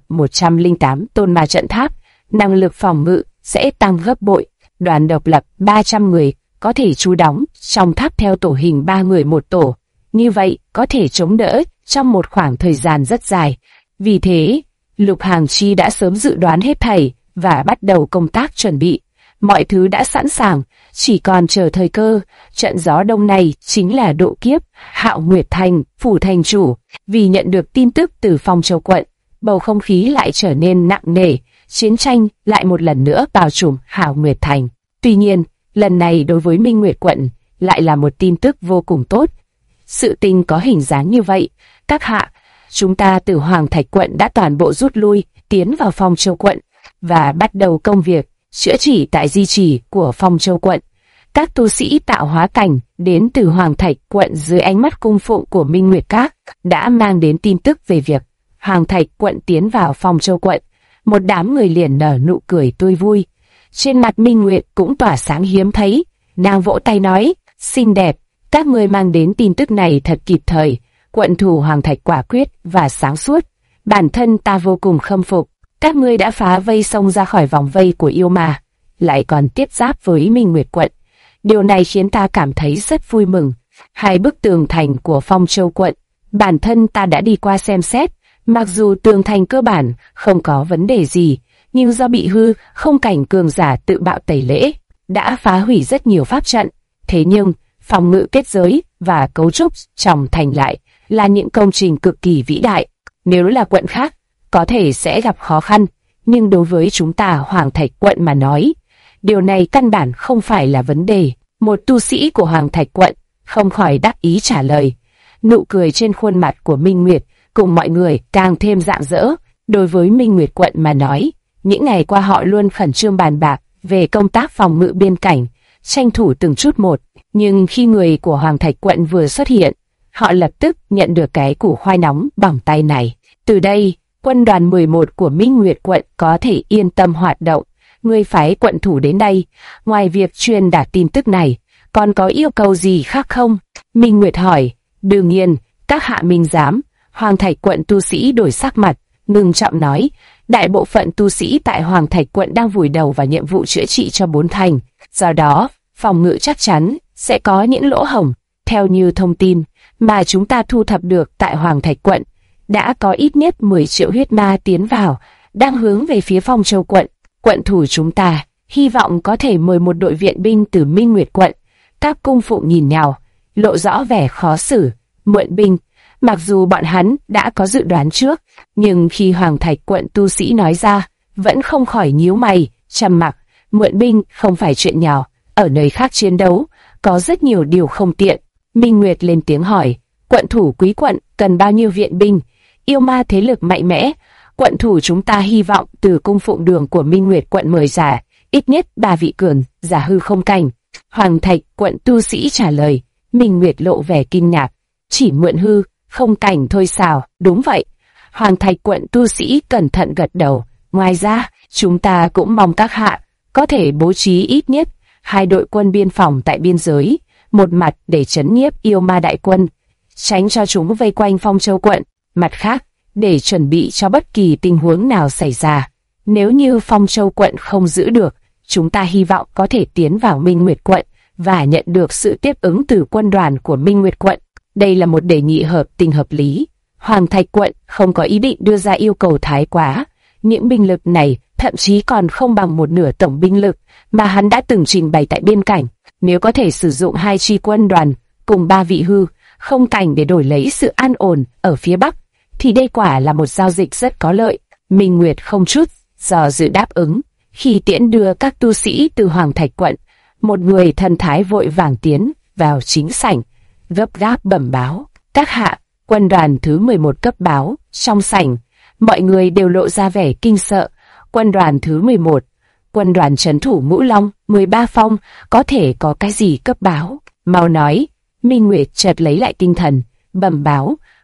108 tôn ma trận tháp, năng lực phòng ngự sẽ tăng gấp bội. Đoàn độc lập 300 người có thể trú đóng trong tháp theo tổ hình 3 người một tổ. Như vậy có thể chống đỡ trong một khoảng thời gian rất dài. Vì thế, Lục Hàng Chi đã sớm dự đoán hết thảy và bắt đầu công tác chuẩn bị. Mọi thứ đã sẵn sàng, chỉ còn chờ thời cơ. Trận gió đông này chính là độ kiếp. Hạo Nguyệt Thành, phủ thành chủ, vì nhận được tin tức từ Phong Châu quận, bầu không khí lại trở nên nặng nề. Chiến tranh lại một lần nữa bao trùm Hạo Nguyệt Thành. Tuy nhiên, lần này đối với Minh Nguyệt quận lại là một tin tức vô cùng tốt. Sự tình có hình dáng như vậy. Các hạ, chúng ta từ Hoàng Thạch quận đã toàn bộ rút lui, tiến vào Phong Châu quận và bắt đầu công việc chữa trị tại di chỉ của Phong Châu quận. Các tu sĩ tạo hóa cảnh đến từ Hoàng Thạch quận dưới ánh mắt cung phụng của Minh Nguyệt Các đã mang đến tin tức về việc Hoàng Thạch quận tiến vào Phong Châu quận. Một đám người liền nở nụ cười tươi vui. Trên mặt Minh Nguyệt cũng tỏa sáng hiếm thấy. Nàng vỗ tay nói, xinh đẹp, các ngươi mang đến tin tức này thật kịp thời. Quận thủ Hoàng Thạch quả quyết và sáng suốt. Bản thân ta vô cùng khâm phục. Các ngươi đã phá vây xông ra khỏi vòng vây của yêu ma, lại còn tiếp giáp với Minh Nguyệt quận. Điều này khiến ta cảm thấy rất vui mừng. Hai bức tường thành của Phong Châu quận, bản thân ta đã đi qua xem xét. Mặc dù tường thành cơ bản không có vấn đề gì, nhưng do bị hư, không cảnh cường giả tự bạo tẩy lễ, đã phá hủy rất nhiều pháp trận. Thế nhưng, phòng ngự kết giới và cấu trúc trong thành lại là những công trình cực kỳ vĩ đại. Nếu là quận khác, có thể sẽ gặp khó khăn, nhưng đối với chúng ta Hoàng Thạch quận mà nói, điều này căn bản không phải là vấn đề. Một tu sĩ của Hoàng Thạch quận không khỏi đắc ý trả lời. Nụ cười trên khuôn mặt của Minh Nguyệt cùng mọi người càng thêm rạng rỡ. Đối với Minh Nguyệt quận mà nói, những ngày qua họ luôn khẩn trương bàn bạc về công tác phòng ngự biên cảnh, tranh thủ từng chút một. Nhưng khi người của Hoàng Thạch quận vừa xuất hiện, họ lập tức nhận được cái củ khoai nóng bằng tay này. Từ đây, quân đoàn 11 của Minh Nguyệt quận có thể yên tâm hoạt động. Người phái quận thủ đến đây, ngoài việc truyền đạt tin tức này, còn có yêu cầu gì khác không? Minh Nguyệt hỏi. Đương nhiên, các hạ minh giám. Hoàng Thạch quận tu sĩ đổi sắc mặt, ngưng trọng nói, đại bộ phận tu sĩ tại Hoàng Thạch quận đang vùi đầu vào nhiệm vụ chữa trị cho 4 thành. Do đó, phòng ngự chắc chắn sẽ có những lỗ hổng. Theo như thông tin mà chúng ta thu thập được tại Hoàng Thạch quận, đã có ít nhất 10 triệu huyết ma tiến vào, đang hướng về phía Phong Châu quận. Quận thủ chúng ta hy vọng có thể mời một đội viện binh từ Minh Nguyệt quận. Các cung phụng nhìn nhau, lộ rõ vẻ khó xử. Mượn binh, mặc dù bọn hắn đã có dự đoán trước, nhưng khi Hoàng Thạch quận tu sĩ nói ra, vẫn không khỏi nhíu mày, trầm mặc. Mượn binh không phải chuyện nhỏ, ở nơi khác chiến đấu, có rất nhiều điều không tiện. Minh Nguyệt lên tiếng hỏi, quận thủ quý quận cần bao nhiêu viện binh? Yêu ma thế lực mạnh mẽ, quận thủ chúng ta hy vọng từ cung phụng đường của Minh Nguyệt quận mời giả, ít nhất 3 vị cường giả hư không cảnh. Hoàng Thạch quận tu sĩ trả lời. Minh Nguyệt lộ vẻ kinh ngạc, chỉ mượn hư không cảnh thôi sao? Đúng vậy. Hoàng Thạch quận tu sĩ cẩn thận gật đầu. Ngoài ra, chúng ta cũng mong các hạ có thể bố trí ít nhất 2 đội quân biên phòng tại biên giới, một mặt để trấn nhiếp yêu ma đại quân, tránh cho chúng vây quanh Phong Châu quận, mặt khác để chuẩn bị cho bất kỳ tình huống nào xảy ra. Nếu như Phong Châu quận không giữ được, chúng ta hy vọng có thể tiến vào Minh Nguyệt quận và nhận được sự tiếp ứng từ quân đoàn của Minh Nguyệt quận. Đây là một đề nghị hợp tình hợp lý. Hoàng Thạch quận không có ý định đưa ra yêu cầu thái quá. Những binh lực này thậm chí còn không bằng một nửa tổng binh lực mà hắn đã từng trình bày tại biên cảnh. Nếu có thể sử dụng 2 chi quân đoàn cùng 3 vị hư không cảnh để đổi lấy sự an ổn ở phía Bắc, thì đây quả là một giao dịch rất có lợi. Minh Nguyệt không chút do dự đáp ứng. Khi tiễn đưa các tu sĩ từ Hoàng Thạch quận, một người thần thái vội vàng tiến vào chính sảnh, gấp gáp bẩm báo. Các hạ, quân đoàn thứ 11 cấp báo. Trong sảnh, mọi người đều lộ ra vẻ kinh sợ. Quân đoàn thứ 11, quân đoàn trấn thủ Ngũ Long 13 phong, có thể có cái gì cấp báo? Mau nói. Minh Nguyệt chợt lấy lại tinh thần, bẩm báo.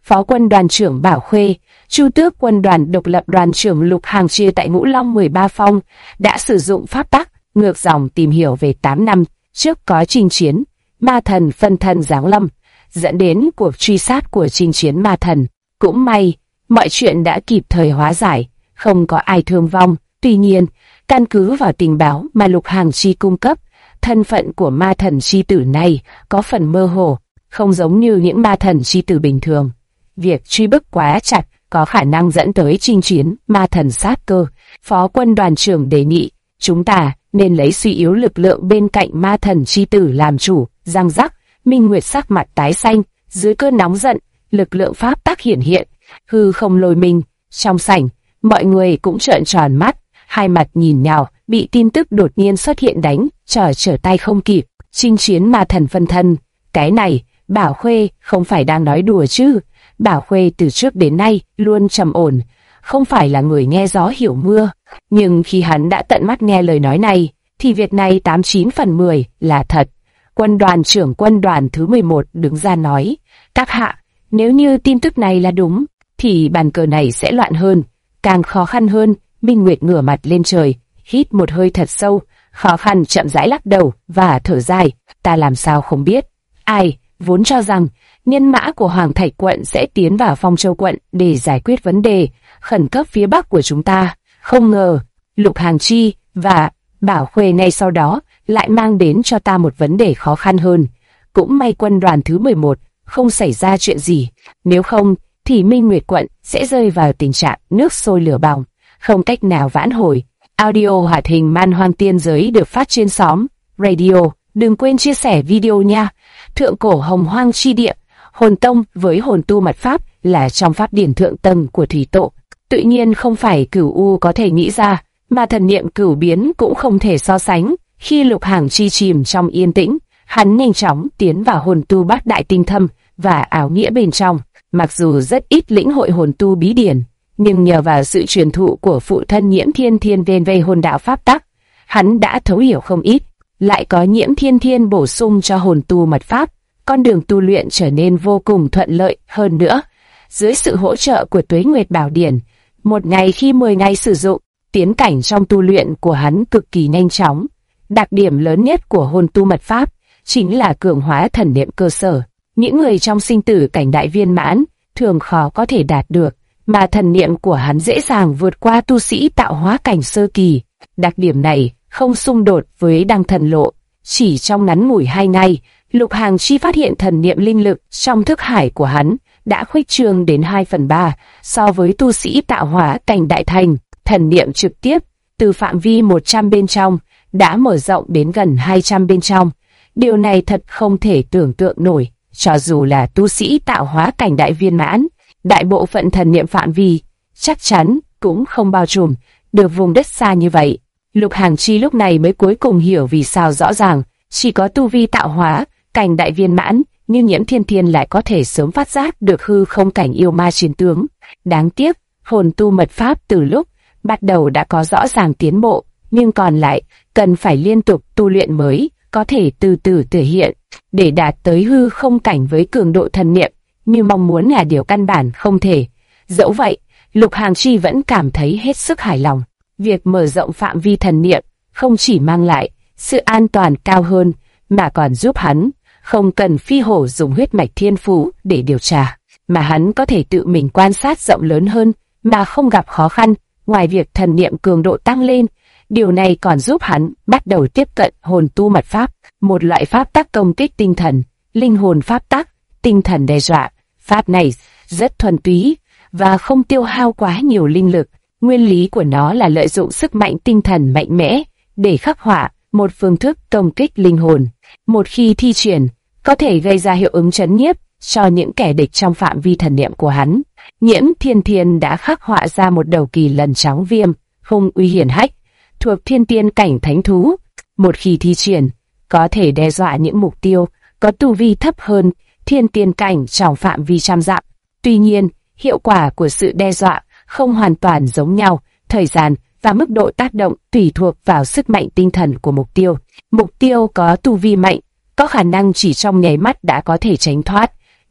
Phó quân đoàn trưởng Bảo Khuê, Chu Tước quân đoàn độc lập đoàn trưởng Lục Hàng chia tại Ngũ Long 13 phong, đã sử dụng pháp tắc ngược dòng tìm hiểu về 8 năm trước có chinh chiến ma thần phân thân giáng lâm, dẫn đến cuộc truy sát của chinh chiến ma thần. Cũng may, mọi chuyện đã kịp thời hóa giải, không có ai thương vong. Tuy nhiên, căn cứ vào tình báo mà Lục Hàng Chi cung cấp, thân phận của ma thần chi tử này có phần mơ hồ, không giống như những ma thần chi tử bình thường. Việc truy bức quá chặt có khả năng dẫn tới chinh chiến ma thần sát cơ. Phó quân đoàn trưởng đề nghị, chúng ta nên lấy suy yếu lực lượng bên cạnh ma thần chi tử làm chủ. Răng rắc, Minh Nguyệt sắc mặt tái xanh, dưới cơn nóng giận, lực lượng pháp tắc hiển hiện, hư không lôi mình. Trong sảnh, mọi người cũng trợn tròn mắt, hai mặt nhìn nhau, bị tin tức đột nhiên xuất hiện đánh, trở tay không kịp. Chinh chiến ma thần phân thân, cái này, Bảo Khuê không phải đang nói đùa chứ? Bảo Khuê từ trước đến nay luôn trầm ổn, không phải là người nghe gió hiểu mưa, nhưng khi hắn đã tận mắt nghe lời nói này, thì việc này 89 phần 10 là thật. Quân đoàn trưởng quân đoàn thứ 11 đứng ra nói, các hạ, nếu như tin tức này là đúng, thì bàn cờ này sẽ loạn hơn, càng khó khăn hơn. Minh Nguyệt ngửa mặt lên trời, hít một hơi thật sâu, khó khăn chậm rãi lắc đầu và thở dài, ta làm sao không biết. Ai vốn cho rằng nhân mã của Hoàng Thạch quận sẽ tiến vào Phong Châu quận để giải quyết vấn đề khẩn cấp phía bắc của chúng ta, không ngờ Lục Hàng Chi và Bảo Khuê ngay sau đó lại mang đến cho ta một vấn đề khó khăn hơn. Cũng may quân đoàn thứ 11 không xảy ra chuyện gì, nếu không thì Minh Nguyệt quận sẽ rơi vào tình trạng nước sôi lửa bỏng, không cách nào vãn hồi. Audio hoạt hình Man Hoang Tiên Giới được phát trên xóm Radio. Đừng quên chia sẻ video nha. Thượng cổ Hồng Hoang chi địa, hồn tông với hồn tu mật pháp là trong pháp điển thượng tầng của thủy tổ. Tự nhiên không phải Cửu U có thể nghĩ ra, mà thần niệm cửu biến cũng không thể so sánh. Khi Lục Hàng Chi chìm trong yên tĩnh, hắn nhanh chóng tiến vào hồn tu bát đại tinh thâm và áo nghĩa bên trong. Mặc dù rất ít lĩnh hội hồn tu bí điển, nhưng nhờ vào sự truyền thụ của phụ thân Nhiễm Thiên Thiên về hồn đạo pháp tắc, hắn đã thấu hiểu không ít. Lại có Nhiễm Thiên Thiên bổ sung cho hồn tu mật pháp, con đường tu luyện trở nên vô cùng thuận lợi hơn nữa. Dưới sự hỗ trợ của Tuế Nguyệt Bảo Điển, một ngày khi 10 ngày sử dụng, tiến cảnh trong tu luyện của hắn cực kỳ nhanh chóng. Đặc điểm lớn nhất của hồn tu mật pháp chính là cường hóa thần niệm cơ sở. Những người trong sinh tử cảnh đại viên mãn thường khó có thể đạt được, mà thần niệm của hắn dễ dàng vượt qua tu sĩ tạo hóa cảnh sơ kỳ. Đặc điểm này không xung đột với đăng thần lộ. Chỉ trong ngắn ngủi 2 ngày, Lục Hàng Chi phát hiện thần niệm linh lực trong thức hải của hắn đã khuếch trương đến 2/3 so với tu sĩ tạo hóa cảnh đại thành. Thần niệm trực tiếp từ phạm vi 100 bên trong đã mở rộng đến gần 200 bên trong. Điều này thật không thể tưởng tượng nổi, cho dù là tu sĩ tạo hóa cảnh đại viên mãn, đại bộ phận thần niệm phạm vi chắc chắn cũng không bao trùm được vùng đất xa như vậy. Lục Hàng Chi lúc này mới cuối cùng hiểu vì sao rõ ràng chỉ có tu vi tạo hóa cảnh đại viên mãn như Nhiễm Thiên Thiên lại có thể sớm phát giác được hư không cảnh yêu ma chiến tướng. Đáng tiếc, hồn tu mật pháp từ lúc bắt đầu đã có rõ ràng tiến bộ, nhưng còn lại cần phải liên tục tu luyện mới có thể từ từ thể hiện. Để đạt tới hư không cảnh với cường độ thần niệm như mong muốn là điều căn bản không thể. Dẫu vậy, Lục Hàng Chi vẫn cảm thấy hết sức hài lòng. Việc mở rộng phạm vi thần niệm không chỉ mang lại sự an toàn cao hơn, mà còn giúp hắn không cần phi hổ dùng huyết mạch thiên phú để điều tra, mà hắn có thể tự mình quan sát rộng lớn hơn mà không gặp khó khăn. Ngoài việc thần niệm cường độ tăng lên, điều này còn giúp hắn bắt đầu tiếp cận hồn tu mật pháp, một loại pháp tắc công kích tinh thần, linh hồn pháp tắc, tinh thần đe dọa. Pháp này rất thuần túy và không tiêu hao quá nhiều linh lực. Nguyên lý của nó là lợi dụng sức mạnh tinh thần mạnh mẽ để khắc họa một phương thức công kích linh hồn. Một khi thi triển, có thể gây ra hiệu ứng chấn nhiếp cho những kẻ địch trong phạm vi thần niệm của hắn. Nhiễm Thiên Thiên đã khắc họa ra một đầu kỳ lân trắng viêm, hung uy hiển hách, thuộc thiên tiên cảnh thánh thú. Một khi thi triển, có thể đe dọa những mục tiêu có tu vi thấp hơn thiên tiên cảnh trong phạm vi trăm dặm. Tuy nhiên, hiệu quả của sự đe dọa không hoàn toàn giống nhau, thời gian và mức độ tác động tùy thuộc vào sức mạnh tinh thần của mục tiêu. Mục tiêu có tu vi mạnh, có khả năng chỉ trong nháy mắt đã có thể tránh thoát,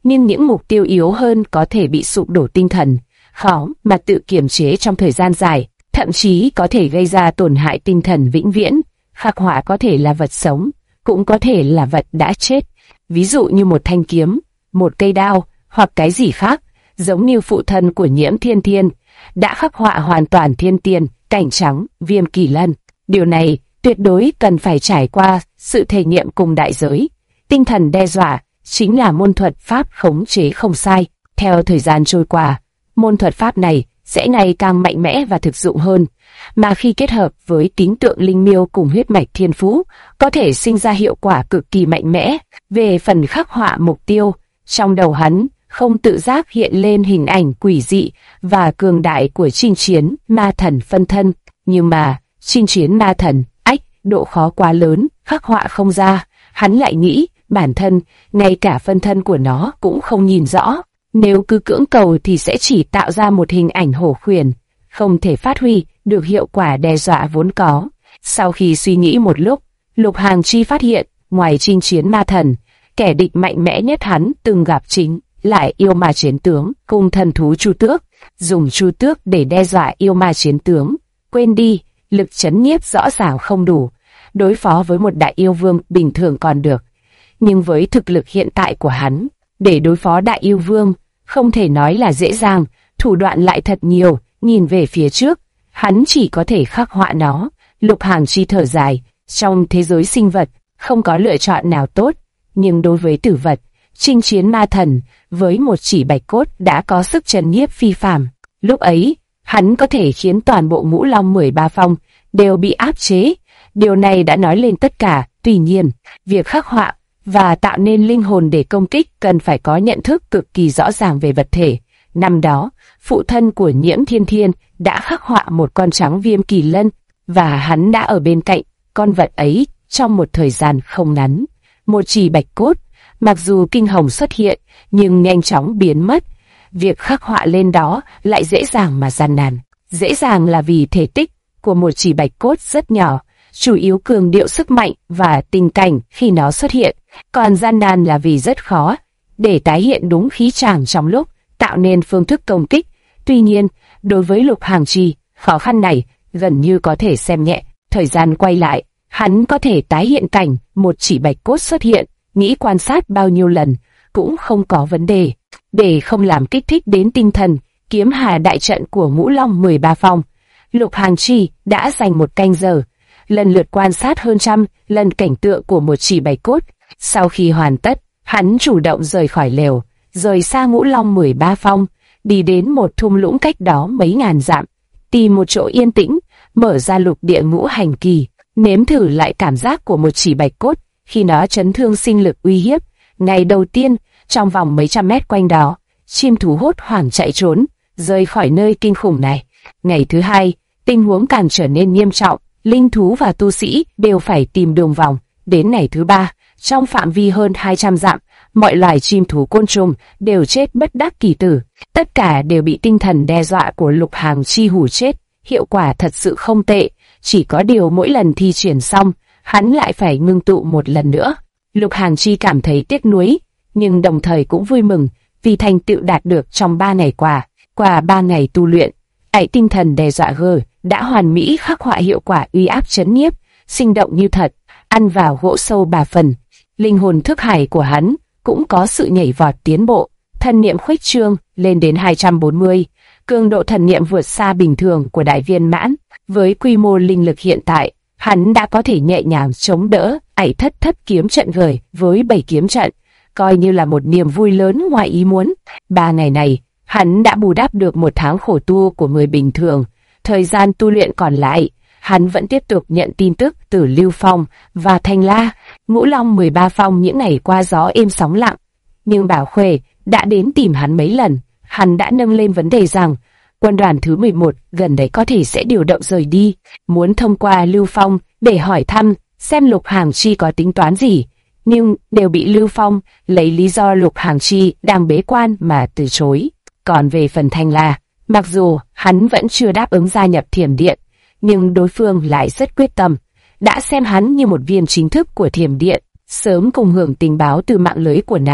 nhưng những mục tiêu yếu hơn có thể bị sụp đổ tinh thần, khó mà tự kiềm chế trong thời gian dài, thậm chí có thể gây ra tổn hại tinh thần vĩnh viễn. Khắc họa có thể là vật sống, cũng có thể là vật đã chết, ví dụ như một thanh kiếm, một cây đao, hoặc cái gì khác, giống như phụ thân của Nhiễm Thiên Thiên, đã khắc họa hoàn toàn thiên tiền, cảnh trắng, Viêm Kỳ Lân. Điều này tuyệt đối cần phải trải qua sự thể nghiệm cùng đại giới. Tinh thần đe dọa chính là môn thuật pháp khống chế không sai. Theo thời gian trôi qua, môn thuật pháp này sẽ ngày càng mạnh mẽ và thực dụng hơn, mà khi kết hợp với tín tượng linh miêu cùng huyết mạch thiên phú, có thể sinh ra hiệu quả cực kỳ mạnh mẽ. Về phần khắc họa mục tiêu, trong đầu hắn không tự giác hiện lên hình ảnh quỷ dị và cường đại của chinh chiến ma thần phân thân. Nhưng mà, chinh chiến ma thần, độ khó quá lớn, khắc họa không ra. Hắn lại nghĩ, bản thân, ngay cả phân thân của nó cũng không nhìn rõ. Nếu cứ cưỡng cầu thì sẽ chỉ tạo ra một hình ảnh hổ khuyển, không thể phát huy được hiệu quả đe dọa vốn có. Sau khi suy nghĩ một lúc, Lục Hàng Chi phát hiện, ngoài chinh chiến ma thần, kẻ địch mạnh mẽ nhất hắn từng gặp chính lại yêu ma chiến tướng cùng thần thú Chu Tước. Dùng Chu Tước để đe dọa yêu ma chiến tướng, quên đi, lực chấn nhiếp rõ ràng không đủ. Đối phó với một đại yêu vương bình thường còn được, nhưng với thực lực hiện tại của hắn, để đối phó đại yêu vương không thể nói là dễ dàng, thủ đoạn lại thật nhiều. Nhìn về phía trước, hắn chỉ có thể khắc họa nó. Lục Hàng Chi thở dài, trong thế giới sinh vật không có lựa chọn nào tốt, nhưng đối với tử vật, chinh chiến ma thần với một chỉ bạch cốt đã có sức trấn nhiếp phi phàm. Lúc ấy, hắn có thể khiến toàn bộ Ngũ Long 13 phong đều bị áp chế. Điều này đã nói lên tất cả. Tuy nhiên, việc khắc họa và tạo nên linh hồn để công kích cần phải có nhận thức cực kỳ rõ ràng về vật thể. Năm đó, phụ thân của Nhiễm Thiên Thiên đã khắc họa một con trắng Viêm Kỳ Lân, và hắn đã ở bên cạnh con vật ấy trong một thời gian không ngắn. Một chỉ bạch cốt, mặc dù kinh hồng xuất hiện, nhưng nhanh chóng biến mất. Việc khắc họa lên đó lại dễ dàng mà gian nan. Dễ dàng là vì thể tích của một chỉ bạch cốt rất nhỏ, chủ yếu cường điệu sức mạnh và tình cảnh khi nó xuất hiện, còn gian nan là vì rất khó để tái hiện đúng khí chàng trong lúc tạo nên phương thức công kích. Tuy nhiên, đối với Lục Hàng Chi, khó khăn này gần như có thể xem nhẹ. Thời gian quay lại, hắn có thể tái hiện cảnh một chỉ bạch cốt xuất hiện, nghĩ quan sát bao nhiêu lần cũng không có vấn đề. Để không làm kích thích đến tinh thần kiếm hà đại trận của Ngũ Long 13 phong, Lục Hàng Chi đã dành một canh giờ, lần lượt quan sát hơn trăm lần cảnh tượng của một chỉ bạch cốt. Sau khi hoàn tất, hắn chủ động rời khỏi lều, rời xa Ngũ Long 13 phong, đi đến một thung lũng cách đó mấy ngàn dặm, tìm một chỗ yên tĩnh, mở ra lục địa ngũ hành kỳ, nếm thử lại cảm giác của một chỉ bạch cốt khi nó chấn thương sinh lực uy hiếp. Ngày đầu tiên, trong vòng mấy trăm mét quanh đó, chim thú hốt hoảng chạy trốn, rời khỏi nơi kinh khủng này. Ngày thứ hai, tình huống càng trở nên nghiêm trọng, linh thú và tu sĩ đều phải tìm đường vòng. Đến ngày thứ ba, trong phạm vi hơn 200 dặm, mọi loài chim thú côn trùng đều chết bất đắc kỳ tử. Tất cả đều bị tinh thần đe dọa của Lục Hàng Chi hù chết. Hiệu quả thật sự không tệ, chỉ có điều mỗi lần thi triển xong, hắn lại phải ngưng tụ một lần nữa. Lục Hàng Chi cảm thấy tiếc nuối, nhưng đồng thời cũng vui mừng vì thành tựu đạt được trong 3 ngày qua. Qua 3 ngày tu luyện, tinh thần đe dọa G đã hoàn mỹ khắc họa hiệu quả uy áp chấn nhiếp, sinh động như thật, ăn vào gỗ sâu 3 phần. Linh hồn thức hải của hắn cũng có sự nhảy vọt tiến bộ, thần niệm khuếch trương lên đến 240, cường độ thần niệm vượt xa bình thường của đại viên mãn. Với quy mô linh lực hiện tại, hắn đã có thể nhẹ nhàng chống đỡ thất kiếm trận gửi với 7 kiếm trận, coi như là một niềm vui lớn ngoài ý muốn. 3 ngày này, hắn đã bù đắp được 1 tháng khổ tu của người bình thường. Thời gian tu luyện còn lại, hắn vẫn tiếp tục nhận tin tức từ Lưu Phong và Thanh La. Ngũ Long 13 phong những ngày qua gió êm sóng lặng, nhưng Bảo Khuê đã đến tìm hắn mấy lần. Hắn đã nâng lên vấn đề rằng quân đoàn thứ 11 gần đấy có thể sẽ điều động rời đi, muốn thông qua Lưu Phong để hỏi thăm xem Lục Hàng Chi có tính toán gì, nhưng đều bị Lưu Phong lấy lý do Lục Hàng Chi đang bế quan mà từ chối. Còn về phần Thanh La, mặc dù hắn vẫn chưa đáp ứng gia nhập Thiểm Điện, nhưng đối phương lại rất quyết tâm, đã xem hắn như một viên chính thức của Thiểm Điện, sớm cùng hưởng tình báo từ mạng lưới của nàng.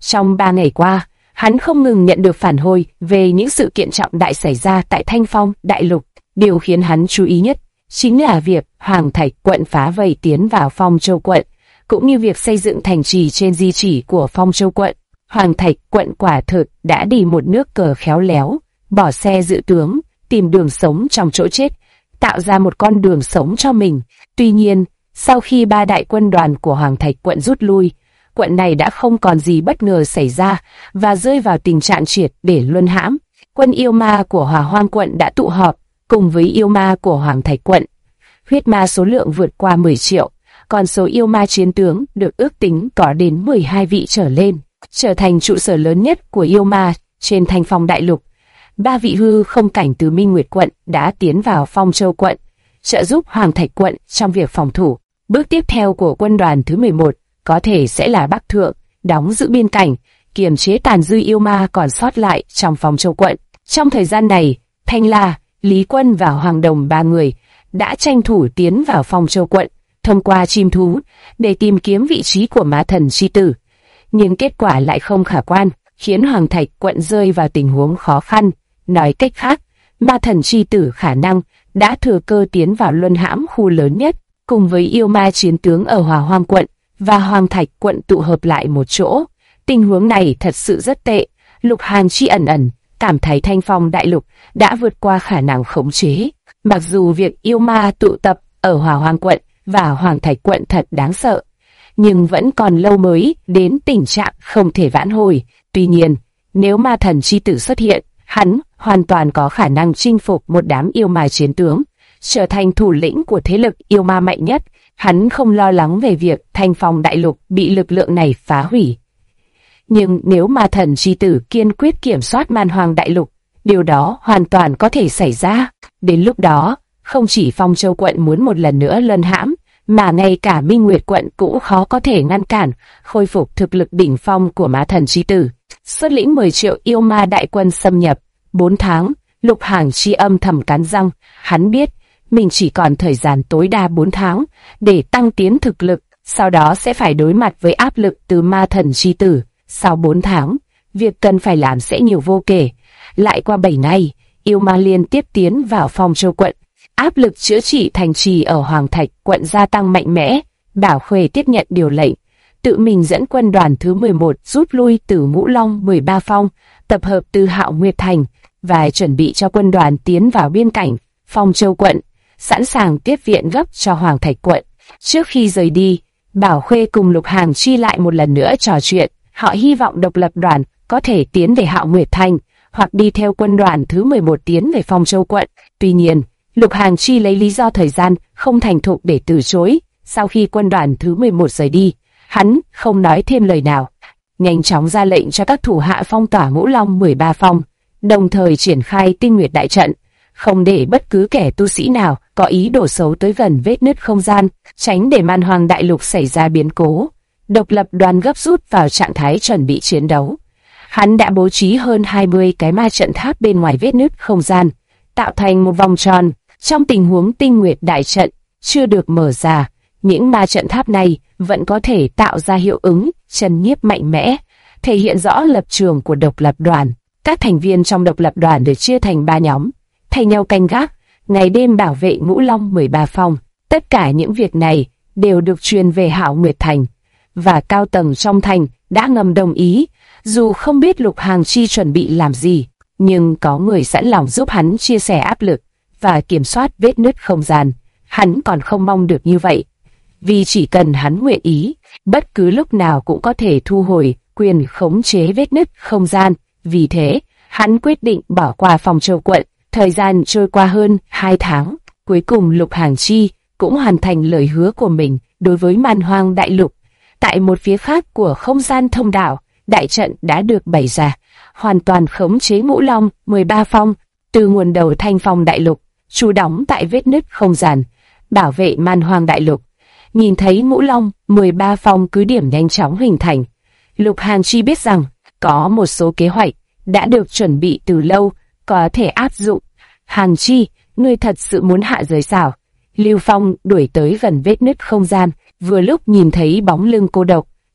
Trong 3 ngày qua, hắn không ngừng nhận được phản hồi về những sự kiện trọng đại xảy ra tại Thanh Phong Đại Lục. Điều khiến hắn chú ý nhất chính là việc Hoàng Thạch quận phá vây tiến vào Phong Châu quận, cũng như việc xây dựng thành trì trên di chỉ của Phong Châu quận. Hoàng Thạch quận quả thực đã đi một nước cờ khéo léo, bỏ xe dự tướng, tìm đường sống trong chỗ chết, tạo ra một con đường sống cho mình. Tuy nhiên, sau khi 3 đại quân đoàn của Hoàng Thạch quận rút lui, quận này đã không còn gì bất ngờ xảy ra và rơi vào tình trạng triệt để luân hãm. Quân yêu ma của Hỏa Hoang quận đã tụ họp cùng với yêu ma của Hoàng Thạch quận. Huyết ma số lượng vượt qua 10 triệu, còn số yêu ma chiến tướng được ước tính có đến 12 vị trở lên, trở thành trụ sở lớn nhất của yêu ma trên Thanh Phong Đại Lục. 3 vị hư không cảnh từ Minh Nguyệt quận đã tiến vào Phong Châu quận, trợ giúp Hoàng Thạch quận trong việc phòng thủ. Bước tiếp theo của quân đoàn thứ 11 có thể sẽ là Bắc Thượng, đóng giữ biên cảnh, kiềm chế tàn dư yêu ma còn sót lại trong Phong Châu quận. Trong thời gian này, Thanh La, Lý Quân và Hoàng Đồng 3 người đã tranh thủ tiến vào Phong Châu quận thông qua chim thú để tìm kiếm vị trí của ma thần chi tử. Nhưng kết quả lại không khả quan, khiến Hoàng Thạch quận rơi vào tình huống khó khăn. Nói cách khác, ma thần chi tử khả năng đã thừa cơ tiến vào luân hãm khu lớn nhất, cùng với yêu ma chiến tướng ở Hỏa Hoang quận và Hoàng Thạch quận tụ hợp lại một chỗ. Tình huống này thật sự rất tệ. Lục Hàn Chi ẩn cảm thấy Thanh Phong Đại Lục đã vượt qua khả năng khống chế. Mặc dù việc yêu ma tụ tập ở Hỏa Hoang quận và Hoàng Thạch quận thật đáng sợ, nhưng vẫn còn lâu mới đến tình trạng không thể vãn hồi. Tuy nhiên, nếu ma thần chi tử xuất hiện, hắn hoàn toàn có khả năng chinh phục một đám yêu ma chiến tướng, trở thành thủ lĩnh của thế lực yêu ma mạnh nhất. Hắn không lo lắng về việc Thanh Phong Đại Lục bị lực lượng này phá hủy. Nhưng nếu ma thần chi tử kiên quyết kiểm soát Man Hoang Đại Lục, điều đó hoàn toàn có thể xảy ra. Đến lúc đó, không chỉ Phong Châu quận muốn một lần nữa luân hãm, mà ngay cả Minh Nguyệt quận cũng khó có thể ngăn cản khôi phục thực lực đỉnh phong của ma thần chi tử. Xuất lĩnh 10 triệu yêu ma đại quân xâm nhập 4 tháng, Lục Hàn Chi âm thầm cắn răng. Hắn biết mình chỉ còn thời gian tối đa 4 tháng để tăng tiến thực lực, sau đó sẽ phải đối mặt với áp lực từ ma thần chi tử. Sau 4 tháng, việc cần phải làm sẽ nhiều vô kể. Lại qua 7 ngày, yêu ma liên tiếp tiến vào Phong Châu quận. Áp lực chữa trị thành trì ở Hoàng Thạch quận gia tăng mạnh mẽ. Bảo Khuê tiếp nhận điều lệnh, tự mình dẫn quân đoàn thứ 11 rút lui từ Ngũ Long 13 Phong, tập hợp từ Hạo Nguyệt Thành và chuẩn bị cho quân đoàn tiến vào biên cảnh Phong Châu quận, sẵn sàng tiếp viện gấp cho Hoàng Thạch quận. Trước khi rời đi, Bảo Khuê cùng Lục Hàn Chi lại một lần nữa trò chuyện. Họ hy vọng độc lập đoàn có thể tiến về Hạo Nguyệt Thành, hoặc đi theo quân đoàn thứ 11 tiến về Phong Châu quận. Tuy nhiên, Lục Hàn Chi lấy lý do thời gian không thành thục để từ chối. Sau khi quân đoàn thứ 11 rời đi, hắn không nói thêm lời nào, nhanh chóng ra lệnh cho các thủ hạ phong tỏa Ngũ Long 13 Phong, đồng thời triển khai Tinh Nguyệt đại trận, không để bất cứ kẻ tu sĩ nào có ý đồ xấu tới gần vết nứt không gian, tránh để Man Hoang Đại Lục xảy ra biến cố. Độc lập đoàn gấp rút vào trạng thái chuẩn bị chiến đấu. Hắn đã bố trí hơn 20 cái ma trận tháp bên ngoài vết nứt không gian, tạo thành một vòng tròn. Trong tình huống Tinh Nguyệt đại trận chưa được mở ra, những ma trận tháp này vẫn có thể tạo ra hiệu ứng trấn nhiếp mạnh mẽ, thể hiện rõ lập trường của độc lập đoàn. Các thành viên trong độc lập đoàn được chia thành 3 nhóm, thay nhau canh gác, ngày đêm bảo vệ Ngũ Long 13 Phong. Tất cả những việc này đều được truyền về Hạo Nguyệt Thành, và cao tầng trong thành đã ngầm đồng ý. Dù không biết Lục Hàn Chi chuẩn bị làm gì, nhưng có người sẵn lòng giúp hắn chia sẻ áp lực và kiểm soát vết nứt không gian. Hắn còn không mong được như vậy, vì chỉ cần hắn nguyện ý, bất cứ lúc nào cũng có thể thu hồi quyền khống chế vết nứt không gian. Vì thế, hắn quyết định bỏ qua Phong Châu quận. Thời gian trôi qua hơn 2 tháng, cuối cùng Lục Hàn Chi cũng hoàn thành lời hứa của mình đối với Man Hoang Đại Lục. Tại một phía khác của không gian thông đạo, đại trận đã được bày ra, hoàn toàn khống chế Ngũ Long 13 Phong từ nguồn đầu Thanh Phong Đại Lục, trú đóng tại vết nứt không gian, bảo vệ Man Hoang Đại Lục. Nhìn thấy Ngũ Long 13 Phong cứ điểm nhanh chóng hình thành, Lục Hàn Chi biết rằng có một số kế hoạch đã được chuẩn bị từ lâu có thể áp dụng. Hàn Chi, ngươi thật sự muốn hạ giới sao? Lưu Phong đuổi tới gần vết nứt không gian, vừa lúc nhìn thấy bóng lưng cô độc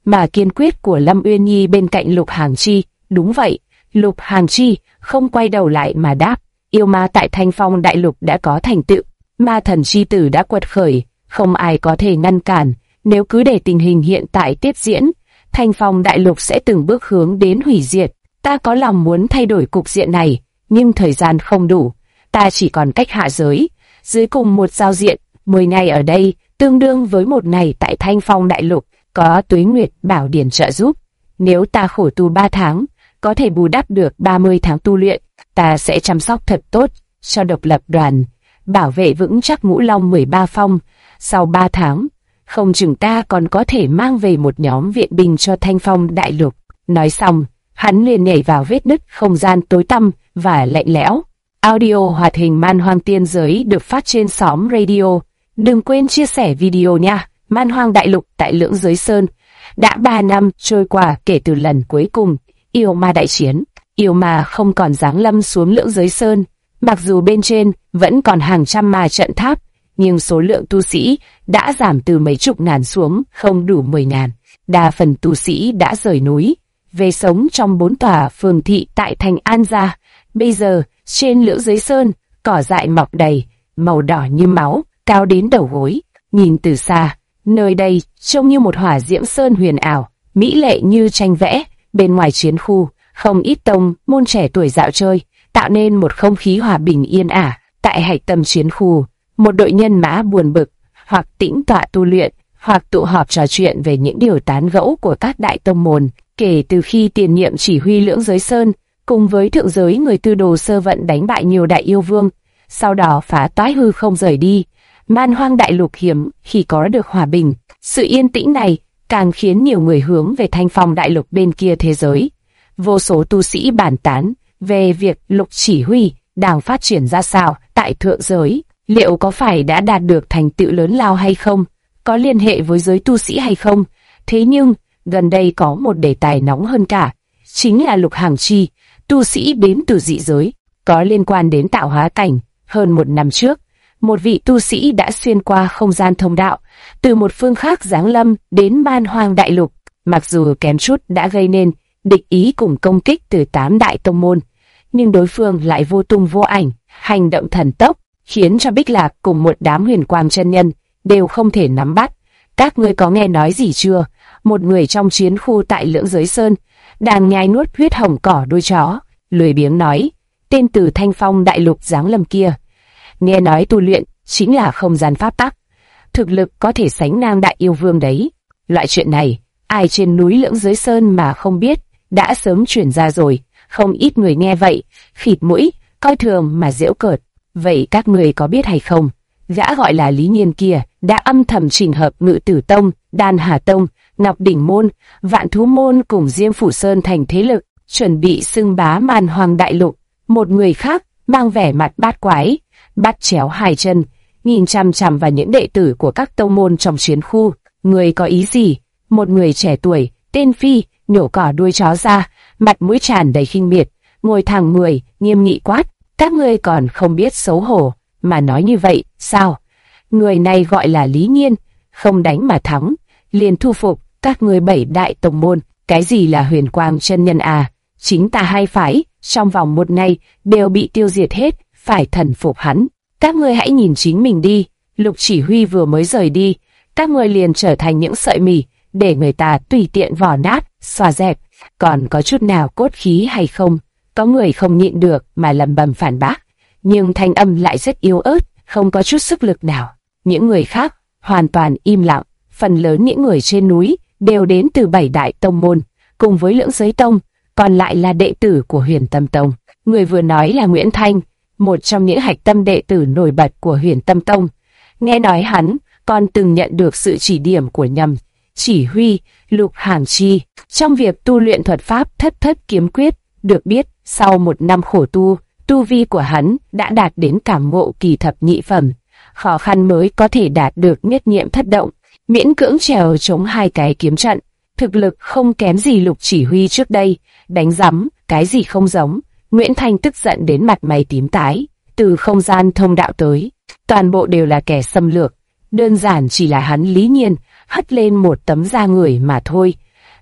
mà kiên quyết của Lâm Uyên Nhi bên cạnh Lục Hàng Chi. Đúng vậy, Lục Hàng Chi không quay đầu lại mà đáp, yêu ma tại Thanh Phong Đại Lục đã có thành tựu, ma thần chi tử đã quật khởi, không ai có thể ngăn cản. Nếu cứ để tình hình hiện tại tiếp diễn, Thanh Phong Đại Lục sẽ từng bước hướng đến hủy diệt. Ta có lòng muốn thay đổi cục diện này, nhưng thời gian không đủ. Ta chỉ còn cách hạ giới, dưới cùng một giao diện, 10 ngày ở đây, tương đương với một ngày tại Thanh Phong Đại Lục, có Tuế Nguyệt Bảo Điển trợ giúp. Nếu ta khổ tu 3 tháng, có thể bù đắp được 30 tháng tu luyện, ta sẽ chăm sóc thật tốt cho độc lập đoàn, bảo vệ vững chắc Ngũ Long 13 phong. Sau 3 tháng, không chừng ta còn có thể mang về một nhóm viện binh cho Thanh Phong Đại Lục. Nói xong, hắn liền nhảy vào vết nứt không gian tối tăm và lạnh lẽo. Audio hoạt hình Man Hoang Tiên Giới được phát trên xóm radio. Đừng quên chia sẻ video nha. Man Hoang Đại Lục tại Lưỡng Giới Sơn. Đã 3 năm trôi qua kể từ lần cuối cùng yêu ma đại chiến. Yêu ma không còn giáng lâm xuống Lưỡng Giới Sơn. Mặc dù bên trên vẫn còn hàng trăm ma trận tháp, nhưng số lượng tu sĩ đã giảm từ mấy chục ngàn xuống không đủ 10.000. Đa phần tu sĩ đã rời núi, về sống trong 4 tòa phường thị tại thành An Gia. Bây giờ, trên Lưỡng Giới Sơn, cỏ dại mọc đầy, màu đỏ như máu, cao đến đầu gối. Nhìn từ xa, nơi đây trông như một hỏa diễm sơn huyền ảo, mỹ lệ như tranh vẽ. Bên ngoài chiến khu, không ít tông môn trẻ tuổi dạo chơi, tạo nên một không khí hòa bình yên ả. Tại hạch tâm chiến khu, một đội nhân mã buồn bực, hoặc tĩnh tọa tu luyện, hoặc tụ họp trò chuyện về những điều tán gẫu của các đại tông môn. Kể từ khi tiền nhiệm chỉ huy Lưỡng Giới Sơn, cùng với thượng giới người Tư Đồ Sơ Vận đánh bại nhiều đại yêu vương, sau đó phá toái hư không rời đi, Man Hoang Đại Lục hiếm khi có được hòa bình. Sự yên tĩnh này càng khiến nhiều người hướng về Thanh Phong Đại Lục bên kia thế giới. Vô số tu sĩ bàn tán về việc Lục chỉ huy đang phát triển ra sao tại thượng giới, liệu có phải đã đạt được thành tựu lớn lao hay không, có liên hệ với giới tu sĩ hay không. Thế nhưng, gần đây có một đề tài nóng hơn cả, chính là Lục Hàng Chi, tu sĩ đến từ dị giới, có liên quan đến tạo hóa cảnh. Hơn 1 năm trước, một vị tu sĩ đã xuyên qua không gian thông đạo, từ một phương khác giáng lâm đến Man Hoang Đại Lục. Mặc dù kém chút đã gây nên địch ý cùng công kích từ 8 đại tông môn, nhưng đối phương lại vô tung vô ảnh, hành động thần tốc, khiến cho Bích Lạc cùng một đám huyền quang chân nhân đều không thể nắm bắt. Các ngươi có nghe nói gì chưa? Một người trong chiến khu tại Lưỡng Giới Sơn đang nhai nuốt huyết hồng cỏ đuôi chó, lười biếng nói, tên từ Thanh Phong Đại Lục giáng lâm kia, nghe nói tu luyện chính là không gian pháp tắc, thực lực có thể sánh ngang đại yêu vương đấy. Loại chuyện này, ai trên núi Lưỡng Giới Sơn mà không biết, đã sớm truyền ra rồi. Không ít người nghe vậy, khịt mũi, coi thường mà giễu cợt. Vậy các người có biết hay không, gã gọi là Lý Nhiên kia đã âm thầm chỉnh hợp Ngự Tử Tông, Đan Hà Tông, Ngọc Đỉnh Môn, Vạn Thú Môn cùng Diêm Phủ Sơn thành thế lực, chuẩn bị xưng bá Man Hoang Đại Lục. Một người khác mang vẻ mặt bát quái, bắt chéo hai chân, nhìn chằm chằm vào những đệ tử của các tông môn trong chiến khu. Người có ý gì? Một người trẻ tuổi, tên Phi, nhổ cỏ đuôi chó ra, mặt mũi tràn đầy khinh miệt, ngồi thẳng người, nghiêm nghị quát, các ngươi còn không biết xấu hổ mà nói như vậy sao? Người này gọi là Lý Nhiên, không đánh mà thắng, liền thu phục các ngươi 7 đại tông môn. Cái gì là huyền quang chân nhân à? Chính ta hai phái, trong vòng 1 ngày đều bị tiêu diệt hết, phải thần phục hắn. Các ngươi hãy nhìn chính mình đi, Lục chỉ huy vừa mới rời đi, các ngươi liền trở thành những sợi mì để người ta tùy tiện vò nát, xòa dẹp, còn có chút nào cốt khí hay không? Có người không nhịn được mà lẩm bẩm phản bác, nhưng thanh âm lại rất yếu ớt, không có chút sức lực nào. Những người khác hoàn toàn im lặng, phần lớn những người trên núi đều đến từ 7 đại tông môn, cùng với Lưỡng Giới Tông, còn lại là đệ tử của Huyền Tâm Tông. Người vừa nói là Nguyễn Thanh, một trong những hạch tâm đệ tử nổi bật của Huyền Tâm Tông. Nghe nói hắn còn từng nhận được sự chỉ điểm của nhầm chỉ huy Lục Hàng Chi trong việc tu luyện thuật pháp Thất Thất Kiếm Quyết. Được biết, sau 1 năm khổ tu vi của hắn đã đạt đến cảm ngộ kỳ thập nhị phẩm, khó khăn mới có thể đạt được nhất niệm thất động, miễn cưỡng trèo chống 2 cái kiếm trận. Thực lực không kém gì Lục chỉ huy trước đây, đánh rắm, cái gì không giống. Nguyễn Thanh tức giận đến mặt mày tím tái, từ không gian thông đạo tới, toàn bộ đều là kẻ xâm lược, đơn giản chỉ là hắn Lý Nhiên hất lên một tấm da người mà thôi.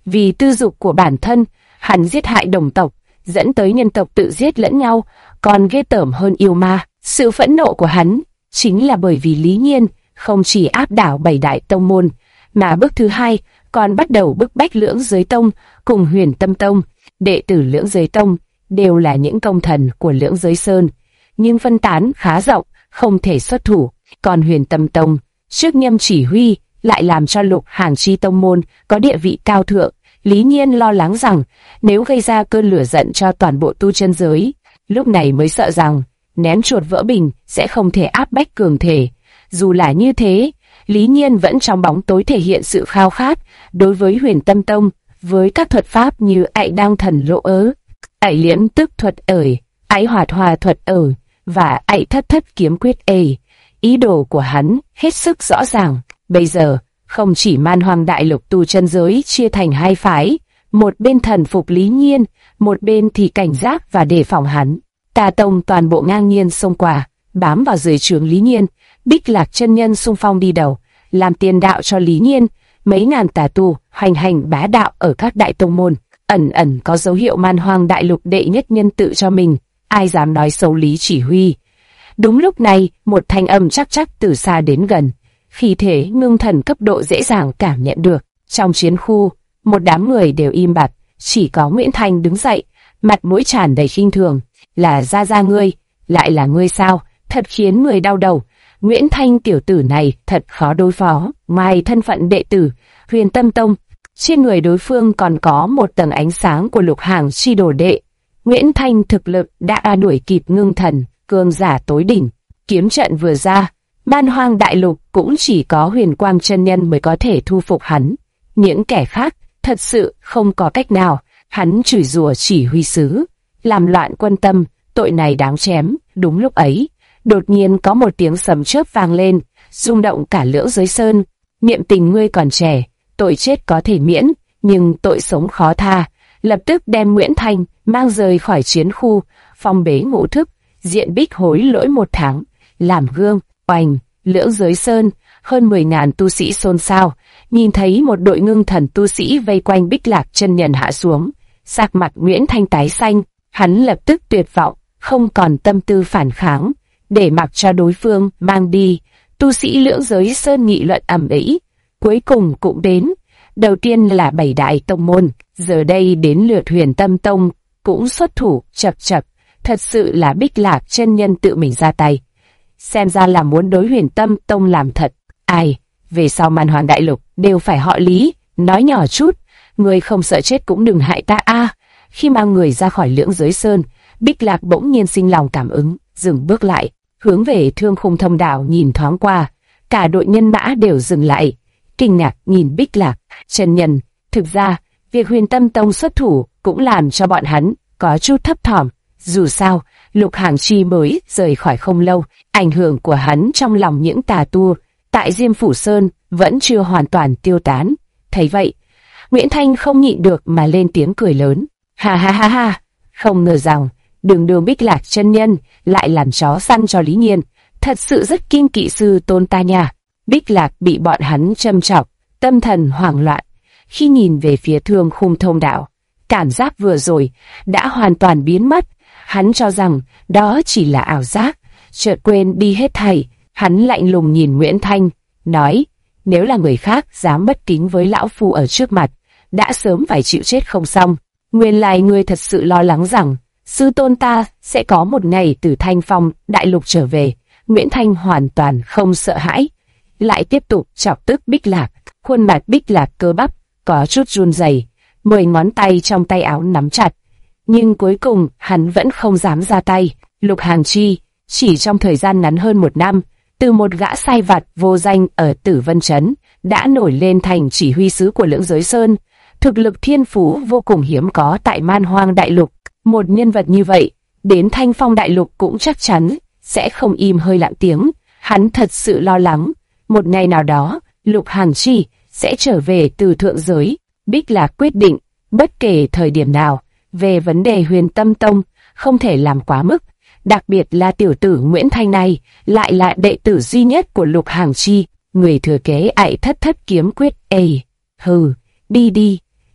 Vì tư dục của bản thân, hắn giết hại đồng tộc, dẫn tới nhân tộc tự giết lẫn nhau, còn ghê tởm hơn yêu ma. Sự phẫn nộ của hắn chính là bởi vì Lý Nhiên không chỉ áp đảo 7 đại tông môn, mà bước thứ hai còn bắt đầu bức bách Lưỡng Giới Tông cùng Huyền Tâm Tông. Đệ tử Lưỡng Giới Tông đều là những công thần của Lưỡng Giới Sơn, nhưng phân tán khá rộng, không thể xuất thủ. Còn Huyền Tâm Tông, trước Nhâm chỉ huy, lại làm cho Lục Hàng Chi tông môn có địa vị cao thượng. Lý Nhiên lo lắng rằng nếu gây ra cơn lửa giận cho toàn bộ tu chân giới, lúc này mới sợ rằng ném chuột vỡ bình sẽ không thể áp bách cường thể. Dù là như thế, Lý Nhiên vẫn trong bóng tối thể hiện sự khao khát đối với Huyền Tâm Tông, với các thuật pháp như Ạy Đăng Thần Lộ Ớ, Ạy Liễm Tức Thuật Ởi, Ạy Hoạt Hòa Thuật Ởi và Ạy Thất Thất Kiếm Quyết Ây. Ý đồ của hắn hết sức rõ ràng. Bây giờ, không chỉ Man Hoang Đại Lục tu chân giới chia thành hai phái, một bên thần phục Lý Nhiên, một bên thì cảnh giác và đề phòng hắn. Tà tông toàn bộ ngang nhiên xông qua, bám vào dưới trướng Lý Nhiên. Bích Lạc chân nhân xung phong đi đầu, làm tiền đạo cho Lý Nhiên. Mấy ngàn tà tu hoành hành bá đạo ở các đại tông môn, ẩn ẩn có dấu hiệu Man Hoang Đại Lục đệ nhất nhân tự cho mình, ai dám nói xấu Lý chỉ huy. Đúng lúc này, một thanh âm chắc chắc từ xa đến gần, khí thế ngưng thần cấp độ dễ dàng cảm nhận được. Trong chiến khu, một đám người đều im bặt, chỉ có Nguyễn Thanh đứng dậy, mặt mũi tràn đầy khinh thường. Là Gia ngươi, lại là ngươi sao? Thật khiến người đau đầu. Nguyễn Thanh tiểu tử này thật khó đối phó. Ngoài thân phận đệ tử Huyền Tâm Tông, trên người đối phương còn có một tầng ánh sáng của Lục Hàng Chi đồ đệ. Nguyễn Thanh thực lực đã đuổi kịp ngưng thần cường giả tối đỉnh. Kiếm trận vừa ra, Man Hoang Đại Lục cũng chỉ có Huyền Quang chân nhân mới có thể thu phục hắn. Những kẻ khác thật sự không có cách nào. Hắn chửi rủa chỉ huy sứ, làm loạn quân tâm, tội này đáng chém. Đúng lúc ấy, đột nhiên có một tiếng sấm chớp vang lên, rung động cả Lưỡng Giới Sơn. Niệm Tình ngươi còn trẻ, tội chết có thể miễn, nhưng tội sống khó tha. Lập tức đem Nguyễn Thanh mang rời khỏi chiến khu, phong bế ngũ thức, diện Bích hối lỗi 1 tháng, làm gương. Oanh, Lưỡng Giới Sơn, hơn 10.000 tu sĩ xôn xao, nhìn thấy một đội ngưng thần tu sĩ vây quanh Bích Lạc chân nhân hạ xuống. Sắc mặt Nguyễn Thanh tái xanh, hắn lập tức tuyệt vọng, không còn tâm tư phản kháng, để mặc cho đối phương mang đi. Tu sĩ Lưỡng Giới Sơn nghị luận ầm ĩ, cuối cùng cũng đến. Đầu tiên là 7 đại tông môn, giờ đây đến lượt Huyền Tâm Tông cũng xuất thủ. Chậc chậc, thật sự là Bích Lạc chân nhân tự mình ra tay, xem ra là muốn đối Huyền Tâm Tông làm thật. Ai, về sau Man Hoang Đại Lục đều phải họ Lý. Nói nhỏ chút, người không sợ chết cũng đừng hại ta a. Khi mang người ra khỏi Lưỡng Giới Sơn, Bích Lạc bỗng nhiên sinh lòng cảm ứng, dừng bước lại, hướng về Thương Khung Thông Đạo nhìn thoáng qua. Cả đội nhân mã đều dừng lại, kinh ngạc nhìn Bích Lạc chân nhân. Thực ra, việc Huyền Tâm Tông xuất thủ cũng làm cho bọn hắn có chút thấp thỏm. Dù sao, Lục Hàng Chi mới rời khỏi không lâu, ảnh hưởng của hắn trong lòng những tà tu tại Diêm Phủ Sơn vẫn chưa hoàn toàn tiêu tán. Thấy vậy, Nguyễn Thanh không nhịn được mà lên tiếng cười lớn. Ha ha ha ha, không ngờ rằng đường Bích Lạc chân nhân lại làm chó săn cho Lý Nhiên, thật sự rất kinh kỵ sư tôn ta nha. Bích Lạc bị bọn hắn châm chọc, tâm thần hoảng loạn. Khi nhìn về phía Thương Khung Thông Đạo, cảm giác vừa rồi đã hoàn toàn biến mất. Hắn cho rằng đó chỉ là ảo giác, chợt quên đi hết thảy. Hắn lạnh lùng nhìn Nguyễn Thanh, nói, nếu là người khác dám bất kính với lão phu ở trước mặt, đã sớm phải chịu chết không xong. Nguyên lai ngươi thật sự lo lắng rằng sư tôn ta sẽ có một ngày từ Thanh Phong Đại Lục trở về. Nguyễn Thanh hoàn toàn không sợ hãi, lại tiếp tục chọc tức Bích Lạc. Khuôn mặt Bích Lạc cơ bắp có chút run rẩy, 10 ngón tay trong tay áo nắm chặt, nhưng cuối cùng hắn vẫn không dám ra tay. Lục Hàng Chi chỉ trong thời gian ngắn hơn 1 năm, từ một gã sai vặt vô danh ở Tử Vân Trấn đã nổi lên thành chỉ huy sứ của Lưỡng Giới Sơn, thực lực thiên phú vô cùng hiếm có tại Man Hoang Đại Lục. Một nhân vật như vậy đến Thanh Phong Đại Lục cũng chắc chắn sẽ không im hơi lặng tiếng. Hắn thật sự lo lắng một ngày nào đó Lục Hàng Chi sẽ trở về từ thượng giới. Bích Lạc quyết định bất kể thời điểm nào, về vấn đề Huyền Tâm Tông không thể làm quá mức, đặc biệt là tiểu tử Nguyễn Thanh này lại là đệ tử duy nhất của Lục Hàng Chi, người thừa kế Ạy Thất Thất Kiếm Quyết. Hừ, đi đi,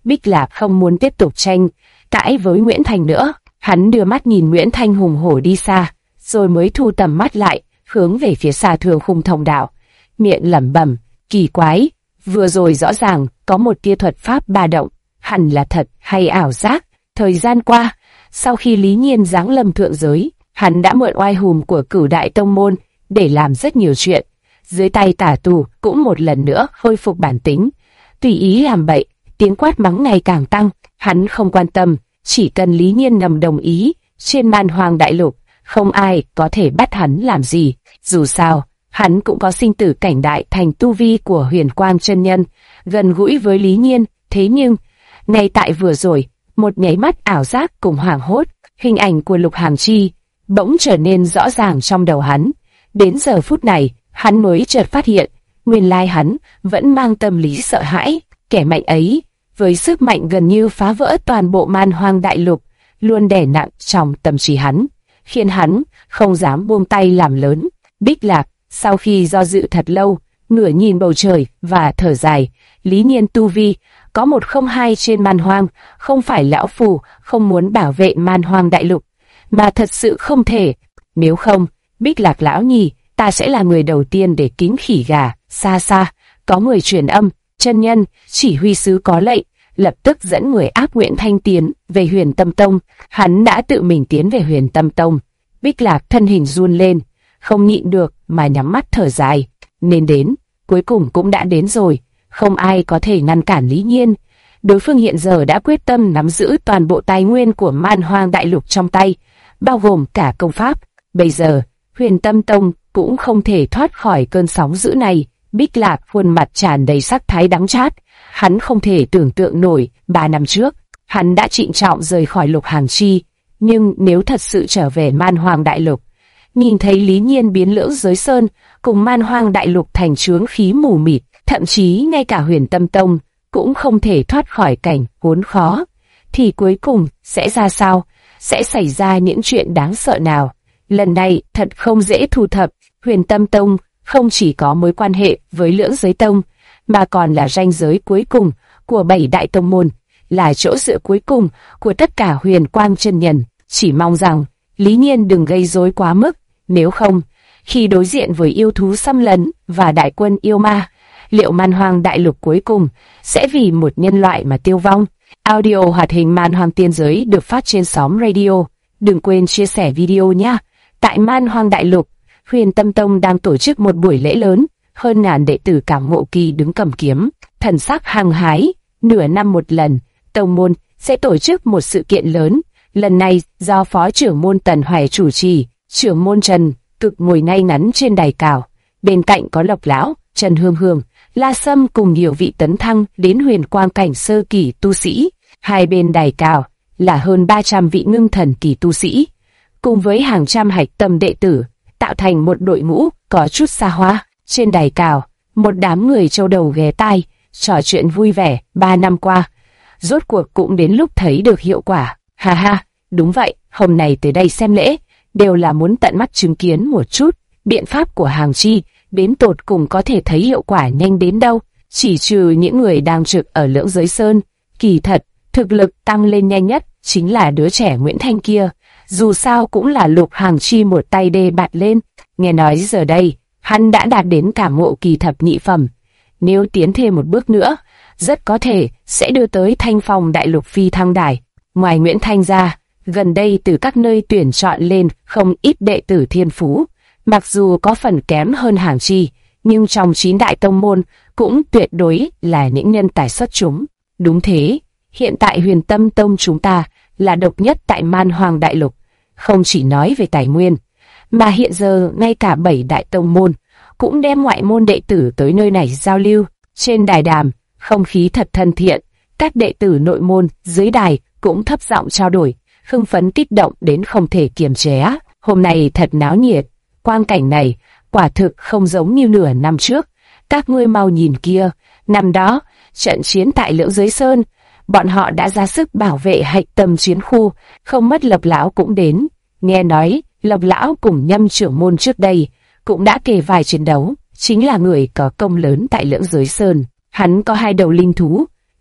Bích Lạc không muốn tiếp tục tranh cãi với Nguyễn Thành nữa. Hắn đưa mắt nhìn Nguyễn Thanh hùng hổ đi xa, rồi mới thu tầm mắt lại, hướng về phía xa Thương Khung Thông đạo, miệng lẩm bẩm, kỳ quái, vừa rồi rõ ràng có một tia thuật pháp ba động, hẳn là thật hay ảo giác. Thời gian qua, sau khi Lý Nhiên giáng lâm thượng giới, hắn đã mượn oai hùng của Cửu Đại Tông môn để làm rất nhiều chuyện. Dưới tay Tả Tù cũng một lần nữa khôi phục bản tính, tùy ý làm bậy, tiếng quát mắng ngày càng tăng. Hắn không quan tâm, chỉ cần Lý Nhiên ngầm đồng ý, trên Man Hoang Đại Lục không ai có thể bắt hắn làm gì. Dù sao, hắn cũng có sinh tử cảnh đại thành tu vi của Huyền Quang chân nhân, gần gũi với Lý Nhiên. Thế nhưng, ngay tại vừa rồi, một nháy mắt ảo giác cùng hoảng hốt, hình ảnh của Lục Hàm Chi bỗng trở nên rõ ràng trong đầu hắn. Đến giờ phút này, hắn mới chợt phát hiện, nguyên lai hắn vẫn mang tâm lý sợ hãi. Kẻ mạnh ấy, với sức mạnh gần như phá vỡ toàn bộ Man Hoang Đại Lục, luôn đè nặng trong tâm trí hắn, khiến hắn không dám buông tay làm lớn. Bích Lạc, sau khi do dự thật lâu, ngửa nhìn bầu trời và thở dài, Lý Nhiên tu vi có 102 trên Man Hoang, không phải lão phù không muốn bảo vệ Man Hoang Đại Lục, mà thật sự không thể. Nếu không, Bích Lạc lão nhì, ta sẽ là người đầu tiên để kính khỉ gà. Xa xa, có người truyền âm, chân nhân, chỉ huy sứ có lệnh, lập tức dẫn người áp Nguyễn Thanh tiến về Huyền Tâm Tông. Hắn đã tự mình tiến về Huyền Tâm Tông. Bích Lạc thân hình run lên, không nhịn được mà nhắm mắt thở dài. Nên đến, cuối cùng cũng đã đến rồi, không ai có thể ngăn cản Lý Nhiên. Đối phương hiện giờ đã quyết tâm nắm giữ toàn bộ tài nguyên của Man Hoang Đại Lục trong tay, bao gồm cả công pháp. Bây giờ, Huyền Tâm Tông cũng không thể thoát khỏi cơn sóng dữ này. Bích Lạc khuôn mặt tràn đầy sắc thái đắng chát. Hắn không thể tưởng tượng nổi, 3 năm trước, hắn đã trịnh trọng rời khỏi Lục Hàm Chi. Nhưng nếu thật sự trở về Man Hoang Đại Lục, nhìn thấy Lý Nhiên biến Lưỡng Giới Sơn cùng Man Hoang Đại Lục thành chướng khí mù mịt, thậm chí ngay cả Huyền Tâm Tông cũng không thể thoát khỏi cảnh khốn khó, thì cuối cùng sẽ ra sao? Sẽ xảy ra những chuyện đáng sợ nào? Lần này thật không dễ thu thập. Huyền Tâm Tông không chỉ có mối quan hệ với Lưỡng Giới Tông, mà còn là ranh giới cuối cùng của 7 đại tông môn, là chỗ dựa cuối cùng của tất cả Huyền Quang chân nhân. Chỉ mong rằng Lý Nhiên đừng gây rối quá mức, nếu không, khi đối diện với yêu thú xâm lấn và đại quân yêu ma, liệu Man Hoang Đại Lục cuối cùng sẽ vì một nhân loại mà tiêu vong? Audio hoạt hình Man Hoang Tiên Giới được phát trên xóm radio. Đừng quên chia sẻ video nhé. Tại Man Hoang Đại Lục, Huyền Tâm Tông đang tổ chức một buổi lễ lớn, hơn ngàn đệ tử Cảm Ngộ Kỳ đứng cầm kiếm, thần sắc hăng hái. Nửa năm một lần, tông môn sẽ tổ chức một sự kiện lớn. Lần này do phó trưởng môn Tần Hoài chủ trì, trưởng môn Trần Cực ngồi ngay ngắn trên đài cao, bên cạnh có Lộc lão, Trần Hương Hương, La Sâm cùng nhiều vị tấn thăng đến Huyền Quang cảnh sơ kỳ tu sĩ. Hai bên đài cao là hơn 300 vị ngưng thần kỳ tu sĩ, cùng với hàng trăm hạch tâm đệ tử, tạo thành một đội ngũ có chút xa hoa. Trên đài cao, một đám người châu đầu ghé tai, trò chuyện vui vẻ. 3 năm qua, rốt cuộc cũng đến lúc thấy được hiệu quả. Ha ha, đúng vậy, hôm nay tới đây xem lễ, đều là muốn tận mắt chứng kiến một chút biện pháp của Hàng Chi, đến tột cùng có thể thấy hiệu quả nhanh đến đâu. Chỉ trừ những người đang trực ở Lưỡng Giới Sơn, kỳ thật, thực lực tăng lên nhanh nhất chính là đứa trẻ Nguyễn Thanh kia. Dù sao cũng là Lục Hàng Chi một tay đê bạt lên. Nghe nói giờ đây, hắn đã đạt đến Cảm Ngộ Kỳ thập nhị phẩm. Nếu tiến thêm một bước nữa, rất có thể sẽ đưa tới Thanh Phong Đại Lục phi thăng đài. Ngoài Nguyễn Thanh ra, gần đây từ các nơi tuyển chọn lên không ít đệ tử thiên phú. Mặc dù có phần kém hơn Hàng Chi, nhưng trong 9 đại tông môn cũng tuyệt đối là những nhân tài xuất chúng. Đúng thế, hiện tại Huyền Tâm Tông chúng ta là độc nhất tại Man Hoang Đại Lục. Không chỉ nói về tài nguyên, mà hiện giờ ngay cả 7 đại tông môn cũng đem ngoại môn đệ tử tới nơi này giao lưu. Trên đài đàm, không khí thật thân thiện, các đệ tử nội môn dưới đài cũng thấp giọng trao đổi, hưng phấn kích động đến không thể kiềm chế. Hôm nay thật náo nhiệt, quang cảnh này quả thực không giống như nửa năm trước. Các ngươi mau nhìn kia, năm đó, trận chiến tại Lưỡng Giới Sơn, bọn họ đã ra sức bảo vệ hạch tâm chiến khu, không mất Lộc lão cũng đến. Nghe nói, Lộc lão cùng Nhâm trưởng môn trước đây cũng đã kề vai chiến đấu, chính là người có công lớn tại Lưỡng Giới Sơn. Hắn có 2 đầu linh thú,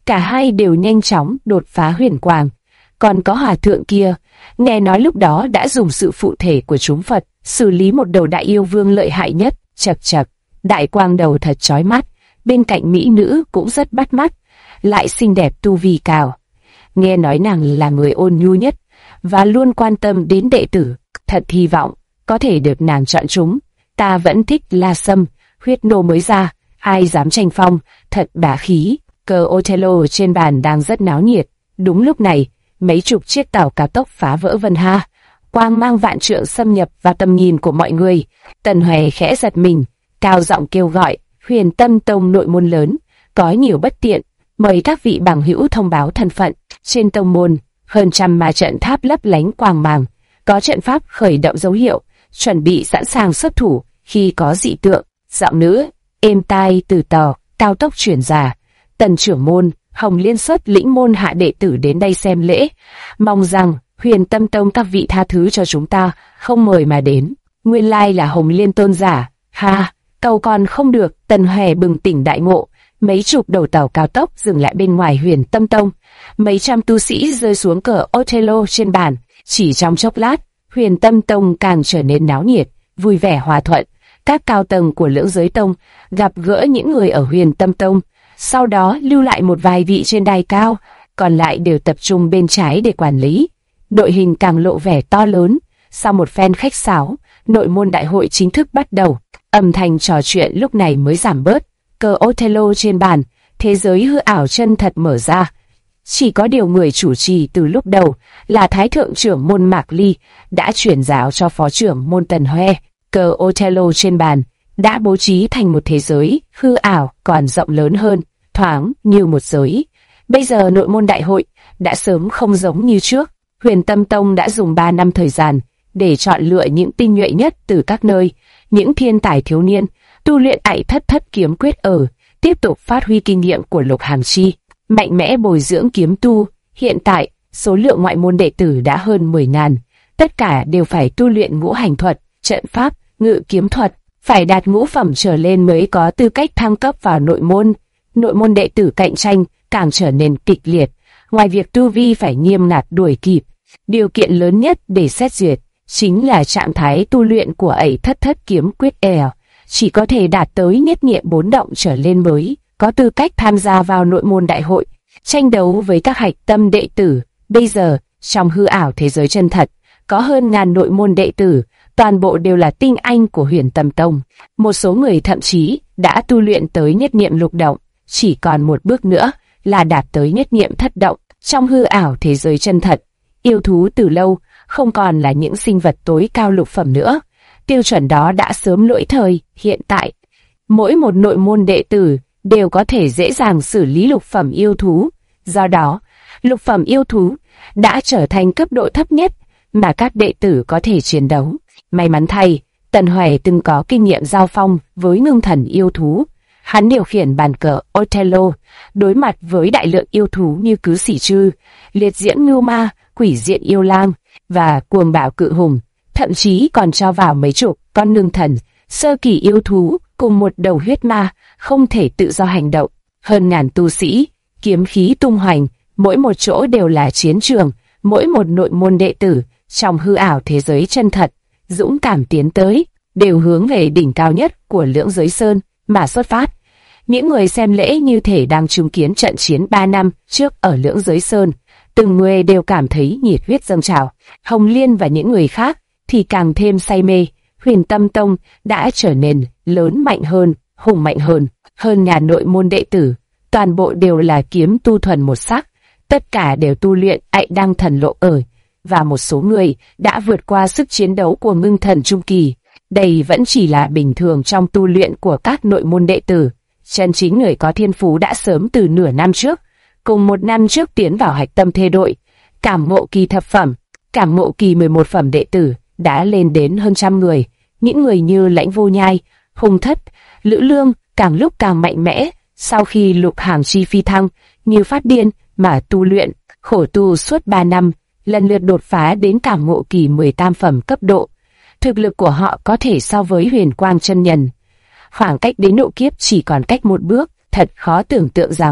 cả hai đều nhanh chóng đột phá huyền quang. Còn có hòa thượng kia, nghe nói lúc đó đã dùng sự phụ thể của chúng Phật, xử lý một đầu đại yêu vương lợi hại nhất, chật chật, đại quang đầu thật chói mắt, bên cạnh mỹ nữ cũng rất bắt mắt, lại xinh đẹp tu vi cao. Nghe nói nàng là người ôn nhu nhất, và luôn quan tâm đến đệ tử, thật hy vọng có thể được nàng chọn chúng. Ta vẫn thích La Sâm, huyết nô mới ra, ai dám tranh phong, thật bá khí. Cờ Othello trên bàn đang rất náo nhiệt. Đúng lúc này, mấy chục chiếc tàu cao tốc phá vỡ vân hà, quang mang vạn trượng xâm nhập vào tầm nhìn của mọi người. Tần Hoè khẽ giật mình, cao giọng kêu gọi, Huyền Tâm Tông nội môn lớn, có nhiều bất tiện, mời các vị bằng hữu thông báo thân phận. Trên tông môn, hơn trăm ma trận tháp lấp lánh quang mang, có trận pháp khởi động dấu hiệu, chuẩn bị sẵn sàng xuất thủ khi có dị tượng. Giọng nữ êm tai từ tàu cao tốc truyền ra, Tần trưởng môn, Hồng Liên xuất lĩnh môn hạ đệ tử đến đây xem lễ, mong rằng Huyền Tâm Tông các vị tha thứ cho chúng ta không mời mà đến. Nguyên lai là Hồng Liên tôn giả. Ha, cầu còn không được. Tần Hoè bừng tỉnh đại ngộ. Mấy chục đầu tàu cao tốc dừng lại bên ngoài Huyền Tâm Tông, mấy trăm tu sĩ rơi xuống cờ Othello trên bàn. Chỉ trong chốc lát, Huyền Tâm Tông càng trở nên náo nhiệt, vui vẻ hòa thuận. Các cao tầng của Lưỡng Giới Tông gặp gỡ những người ở Huyền Tâm Tông, sau đó lưu lại một vài vị trên đài cao, còn lại đều tập trung bên trái để quản lý. Đội hình càng lộ vẻ to lớn. Sau một phen khách sáo, nội môn đại hội chính thức bắt đầu. Âm thanh trò chuyện lúc này mới giảm bớt. Cờ Othello trên bàn, thế giới hư ảo chân thật mở ra. Chỉ có điều người chủ trì từ lúc đầu là Thái thượng trưởng môn Mạc Ly đã chuyển giáo cho phó trưởng môn Tần Hoè. Cờ Othello trên bàn đã bố trí thành một thế giới hư ảo còn rộng lớn hơn, thoáng như một giới. Bây giờ nội môn đại hội đã sớm không giống như trước. Huyền Tâm Tông đã dùng 3 năm thời gian để chọn lựa những tinh nhuệ nhất từ các nơi, những thiên tài thiếu niên tu luyện Ạy Thất Thất kiếm quyết tiếp tục phát huy kinh nghiệm của Lục Hàm Chi, mạnh mẽ bồi dưỡng kiếm tu. Hiện tại, số lượng ngoại môn đệ tử đã hơn 10.000, tất cả đều phải tu luyện ngũ hành thuật, trận pháp, ngự kiếm thuật, phải đạt ngũ phẩm trở lên mới có tư cách thăng cấp vào nội môn. Nội môn đệ tử cạnh tranh càng trở nên kịch liệt, ngoài việc tu vi phải nghiêm ngặt đuổi kịp, điều kiện lớn nhất để xét duyệt chính là trạng thái tu luyện của Ạy Thất Thất kiếm quyết chỉ có thể đạt tới nhất niệm 4 động trở lên mới có tư cách tham gia vào nội môn đại hội, tranh đấu với các hạch tâm đệ tử. Bây giờ, trong hư ảo thế giới chân thật, có hơn ngàn nội môn đệ tử, toàn bộ đều là tinh anh của Huyền Tâm Tông. Một số người thậm chí đã tu luyện tới nhất niệm lục động, chỉ còn một bước nữa là đạt tới nhất niệm thất động. Trong hư ảo thế giới chân thật, yêu thú từ lâu không còn là những sinh vật tối cao lục phẩm nữa. Tiêu chuẩn đó đã sớm lỗi thời. Hiện tại, mỗi một nội môn đệ tử đều có thể dễ dàng xử lý lục phẩm yêu thú. Do đó, lục phẩm yêu thú đã trở thành cấp độ thấp nhất mà các đệ tử có thể chiến đấu. May mắn thay, Tần Hoè từng có kinh nghiệm giao phong với ngưng thần yêu thú. Hắn điều khiển bàn cờ Othello, đối mặt với đại lượng yêu thú như Cứ Xỉ Trư, Liệt Diễm Ngưu Ma, Quỷ Diện Yêu Lang và Cuồng Bạo Cự Hùng, thậm chí còn cho vào mấy chục con ngưng thần sơ kỳ yêu thú cùng một đầu huyết ma không thể tự do hành động. Hơn ngàn tu sĩ, kiếm khí tung hoành, mỗi một chỗ đều là chiến trường. Mỗi một nội môn đệ tử trong hư ảo thế giới chân thật dũng cảm tiến tới, đều hướng về đỉnh cao nhất của Lưỡng Giới Sơn mà xuất phát. Những người xem lễ như thể đang chứng kiến trận chiến 3 năm trước ở Lưỡng Giới Sơn, từng người đều cảm thấy nhiệt huyết dâng trào. Hồng Liên và những người khác thì càng thêm say mê. Huyền Tâm Tông đã trở nên lớn mạnh hơn, hùng mạnh hơn. Hơn ngàn nội môn đệ tử, toàn bộ đều là kiếm tu thuần một sắc, tất cả đều tu luyện Ạy Đăng Thần Lộ và một số người đã vượt qua sức chiến đấu của ngưng thần trung kỳ. Đây vẫn chỉ là bình thường trong tu luyện của các nội môn đệ tử. Chân chính người có thiên phú đã sớm từ nửa năm trước, cùng một năm trước tiến vào hạch tâm thê đội. Cảm ngộ kỳ thập phẩm, cảm ngộ kỳ 11 phẩm đệ tử đã lên đến hơn trăm người. Những người như Lãnh Vô Nhai, Hùng Thất, Lữ Lương càng lúc càng mạnh mẽ. Sau khi Lục Hàm Chi phi thăng, như phát điên mà tu luyện, khổ tu suốt 3 năm, lần lượt đột phá đến cảm ngộ kỳ 18 phẩm cấp độ. Thực lực của họ có thể so với Huyền Quang chân nhân. Khoảng cách đến độ kiếp chỉ còn cách một bước, thật khó tưởng tượng rằng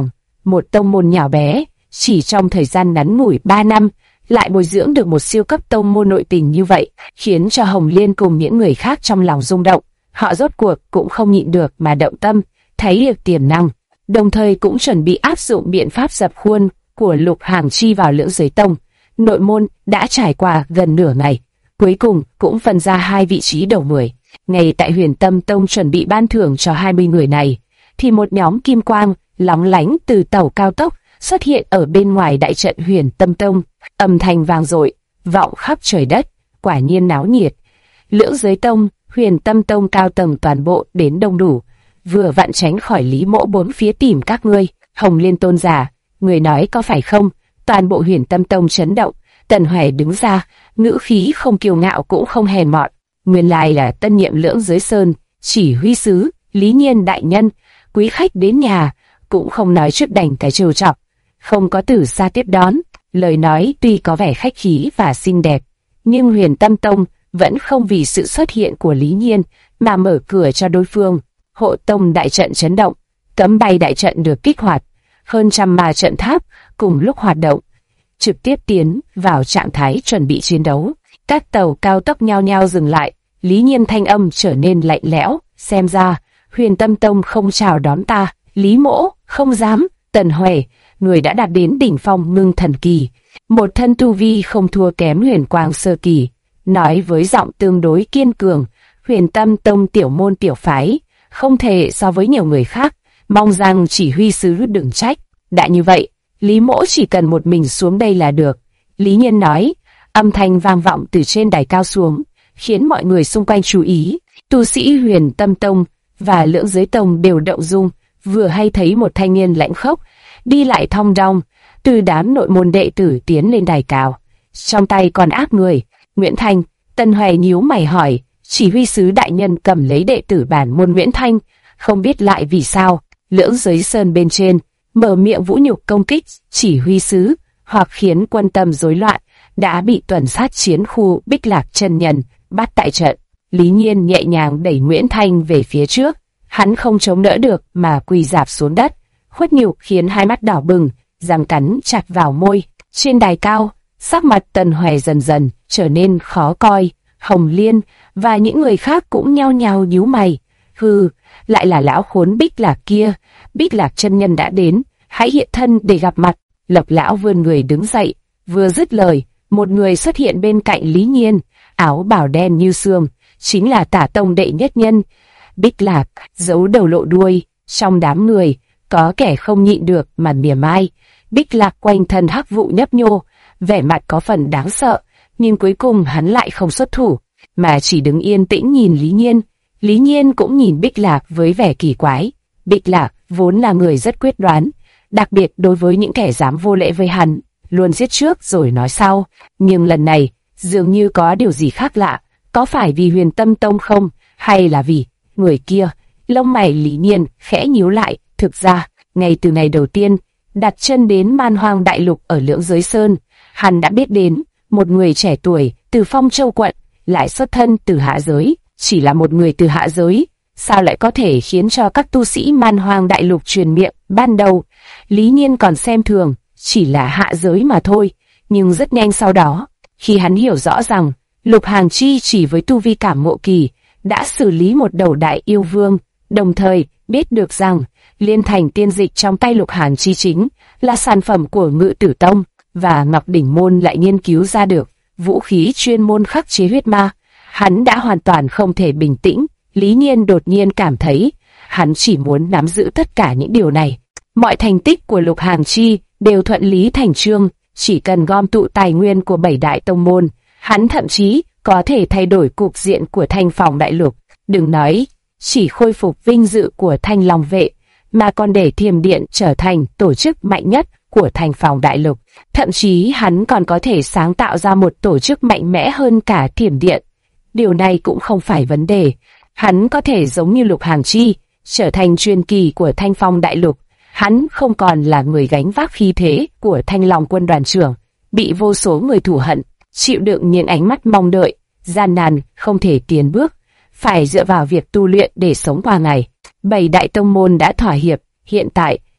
một tông môn nhỏ bé, chỉ trong thời gian ngắn ngủi 3 năm, lại bồi dưỡng được một siêu cấp tông môn nội tình như vậy, khiến cho Hồng Liên cùng những người khác trong lòng rung động. Họ rốt cuộc cũng không nhịn được mà động tâm, thấy được tiềm năng, đồng thời cũng chuẩn bị áp dụng biện pháp dập khuôn của Lục Hàng Chi vào Lưỡng Giới Tông. Nội môn đã trải qua gần nửa ngày, cuối cùng cũng phân ra 2 vị trí đầu 10. Ngay tại Huyền Tâm Tông chuẩn bị ban thưởng cho 20 người này, thì một nhóm kim quang lóng lánh từ tàu cao tốc xuất hiện ở bên ngoài đại trận Huyền Tâm Tông, âm thanh vang dội, vọng khắp trời đất, quả nhiên náo nhiệt. Lưỡng Giới Tông, Huyền Tâm Tông cao tầng toàn bộ đến đông đủ, vừa vặn tránh khỏi Lý Mỗ bốn phía tìm các ngươi. Hồng Liên tôn giả, người nói có phải không? Toàn bộ Huyền Tâm Tông chấn động. Tần Hoài đứng ra, ngữ khí không kiêu ngạo cũng không hèn mọn. Nguyên lai là tân nhiệm Lưỡng Giới Sơn chỉ huy sứ Lý Nhiên đại nhân, quý khách đến nhà, cũng không nói trước đành cái trêu chọc, không có từ xa tiếp đón. Lời nói tuy có vẻ khách khí và xinh đẹp, nhưng Huyền Tâm Tông vẫn không vì sự xuất hiện của Lý Nhiên mà mở cửa cho đối phương. Hộ tông đại trận chấn động, cấm bay đại trận được kích hoạt, hơn trăm ma trận tháp cùng lúc hoạt động, trực tiếp tiến vào trạng thái chuẩn bị chiến đấu. Các tàu cao tốc nhao nhao dừng lại, Lý Nhiên thanh âm trở nên lạnh lẽo, xem ra Huyền Tâm Tông không chào đón ta. Lý Mỗ, không dám. Tần Huệ, người đã đạt đến đỉnh phong ngưng thần kỳ, một thân tu vi không thua kém Huyền Quang sơ kỳ, nói với giọng tương đối kiên cường. Huyền Tâm Tông tiểu môn tiểu phái, không thể so với nhiều người khác, mong rằng chỉ huy sứ đừng trách. Đã như vậy, Lý Mỗ chỉ cần một mình xuống đây là được. Lý Nhiên nói, âm thanh vang vọng từ trên đài cao xuống, khiến mọi người xung quanh chú ý. Tu sĩ Huyền Tâm Tông và Lưỡng Giới Tông đều động dung, vừa hay thấy một thanh niên lãnh khốc đi lại thong dong từ đám nội môn đệ tử tiến lên đài cao, trong tay còn áp người. Nguyễn Thanh. Tân Hoài nhíu mày hỏi, chỉ huy sứ đại nhân cầm lấy đệ tử bản môn Nguyễn Thanh, không biết lại vì sao. Lưỡng Giới Sơn bên trên mở miệng vũ nhục công kích chỉ huy sứ, hoặc khiến quân tâm rối loạn, đã bị tuần sát chiến khu Bích Lạc chân nhân bắt tại trận. Lý Nhiên nhẹ nhàng đẩy Nguyễn Thanh về phía trước, hắn không chống đỡ được mà quỳ rạp xuống đất, khuất nhục khiến hai mắt đỏ bừng, răng cắn chặt vào môi. Trên đài cao, sắc mặt Tần Hoài dần dần trở nên khó coi. Hồng Liên và những người khác cũng nhao nhao nhíu mày. Hừ, lại là lão khốn Bích Lạc kia. Bích Lạc chân nhân đã đến, hãy hiện thân để gặp mặt. Lộc lão vươn người đứng dậy, vừa dứt lời, một người xuất hiện bên cạnh Lý Nhiên, áo bào đen như sương, chính là Tả Tông đệ nhất nhân Bích Lạc, giấu đầu lộ đuôi. Trong đám người, có kẻ không nhịn được mà mỉa mai. Bích Lạc quanh thân hắc vụ nhấp nhô, vẻ mặt có phần đáng sợ, nhưng cuối cùng hắn lại không xuất thủ, mà chỉ đứng yên tĩnh nhìn Lý Nhiên. Lý Nhiên cũng nhìn Bích Lạc với vẻ kỳ quái. Bích Lạc vốn là người rất quyết đoán, đặc biệt đối với những kẻ dám vô lễ với hắn, luôn giết trước rồi nói sau. Nhưng lần này, dường như có điều gì khác lạ, có phải vì Huyền Tâm Tông không, hay là vì người kia? Lông mày Lý Nhiên khẽ nhíu lại. Thực ra, ngay từ ngày đầu tiên đặt chân đến Man Hoang Đại Lục ở Lưỡng Giới Sơn, hắn đã biết đến một người trẻ tuổi từ Phong Châu quận, lại xuất thân từ hạ giới. Chỉ là một người từ hạ giới, sao lại có thể khiến cho các tu sĩ Man Hoang Đại Lục truyền miệng? Ban đầu, Lý Nhiên còn xem thường, chỉ là hạ giới mà thôi, nhưng rất nhanh sau đó, khi hắn hiểu rõ rằng Lục Hàng Chi chỉ với tu vi cảm ngộ kỳ đã xử lý một đầu đại yêu vương, đồng thời biết được rằng Liên Thành tiên dịch trong tay Lục Hàng Chi chính là sản phẩm của Ngự Tử Tông, và Ngọc Đỉnh Môn lại nghiên cứu ra được vũ khí chuyên môn khắc chế huyết ma. Hắn đã hoàn toàn không thể bình tĩnh. Lý Nhiên đột nhiên cảm thấy hắn chỉ muốn nắm giữ tất cả những điều này. Mọi thành tích của Lục Hàng Chi đều thuận lý thành chương, chỉ cần gom tụ tài nguyên của 7 đại tông môn, hắn thậm chí có thể thay đổi cục diện của Thanh Phong Đại Lục. Đừng nói chỉ khôi phục vinh dự của Thanh Long Vệ, mà còn để Thiềm Điện trở thành tổ chức mạnh nhất của Thanh Phong Đại Lục. Thậm chí hắn còn có thể sáng tạo ra một tổ chức mạnh mẽ hơn cả Thiềm Điện. Điều này cũng không phải vấn đề. Hắn có thể giống như Lục Hàng Chi, trở thành truyền kỳ của Thanh Phong Đại Lục. Hắn không còn là người gánh vác khí thế của Thanh Long quân đoàn trưởng, bị vô số người thù hận, chịu đựng những ánh mắt mong đợi, gian nan, không thể tiến bước, phải dựa vào việc tu luyện để sống qua ngày. 7 đại tông môn đã thỏa hiệp, hiện tại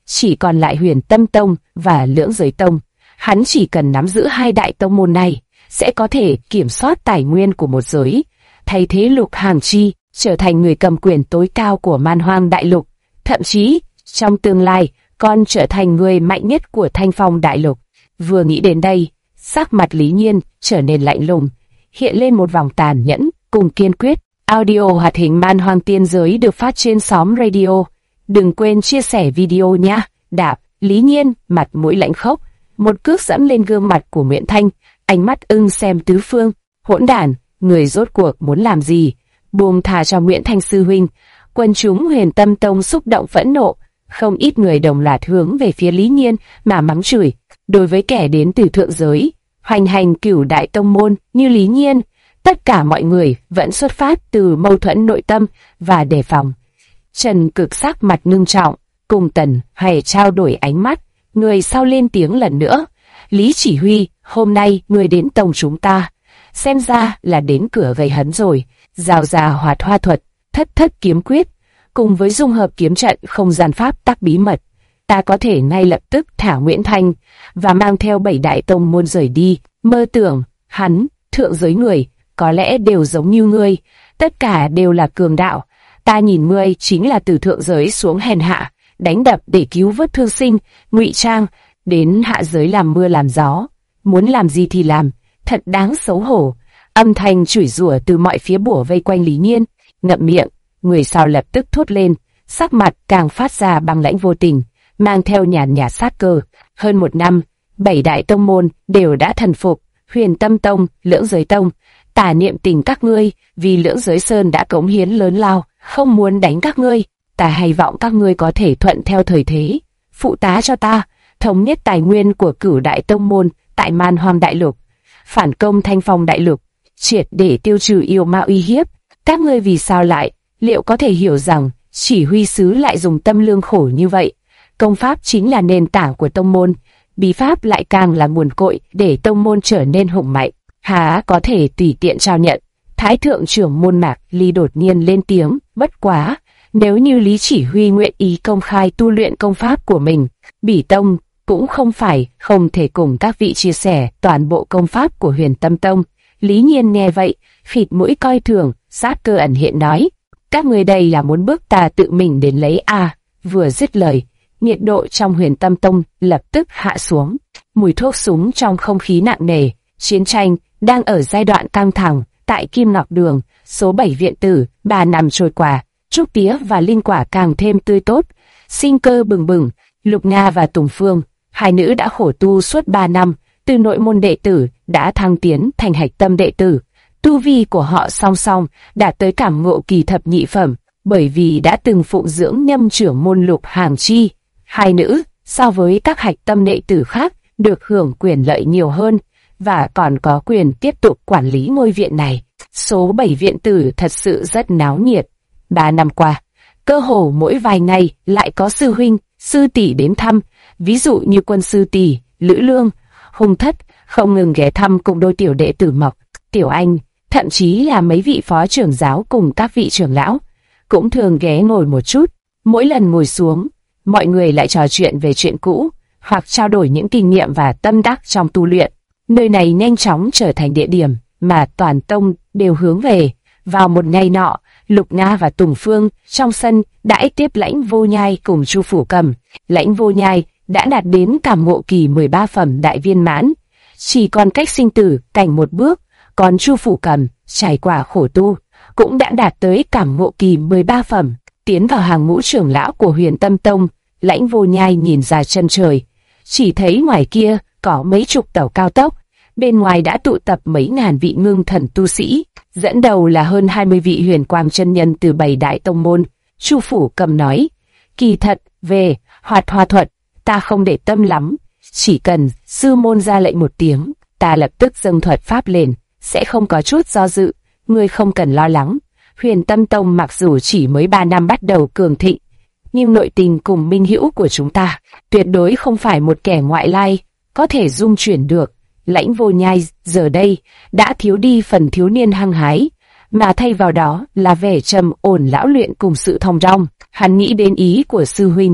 chỉ còn lại Huyền Tâm Tông và Lưỡng Giới Tông. Hắn chỉ cần nắm giữ hai đại tông môn này, sẽ có thể kiểm soát tài nguyên của một giới, thay thế Lục Hàng Chi trở thành người cầm quyền tối cao của Man Hoang Đại Lục, thậm chí trong tương lai còn trở thành người mạnh nhất của Thanh Phong Đại Lục. Vừa nghĩ đến đây, sắc mặt Lý Nhiên trở nên lạnh lùng, hiện lên một vòng tàn nhẫn cùng kiên quyết. Audio hoạt hình Man Hoang Tiên Giới được phát trên xóm radio. Đừng quên chia sẻ video nha. Đạp, Lý Nhiên mặt mũi lạnh khốc, một cước dẫm lên gương mặt của Nguyễn Thanh, ánh mắt ưng xem tứ phương. Hỗn đản, người rốt cuộc muốn làm gì? Buông thà cho Nguyễn Thanh sư huynh. Quân chúng Huyền Tâm Tông xúc động phẫn nộ, không ít người đồng loạt hướng về phía Lý Nhiên mà mắng chửi. Đối với kẻ đến từ thượng giới, hoành hành cửu đại tông môn như Lý Nhiên, tất cả mọi người vẫn xuất phát từ mâu thuẫn nội tâm và đề phòng. Trần Cực sắc mặt ngưng trọng, cùng Tần Hoài trao đổi ánh mắt, người sau lên tiếng lần nữa. Lý chỉ huy, hôm nay người đến tông chúng ta, xem ra là đến cửa gây hấn rồi. Rào già hoạt hoa thuật, thất thất kiếm quyết, cùng với dung hợp kiếm trận không gian pháp tắc bí mật, ta có thể ngay lập tức thả Nguyễn Thanh và mang theo 7 đại tông môn rời đi. Mơ tưởng, hắn, thượng giới người, có lẽ đều giống như ngươi, tất cả đều là cường đạo. Ta nhìn ngươi chính là từ thượng giới xuống hèn hạ, đánh đập để cứu vớt thương sinh, ngụy trang, đến hạ giới làm mưa làm gió. Muốn làm gì thì làm, thật đáng xấu hổ. Âm thanh chửi rủa từ mọi phía bủa vây quanh Lý Nhiên. Ngậm miệng, người sau lập tức thốt lên, sắc mặt càng phát ra băng lãnh vô tình, mang theo nhàn nhạt sát cơ. Hơn một năm, 7 đại tông môn đều đã thần phục. Huyền Tâm Tông, Lưỡng Giới Tông, tả niệm tình các ngươi, vì Lưỡng Giới Sơn đã cống hiến lớn lao, không muốn đánh các ngươi. Ta hy vọng các ngươi có thể thuận theo thời thế, phụ tá cho ta, thống nhất tài nguyên của cửu đại tông môn tại Man Hoang Đại Lục, phản công Thanh Phong Đại Lục, triệt để tiêu trừ yêu ma uy hiếp. Các ngươi vì sao lại, liệu có thể hiểu rằng chỉ huy sứ lại dùng tâm lương khổ như vậy? Công pháp chính là nền tảng của tông môn, bí pháp lại càng là nguồn cội để tông môn trở nên hùng mạnh. Há có thể tùy tiện trao nhận? Thái thượng trưởng môn Mạc Ly đột nhiên lên tiếng, bất quá, nếu như Lý chỉ huy nguyện ý công khai tu luyện công pháp của mình, Bỉ Tông cũng không phải không thể cùng các vị chia sẻ toàn bộ công pháp của Huyền Tâm Tông. Lý Nhiên nghe vậy, khịt mũi coi thường, sát cơ ẩn hiện nói, các người đây là muốn bước ta tự mình đến lấy à? Vừa dứt lời, nhiệt độ trong Huyền Tâm Tông lập tức hạ xuống, mùi thuốc súng trong không khí nặng nề. Chiến tranh đang ở giai đoạn căng thẳng. Tại Kim Ngọc Đường, số 7 viện tử, 3 năm trôi qua, trúc tía và linh quả càng thêm tươi tốt, sinh cơ bừng bừng. Lục Nga và Tùng Phương, hai nữ đã khổ tu suốt 3 năm, từ nội môn đệ tử đã thăng tiến thành hạch tâm đệ tử. Tu vi của họ song song đạt tới cảm ngộ kỳ thập nhị phẩm, bởi vì đã từng phụng dưỡng nhâm trưởng môn Lục Hàng Chi. Hai nữ, so với các hạch tâm đệ tử khác, được hưởng quyền lợi nhiều hơn, và còn có quyền tiếp tục quản lý ngôi viện này. Số 7 viện tử thật sự rất náo nhiệt. 3 năm qua, cơ hồ mỗi vài ngày lại có sư huynh, sư tỷ đến thăm, ví dụ như Quân sư tỷ, Lữ Lương, Hùng Thất, không ngừng ghé thăm cùng đôi tiểu đệ tử Mộc, Tiểu Anh, thậm chí là mấy vị phó trưởng giáo cùng các vị trưởng lão, cũng thường ghé ngồi một chút. Mỗi lần ngồi xuống, mọi người lại trò chuyện về chuyện cũ, hoặc trao đổi những kinh nghiệm và tâm đắc trong tu luyện. Nơi này nhanh chóng trở thành địa điểm mà toàn tông đều hướng về. Vào một ngày nọ, Lục Nga và Tùng Phương trong sân đãi tiếp Lãnh Vô Nhai cùng Chu Phủ Cầm. Lãnh Vô Nhai đã đạt đến cảm ngộ kỳ 13 phẩm đại viên mãn, chỉ còn cách sinh tử cảnh một bước, còn Chu Phủ Cầm trải qua khổ tu cũng đã đạt tới cảm ngộ kỳ 13 phẩm, tiến vào hàng ngũ trưởng lão của Huyền Tâm Tông. Lãnh Vô Nhai nhìn ra chân trời, chỉ thấy ngoài kia có mấy chục tàu cao tốc, bên ngoài đã tụ tập mấy ngàn vị ngưng thần tu sĩ, dẫn đầu là hơn 20 vị huyền quang chân nhân từ 7 đại tông môn. Chu Phủ Cầm nói, kỳ thật, về hoạt hoa thuật, ta không để tâm lắm, chỉ cần sư môn ra lệnh một tiếng, ta lập tức dâng thuật pháp lên, sẽ không có chút do dự, ngươi không cần lo lắng. Huyền Tâm Tông mặc dù chỉ mới 3 năm bắt đầu cường thịnh, nhưng nội tình cùng minh hữu của chúng ta tuyệt đối không phải một kẻ ngoại lai có thể dung chuyển được. Lãnh Vô Nhai giờ đây đã thiếu đi phần thiếu niên hăng hái, mà thay vào đó là vẻ trầm ổn lão luyện cùng sự thong dong. Hắn nghĩ đến ý của sư huynh,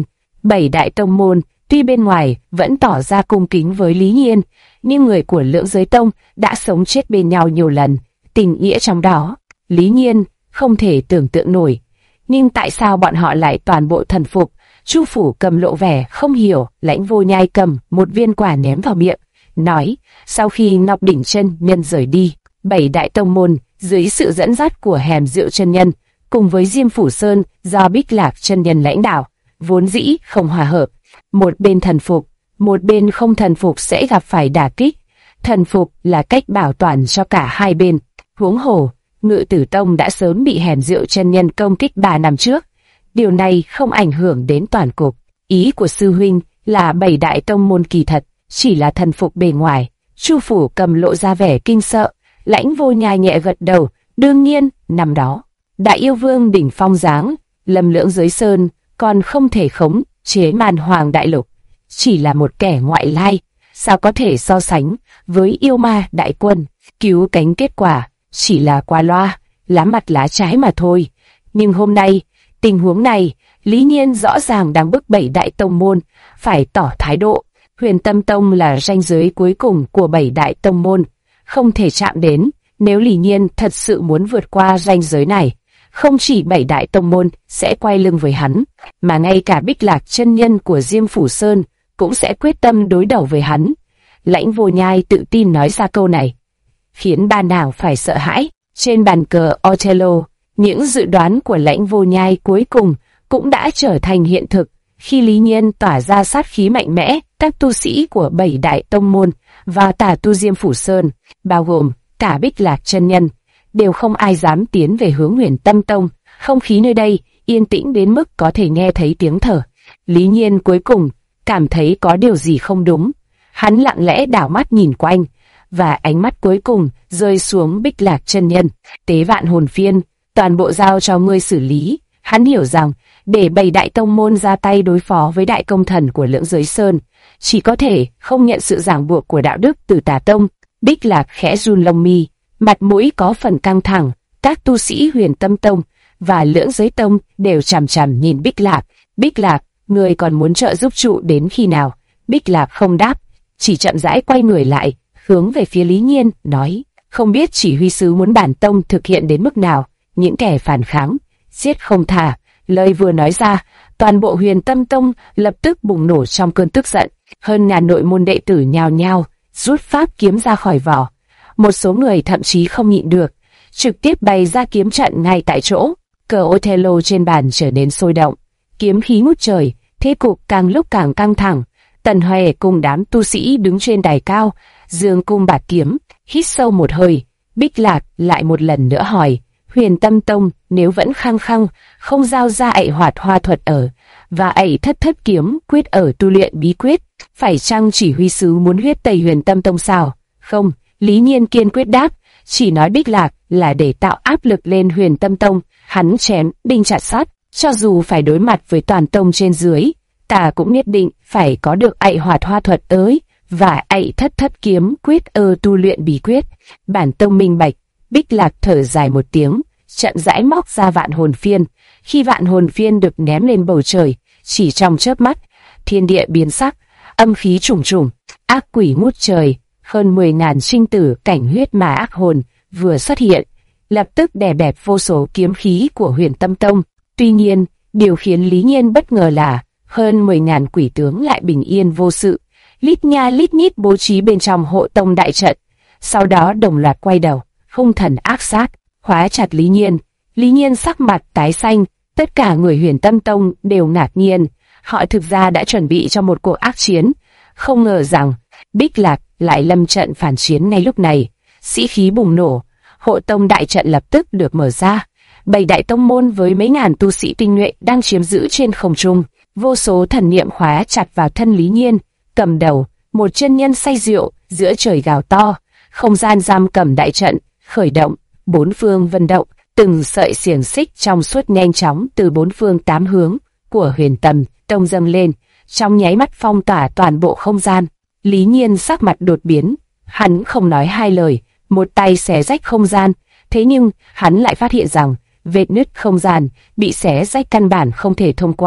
7 đại tông môn tuy bên ngoài vẫn tỏ ra cung kính với Lý Nhiên, nhưng người của Lưỡng Giới Tông đã sống chết bên nhau nhiều lần, tình nghĩa trong đó, Lý Nhiên không thể tưởng tượng nổi. Nhưng tại sao bọn họ lại toàn bộ thần phục? Chu Phủ Cầm lộ vẻ không hiểu. Lãnh Vô Nhai cầm một viên quả ném vào miệng, nói: sau khi Ngọc Đỉnh Chân Nhân rời đi, 7 đại tông môn dưới sự dẫn dắt của Hèm Diệu Chân Nhân cùng với Diêm Phủ Sơn do Bích Lạc Chân Nhân lãnh đạo, vốn dĩ không hòa hợp. Một bên thần phục, một bên không thần phục sẽ gặp phải đả kích. Thần phục là cách bảo toàn cho cả hai bên. Huống hồ, Ngự Tử Tông đã sớm bị Hèm Diệu Chân Nhân công kích 3 năm trước. Điều này không ảnh hưởng đến toàn cục. Ý của sư huynh là 7 đại tông môn kỳ thật chỉ là thần phục bề ngoài. Chu Phủ Cầm lộ ra vẻ kinh sợ. Lãnh Vô Nhai nhẹ gật đầu. Đương nhiên, năm đó Đại Yêu Vương đỉnh phong dáng lâm Lưỡng Giới Sơn còn không thể khống chế Man Hoàng Đại Lục, chỉ là một kẻ ngoại lai, sao có thể so sánh với yêu ma đại quân. Cứu cánh kết quả chỉ là qua loa, lá mặt lá trái mà thôi. Nhưng hôm nay, tình huống này, Lý Nhiên rõ ràng đang bức 7 đại tông môn phải tỏ thái độ. Huyền Tâm Tông là ranh giới cuối cùng của 7 đại tông môn, không thể chạm đến. Nếu Lý Nhiên thật sự muốn vượt qua ranh giới này, không chỉ 7 đại tông môn sẽ quay lưng với hắn, mà ngay cả Bích Lạc Chân Nhân của Diêm Phủ Sơn cũng sẽ quyết tâm đối đầu với hắn. Lãnh Vô Nhai tự tin nói ra câu này, khiến ba nàng phải sợ hãi. Trên bàn cờ Othello, những dự đoán của Lãnh Vô Nhai cuối cùng cũng đã trở thành hiện thực. Khi Lý Nhiên tỏa ra sát khí mạnh mẽ, các tu sĩ của 7 đại tông môn và tà tu Diêm Phủ Sơn, bao gồm cả Bích Lạc Chân Nhân, đều không ai dám tiến về hướng Huyền Tâm Tông. Không khí nơi đây yên tĩnh đến mức có thể nghe thấy tiếng thở. Lý Nhiên cuối cùng cảm thấy có điều gì không đúng. Hắn lặng lẽ đảo mắt nhìn quanh, và ánh mắt cuối cùng rơi xuống Bích Lạc Chân Nhân. Tế Vạn Hồn Phiên, toàn bộ giao cho ngươi xử lý. Hắn hiểu rằng, để 7 đại tông môn ra tay đối phó với đại công thần của Lưỡng Giới Sơn, chỉ có thể không nhận sự ràng buộc của đạo đức từ Tà Tông. Bích Lạc khẽ run lông mi, mặt mũi có phần căng thẳng. Các tu sĩ Huyền Tâm Tông và Lưỡng Giới Tông đều chằm chằm nhìn Bích Lạc. Bích Lạc, ngươi còn muốn trợ giúp trụ đến khi nào? Bích Lạc không đáp, chỉ chậm rãi quay người lại, hướng về phía Lý Nhiên, nói: không biết chỉ huy sứ muốn bản tông thực hiện đến mức nào, những kẻ phản kháng, giết không tha. Lời vừa nói ra, toàn bộ Huyền Tâm Tông lập tức bùng nổ trong cơn tức giận. Hơn ngàn nội môn đệ tử nhao nhao rút pháp kiếm ra khỏi vỏ. Một số người thậm chí không nhịn được, trực tiếp bày ra kiếm trận ngay tại chỗ. Cờ Othello trên bàn trở nên sôi động, kiếm khí ngút trời, thế cục càng lúc càng căng thẳng. Tần Hoè cùng đám tu sĩ đứng trên đài cao, dương cung bạt kiếm, hít sâu một hơi. Bích Lạc lại một lần nữa hỏi: Huyền Tâm Tông nếu vẫn khăng khăng không giao ra Ậy Hoạt Hoa Thuật ở và Ậy Thất Thất Kiếm Quyết ở tu luyện bí quyết, phải chăng chỉ huy sứ muốn huyết tẩy Huyền Tâm Tông sao? Không, Lý Nhiên kiên quyết đáp, chỉ nói Bích Lạc là để tạo áp lực lên Huyền Tâm Tông. Hắn chém đinh chặt sắt, cho dù phải đối mặt với toàn tông trên dưới, ta cũng nhất định phải có được Ậy Hoạt Hoa Thuật ới và Ậy Thất Thất Kiếm Quyết ở tu luyện bí quyết. Bản tông minh bạch. Bích Lạc thở dài một tiếng, chậm rãi móc ra Vạn Hồn Phiên. Khi Vạn Hồn Phiên được ném lên bầu trời, chỉ trong chớp mắt, thiên địa biến sắc, âm khí trùng trùng, ác quỷ ngút trời. Hơn 10.000 sinh tử cảnh huyết mà ác hồn vừa xuất hiện, lập tức đè bẹp vô số kiếm khí của Huyền Tâm Tông. Tuy nhiên, điều khiến Lý Nhiên bất ngờ là hơn 10.000 quỷ tướng lại bình yên vô sự, lít nha lít nhít bố trí bên trong hộ tông đại trận. Sau đó đồng loạt quay đầu, hung thần ác sát, khóa chặt Lý Nhiên. Lý Nhiên sắc mặt tái xanh, tất cả người Huyền Tâm Tông đều ngạc nhiên. Họ thực ra đã chuẩn bị cho một cuộc ác chiến, không ngờ rằng Bích Lạc lại lâm trận phản chiến ngay lúc này. Sĩ khí bùng nổ, hộ tông đại trận lập tức được mở ra. 7 đại tông môn với mấy ngàn tu sĩ tinh nhuệ đang chiếm giữ trên không trung. Vô số thần niệm khóa chặt vào thân Lý Nhiên. Cầm đầu, một chân nhân say rượu, giữa trời gào to. Không gian giam cầm đại trận khởi động, 4 phương vận động, từng sợi xiềng xích trong suốt nhanh chóng từ 4 phương 8 hướng của Huyền Tâm Tông dâng lên, trong nháy mắt phong tỏa toàn bộ không gian. Lý Nhiên sắc mặt đột biến, hắn không nói hai lời, một tay xé rách không gian. Thế nhưng hắn lại phát hiện rằng vết nứt không gian bị xé rách căn bản không thể thông qua,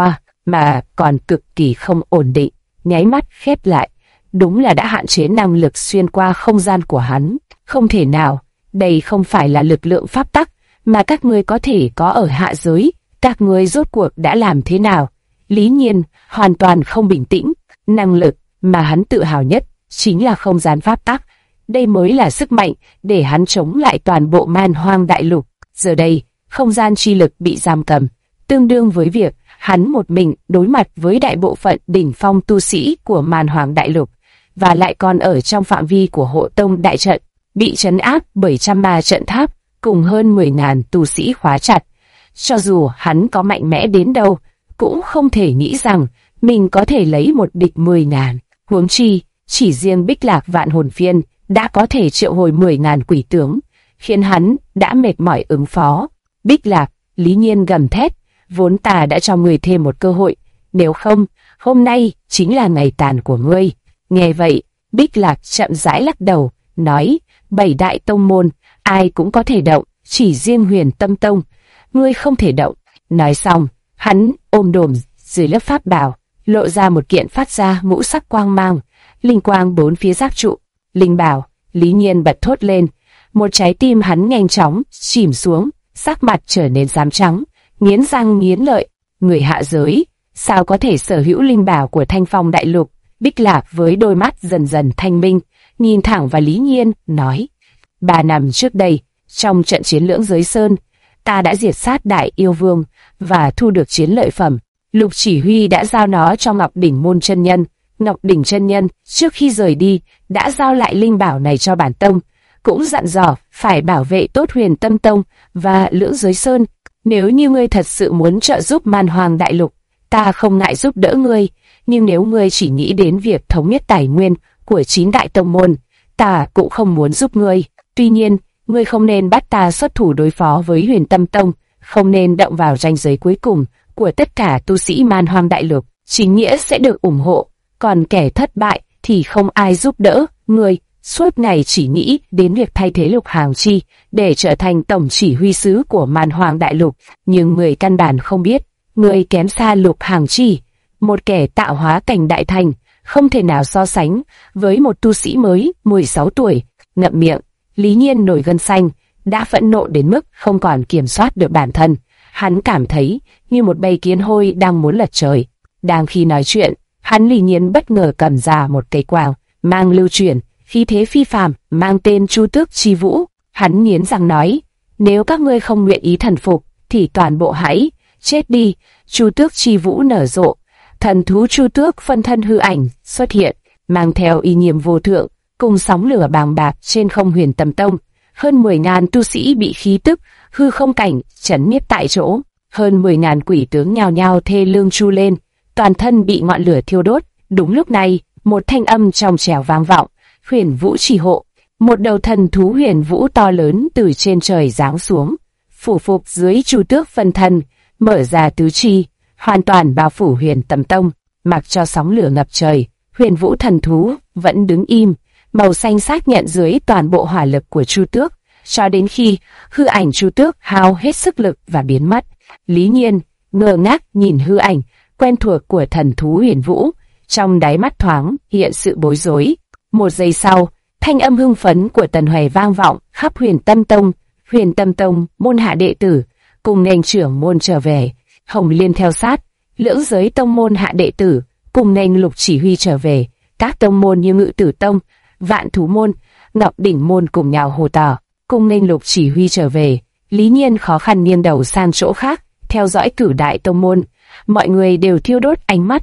mà còn cực kỳ không ổn định, nháy mắt khép lại. Đúng là đã hạn chế năng lực xuyên qua không gian của hắn. Không thể nào, đây không phải là lực lượng pháp tắc mà các ngươi có thể có ở hạ giới. Các ngươi rốt cuộc đã làm thế nào? Lý Nhiên hoàn toàn không bình tĩnh. Năng lực mà hắn tự hào nhất chính là không gian pháp tắc. Đây mới là sức mạnh để hắn chống lại toàn bộ Man Hoang đại lục. Giờ đây, không gian chi lực bị giam cầm, tương đương với việc hắn một mình đối mặt với đại bộ phận đỉnh phong tu sĩ của Man Hoang đại lục, và lại còn ở trong phạm vi của Hộ Tông đại trận, bị trấn áp bởi trăm ma trận tháp cùng hơn 10.000 tu sĩ khóa chặt. Cho dù hắn có mạnh mẽ đến đâu, cũng không thể nghĩ rằng mình có thể lấy một địch 10.000. Huống chi, chỉ riêng Bích Lạc Vạn Hồn Phiên đã có thể triệu hồi 10.000 quỷ tướng, khiến hắn đã mệt mỏi ứng phó. Bích Lạc, Lý Nhiên gầm thét, vốn ta đã cho ngươi thêm một cơ hội, nếu không, hôm nay chính là ngày tàn của ngươi. Nghe vậy, Bích Lạc chậm rãi lắc đầu, nói, 7 đại tông môn, ai cũng có thể động, chỉ riêng Huyền Tâm Tông, ngươi không thể động. Nói xong, hắn ôm đồm dưới lớp pháp bảo, lộ ra một kiện phát ra ngũ sắc quang mang, linh quang bốn phía giáp trụ. Linh bảo, Lý Nhiên bật thốt lên, một trái tim hắn nhanh chóng chìm xuống, sắc mặt trở nên xám trắng, nghiến răng nghiến lợi. Người hạ giới, sao có thể sở hữu linh bảo của Thanh Phong đại lục? Bích Lạc với đôi mắt dần dần thanh minh, nhìn thẳng vào Lý Nhiên, nói, 3 năm trước đây, trong trận chiến Lưỡng Giới Sơn, ta đã diệt sát Đại Yêu Vương và thu được chiến lợi phẩm. Lục chỉ huy đã giao nó cho Ngọc Đỉnh Môn chân nhân. Ngọc Đỉnh chân nhân trước khi rời đi đã giao lại linh bảo này cho bản tông, cũng dặn dò phải bảo vệ tốt Huyền Tâm Tông và Lưỡng Giới Sơn. Nếu như ngươi thật sự muốn trợ giúp Man Hoang đại lục, ta không ngại giúp đỡ ngươi, nhưng nếu ngươi chỉ nghĩ đến việc thống nhất tài nguyên của 9 đại tông môn, ta cũng không muốn giúp ngươi. Tuy nhiên, ngươi không nên bắt ta xuất thủ đối phó với Huyền Tâm Tông, không nên động vào ranh giới cuối cùng của tất cả tu sĩ Man Hoang đại lục. Chính nghĩa sẽ được ủng hộ, còn kẻ thất bại thì không ai giúp đỡ. Ngươi suốt ngày chỉ nghĩ đến việc thay thế Lục Hàng Chi để trở thành tổng chỉ huy sứ của Man Hoang đại lục, nhưng người căn bản không biết, ngươi kém xa Lục Hàng Chi, một kẻ tạo hóa cảnh đại thành, không thể nào so sánh với một tu sĩ mới 16 tuổi. Ngậm miệng, Lý Nhiên nổi gân xanh, đã phẫn nộ đến mức không còn kiểm soát được bản thân. Hắn cảm thấy như một bầy kiến hôi đang muốn lật trời. Đang khi nói chuyện, hắn Lý Nhiên bất ngờ cầm ra một cây quang, mang lưu chuyển, khí thế phi phàm, mang tên Chu Tước Chi Vũ. Hắn nghiến răng nói, nếu các ngươi không nguyện ý thần phục, thì toàn bộ hãy chết đi. Chu Tước Chi Vũ nở rộ, thần thú Chu Tước phân thân hư ảnh xuất hiện, mang theo uy nghiêm vô thượng, cùng sóng lửa bàng bạc trên không Huyền Tâm Tông. Hơn 10.000 tu sĩ bị khí tức hư không cảnh chấn nhiếp tại chỗ, hơn 10.000 quỷ tướng nhào nhao thê lương chu lên, toàn thân bị ngọn lửa thiêu đốt. Đúng lúc này, một thanh âm trong trẻo vang vọng, Huyền Vũ chỉ hộ. Một đầu thần thú huyền vũ to lớn từ trên trời giáng xuống, phủ phục dưới Chu Tước phân thân, mở ra tứ chi, hoàn toàn bao phủ Huyền Tâm Tông. Mặc cho sóng lửa ngập trời, huyền vũ thần thú vẫn đứng im, màu xanh xác nhận dưới toàn bộ hỏa lực của Chu Tước, cho đến khi hư ảnh Chu Tước hao hết sức lực và biến mất. Lý Nhiên ngơ ngác nhìn hư ảnh quen thuộc của thần thú huyền vũ, trong đáy mắt thoáng hiện sự bối rối. Một giây sau, thanh âm hưng phấn của Tần Hoài vang vọng khắp Huyền Tâm Tông. Huyền Tâm Tông môn hạ đệ tử cùng nghênh trưởng môn trở về, Hồng Liên theo sát, Lưỡng Giới Tông môn hạ đệ tử cùng nghênh Lục chỉ huy trở về. Các tông môn như Ngự Tử Tông, Vạn Thú môn, Ngọc Đỉnh môn cùng nhau hô to, cùng nghênh Lục chỉ huy trở về. Lý Nhiên khó khăn nghiêng đầu sang chỗ khác, theo dõi cử đại tông môn. Mọi người đều thiêu đốt ánh mắt,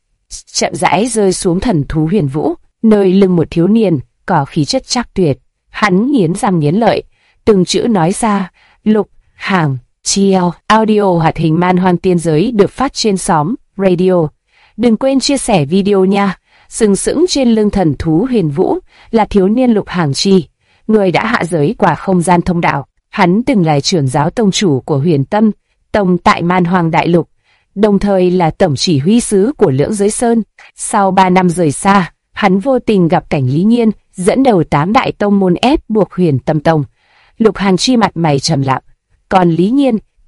chậm rãi rơi xuống thần thú huyền vũ, nơi lưng một thiếu niên có khí chất chắc tuyệt. Hắn nghiến răng nghiến lợi, từng chữ nói ra, Lục Hàng Chi. Audio hoạt hình Man Hoang tiên giới được phát trên xóm Radio. Đừng quên chia sẻ video nha. Sừng sững trên lưng thần thú huyền vũ là thiếu niên Lục Hàng Chi, người đã hạ giới qua không gian thông đạo. Hắn từng là trưởng giáo tông chủ của Huyền Tâm Tông tại Man Hoang đại lục, đồng thời là tổng chỉ huy sứ của Lưỡng Giới Sơn. Sau 3 năm rời xa, hắn vô tình gặp cảnh Lý Nhiên dẫn đầu 8 đại tông môn ép buộc Huyền Tâm Tông. Lục Hàng Chi mặt mày trầm lặng, còn Lý Nhiên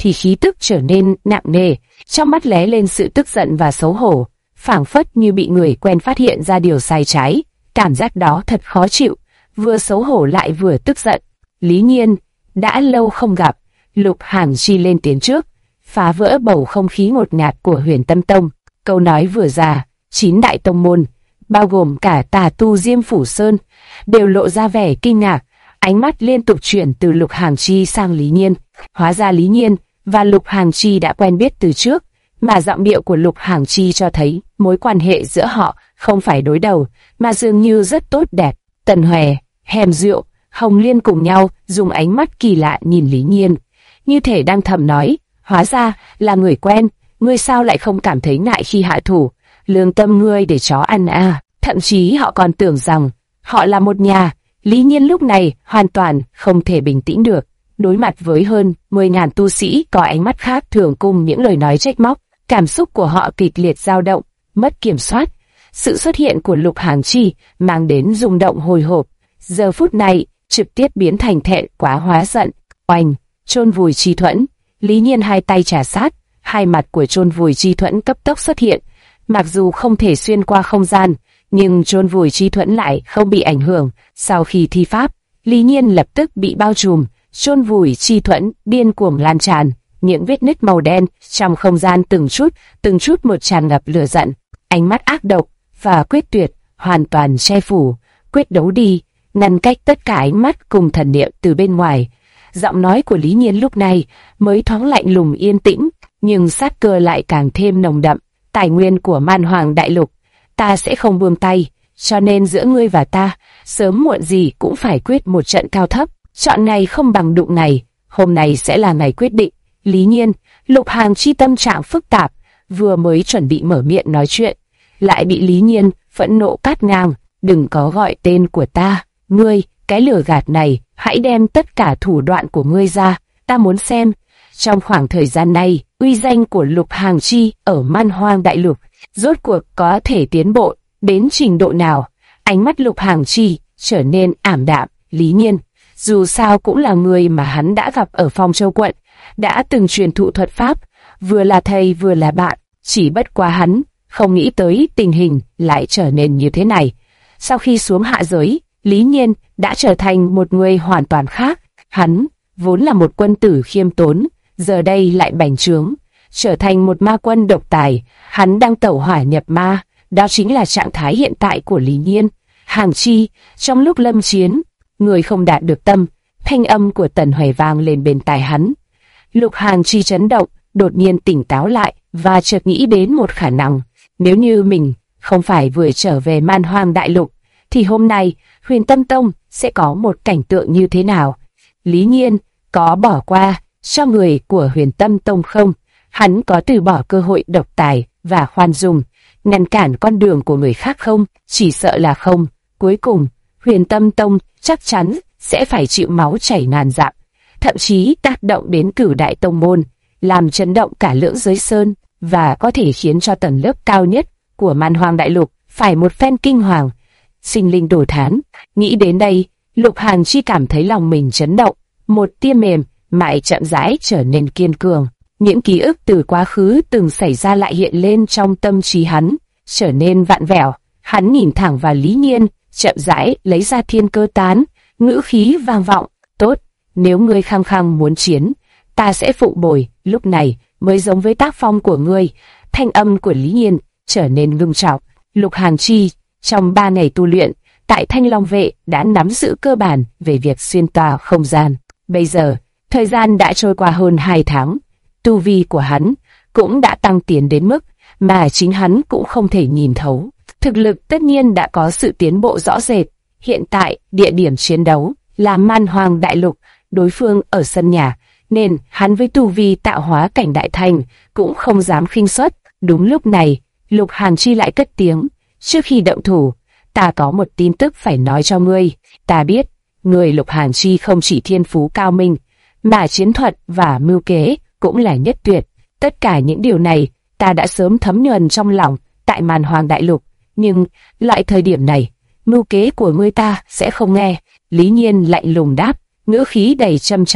thì khí tức trở nên nặng nề, trong mắt lóe lên sự tức giận và xấu hổ, phảng phất như bị người quen phát hiện ra điều sai trái. Cảm giác đó thật khó chịu, vừa xấu hổ lại vừa tức giận. Lý Nhiên, đã lâu không gặp. Lục Hàn Chi lên tiếng trước, phá vỡ bầu không khí ngột ngạt của Huyền Tâm Tông. Câu nói vừa ra, 9 đại tông môn, bao gồm cả Tà Tu Diêm Phủ Sơn, đều lộ ra vẻ kinh ngạc, ánh mắt liên tục chuyển từ Lục Hàn Chi sang Lý Nhiên. Hóa ra Lý Nhiên và Lục Hàn Chi đã quen biết từ trước, mà giọng điệu của Lục Hàn Chi cho thấy mối quan hệ giữa họ không phải đối đầu, mà dường như rất tốt đẹp. Tần Hòe, Hèm Rượu, Hồng Liên cùng nhau dùng ánh mắt kỳ lạ nhìn Lý Nhiên, như thể đang thầm nói, hóa ra là người quen, ngươi sao lại không cảm thấy ngại khi hạ thủ, lương tâm ngươi để chó ăn à. Thậm chí họ còn tưởng rằng họ là một nhà. Lý Nhiên lúc này hoàn toàn không thể bình tĩnh được, đối mặt với hơn 10.000 tu sĩ có ánh mắt khác thường cùng những lời nói trách móc, cảm xúc của họ kịch liệt dao động, mất kiểm soát. Sự xuất hiện của Lục Hàn Chi mang đến rung động hồi hộp, giờ phút này trực tiếp biến thành thẹn quá hóa giận. Oanh, chôn vùi chi thuẫn. Lý Nhiên hai tay trà sát, hai mặt của chôn vùi chi thuẫn cấp tốc xuất hiện. Mặc dù không thể xuyên qua không gian, nhưng chôn vùi chi thuẫn lại không bị ảnh hưởng. Sau khi thi pháp, Lý Nhiên lập tức bị bao trùm, chôn vùi chi thuẫn điên cuồng lan tràn, những vết nứt màu đen trong không gian từng chút một tràn ngập lửa giận. Ánh mắt ác độc và quyết tuyệt hoàn toàn che phủ, quyết đấu đi, ngăn cách tất cả ánh mắt cùng thần niệm từ bên ngoài. Giọng nói của Lý Nhiên lúc này mới thoáng lạnh lùng yên tĩnh, nhưng sát cơ lại càng thêm nồng đậm. Tài nguyên của Man Hoàng Đại Lục, ta sẽ không buông tay, cho nên giữa ngươi và ta, sớm muộn gì cũng phải quyết một trận cao thấp. Chọn ngày không bằng đụng ngày, hôm nay sẽ là ngày quyết định. Lý Nhiên, Lục Hàn Chi tâm trạng phức tạp, vừa mới chuẩn bị mở miệng nói chuyện, lại bị Lý Nhiên phẫn nộ cắt ngang. Đừng có gọi tên của ta, ngươi, cái lừa gạt này, hãy đem tất cả thủ đoạn của ngươi ra, ta muốn xem. Trong khoảng thời gian này, uy danh của Lục Hàn Chi ở Man Hoang Đại Lục rốt cuộc có thể tiến bộ đến trình độ nào? Ánh mắt Lục Hàn Chi trở nên ảm đạm. Lý Nhiên, dù sao cũng là người mà hắn đã gặp ở Phong Châu quận, đã từng truyền thụ thuật pháp, vừa là thầy vừa là bạn, chỉ bất quá hắn không nghĩ tới tình hình lại trở nên như thế này. Sau khi xuống hạ giới, Lý Nhiên đã trở thành một người hoàn toàn khác. Hắn vốn là một quân tử khiêm tốn, giờ đây lại bành trướng, trở thành một ma quân độc tài. Hắn đang tẩu hỏa nhập ma, đó chính là trạng thái hiện tại của Lý Nhiên. Hàn Chi, trong lúc lâm chiến, người không đạt được tâm, thanh âm của Tần Hòe vang lên bên tai hắn. Lục Hàn Chi chấn động, đột nhiên tỉnh táo lại và chợt nghĩ đến một khả năng. Nếu như mình không phải vừa trở về Man Hoang Đại Lục, thì hôm nay Huyền Tâm Tông sẽ có một cảnh tượng như thế nào? Lý Nhiên có bỏ qua cho người của Huyền Tâm Tông không? Hắn có từ bỏ cơ hội độc tài và khoan dung, ngăn cản con đường của người khác không? Chỉ sợ là không. Cuối cùng, Huyền Tâm Tông chắc chắn sẽ phải chịu máu chảy ngàn dặm, thậm chí tác động đến Cửu Đại Tông môn, làm chấn động cả Lưỡng Giới Sơn, và có thể khiến cho tầng lớp cao nhất của Man Hoang Đại Lục phải một phen kinh hoàng, sinh linh đổ thán. Nghĩ đến đây, Lục Hàn Chi cảm thấy lòng mình chấn động, một tia mềm mại chậm rãi trở nên kiên cường. Những ký ức từ quá khứ từng xảy ra lại hiện lên trong tâm trí hắn, trở nên vặn vẹo. Hắn nhìn thẳng vào Lý Nhiên, chậm rãi lấy ra thiên cơ tán, ngữ khí vang vọng, tốt, nếu ngươi khăng khăng muốn chiến, ta sẽ phụng bồi. Lúc này mới giống với tác phong của ngươi. Thanh âm của Lý Nhiên trở nên ngưng trọng. Lục Hàn Chi trong 3 ngày tu luyện tại Thanh Long Vệ đã nắm giữ cơ bản về việc xuyên tòa không gian. Bây giờ, thời gian đã trôi qua hơn 2 tháng, tu vi của hắn cũng đã tăng tiến đến mức mà chính hắn cũng không thể nhìn thấu. Thực lực tất nhiên đã có sự tiến bộ rõ rệt. Hiện tại, địa điểm chiến đấu là Man Hoang Đại Lục, đối phương ở sân nhà, nên hắn với tu vi tạo hóa cảnh đại thành cũng không dám khinh suất. Đúng lúc này, Lục Hàn Chi lại cất tiếng, trước khi động thủ, ta có một tin tức phải nói cho ngươi. Ta biết, người Lục Hàn Chi không chỉ thiên phú cao minh, mà chiến thuật và mưu kế cũng là nhất tuyệt. Tất cả những điều này ta đã sớm thấm nhuần trong lòng tại Man Hoang Đại Lục, nhưng loại thời điểm này, mưu kế của ngươi ta sẽ không nghe. Lý Nhiên lạnh lùng đáp, ngữ khí đầy châm chọc.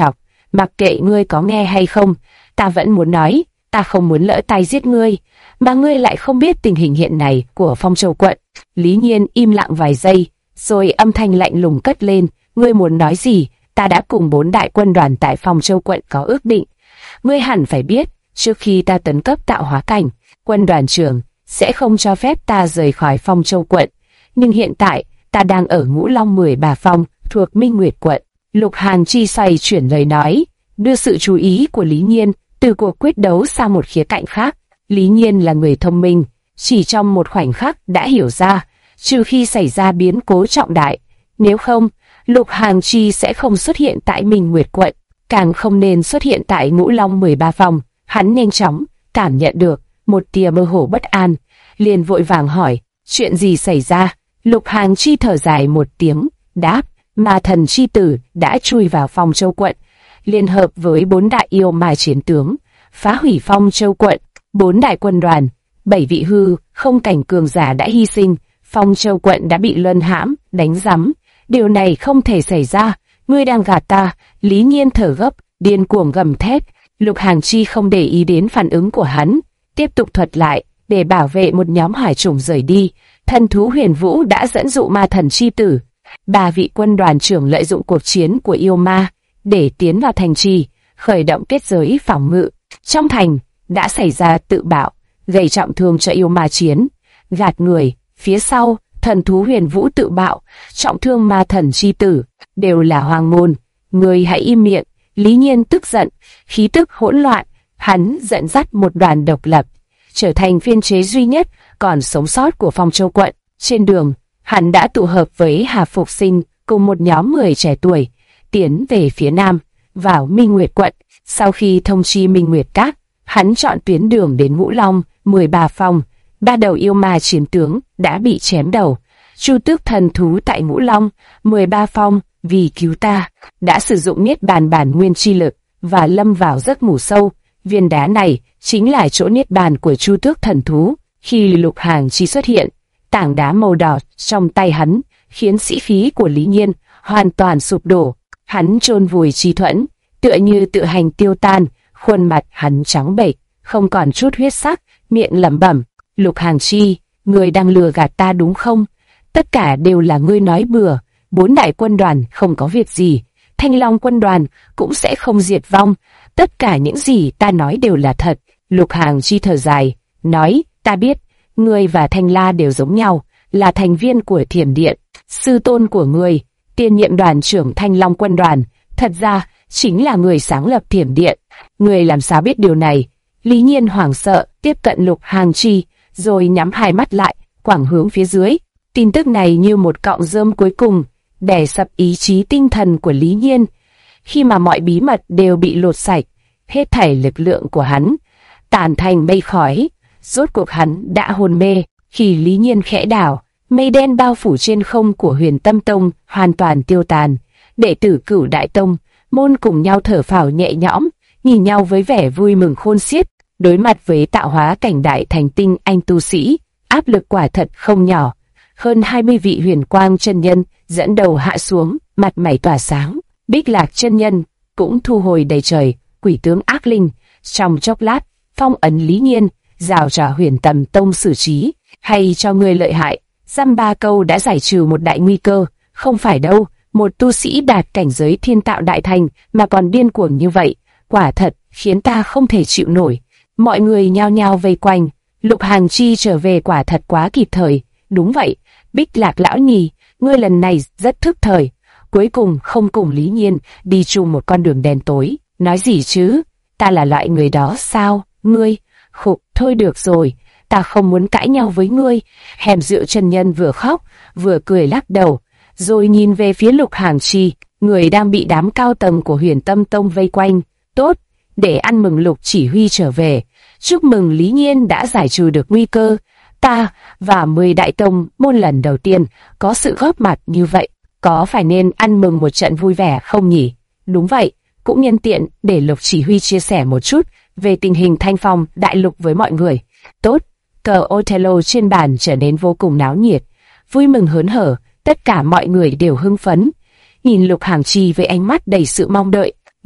mặc kệ ngươi có nghe hay không, ta vẫn muốn nói, ta không muốn lỡ tay giết ngươi, mà ngươi lại không biết tình hình hiện này của Phong Châu quận. Lý Nhiên im lặng vài giây, rồi âm thanh lạnh lùng cất lên, ngươi muốn nói gì? Ta đã cùng 4 đại quân đoàn tại Phong Châu quận có ước định. Ngươi hẳn phải biết, trước khi ta tấn cấp tạo hóa cảnh, quân đoàn trưởng sẽ không cho phép ta rời khỏi Phong Châu quận. Nhưng hiện tại, ta đang ở Ngũ Long 13 Phong, thuộc Minh Nguyệt quận. Lục Hàn Chi xoay chuyển lời nói, đưa sự chú ý của Lý Nhiên từ cuộc quyết đấu sang một khía cạnh khác. Lý Nhiên là người thông minh, chỉ trong một khoảnh khắc đã hiểu ra, trừ khi xảy ra biến cố trọng đại. Nếu không, Lục Hàn Chi sẽ không xuất hiện tại Minh Nguyệt quận, càng không nên xuất hiện tại Ngũ Long 13 Phong. Hắn nhanh chóng cảm nhận được một tia mơ hồ bất an, liền vội vàng hỏi, chuyện gì xảy ra? Lục Hàn Chi thở dài một tiếng, đáp, Ma Thần chi tử đã chui vào Phong Châu quận, liên hợp với 4 đại yêu ma chiến tướng, phá hủy Phong Châu quận. 4 đại quân đoàn, 7 vị hư không cảnh cường giả đã hy sinh, Phong Châu quận đã bị luân hãm, đánh giấm. Điều này không thể xảy ra, ngươi đang gạt ta. Lý Nhiên thở gấp, điên cuồng gầm thét. Lục Hàn Chi không để ý đến phản ứng của hắn, tiếp tục thuật lại, để bảo vệ một nhóm hải chủng rời đi. Thần thú Huyền Vũ đã dẫn dụ Ma Thần chi tử. 3 vị quân đoàn trưởng lợi dụng cuộc chiến của yêu ma để tiến vào thành trì, khởi động kết giới phòng ngự. Trong thành đã xảy ra tự bạo, gây trọng thương cho yêu ma chiến, gạt người. Phía sau, thần thú Huyền Vũ tự bạo, trọng thương Ma Thần chi tử, đều là hoang ngôn. Ngươi hãy im miệng. Lý Nhiên tức giận, khí tức hỗn loạn, hắn dẫn dắt một đoàn độc lập, trở thành phiên chế duy nhất còn sống sót của Phong Châu quận. Trên đường, hắn đã tụ hợp với Hà Phục Sinh cùng một nhóm người trẻ tuổi, tiến về phía nam, vào Minh Nguyệt quận. Sau khi thông chi Minh Nguyệt Các, hắn chọn tuyến đường đến Ngũ Long 13 Phong. 3 đầu yêu ma chiến tướng đã bị chém đầu. Chu Tước thần thú tại Ngũ Long 13 Phong vì cứu ta đã sử dụng niết bàn bản nguyên chi lực và lâm vào giấc ngủ sâu. Viên đá này chính là chỗ niết bàn của Chu Tước thần thú. Khi Lục Hàn Chi xuất hiện, tảng đá màu đỏ trong tay hắn khiến sĩ khí của Lý Nhiên hoàn toàn sụp đổ. Hắn chôn vùi chi thuẫn, tựa như tự hành tiêu tan. Khuôn mặt hắn trắng bệch, không còn chút huyết sắc, miệng lẩm bẩm, Lục Hàn Chi, ngươi đang lừa gạt ta đúng không? Tất cả đều là ngươi nói bừa. 4 đại quân đoàn không có việc gì, Thanh Long quân đoàn cũng sẽ không diệt vong. Tất cả những gì ta nói đều là thật. Lục Hàn Chi thở dài, nói, ta biết, ngươi và Thanh La đều giống nhau, là thành viên của Thiểm Điện. Sư tôn của ngươi, tiền nhiệm đoàn trưởng Thanh Long quân đoàn, thật ra chính là người sáng lập Thiểm Điện. Ngươi làm sao biết điều này? Lý Nhiên hoảng sợ tiếp cận Lục Hàn Chi, rồi nhắm hai mắt lại, quẳng hướng phía dưới. Tin tức này như một cọng rơm cuối cùng, đè sập ý chí tinh thần của Lý Nhiên. Khi mà mọi bí mật đều bị lột sạch, hết thảy lực lượng của hắn tàn thành mây khói. Rốt cuộc hắn đã hôn mê. Khi Lý Nhiên khẽ đảo, mây đen bao phủ trên không của Huyền Tâm Tông hoàn toàn tiêu tàn. Đệ tử Cửu Đại Tông môn cùng nhau thở phào nhẹ nhõm, nhìn nhau với vẻ vui mừng khôn xiết. Đối mặt với tạo hóa cảnh đại thành tinh anh tu sĩ, áp lực quả thật không nhỏ. Hơn 20 vị huyền quang chân nhân dẫn đầu hạ xuống, mặt mày tỏa sáng. Bích Lạc chân nhân cũng thu hồi đầy trời quỷ tướng ác linh. Trong chốc lát, phong ấn Lý Nhiên giao cho Huyền Tâm Tông xử trí. Hay cho người lợi hại, dăm 3 câu đã giải trừ một đại nguy cơ. Không phải đâu, một tu sĩ đạt cảnh giới thiên tạo đại thành mà còn điên cuồng như vậy, quả thật khiến ta không thể chịu nổi. Mọi người nhao nhao vây quanh. Lục Hàn Chi trở về quả thật quá kịp thời. Đúng vậy, Bích Lạc lão nhì, ngươi lần này rất thức thời. Cuối cùng không cùng Lý Nhiên đi chung một con đường đen tối. Nói gì chứ? Ta là loại người đó sao? Ngươi? Khục, thôi được rồi, ta không muốn cãi nhau với ngươi. Hèm Rượu chân nhân vừa khóc vừa cười lắc đầu, rồi nhìn về phía Lục Hàn Chi, người đang bị đám cao tầng của Huyền Tâm Tông vây quanh. Tốt, để ăn mừng Lục chỉ huy trở về. Chúc mừng Lý Nhiên đã giải trừ được nguy cơ. Ta và 10 đại tông môn lần đầu tiên có sự góp mặt như vậy, có phải nên ăn mừng một trận vui vẻ không nhỉ? Đúng vậy, cũng nhân tiện để Lục chỉ huy chia sẻ một chút về tình hình Thanh Phong đại lục với mọi người. Tốt, cờ Othello trên bàn trở nên vô cùng náo nhiệt, vui mừng hớn hở, tất cả mọi người đều hưng phấn. Nhìn Lục Hàn Chi với ánh mắt đầy sự mong đợi,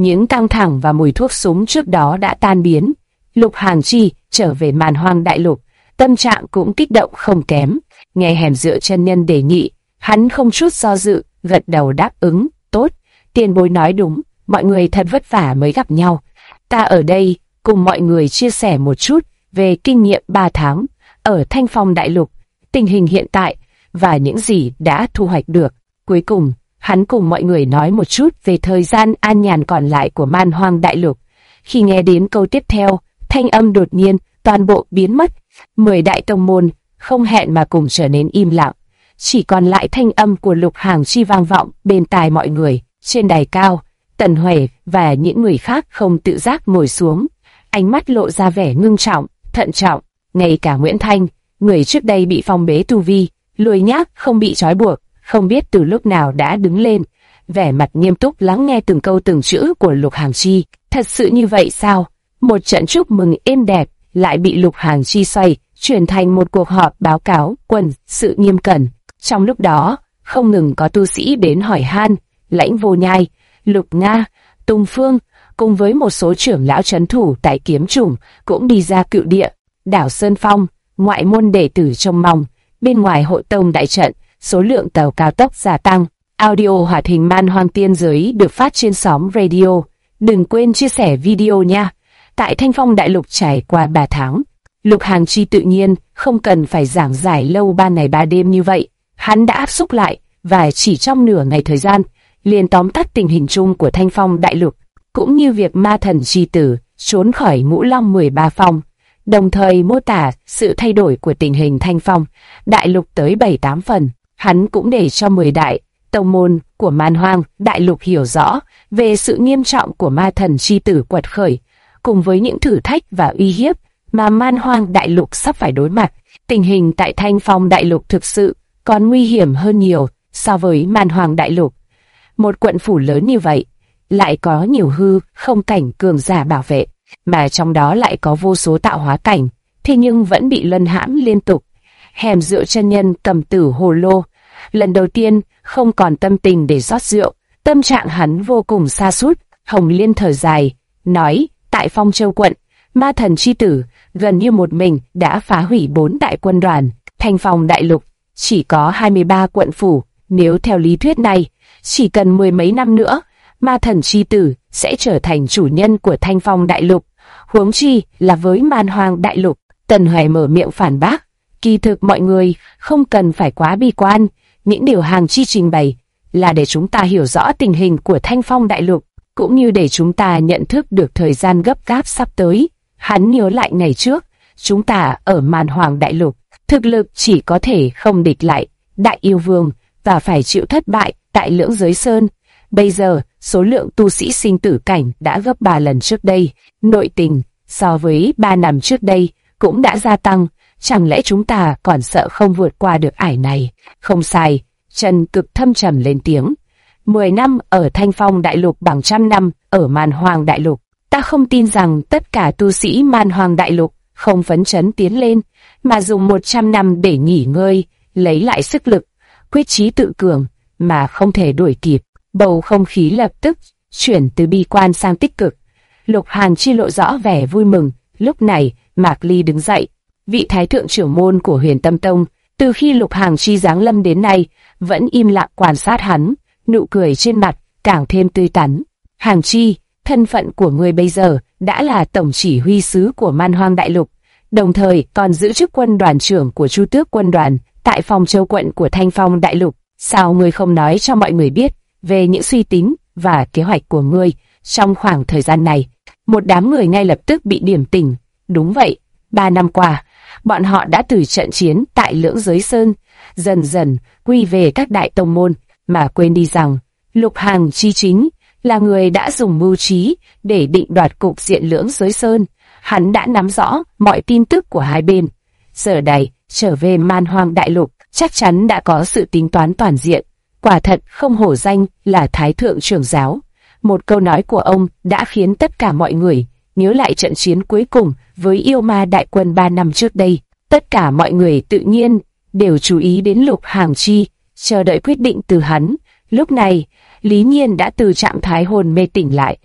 Những căng thẳng và mùi thuốc súng trước đó đã tan biến. Lục Hàn Chi trở về Man Hoang Đại Lục, tâm trạng cũng kích động không kém. Nghe Hẻm Dựa chân nhân đề nghị, hắn không chút do dự, gật đầu đáp ứng. Tốt, tiền bối nói đúng, mọi người thật vất vả mới gặp nhau. Ta ở đây cùng mọi người chia sẻ một chút về kinh nghiệm 3 tháng ở Thanh Phong Đại Lục, tình hình hiện tại và những gì đã thu hoạch được. Cuối cùng, hắn cùng mọi người nói một chút về thời gian an nhàn còn lại của Man Hoang Đại Lục. Khi nghe đến câu tiếp theo, thanh âm đột nhiên toàn bộ biến mất. 10 đại tông môn không hẹn mà cùng trở nên im lặng, chỉ còn lại thanh âm của Lục Hàn Chi vang vọng bên tai mọi người. Trên đài cao, Tần Huệ và những người khác không tự giác ngồi xuống, ánh mắt lộ ra vẻ ngưng trọng, thận trọng. Ngay cả Nguyễn Thanh, người trước đây bị phong bế tu vi, lười nhác không bị trói buộc, không biết từ lúc nào đã đứng lên, vẻ mặt nghiêm túc lắng nghe từng câu từng chữ của Lục Hàn Chi. Thật sự như vậy sao? Một trận chúc mừng êm đẹp lại bị Lục Hàn Chi xoay chuyển thành một cuộc họp báo cáo quân sự nghiêm cẩn. Trong lúc đó, không ngừng có tu sĩ đến hỏi han. Lãnh Vô Nhai, Lục Nga, Tùng Phương cùng với một số trưởng lão trấn thủ tại Kiếm Trùng cũng đi ra cựu địa. Đảo Sơn Phong, ngoại môn đệ tử trông mong. Bên ngoài hội tông đại trận, số lượng tàu cao tốc gia tăng. Audio hoạt hình Man Hoang Tiên Giới được phát trên sóng radio. Đừng quên chia sẻ video nha. Tại Thanh Phong Đại Lục trải qua 3 tháng, Lục Hàn Chi tự nhiên không cần phải giảng giải lâu 3 ngày 3 đêm như vậy. Hắn đã áp xúc lại và chỉ trong nửa ngày thời gian, liền tóm tắt tình hình chung của Thanh Phong Đại Lục, cũng như việc ma thần chi tử trốn khỏi Ngũ Long 13 phong, đồng thời mô tả sự thay đổi của tình hình Thanh Phong Đại Lục tới 7-8 phần. Hắn cũng để cho 10 đại tông môn của Man Hoang Đại Lục hiểu rõ về sự nghiêm trọng của ma thần chi tử quật khởi, cùng với những thử thách và uy hiếp mà Man Hoang Đại Lục sắp phải đối mặt. Tình hình tại Thanh Phong Đại Lục thực sự còn nguy hiểm hơn nhiều so với Man Hoang Đại Lục. Một quận phủ lớn như vậy, lại có nhiều hư không cảnh cường giả bảo vệ, mà trong đó lại có vô số tạo hóa cảnh, thế nhưng vẫn bị luân hãm liên tục. Hẻm Dựa chân nhân cầm tử hồ lô, lần đầu tiên không còn tâm tình để rót rượu, tâm trạng hắn vô cùng sa sút. Hồng Liên thở dài, nói, tại Phong Châu quận, ma thần chi tử gần như một mình đã phá hủy 4 đại quân đoàn. Thanh Phong Đại Lục chỉ có 23 quận phủ, nếu theo lý thuyết này, chỉ cần 10 mấy năm nữa, ma thần chi tử sẽ trở thành chủ nhân của Thanh Phong Đại Lục. Huống chi là với Man Hoang Đại Lục. Tần Hoài mở miệng phản bác, kỳ thực mọi người không cần phải quá bi quan, những điều Hàn Chi trình bày là để chúng ta hiểu rõ tình hình của Thanh Phong Đại Lục, cũng như để chúng ta nhận thức được thời gian gấp gáp sắp tới. Hắn nhớ lại ngày trước, chúng ta ở Man Hoang Đại Lục, thực lực chỉ có thể không địch lại Đại Yêu Vương và phải chịu thất bại tại Lưỡng Giới Sơn. Bây giờ, số lượng tu sĩ sinh tử cảnh đã gấp 3 lần trước đây. Nội tình, so với 3 năm trước đây, cũng đã gia tăng. Chẳng lẽ chúng ta còn sợ không vượt qua được ải này? Không sai, Trần Cực thâm trầm lên tiếng. 10 năm ở Thanh Phong Đại Lục bằng 100 năm ở Man Hoang Đại Lục. Ta không tin rằng tất cả tu sĩ Man Hoang Đại Lục không phấn chấn tiến lên, mà dùng 100 năm để nghỉ ngơi, lấy lại sức lực, quyết chí tự cường, mà không thể đuổi kịp. Bầu không khí lập tức chuyển từ bi quan sang tích cực. Lục Hàn Chi lộ rõ vẻ vui mừng. Lúc này, Mạc Ly đứng dậy, vị thái thượng trưởng môn của Huyền Tâm Tông, từ khi Lục Hàn Chi giáng lâm đến nay, vẫn im lặng quan sát hắn, nụ cười trên mặt càng thêm tươi tắn. Hàn Chi, thân phận của ngươi bây giờ đã là tổng chỉ huy sứ của Man Hoang Đại Lục, đồng thời còn giữ chức quân đoàn trưởng của Chu Tước quân đoàn tại Phong Châu quận của Thanh Phong Đại Lục. Sao ngươi không nói cho mọi người biết về những suy tính và kế hoạch của ngươi trong khoảng thời gian này? Một đám người ngay lập tức bị điểm tỉnh. Đúng vậy, 3 năm qua, bọn họ đã từ trận chiến tại Lưỡng Giới Sơn, dần dần quy về các đại tông môn, mà quên đi rằng Lục Hàn Chi chính là người đã dùng mưu trí để định đoạt cục diện Lưỡng Giới Sơn. Hắn đã nắm rõ mọi tin tức của hai bên. Giờ đây, trở về Man Hoang Đại Lục, chắc chắn đã có sự tính toán toàn diện. Quả thật không hổ danh là Thái Thượng trưởng giáo. Một câu nói của ông đã khiến tất cả mọi người nhớ lại trận chiến cuối cùng với yêu ma đại quân 3 năm trước đây. Tất cả mọi người tự nhiên đều chú ý đến Lục Hàn Chi, chờ đợi quyết định từ hắn. Lúc này, Lý Nhiên đã từ trạng thái hồn mê tỉnh lại.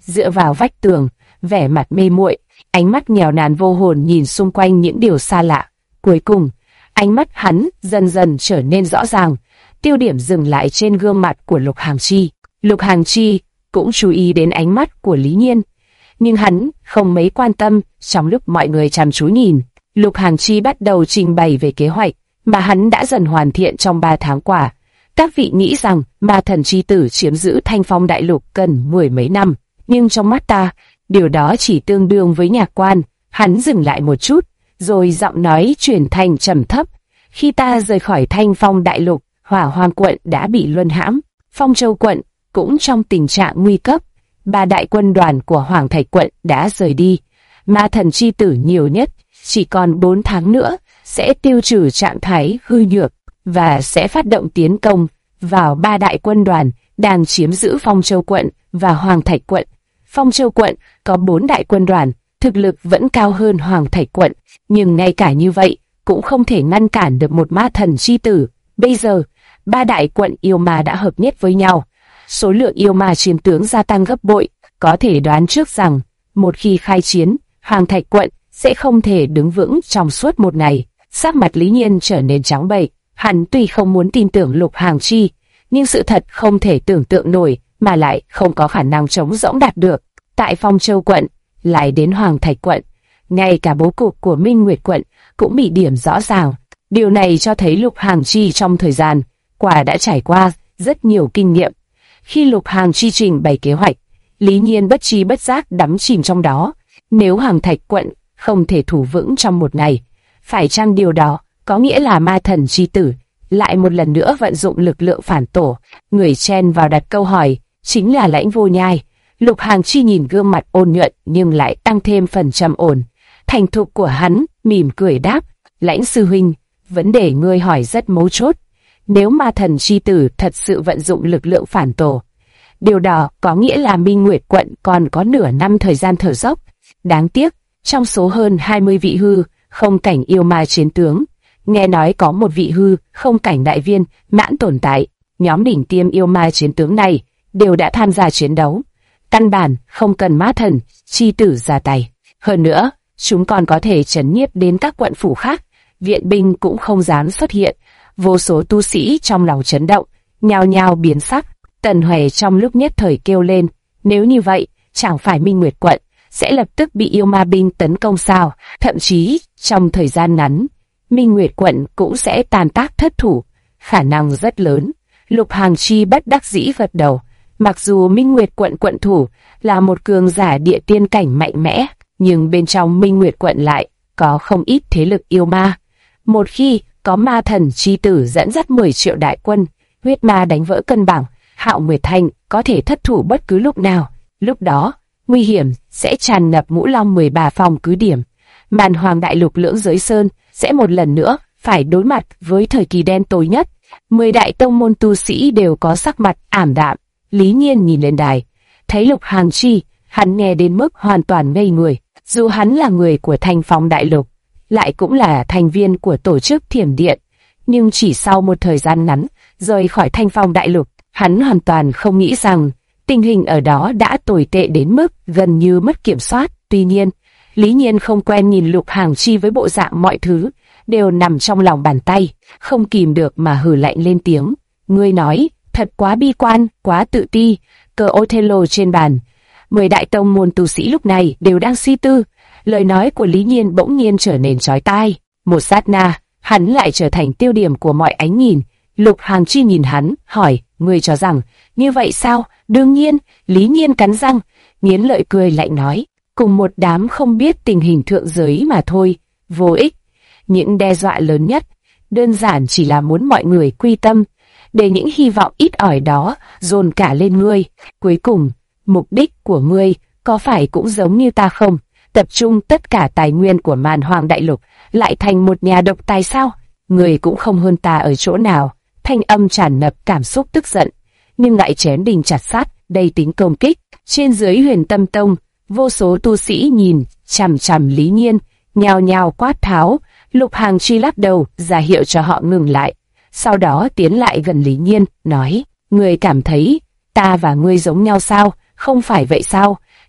dựa vào vách tường, vẻ mặt mê muội, ánh mắt nghèo nàn vô hồn nhìn xung quanh những điều xa lạ. Cuối cùng, ánh mắt hắn dần dần trở nên rõ ràng, tiêu điểm dừng lại trên gương mặt của Lục Hàng Chi. Lục Hàng Chi cũng chú ý đến ánh mắt của Lý Nhiên, nhưng hắn không mấy quan tâm. Trong lúc mọi người chăm chú nhìn, Lục Hàng Chi bắt đầu trình bày về kế hoạch mà hắn đã dần hoàn thiện trong 3 tháng qua. Các vị nghĩ rằng ma thần chi tử chiếm giữ Thanh Phong Đại Lục cần 10 mấy năm, nhưng trong mắt ta, điều đó chỉ tương đương với nhạc quan. Hắn dừng lại một chút, rồi giọng nói chuyển thành trầm thấp. Khi ta rời khỏi Thanh Phong Đại Lục, Hỏa Hoang quận đã bị luân hãm, Phong Châu quận cũng trong tình trạng nguy cấp. 3 đại quân đoàn của Hoàng Thạch quận đã rời đi. Ma thần chi tử nhiều nhất chỉ còn 4 tháng nữa sẽ tiêu trừ trạng thái hư nhược và sẽ phát động tiến công vào 3 đại quân đoàn đang chiếm giữ Phong Châu quận và Hoàng Thạch quận. Phong Châu quận có 4 đại quân đoàn, thực lực vẫn cao hơn Hoàng Thạch quận, nhưng ngay cả như vậy cũng không thể ngăn cản được một ma thần chi tử. Bây giờ, 3 đại quận yêu ma đã hợp nhất với nhau, số lượng yêu ma chiến tướng gia tăng gấp bội. Có thể đoán trước rằng, một khi khai chiến, Hoàng Thạch quận sẽ không thể đứng vững trong suốt một ngày. Sắc mặt Lý Nhiên trở nên trắng bệch. Hắn tuy không muốn tin tưởng Lục Hàng Chi, nhưng sự thật không thể tưởng tượng nổi mà lại không có khả năng trống rỗng đạt được. Tại Phong Châu quận, lại đến Hoàng Thạch quận, ngay cả bố cục của Minh Nguyệt quận cũng bị điểm rõ ràng. Điều này cho thấy Lục Hàng Chi trong thời gian qua đã trải qua rất nhiều kinh nghiệm. Khi Lục Hàng Chi trình bày kế hoạch, Lý Nhiên bất tri bất giác đắm chìm trong đó. Nếu Hoàng Thạch quận không thể thủ vững trong một ngày, phải chăng điều đó có nghĩa là ma thần chi tử lại một lần nữa vận dụng lực lượng phản tổ? Người chen vào đặt câu hỏi chính là Lãnh Vô Nhai. Lục Hàng Chi nhìn gương mặt ôn nhuận nhưng lại tăng thêm phần trầm ổn, thành thục của hắn, mỉm cười đáp: Lãnh sư huynh, vấn đề ngươi hỏi rất mấu chốt. Nếu ma thần chi tử thật sự vận dụng lực lượng phản tổ, điều đó có nghĩa là Minh Nguyệt quận còn có nửa năm thời gian thở dốc. Đáng tiếc, trong số hơn 20 vị hư không cảnh yêu ma chiến tướng, nghe nói có một vị hư không cảnh đại viên mãn tồn tại. Nhóm đỉnh tiêm yêu ma chiến tướng này đều đã tham gia chiến đấu, căn bản không cần ma thần chi tử ra tay. Hơn nữa, chúng còn có thể trấn nhiếp đến các quận phủ khác. Viện binh cũng không dám xuất hiện. Vô số tu sĩ trong lòng chấn động, nhao nhao biến sắc. Tần Huệ trong lúc nhất thời kêu lên, nếu như vậy, chẳng phải Minh Nguyệt quận sẽ lập tức bị yêu ma binh tấn công sao? Thậm chí, trong thời gian ngắn, Minh Nguyệt quận cũng sẽ tàn tác thất thủ, khả năng rất lớn. Lục Hàng Chi bất đắc dĩ gật đầu. Mặc dù Minh Nguyệt quận quận thủ là một cường giả địa tiên cảnh mạnh mẽ, nhưng bên trong Minh Nguyệt quận lại có không ít thế lực yêu ma. Một khi có ma thần chi tử dẫn dắt 10 triệu đại quân, huyết ma đánh vỡ cân bằng, Hạo Nguyệt Thành có thể thất thủ bất cứ lúc nào. Lúc đó, nguy hiểm sẽ tràn ngập Ngũ Long 13 phòng cứ điểm. Màn Hoàng Đại Lục Lưỡng Giới Sơn sẽ một lần nữa phải đối mặt với thời kỳ đen tối nhất. 10 đại tông môn tu sĩ đều có sắc mặt ảm đạm. Lý Nhiên nhìn lên đài, thấy Lục Hàng Chi, hắn nghe đến mức hoàn toàn ngây người. Dù hắn là người của Thanh Phong Đại Lục, lại cũng là thành viên của tổ chức Thiểm Điện, nhưng chỉ sau một thời gian ngắn rời khỏi Thanh Phong Đại Lục, hắn hoàn toàn không nghĩ rằng tình hình ở đó đã tồi tệ đến mức gần như mất kiểm soát. Tuy nhiên, Lý Nhiên không quen nhìn Lục Hàng Chi với bộ dạng mọi thứ đều nằm trong lòng bàn tay, không kìm được mà hừ lạnh lên tiếng. Ngươi nói, thật quá bi quan, quá tự ti. Cờ Othello trên bàn, 10 đại tông môn tu sĩ lúc này đều đang suy tư. Lời nói của Lý Nhiên bỗng nhiên trở nên chói tai. Một sát na, hắn lại trở thành tiêu điểm của mọi ánh nhìn. Lục Hàng Chi nhìn hắn, hỏi, ngươi cho rằng như vậy sao? Đương nhiên. Lý Nhiên cắn răng, nghiến lợi cười lạnh nói, cùng một đám không biết tình hình thượng giới mà thôi, vô ích. Những đe dọa lớn nhất, đơn giản chỉ là muốn mọi người quy tâm, để những hy vọng ít ỏi đó dồn cả lên ngươi. Cuối cùng, mục đích của ngươi có phải cũng giống như ta không? Tập trung tất cả tài nguyên của Màn Hoàng Đại Lục lại thành một nhà độc tài sao? Ngươi cũng không hơn ta ở chỗ nào. Thanh âm tràn ngập cảm xúc tức giận, nhưng lại chém đinh chặt sắt, đầy tính công kích. Trên dưới Huyền Tâm Tông, vô số tu sĩ nhìn chằm chằm Lý Nhiên, nhao nhao quát tháo. Lục Hàng Chi lắc đầu ra hiệu cho họ ngừng lại, sau đó tiến lại gần Lý Nhiên, nói, ngươi cảm thấy ta và ngươi giống nhau sao? Không phải vậy sao?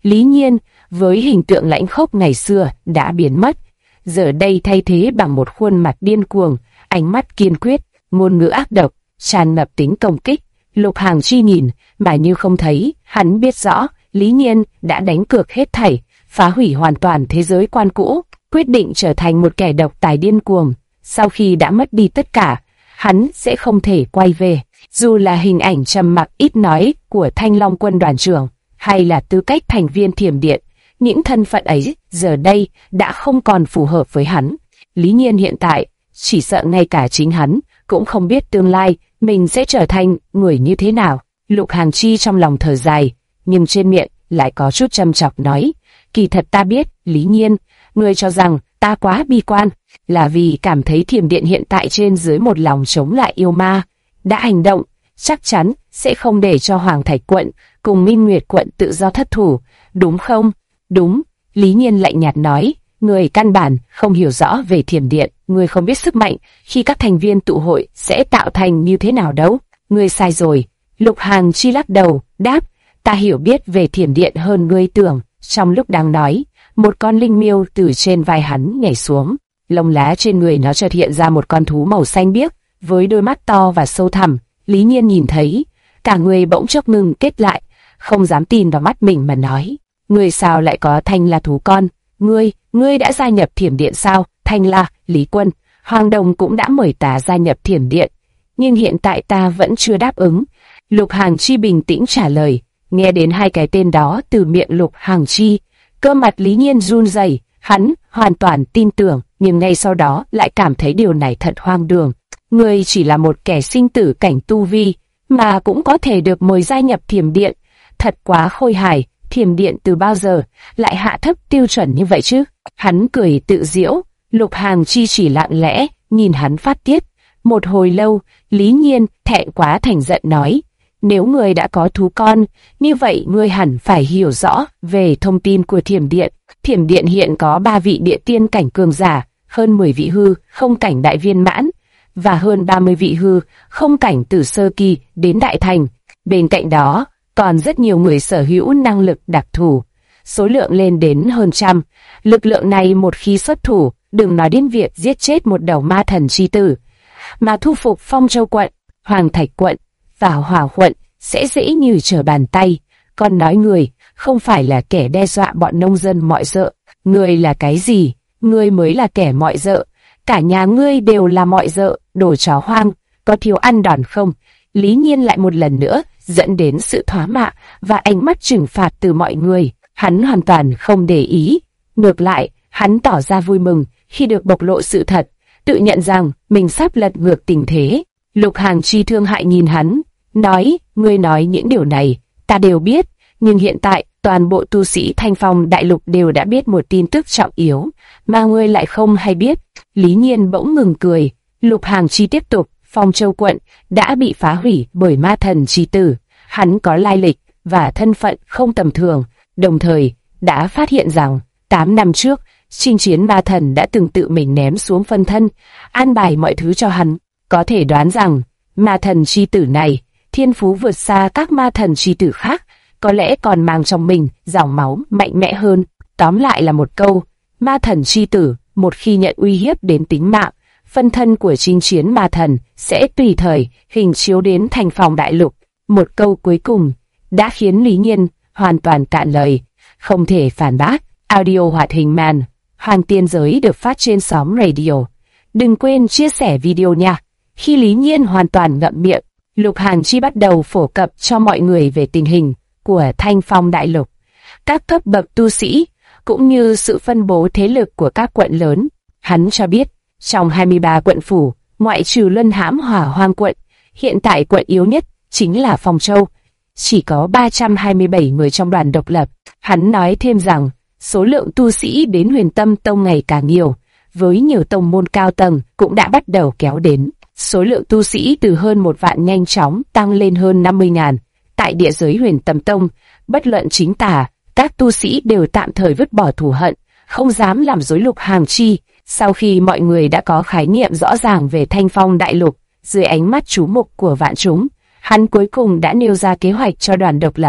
Lý Nhiên, với hình tượng lãnh khốc ngày xưa, đã biến mất. Giờ đây thay thế bằng một khuôn mặt điên cuồng, ánh mắt kiên quyết, ngôn ngữ ác độc, tràn ngập tính công kích. Lục Hàng Chi nhìn, mà như không thấy, hắn biết rõ, Lý Nhiên đã đánh cược hết thảy, phá hủy hoàn toàn thế giới quan cũ, quyết định trở thành một kẻ độc tài điên cuồng. Sau khi đã mất đi tất cả, hắn sẽ không thể quay về. Dù là hình ảnh trầm mặc ít nói của Thanh Long quân đoàn trưởng, hay là tư cách thành viên Thiểm Điện, những thân phận ấy giờ đây đã không còn phù hợp với hắn. Lý Nhiên hiện tại, chỉ sợ ngay cả chính hắn cũng không biết tương lai mình sẽ trở thành người như thế nào. Lục Hàng Chi trong lòng thở dài, nhưng trên miệng lại có chút châm chọc nói, kỳ thật ta biết, Lý Nhiên, ngươi cho rằng ta quá bi quan, là vì cảm thấy Thiểm Điện hiện tại trên dưới một lòng chống lại yêu ma, đã hành động, chắc chắn sẽ không để cho Hoàng Thạch quận cùng Minh Nguyệt quận tự do thất thủ, đúng không? Đúng, Lý Nhiên lạnh nhạt nói, người căn bản không hiểu rõ về Thiểm Điện, người không biết sức mạnh khi các thành viên tụ hội sẽ tạo thành như thế nào đâu. Người sai rồi. Lục Hàng Chi lắc đầu, đáp, ta hiểu biết về Thiểm Điện hơn ngươi tưởng. Trong lúc đang nói, một con linh miêu từ trên vai hắn nhảy xuống, lông lá trên người nó chợt hiện ra một con thú màu xanh biếc với đôi mắt to và sâu thẳm. Lý Nhiên nhìn thấy, cả người bỗng chốc ngừng kết lại, không dám tin vào mắt mình mà nói, ngươi sao lại có Thanh La thú con? Ngươi đã gia nhập Thiểm Điện sao? Thanh La, Lý Quân, Hoàng Đồng cũng đã mời ta gia nhập Thiểm Điện, nhưng hiện tại ta vẫn chưa đáp ứng. Lục Hàng Chi bình tĩnh trả lời. Nghe đến hai cái tên đó từ miệng Lục Hàng Chi, cơ mặt Lý Nhiên run rẩy. Hắn hoàn toàn tin tưởng, nhưng ngay sau đó lại cảm thấy điều này thật hoang đường. Ngươi chỉ là một kẻ sinh tử cảnh tu vi, mà cũng có thể được mời gia nhập Thiểm Điện, thật quá khôi hài. Thiểm Điện từ bao giờ lại hạ thấp tiêu chuẩn như vậy chứ? Hắn cười tự giễu. Lục Hàng Chi chỉ lặng lẽ nhìn hắn phát tiết. Một hồi lâu, Lý Nhiên thẹn quá thành giận nói, nếu ngươi đã có thú con, như vậy ngươi hẳn phải hiểu rõ về thông tin của Thiểm Điện. Thiểm Điện hiện có 3 vị địa tiên cảnh cường giả, hơn 10 vị hư không cảnh đại viên mãn, và hơn 30 vị hư không cảnh từ sơ kỳ đến đại thành. Bên cạnh đó, còn rất nhiều người sở hữu năng lực đặc thù, số lượng lên đến hơn trăm. Lực lượng này một khi xuất thủ, đừng nói đến việc giết chết một đầu ma thần chi tử, mà thu phục Phong Châu quận, Hoàng Thạch quận và Hỏa quận sẽ dễ như trở bàn tay. Còn nói người không phải là kẻ đe dọa bọn nông dân mọi dợ. Ngươi là cái gì? Ngươi mới là kẻ mọi dợ. Cả nhà ngươi đều là mọi dợ, đồ chó hoang, có thiếu ăn đòn không? Lý Nhiên lại một lần nữa dẫn đến sự thoá mạ và ánh mắt trừng phạt từ mọi người. Hắn hoàn toàn không để ý. Ngược lại, hắn tỏ ra vui mừng khi được bộc lộ sự thật, tự nhận rằng mình sắp lật ngược tình thế. Lục Hàng Chi thương hại nhìn hắn, nói, ngươi nói những điều này, ta đều biết, nhưng hiện tại toàn bộ tu sĩ Thanh Phong Đại Lục đều đã biết một tin tức trọng yếu, mà ngươi lại không hay biết. Lý Nhiên bỗng ngừng cười. Lục Hàng Chi tiếp tục, Phong Châu quận đã bị phá hủy bởi ma thần chi tử. Hắn có lai lịch và thân phận không tầm thường, đồng thời đã phát hiện rằng 8 năm trước, chinh chiến ma thần đã từng tự mình ném xuống phân thân, an bài mọi thứ cho hắn. Có thể đoán rằng, ma thần chi tử này, thiên phú vượt xa các ma thần chi tử khác, có lẽ còn mang trong mình dòng máu mạnh mẽ hơn. Tóm lại là một câu, ma thần chi tử, một khi nhận uy hiếp đến tính mạng, phân thân của chinh chiến ma thần sẽ tùy thời hình chiếu đến Thanh Phong Đại Lục. Một câu cuối cùng đã khiến Lý Nhiên hoàn toàn cạn lời, không thể phản bác. Audio hoạt hình man, Hoàng Tiên Giới được phát trên xóm radio. Đừng quên chia sẻ video nha. Khi Lý Nhiên hoàn toàn ngậm miệng, Lục Hàng Chi bắt đầu phổ cập cho mọi người về tình hình của Thanh Phong Đại Lục, các cấp bậc tu sĩ, cũng như sự phân bố thế lực của các quận lớn. Hắn cho biết, trong 23 quận phủ, ngoại trừ Luân Hãm Hỏa Hoang quận, hiện tại quận yếu nhất chính là Phong Châu. Chỉ có 327 người trong đoàn độc lập. Hắn nói thêm rằng, số lượng tu sĩ đến Huyền Tâm Tông ngày càng nhiều, với nhiều tông môn cao tầng cũng đã bắt đầu kéo đến. Số lượng tu sĩ từ hơn 1 vạn nhanh chóng tăng lên hơn 50.000. Tại địa giới Huyền Tâm Tông, bất luận chính tà, các tu sĩ đều tạm thời vứt bỏ thù hận, không dám làm rối Lục Hàng Chi. Sau khi mọi người đã có khái niệm rõ ràng về Thanh Phong Đại Lục, dưới ánh mắt chú mục của vạn chúng, hắn cuối cùng đã nêu ra kế hoạch cho đoàn độc lập.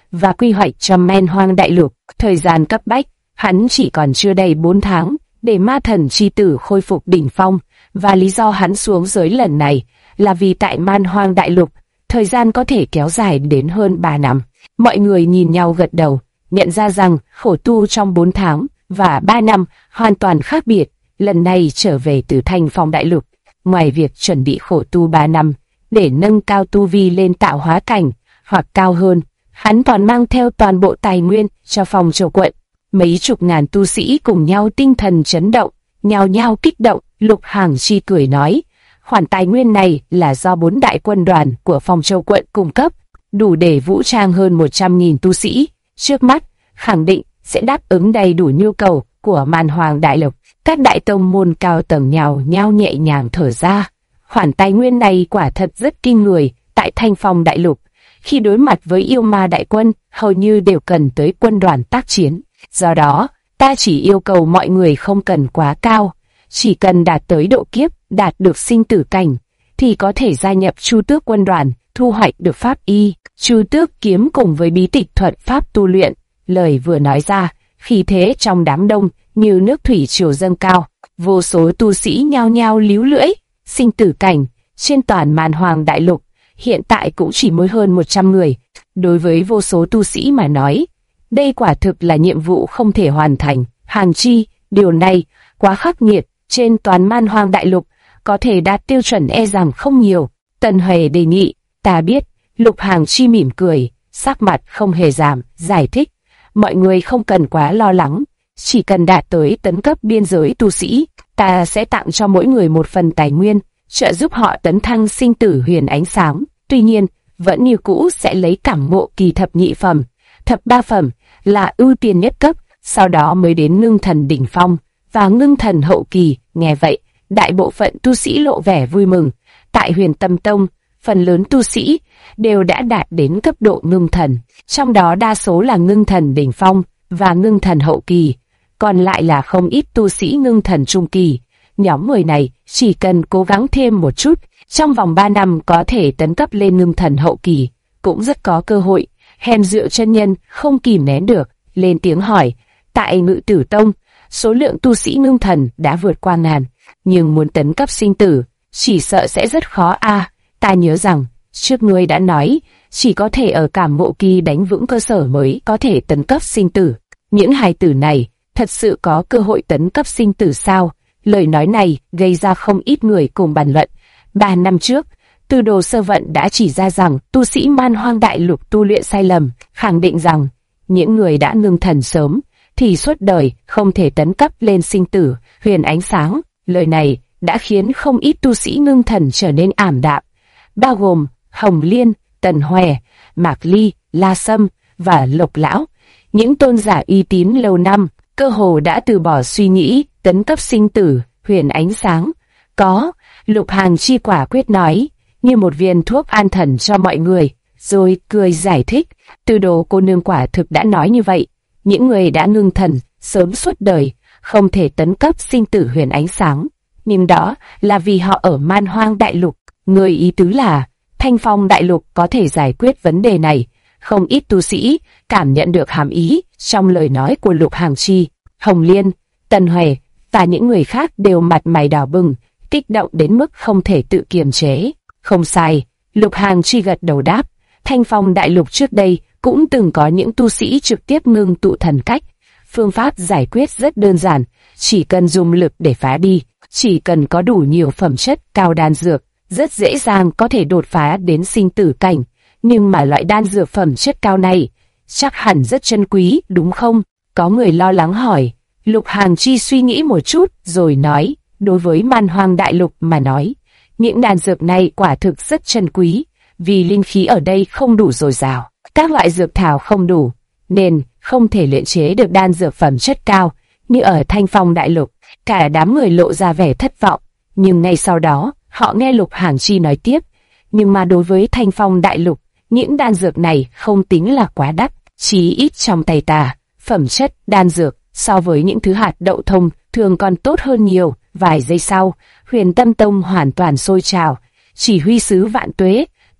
và quy hoạch cho Man Hoang Đại Lục. Thời gian cấp bách, hắn chỉ còn chưa đầy 4 tháng để ma thần chi tử khôi phục đỉnh phong, và lý do hắn xuống giới lần này là vì tại Man Hoang Đại Lục, thời gian có thể kéo dài đến hơn 3 năm. Mọi người nhìn nhau gật đầu, nhận ra rằng khổ tu trong 4 tháng và 3 năm hoàn toàn khác biệt. Lần này trở về từ Thanh Phong Đại Lục, ngoài việc chuẩn bị khổ tu 3 năm để nâng cao tu vi lên tạo hóa cảnh hoặc cao hơn, hắn còn mang theo toàn bộ tài nguyên cho Phong Châu quận. Mấy chục ngàn tu sĩ cùng nhau tinh thần chấn động, nhao nhao kích động. Lục Hàng Chi cười nói, khoản tài nguyên này là do 4 đại quân đoàn của Phong Châu quận cung cấp, đủ để vũ trang hơn 100.000 tu sĩ. Trước mắt, khẳng định sẽ đáp ứng đầy đủ nhu cầu của Man Hoang Đại Lục. Các đại tông môn cao tầng nhao nhao nhẹ nhàng thở ra. Khoản tài nguyên này quả thật rất kinh người. Tại Thanh Phong Đại Lục, khi đối mặt với yêu ma đại quân, hầu như đều cần tới quân đoàn tác chiến. Do đó, ta chỉ yêu cầu mọi người không cần quá cao, chỉ cần đạt tới độ kiếp, đạt được sinh tử cảnh, thì có thể gia nhập Chu Tước quân đoàn, thu hoạch được pháp y, Chu Tước kiếm cùng với bí tịch thuật pháp tu luyện. Lời vừa nói ra, khí thế trong đám đông như nước thủy triều dâng cao, vô số tu sĩ nhao nhao líu lưỡi. Sinh tử cảnh trên toàn Man Hoang Đại Lục hiện tại cũng chỉ mới hơn 100 người. Đối với vô số tu sĩ mà nói, đây quả thực là nhiệm vụ không thể hoàn thành. Hàng Chi, điều này quá khắc nghiệt, trên toàn Man Hoang Đại Lục có thể đạt tiêu chuẩn e rằng không nhiều. Tần Huệ đề nghị, ta biết. Lục Hàng Chi mỉm cười, sắc mặt không hề giảm, giải thích, mọi người không cần quá lo lắng, chỉ cần đạt tới tấn cấp biên giới tu sĩ, ta sẽ tặng cho mỗi người một phần tài nguyên, trợ giúp họ tấn thăng sinh tử huyền ánh sáng. Tuy nhiên, vẫn như cũ sẽ lấy cảm ngộ kỳ thập nhị phẩm, thập ba phẩm là ưu tiên nhất cấp, sau đó mới đến ngưng thần đỉnh phong và ngưng thần hậu kỳ. Nghe vậy, đại bộ phận tu sĩ lộ vẻ vui mừng. Tại Huyền Tâm Tông, phần lớn tu sĩ đều đã đạt đến cấp độ ngưng thần, trong đó đa số là ngưng thần đỉnh phong và ngưng thần hậu kỳ, còn lại là không ít tu sĩ ngưng thần trung kỳ. Nhóm người này chỉ cần cố gắng thêm một chút, trong vòng 3 năm có thể tấn cấp lên ngưng thần hậu kỳ, cũng rất có cơ hội. Hèm Dựa chân nhân không kìm nén được, lên tiếng hỏi, tại Ngự Tử Tông, số lượng tu sĩ ngưng thần đã vượt qua ngàn, nhưng muốn tấn cấp sinh tử, chỉ sợ sẽ rất khó a. Ta nhớ rằng, trước ngươi đã nói, chỉ có thể ở cảm ngộ kỳ đánh vững cơ sở mới có thể tấn cấp sinh tử. Những hài tử này, thật sự có cơ hội tấn cấp sinh tử sao? Lời nói này gây ra không ít người cùng bàn luận. 3 năm trước, Tư Đồ Sơ Vận đã chỉ ra rằng tu sĩ Man Hoang Đại Lục tu luyện sai lầm, khẳng định rằng những người đã ngưng thần sớm thì suốt đời không thể tấn cấp lên sinh tử huyền ánh sáng. Lời này đã khiến không ít tu sĩ ngưng thần trở nên ảm đạm, bao gồm Hồng Liên, Tần Huệ, Mạc Ly, La Sâm và Lộc Lão. Những tôn giả uy tín lâu năm cơ hồ đã từ bỏ suy nghĩ tấn cấp sinh tử huyền ánh sáng. Có, Lục Hàng Chi quả quyết nói, như một viên thuốc an thần cho mọi người, rồi cười giải thích, Tư Đồ cô nương quả thực đã nói như vậy. Những người đã ngưng thần sớm suốt đời không thể tấn cấp sinh tử huyền ánh sáng, nhưng đó là vì họ ở Man Hoang Đại Lục. Người ý tứ là Thanh Phong Đại Lục có thể giải quyết vấn đề này. Không ít tu sĩ cảm nhận được hàm ý trong lời nói của Lục Hàng Chi. Hồng Liên, Tần Huệ và những người khác đều mặt mày đỏ bừng, kích động đến mức không thể tự kiềm chế. Không sai, Lục Hàng Chi gật đầu đáp. Thanh Phong Đại Lục trước đây cũng từng có những tu sĩ trực tiếp ngưng tụ thần cách. Phương pháp giải quyết rất đơn giản, chỉ cần dùng lực để phá đi, chỉ cần có đủ nhiều phẩm chất cao đan dược, rất dễ dàng có thể đột phá đến sinh tử cảnh. Nhưng mà loại đan dược phẩm chất cao này chắc hẳn rất chân quý, đúng không? Có người lo lắng hỏi. Lục Hàng Chi suy nghĩ một chút rồi nói, đối với Man Hoang Đại Lục mà nói, những đan dược này quả thực rất chân quý, vì linh khí ở đây không đủ dồi dào, các loại dược thảo không đủ, nên không thể luyện chế được đan dược phẩm chất cao như ở Thanh Phong Đại Lục. Cả đám người lộ ra vẻ thất vọng, nhưng ngay sau đó họ nghe Lục Hàng Chi nói tiếp, nhưng mà đối với Thanh Phong Đại Lục, những đan dược này không tính là quá đắt, chí ít trong tay ta, phẩm chất đan dược so với những thứ hạt đậu thông thường còn tốt hơn nhiều. Vài giây sau, Huyền Tâm Tông hoàn toàn sôi trào. Chỉ huy sứ Vạn Tuế,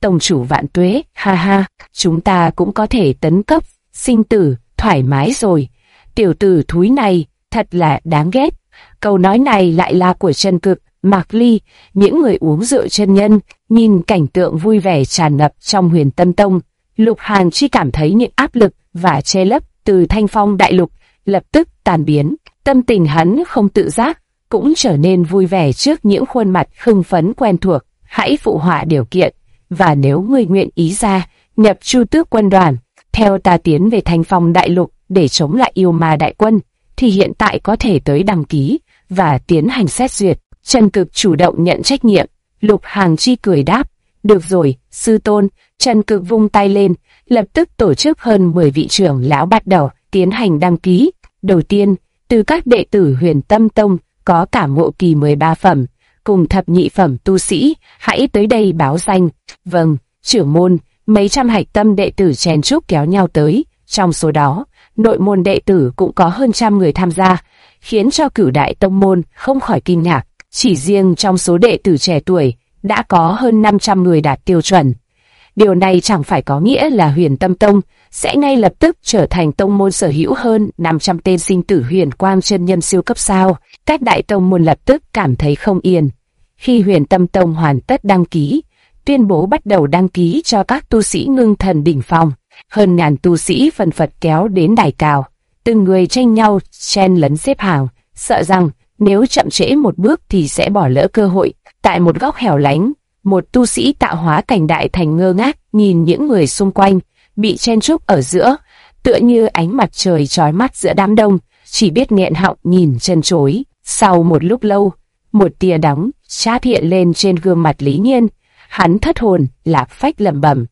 Tông chủ vạn tuế, ha ha, chúng ta cũng có thể tấn cấp, sinh tử, thoải mái rồi. Tiểu tử thúi này, thật là đáng ghét. Câu nói này lại là của Chân Cực, Mạc Ly, những người uống rượu chân nhân, nhìn cảnh tượng vui vẻ tràn ngập trong Huyền Tâm Tông. Lục Hàn chỉ cảm thấy những áp lực và che lấp từ Thanh Phong Đại Lục lập tức tan biến. Tâm tình hắn không tự giác, cũng trở nên vui vẻ trước những khuôn mặt hưng phấn quen thuộc. Hãy phụ họa điều kiện, và nếu ngươi nguyện ý ra, nhập Chu Tước quân đoàn, theo ta tiến về Thanh Phong Đại Lục để chống lại yêu ma đại quân, thì hiện tại có thể tới đăng ký và tiến hành xét duyệt. Chân Cực chủ động nhận trách nhiệm. Lục Hàng Chi cười đáp, được rồi, sư tôn. Chân Cực vung tay lên, lập tức tổ chức hơn 10 vị trưởng lão bắt đầu tiến hành đăng ký. Đầu tiên, từ các đệ tử Huyền Tâm Tông có cả ngộ kỳ 13 phẩm, cùng thập nhị phẩm tu sĩ, hãy tới đây báo danh. Vâng, trưởng môn. Mấy trăm hạch tâm đệ tử chen chúc kéo nhau tới, trong số đó, nội môn đệ tử cũng có hơn trăm người tham gia, khiến cho Cửu Đại Tông môn không khỏi kinh ngạc. Chỉ riêng trong số đệ tử trẻ tuổi, đã có hơn 500 người đạt tiêu chuẩn. Điều này chẳng phải có nghĩa là Huyền Tâm Tông sẽ ngay lập tức trở thành tông môn sở hữu hơn 500 tên sinh tử huyền quang chân nhân siêu cấp sao. Các đại tông môn lập tức cảm thấy không yên. Khi Huyền Tâm Tông hoàn tất đăng ký, tuyên bố bắt đầu đăng ký cho các tu sĩ ngưng thần đỉnh phong. Hơn ngàn tu sĩ phần phật kéo đến đài cao, từng người tranh nhau chen lấn xếp hàng, sợ rằng nếu chậm trễ một bước thì sẽ bỏ lỡ cơ hội. Tại một góc hẻo lánh, một tu sĩ tạo hóa cảnh đại thành ngơ ngác nhìn những người xung quanh bị chen chúc ở giữa, tựa như ánh mặt trời chói mắt giữa đám đông, chỉ biết nghẹn họng nhìn chân chối. Sau một lúc lâu, một tia đắng chát hiện lên trên gương mặt Lý Nhiên. Hắn thất hồn lạc phách lẩm bẩm,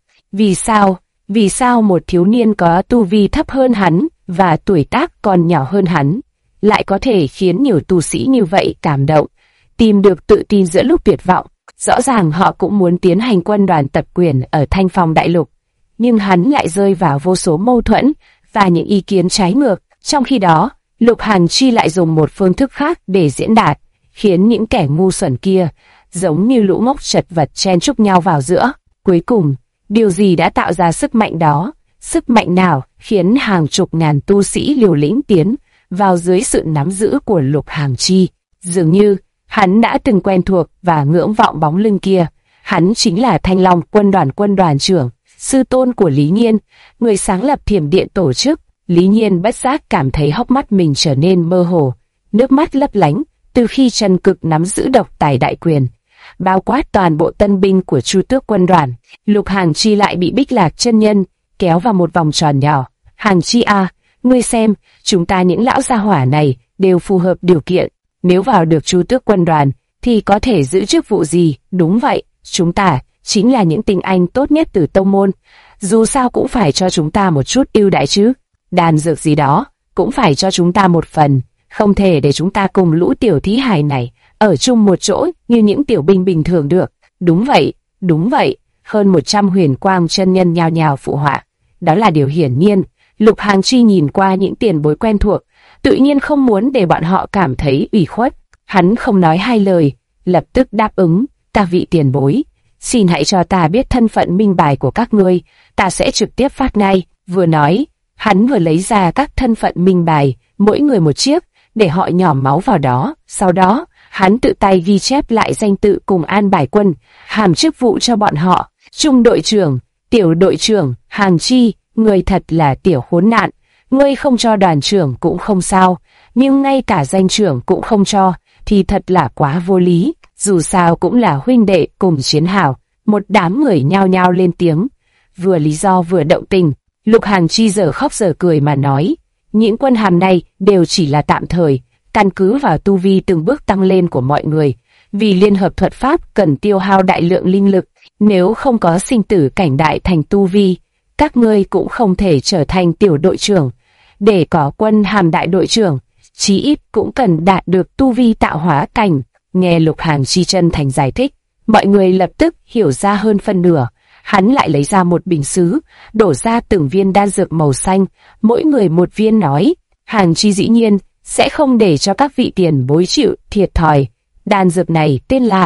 vì sao một thiếu niên có tu vi thấp hơn hắn và tuổi tác còn nhỏ hơn hắn lại có thể khiến nhiều tu sĩ như vậy cảm động, tìm được tự tin giữa lúc tuyệt vọng. Rõ ràng họ cũng muốn tiến hành quân đoàn tập quyền ở Thanh Phong Đại Lục, nhưng hắn lại rơi vào vô số mâu thuẫn và những ý kiến trái ngược. Trong khi đó, Lục Hàn Chi lại dùng một phương thức khác để diễn đạt, khiến những kẻ ngu xuẩn kia giống như lũ ngốc chật vật chen chúc nhau vào giữa. Cuối cùng, điều gì đã tạo ra sức mạnh đó? Sức mạnh nào khiến hàng chục ngàn tu sĩ liều lĩnh tiến vào dưới sự nắm giữ của Lục Hàn Chi? Dường như hắn đã từng quen thuộc và ngưỡng vọng bóng lưng kia. Hắn chính là Thanh Long quân đoàn trưởng, sư tôn của Lý Nhiên, người sáng lập Thiểm Điện tổ chức. Lý Nhiên bất giác cảm thấy hốc mắt mình trở nên mơ hồ, nước mắt lấp lánh. Từ khi Chân Cực nắm giữ độc tài đại quyền, bao quát toàn bộ tân binh của Chu Tước quân đoàn, Lục Hàn Chi lại bị Bích Lạc chân nhân kéo vào một vòng tròn nhỏ. Hàn Chi à, ngươi xem, chúng ta những lão gia hỏa này đều phù hợp điều kiện. Nếu vào được Chu Tước quân đoàn thì có thể giữ chức vụ gì? Đúng vậy, chúng ta chính là những tinh anh tốt nhất từ tông môn. Dù sao cũng phải cho chúng ta một chút ưu đãi chứ. Đan dược gì đó cũng phải cho chúng ta một phần. Không thể để chúng ta cùng lũ tiểu thí hài này ở chung một chỗ như những tiểu binh bình thường được. Đúng vậy. Hơn 100 huyền quang chân nhân nhao nhao phụ họa. Đó là điều hiển nhiên. Lục Hàn Chi nhìn qua những tiền bối quen thuộc, tự nhiên không muốn để bọn họ cảm thấy ủy khuất. Hắn không nói hai lời, lập tức đáp ứng. Ta vị tiền bối, xin hãy cho ta biết thân phận minh bài của các ngươi, ta sẽ trực tiếp phát ngay. Vừa nói, hắn vừa lấy ra các thân phận minh bài, mỗi người một chiếc, để họ nhỏ máu vào đó. Sau đó, hắn tự tay ghi chép lại danh tự cùng an bài quân, hàm chức vụ cho bọn họ. Trung đội trưởng, tiểu đội trưởng, Hàn Chi, người thật là tiểu khốn nạn. Ngươi không cho đoàn trưởng cũng không sao, nhưng ngay cả danh trưởng cũng không cho, thì thật là quá vô lý. Dù sao cũng là huynh đệ cùng chiến hào. Một đám người nhao nhao lên tiếng, vừa lý do vừa động tình. Lục Hàn Chi giờ khóc giờ cười mà nói, những quân hàm này đều chỉ là tạm thời, căn cứ vào tu vi từng bước tăng lên của mọi người. Vì liên hợp thuật pháp cần tiêu hao đại lượng linh lực, nếu không có sinh tử cảnh đại thành tu vi, các ngươi cũng không thể trở thành tiểu đội trưởng. Để có quân hàm đại đội trưởng, chí ít cũng cần đạt được tu vi tạo hóa cảnh. Nghe Lục Hàn Chi chân thành giải thích, mọi người lập tức hiểu ra hơn phân nửa. Hắn lại lấy ra một bình sứ, đổ ra từng viên đan dược màu xanh, mỗi người một viên, nói, Hàn Chi dĩ nhiên sẽ không để cho các vị tiền bối chịu thiệt thòi. Đan dược này tên là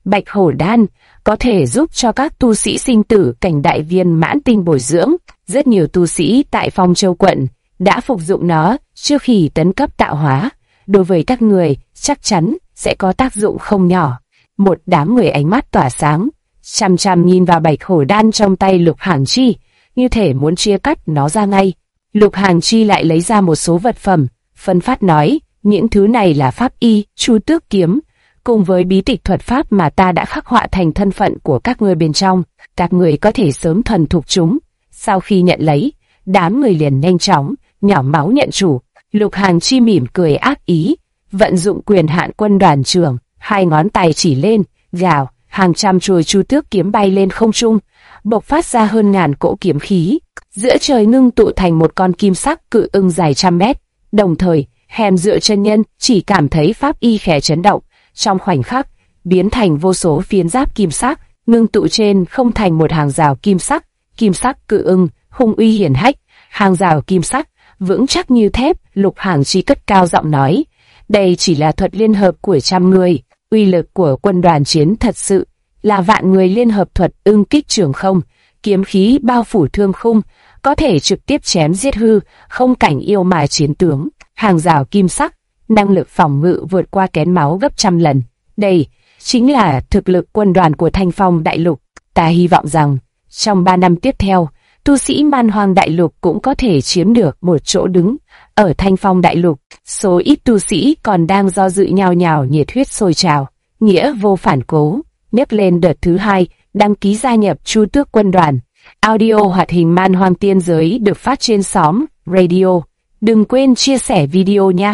Bạch hổ đan có thể giúp cho các tu sĩ sinh tử cảnh đại viên mãn tinh bồi dưỡng. Rất nhiều tu sĩ tại Phong Châu quận đã phục dụng nó trước khi tấn cấp tạo hóa. Đối với các người, chắc chắn sẽ có tác dụng không nhỏ. Một đám người ánh mắt tỏa sáng, chằm chằm nhìn vào bạch hổ đan trong tay Lục Hàng Chi, như thể muốn chia cắt nó ra ngay. Lục Hàng Chi lại lấy ra một số vật phẩm, phân phát nói, những thứ này là pháp y, Chu Tước kiếm, cùng với bí tịch thuật pháp mà ta đã khắc họa thành thân phận của các ngươi bên trong. Các người có thể sớm thuần thục chúng. Sau khi nhận lấy, đám người liền nhanh chóng nhỏ máu nhận chủ. Lục Hàng Chi mỉm cười ác ý, vận dụng quyền hạn quân đoàn trưởng, hai ngón tay chỉ lên, gào, hàng trăm chuôi Chu Tước kiếm bay lên không trung, bộc phát ra hơn ngàn cỗ kiếm khí, giữa trời ngưng tụ thành một con kim sắc cự ưng dài trăm mét. Đồng thời, Hèm Dựa chân nhân chỉ cảm thấy pháp y khẽ chấn động, trong khoảnh khắc biến thành vô số phiến giáp kim sắc, ngưng tụ trên không thành một hàng rào kim sắc cự ưng hung uy hiển hách, hàng rào kim sắc vững chắc như thép. Lục Hàng Chi cất cao giọng nói, đây chỉ là thuật liên hợp của trăm người, uy lực của quân đoàn chiến thật sự là vạn người liên hợp thuật ưng kích trường không, kiếm khí bao phủ thương khung, có thể trực tiếp chém giết hư không cảnh yêu mà chiến tướng. Hàng rào kim sắc, năng lực phòng ngự vượt qua kén máu gấp trăm lần. Đây chính là thực lực quân đoàn của Thanh Phong Đại Lục. Ta hy vọng rằng trong 3 năm tiếp theo, tu sĩ Man Hoang Đại Lục cũng có thể chiếm được một chỗ đứng ở Thanh Phong Đại Lục. Số ít tu sĩ còn đang do dự nhao nhao nhiệt huyết sôi trào, nghĩa vô phản cố, nhấc lên đợt thứ 2, đăng ký gia nhập Chu Tước quân đoàn. Audio hoạt hình Man Hoang tiên giới được phát trên xóm Radio. Đừng quên chia sẻ video nha.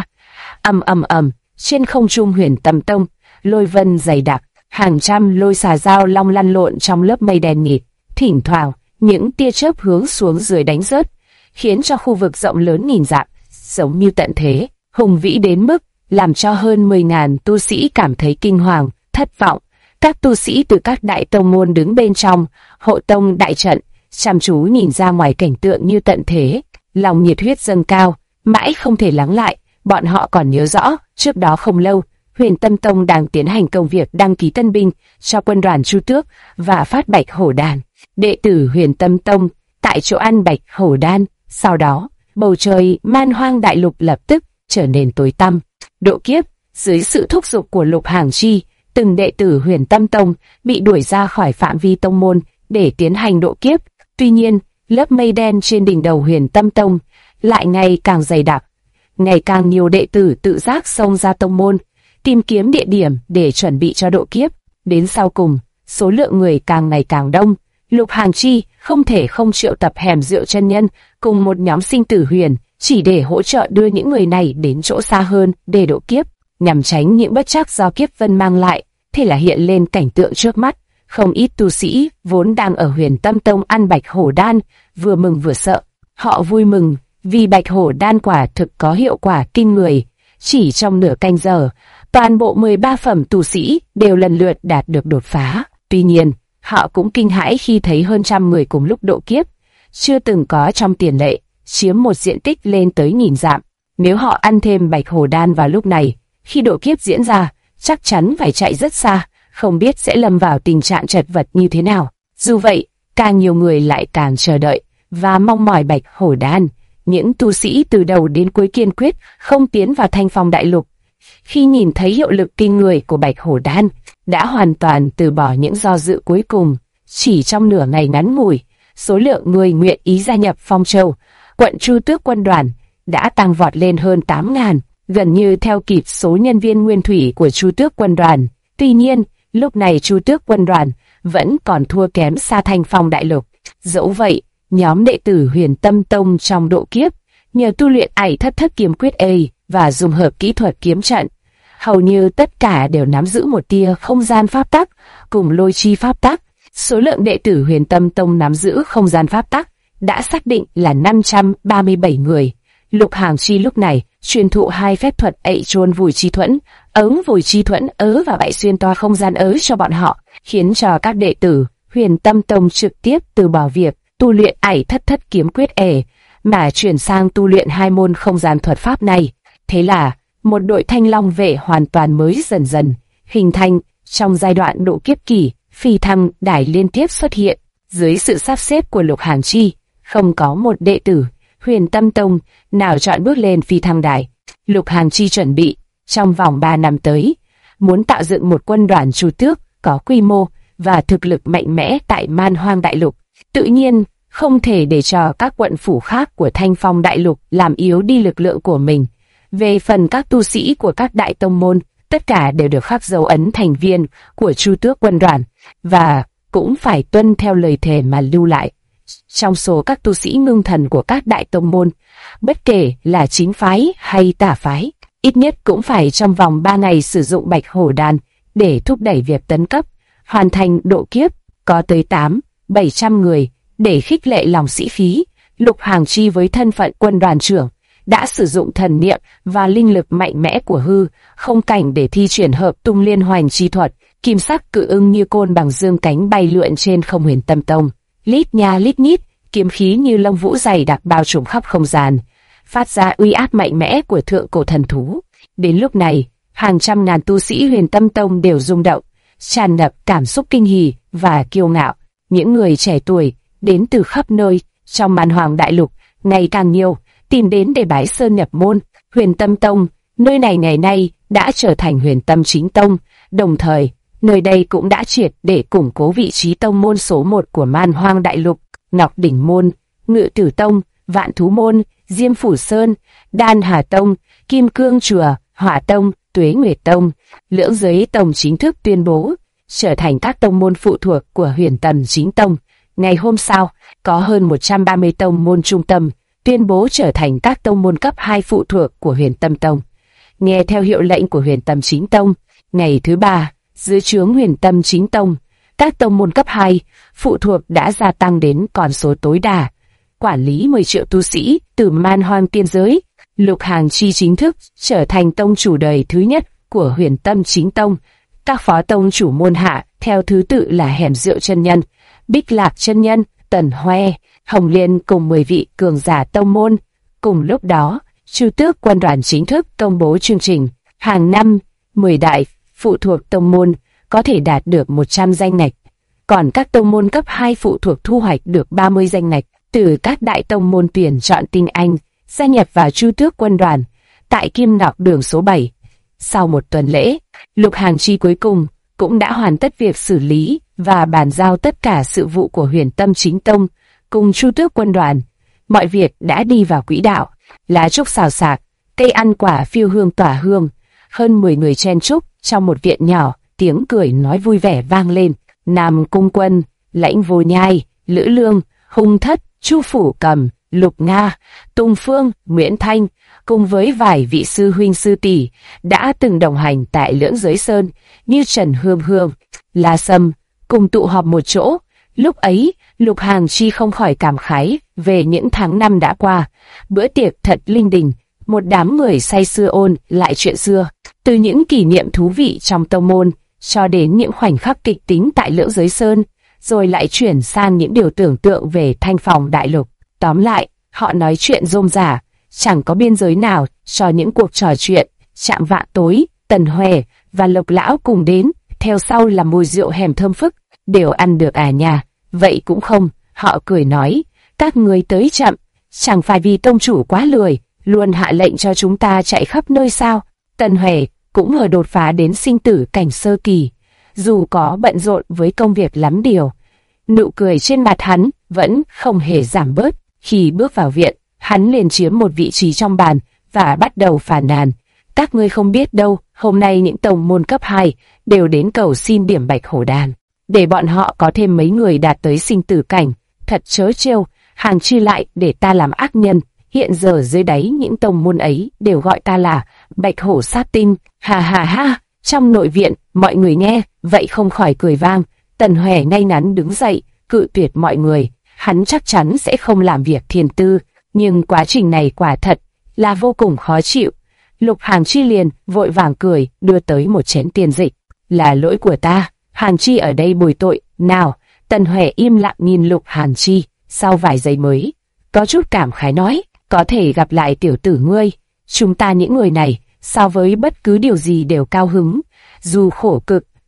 Trên không trung Huyền Tâm Tông, lôi vân dày đặc, hàng trăm lôi xà dao long lăn lộn trong lớp mây đen nghịt. Thỉnh thoảng, những tia chớp hướng xuống dưới đánh rớt, khiến cho khu vực rộng lớn nghìn dặm giống như tận thế, hùng vĩ đến mức làm cho hơn 10.000 tu sĩ cảm thấy kinh hoàng, thất vọng. Các tu sĩ từ các đại tông môn đứng bên trong hộ tông đại trận, chăm chú nhìn ra ngoài cảnh tượng như tận thế, lòng nhiệt huyết dâng cao, mãi không thể lắng lại. Bọn họ còn nhớ rõ, trước đó không lâu, Huyền Tâm Tông đang tiến hành công việc đăng ký tân binh cho quân đoàn Chu Tước và phát bạch hổ đan. Đệ tử Huyền Tâm Tông tại chỗ ăn bạch hổ đan. Sau đó, bầu trời Man Hoang Đại Lục lập tức trở nên tối tăm. Độ kiếp, dưới sự thúc giục của Lục Hàng Chi, từng đệ tử Huyền Tâm Tông bị đuổi ra khỏi phạm vi tông môn để tiến hành độ kiếp. Tuy nhiên, lớp mây đen trên đỉnh đầu Huyền Tâm Tông lại ngày càng dày đặc. Ngày càng nhiều đệ tử tự giác xông ra tông môn, tìm kiếm địa điểm để chuẩn bị cho độ kiếp. Đến sau cùng, số lượng người càng ngày càng đông. Lục Hàng Chi không thể không triệu tập Hèm Dựa chân nhân cùng một nhóm sinh tử huyền, chỉ để hỗ trợ đưa những người này đến chỗ xa hơn để độ kiếp, nhằm tránh những bất trắc do kiếp vân mang lại. Thế là hiện lên cảnh tượng trước mắt, không ít tu sĩ vốn đang ở Huyền Tâm Tông ăn bạch hổ đan, vừa mừng vừa sợ. Họ vui mừng vì bạch hổ đan quả thực có hiệu quả kinh người. Chỉ trong nửa canh giờ, toàn bộ 13 phẩm tu sĩ đều lần lượt đạt được đột phá. Tuy nhiên, họ cũng kinh hãi khi thấy hơn trăm người cùng lúc độ kiếp, chưa từng có trong tiền lệ, chiếm một diện tích lên tới nghìn dặm. Nếu họ ăn thêm bạch hổ đan vào lúc này, khi độ kiếp diễn ra, chắc chắn phải chạy rất xa, không biết sẽ lâm vào tình trạng chật vật như thế nào. Dù vậy, càng nhiều người lại càng chờ đợi và mong mỏi bạch hổ đan. Những tu sĩ từ đầu đến cuối kiên quyết không tiến vào Thanh Phong Đại Lục, khi nhìn thấy hiệu lực kinh người của bạch hổ đan, đã hoàn toàn từ bỏ những do dự cuối cùng. Chỉ trong nửa ngày ngắn ngủi, số lượng người nguyện ý gia nhập Phong Châu quận Chu Tước quân đoàn đã tăng vọt lên hơn 8.000, gần như theo kịp số nhân viên nguyên thủy của Chu Tước quân đoàn. Tuy nhiên, lúc này Chu Tước quân đoàn vẫn còn thua kém xa Thanh Phong Đại Lục. Dẫu vậy, nhóm đệ tử Huyền Tâm Tông trong độ kiếp, nhờ tu luyện Ải Thất Thất kiếm quyết A và dùng hợp kỹ thuật kiếm trận, hầu như tất cả đều nắm giữ một tia không gian pháp tắc cùng lôi chi pháp tắc. Số lượng đệ tử Huyền Tâm Tông nắm giữ không gian pháp tắc đã xác định là 537 người. Lục Hàng Chi lúc này truyền thụ hai phép thuật ậy chôn vùi chi thuẫn, ống vùi chi thuẫn ớ và bại xuyên toa không gian ớ cho bọn họ, khiến cho các đệ tử Huyền Tâm Tông trực tiếp từ bỏ việc tu luyện Ải Thất Thất kiếm quyết A mà chuyển sang tu luyện hai môn không gian thuật pháp này. Thế là một đội Thanh Long vệ hoàn toàn mới dần dần hình thành, Trong giai đoạn độ kiếp kỳ, phi thăng đài liên tiếp xuất hiện. Dưới sự sắp xếp của Lục Hàng Chi, không có một đệ tử Huyền Tâm Tông nào chọn bước lên phi thăng đài. Lục Hàng Chi chuẩn bị trong vòng 3 năm tới, muốn tạo dựng một quân đoàn Chu Tước có quy mô và thực lực mạnh mẽ tại Man Hoang Đại Lục. Tự nhiên, không thể để cho các quận phủ khác của Thanh Phong Đại Lục làm yếu đi lực lượng của mình. Về phần các tu sĩ của các đại tông môn, tất cả đều được khắc dấu ấn thành viên của Chu Tước quân đoàn, và cũng phải tuân theo lời thề mà lưu lại. Trong số các tu sĩ ngưng thần của các đại tông môn, bất kể là chính phái hay tà phái, ít nhất cũng phải trong vòng 3 ngày sử dụng Bạch Hổ Đan để thúc đẩy việc tấn cấp, hoàn thành độ kiếp, có tới 700 người để khích lệ lòng sĩ khí. Lục Hàng Chi với thân phận quân đoàn trưởng đã sử dụng thần niệm và linh lực mạnh mẽ của hư không cảnh để thi triển hợp tung liên hoành chi thuật. Kim sắc cự ưng như côn bằng dương cánh bay lượn trên không Huyền Tâm Tông, lít nha lít nhít, kiếm khí như lông vũ dày đặc bao trùm khắp không gian, phát ra uy áp mạnh mẽ của thượng cổ thần thú. Đến lúc này, hàng trăm ngàn tu sĩ Huyền Tâm Tông đều rung động, tràn ngập cảm xúc kinh hỉ và kiêu ngạo. Những người trẻ tuổi đến từ khắp nơi trong Man Hoang Đại Lục ngày càng nhiều, tìm đến để bái sơn nhập môn. Huyền Tâm Tông, nơi này ngày nay đã trở thành Huyền Tâm Chính Tông, đồng thời nơi đây cũng đã triệt để củng cố vị trí tông môn số 1 của Man Hoang Đại Lục. Ngọc Đỉnh Môn, Ngự Tử Tông, Vạn Thú Môn, Diêm Phủ Sơn, Đan Hà Tông, Kim Cương Chùa, Hỏa Tông, Tuế Nguyệt Tông, Lưỡng Giới Tông chính thức tuyên bố trở thành các tông môn phụ thuộc của Huyền Tâm Chính Tông. Ngày hôm sau, có hơn 130 tông môn trung tâm tuyên bố trở thành các tông môn cấp 2 phụ thuộc của Huyền Tâm Tông. Nghe theo hiệu lệnh của Huyền Tâm Chính Tông, ngày thứ 3, dưới trướng Huyền Tâm Chính Tông, các tông môn cấp 2 phụ thuộc đã gia tăng đến con số tối đa, quản lý 10 triệu tu sĩ từ Man Hoang tiên giới. Lục Hàng Chi chính thức trở thành tông chủ đời thứ nhất của Huyền Tâm Chính Tông. Các phó tông chủ môn hạ theo thứ tự là Hẻm Diệu chân nhân, Bích Lạc chân nhân, Tần Hoe, Hồng Liên cùng 10 vị cường giả tông môn. Cùng lúc đó, Chu Tước quân đoàn chính thức công bố chương trình. Hàng năm, 10 đại phụ thuộc tông môn có thể đạt được 100 danh ngạch, còn các tông môn cấp 2 phụ thuộc thu hoạch được 30 danh ngạch. Từ các đại tông môn tuyển chọn tinh anh gia nhập vào Chu Tước quân đoàn tại Kim Ngọc Đường số 7. Sau một tuần lễ, Lục Hàng Chi cuối cùng cũng đã hoàn tất việc xử lý và bàn giao tất cả sự vụ của Huyền Tâm Chính Tông cùng Chu Tước quân đoàn. Mọi việc đã đi vào quỹ đạo, lá trúc xào xạc, cây ăn quả phiêu hương tỏa hương. Hơn 10 người chen chúc trong một viện nhỏ, tiếng cười nói vui vẻ vang lên. Nam Cung Quân, Lãnh Vô Nhai, Lữ Lương, Hung Thất, Chu Phủ Cầm, Lục Nga, Tùng Phương, Nguyễn Thanh cùng với vài vị sư huynh sư tỷ đã từng đồng hành tại Lưỡng Giới Sơn như Trần Hương Hương, La Sâm cùng tụ họp một chỗ. Lúc ấy, Lục Hàng Chi không khỏi cảm khái về những tháng năm đã qua. Bữa tiệc thật linh đình, một đám người say sưa ôn lại chuyện xưa, từ những kỷ niệm thú vị trong tông môn cho đến những khoảnh khắc kịch tính tại Lưỡng Giới Sơn, rồi lại chuyển sang những điều tưởng tượng về Thanh Phong Đại Lục. Tóm lại, họ nói chuyện rôm rả, chẳng có biên giới nào cho những cuộc trò chuyện. Chạm vạn tối, Tần Hoe và Lộc Lão cùng đến, theo sau là mùi rượu hẻm thơm phức. Đều ăn được à nhà? Vậy cũng không, họ cười nói, các người tới chậm, chẳng phải vì tông chủ quá lười, luôn hạ lệnh cho chúng ta chạy khắp nơi sao? Tần Hoe cũng vừa đột phá đến sinh tử cảnh sơ kỳ, dù có bận rộn với công việc lắm điều, nụ cười trên mặt hắn vẫn không hề giảm bớt. Khi bước vào viện, hắn liền chiếm một vị trí trong bàn và bắt đầu phàn nàn. Các ngươi không biết đâu, hôm nay những tông môn cấp 2 đều đến cầu xin điểm Bạch Hổ Đan, để bọn họ có thêm mấy người đạt tới sinh tử cảnh. Thật trớ trêu, Hàng Chi lại để ta làm ác nhân. Hiện giờ dưới đáy những tông môn ấy đều gọi ta là Bạch Hổ Sát Tinh. Ha ha ha. Trong nội viện, mọi người nghe vậy không khỏi cười vang. Tần Hoe ngay ngắn đứng dậy, cự tuyệt mọi người. Hắn chắc chắn sẽ không làm việc thiền tư, nhưng quá trình này quả thật là vô cùng khó chịu. Lục Hàng Chi liền vội vàng cười, đưa tới một chén tiền dịch. Là lỗi của ta, Hàng Chi ở đây bồi tội. Nào, Tần Hoe im lặng nhìn Lục Hàng Chi, sau vài giây mới có chút cảm khái nói, có thể gặp lại tiểu tử ngươi. Chúng ta những người này so với bất cứ điều gì đều cao hứng, dù khổ cực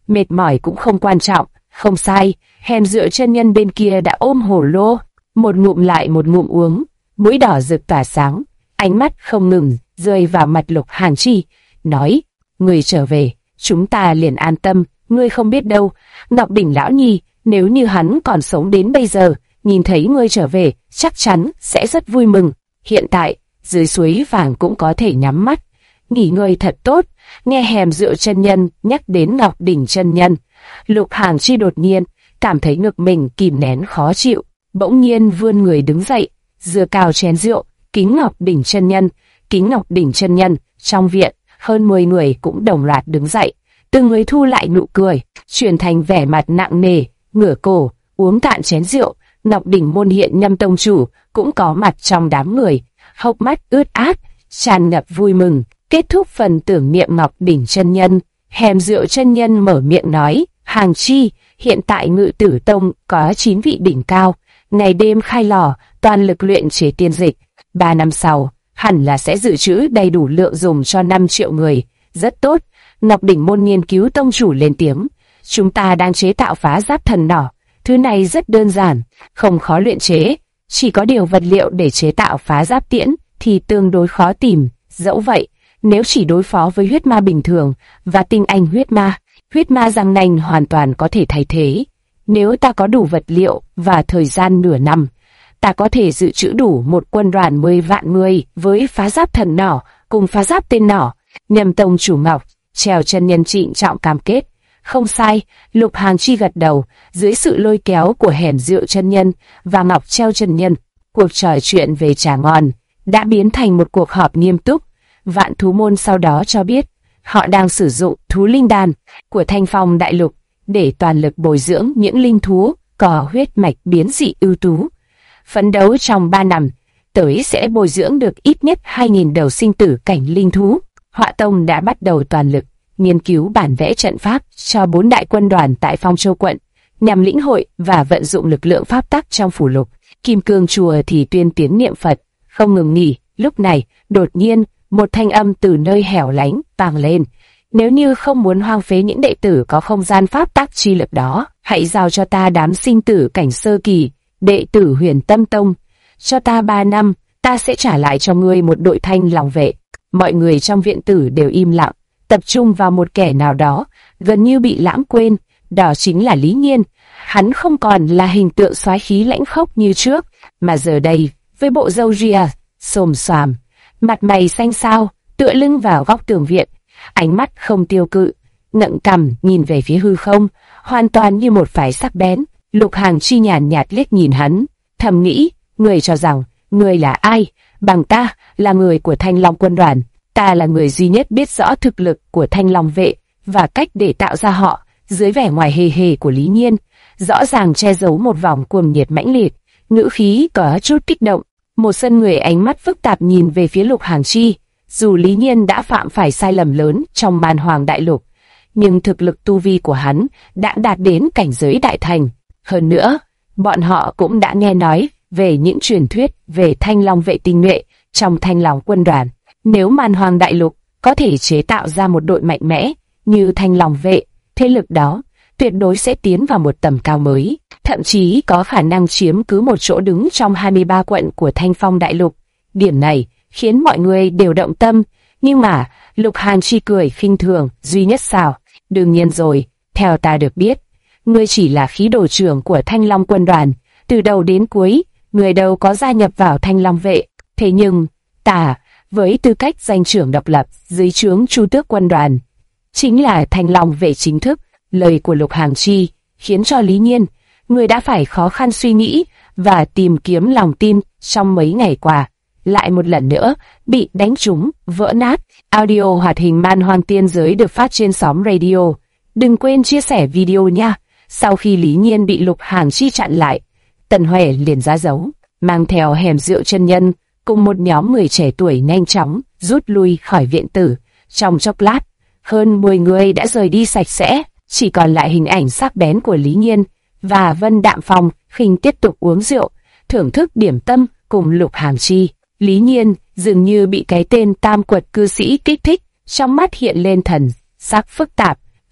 mệt mỏi cũng không quan trọng. Không sai, Hèm Rượu chân nhân bên kia đã ôm hồ lô, một ngụm lại một ngụm uống, mũi đỏ rực tỏa sáng, ánh mắt không ngừng rơi vào mặt Lục Hàn Chi, nói: "Ngươi trở về, chúng ta liền an tâm. Ngươi không biết đâu, Ngọc Đỉnh lão nhi, nếu như hắn còn sống đến bây giờ, nhìn thấy ngươi trở về, chắc chắn sẽ rất vui mừng. Hiện tại, dưới suối vàng cũng có thể nhắm mắt, nghỉ ngơi thật tốt." Nghe Hèm Rượu chân nhân nhắc đến Ngọc Đỉnh chân nhân, Lục Hàn Chi đột nhiên cảm thấy ngực mình kìm nén khó chịu, bỗng nhiên vươn người đứng dậy, giơ cao chén rượu, kính Ngọc Đỉnh chân nhân, kính Ngọc Đỉnh chân nhân. Trong viện, hơn 10 người cũng đồng loạt đứng dậy, từng người thu lại nụ cười, chuyển thành vẻ mặt nặng nề, ngửa cổ, uống cạn chén rượu. Ngọc Đỉnh môn hiện Nhâm tông chủ cũng có mặt trong đám người, hốc mắt ướt át, tràn ngập vui mừng. Kết thúc phần tưởng niệm Ngọc Đỉnh chân nhân, Hèm Rượu chân nhân mở miệng nói: "Hàng Chi, hiện tại Ngự Tử Tông có 9 vị đỉnh cao, ngày đêm khai lò, toàn lực luyện chế tiên dịch. 3 năm sau, hẳn là sẽ dự trữ đầy đủ lượng dùng cho 5 triệu người. Rất tốt." Ngọc Đỉnh môn nghiên cứu tông chủ lên tiếng: "Chúng ta đang chế tạo phá giáp thần nỏ. Thứ này rất đơn giản, không khó luyện chế, chỉ có điều vật liệu để chế tạo phá giáp tiễn thì tương đối khó tìm. Dẫu vậy, nếu chỉ đối phó với huyết ma bình thường và tinh anh huyết ma răng nanh hoàn toàn có thể thay thế. Nếu ta có đủ vật liệu và thời gian nửa năm, ta có thể dự trữ đủ một quân đoàn 10 vạn người với phá giáp thần nỏ cùng phá giáp tên nỏ." Nhâm tông chủ Ngọc Trèo chân nhân trịnh trọng cam kết. Không sai, Lục Hàn Chi gật đầu. Dưới sự lôi kéo của Hèm Rượu chân nhân và Ngọc Treo chân nhân, cuộc trò chuyện về trà ngon đã biến thành một cuộc họp nghiêm túc. Vạn Thú môn sau đó cho biết họ đang sử dụng thú linh đan của Thanh Phong đại lục để toàn lực bồi dưỡng những linh thú có huyết mạch biến dị ưu tú. Phấn đấu trong 3 năm tới sẽ bồi dưỡng được ít nhất 2.000 đầu sinh tử cảnh linh thú. Họa Tông đã bắt đầu toàn lực nghiên cứu bản vẽ trận pháp cho 4 đại quân đoàn tại Phong Châu quận, nhằm lĩnh hội và vận dụng lực lượng pháp tắc trong phủ lục. Kim Cương chùa thì tuyên tiếng niệm Phật không ngừng nghỉ. Lúc này, đột nhiên, một thanh âm từ nơi hẻo lánh vang lên: "Nếu như không muốn hoang phế những đệ tử có không gian pháp tắc chi lực đó, hãy giao cho ta đám sinh tử cảnh sơ kỳ, đệ tử Huyền Tâm Tông. Cho ta 3 năm, ta sẽ trả lại cho ngươi một đội thanh lòng vệ." Mọi người trong viện tử đều im lặng, tập trung vào một kẻ nào đó, gần như bị lãng quên, đó chính là Lý Nhiên. Hắn không còn là hình tượng soái khí lãnh khốc như trước, mà giờ đây, với bộ râu ria, xồm xoàm, mặt mày xanh xao, tựa lưng vào góc tường viện, ánh mắt không tiêu cự, ngẩng cằm nhìn về phía hư không, hoàn toàn như một phái sắc bén. Lục Hàn Chi nhàn nhạt liếc nhìn hắn, thầm nghĩ: "Người cho rằng người là ai? Bằng ta là người của Thanh Long quân đoàn, ta là người duy nhất biết rõ thực lực của Thanh Long vệ và cách để tạo ra họ." Dưới vẻ ngoài hề hề của Lý Nhiên, rõ ràng che giấu một vòng cuồng nhiệt mãnh liệt, ngữ khí có chút kích động. Một sân người ánh mắt phức tạp nhìn về phía Lục Hàn Chi. Dù Lý Nhiên đã phạm phải sai lầm lớn trong Man Hoàng đại lục, nhưng thực lực tu vi của hắn đã đạt đến cảnh giới đại thành. Hơn nữa, bọn họ cũng đã nghe nói về những truyền thuyết về Thanh Long vệ tinh nhuệ trong Thanh Long quân đoàn. Nếu Man Hoàng đại lục có thể chế tạo ra một đội mạnh mẽ như Thanh Long vệ, thế lực đó tuyệt đối sẽ tiến vào một tầm cao mới, thậm chí có khả năng chiếm cứ một chỗ đứng trong 23 quận của Thanh Phong đại lục. Điểm này khiến mọi người đều động tâm, nhưng mà Lục Hàn Chi cười khinh thường: "Duy nhất sao? Đương nhiên rồi, theo ta được biết, ngươi chỉ là khí đồ trưởng của Thanh Long quân đoàn, từ đầu đến cuối, người đâu có gia nhập vào Thanh Long vệ. Thế nhưng, ta, với tư cách danh trưởng độc lập dưới trướng Chu Tước quân đoàn, chính là Thanh Long vệ chính thức." Lời của Lục Hàn Chi khiến cho Lý Nhiên, người đã phải khó khăn suy nghĩ và tìm kiếm lòng tin trong mấy ngày qua, lại một lần nữa bị đánh trúng, vỡ nát. Audio hoạt hình Man Hoang Tiên Giới được phát trên xóm radio. Đừng quên chia sẻ video nha. Sau khi Lý Nhiên bị Lục Hàn Chi chặn lại, Tần Huệ liền ra dấu, mang theo Hèm Rượu chân nhân cùng một nhóm người trẻ tuổi nhanh chóng rút lui khỏi viện tử. Trong chốc lát, hơn 10 người đã rời đi sạch sẽ, chỉ còn lại hình ảnh sắc bén của Lý Nhiên và Vân Đạm Phong khinh tiếp tục uống rượu, thưởng thức điểm tâm cùng Lục Hàn Chi. Lý Nhiên dường như bị cái tên Tam Quật cư sĩ kích thích, trong mắt hiện lên thần sắc phức tạp.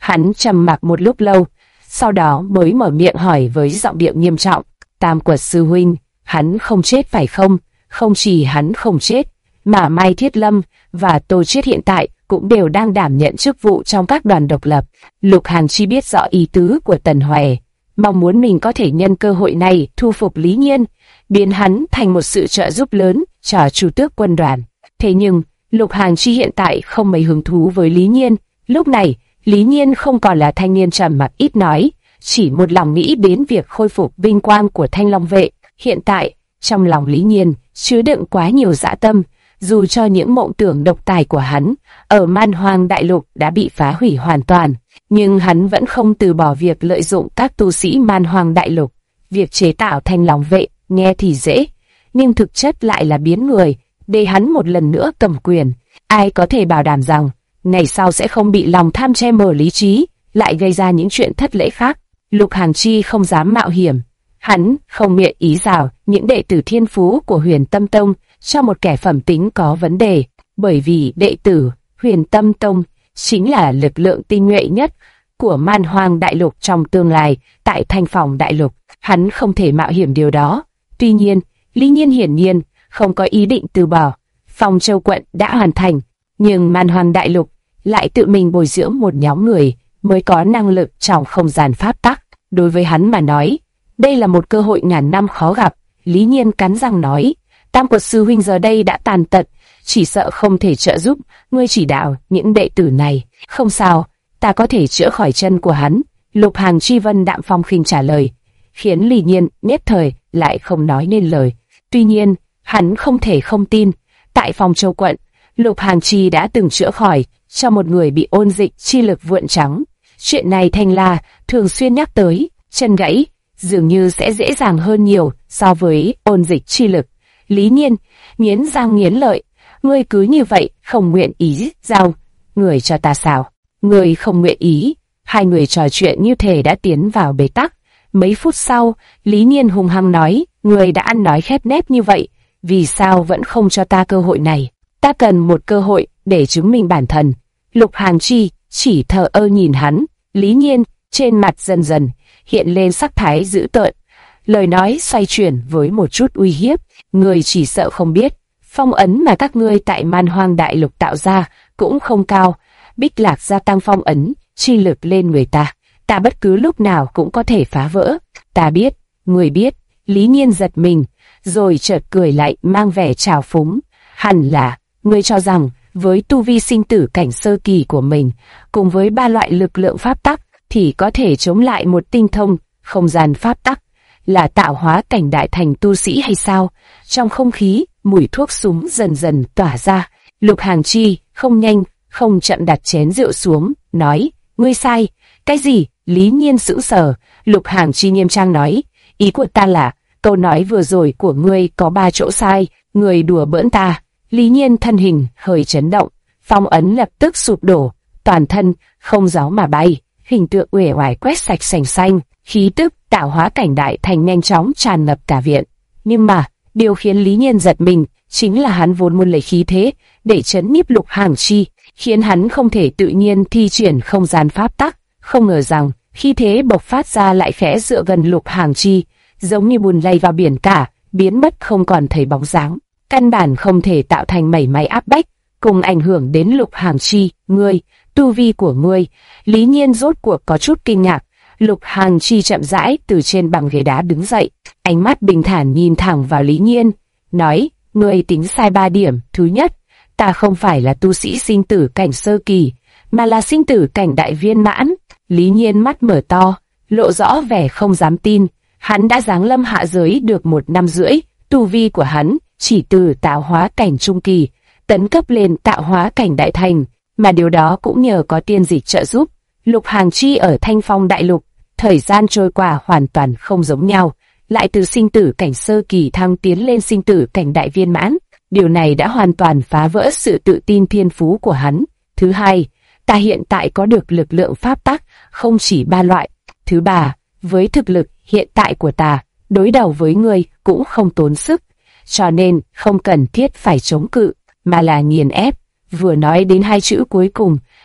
Hắn trầm mặc một lúc lâu, sau đó mới mở miệng hỏi với giọng điệu nghiêm trọng. Tam Quật sư huynh, hắn không chết phải không? Không chỉ hắn không chết, mà Mai Thiết Lâm và Tô Chiết hiện tại cũng đều đang đảm nhận chức vụ trong các đoàn độc lập. Lục Hàn Chi biết rõ ý tứ của Tần Hoè, mong muốn mình có thể nhân cơ hội này thu phục Lý Nhiên, biến hắn thành một sự trợ giúp lớn cho Chu Tước quân đoàn. Thế nhưng, Lục Hàn Chi hiện tại không mấy hứng thú với Lý Nhiên. Lúc này, Lý Nhiên không còn là thanh niên trầm mặc ít nói, chỉ một lòng nghĩ đến việc khôi phục vinh quang của Thanh Long vệ. Hiện tại, trong lòng Lý Nhiên chứa đựng quá nhiều dã tâm, dù cho những mộng tưởng độc tài của hắn ở Man Hoang Đại Lục đã bị phá hủy hoàn toàn, nhưng hắn vẫn không từ bỏ việc lợi dụng các tu sĩ Man Hoang Đại Lục. Việc chế tạo Thanh Long vệ nghe thì dễ, nhưng thực chất lại là biến người để hắn một lần nữa cầm quyền. Ai có thể bảo đảm rằng ngày sau sẽ không bị lòng tham che mờ lý trí, lại gây ra những chuyện thất lễ khác? Lục Hàn Chi không dám mạo hiểm. Hắn không nguyện ý rào những đệ tử thiên phú của Huyền Tâm Tông cho một kẻ phẩm tính có vấn đề, bởi vì đệ tử Huyền Tâm Tông chính là lực lượng tinh nhuệ nhất của Man Hoang Đại Lục trong tương lai. Tại Thanh Phong Đại Lục, hắn không thể mạo hiểm điều đó. Tuy nhiên, Lý Nhiên hiển nhiên không có ý định từ bỏ. Phong Châu quận đã hoàn thành, nhưng Man Hoang Đại Lục lại tự mình bồi dưỡng một nhóm người mới có năng lực trong không gian pháp tắc. Đối với hắn mà nói, đây là một cơ hội ngàn năm khó gặp. Lý Nhiên cắn răng nói, Tam Quật sư huynh giờ đây đã tàn tật, chỉ sợ không thể trợ giúp ngươi chỉ đạo những đệ tử này. Không sao, ta có thể chữa khỏi chân của hắn. Lục Hàn Chi Vân đạm phong khinh trả lời, khiến Lý Nhiên nhất thời lại không nói nên lời. Tuy nhiên, hắn không thể không tin. Tại Phong Châu quận, Lục Hàn Chi đã từng chữa khỏi cho một người bị ôn dịch chi lực vượn trắng. Chuyện này Thanh La thường xuyên nhắc tới, chân gãy dường như sẽ dễ dàng hơn nhiều so với ôn dịch chi lực. Lý Nhiên nghiến răng nghiến lợi, ngươi cứ như vậy không nguyện ý giao người cho ta sao? Ngươi không nguyện ý? Hai người trò chuyện như thể đã tiến vào bế tắc. Mấy phút sau, Lý Nhiên hung hăng nói, ngươi đã ăn nói khép nép như vậy, vì sao vẫn không cho ta cơ hội này? Ta cần một cơ hội để chứng minh bản thân. Lục Hàn Chi chỉ thờ ơ nhìn hắn. Lý Nhiên trên mặt dần dần hiện lên sắc thái dữ tợn, lời nói xoay chuyển với một chút uy hiếp. Người chỉ sợ không biết, phong ấn mà các ngươi tại Man Hoang Đại Lục tạo ra cũng không cao. Bích Lạc gia tăng phong ấn chi lực lên người ta, ta bất cứ lúc nào cũng có thể phá vỡ. Ta biết, người biết. Lý Nhiên giật mình, rồi chợt cười lại mang vẻ trào phúng. Hẳn là ngươi cho rằng với tu vi sinh tử cảnh sơ kỳ của mình, cùng với ba loại lực lượng pháp tắc, thì có thể chống lại một tinh thông không gian pháp tắc là tạo hóa cảnh đại thành tu sĩ hay sao? Trong không khí, mùi thuốc súng dần dần tỏa ra. Lục Hàn Chi không nhanh không chậm đặt chén rượu xuống, nói, ngươi sai. Cái gì? Lý Nhiên sững sờ. Lục Hàn Chi nghiêm trang nói, ý của ta là, câu nói vừa rồi của ngươi có 3 chỗ sai, ngươi đùa bỡn ta. Lý Nhiên thân hình hơi chấn động, phong ấn lập tức sụp đổ, toàn thân không gió mà bay, hình tượng uể oải quét sạch sành xanh, khí tức tạo hóa cảnh đại thành nhanh chóng tràn ngập cả viện. Nhưng mà, điều khiến Lý Nhiên giật mình chính là hắn vốn muốn lấy khí thế để trấn nhiếp Lục Hàn Chi, khiến hắn không thể tự nhiên thi triển không gian pháp tắc. Không ngờ rằng khí thế bộc phát ra lại khẽ dựa gần Lục Hàn Chi, giống như bùn lầy vào biển cả, biến mất không còn thấy bóng dáng, căn bản không thể tạo thành mảy may áp bách cùng ảnh hưởng đến Lục Hàn Chi. Ngươi, tu vi của ngươi? Lý Nhiên rốt cuộc có chút kinh ngạc. Lục Hàn Chi chậm rãi từ trên bằng ghế đá đứng dậy, ánh mắt bình thản nhìn thẳng vào Lý Nhiên, nói, ngươi tính sai 3 điểm. Thứ nhất, ta không phải là tu sĩ sinh tử cảnh sơ kỳ, mà là sinh tử cảnh đại viên mãn. Lý Nhiên mắt mở to, lộ rõ vẻ không dám tin. Hắn đã giáng lâm hạ giới được 1 năm rưỡi, tu vi của hắn chỉ từ tạo hóa cảnh trung kỳ tấn cấp lên tạo hóa cảnh đại thành, mà điều đó cũng nhờ có tiên dịch trợ giúp. Lục Hàn Chi ở Thanh Phong Đại Lục, thời gian trôi qua hoàn toàn không giống nhau, lại từ sinh tử cảnh sơ kỳ thăng tiến lên sinh tử cảnh đại viên mãn. Điều này đã hoàn toàn phá vỡ sự tự tin thiên phú của hắn. Thứ hai, ta hiện tại có được lực lượng pháp tắc, không chỉ 3 loại. Thứ ba, với thực lực hiện tại của ta, đối đầu với ngươi cũng không tốn sức, cho nên không cần thiết phải chống cự, mà là nghiền ép. Vừa nói đến 2 chữ cuối cùng,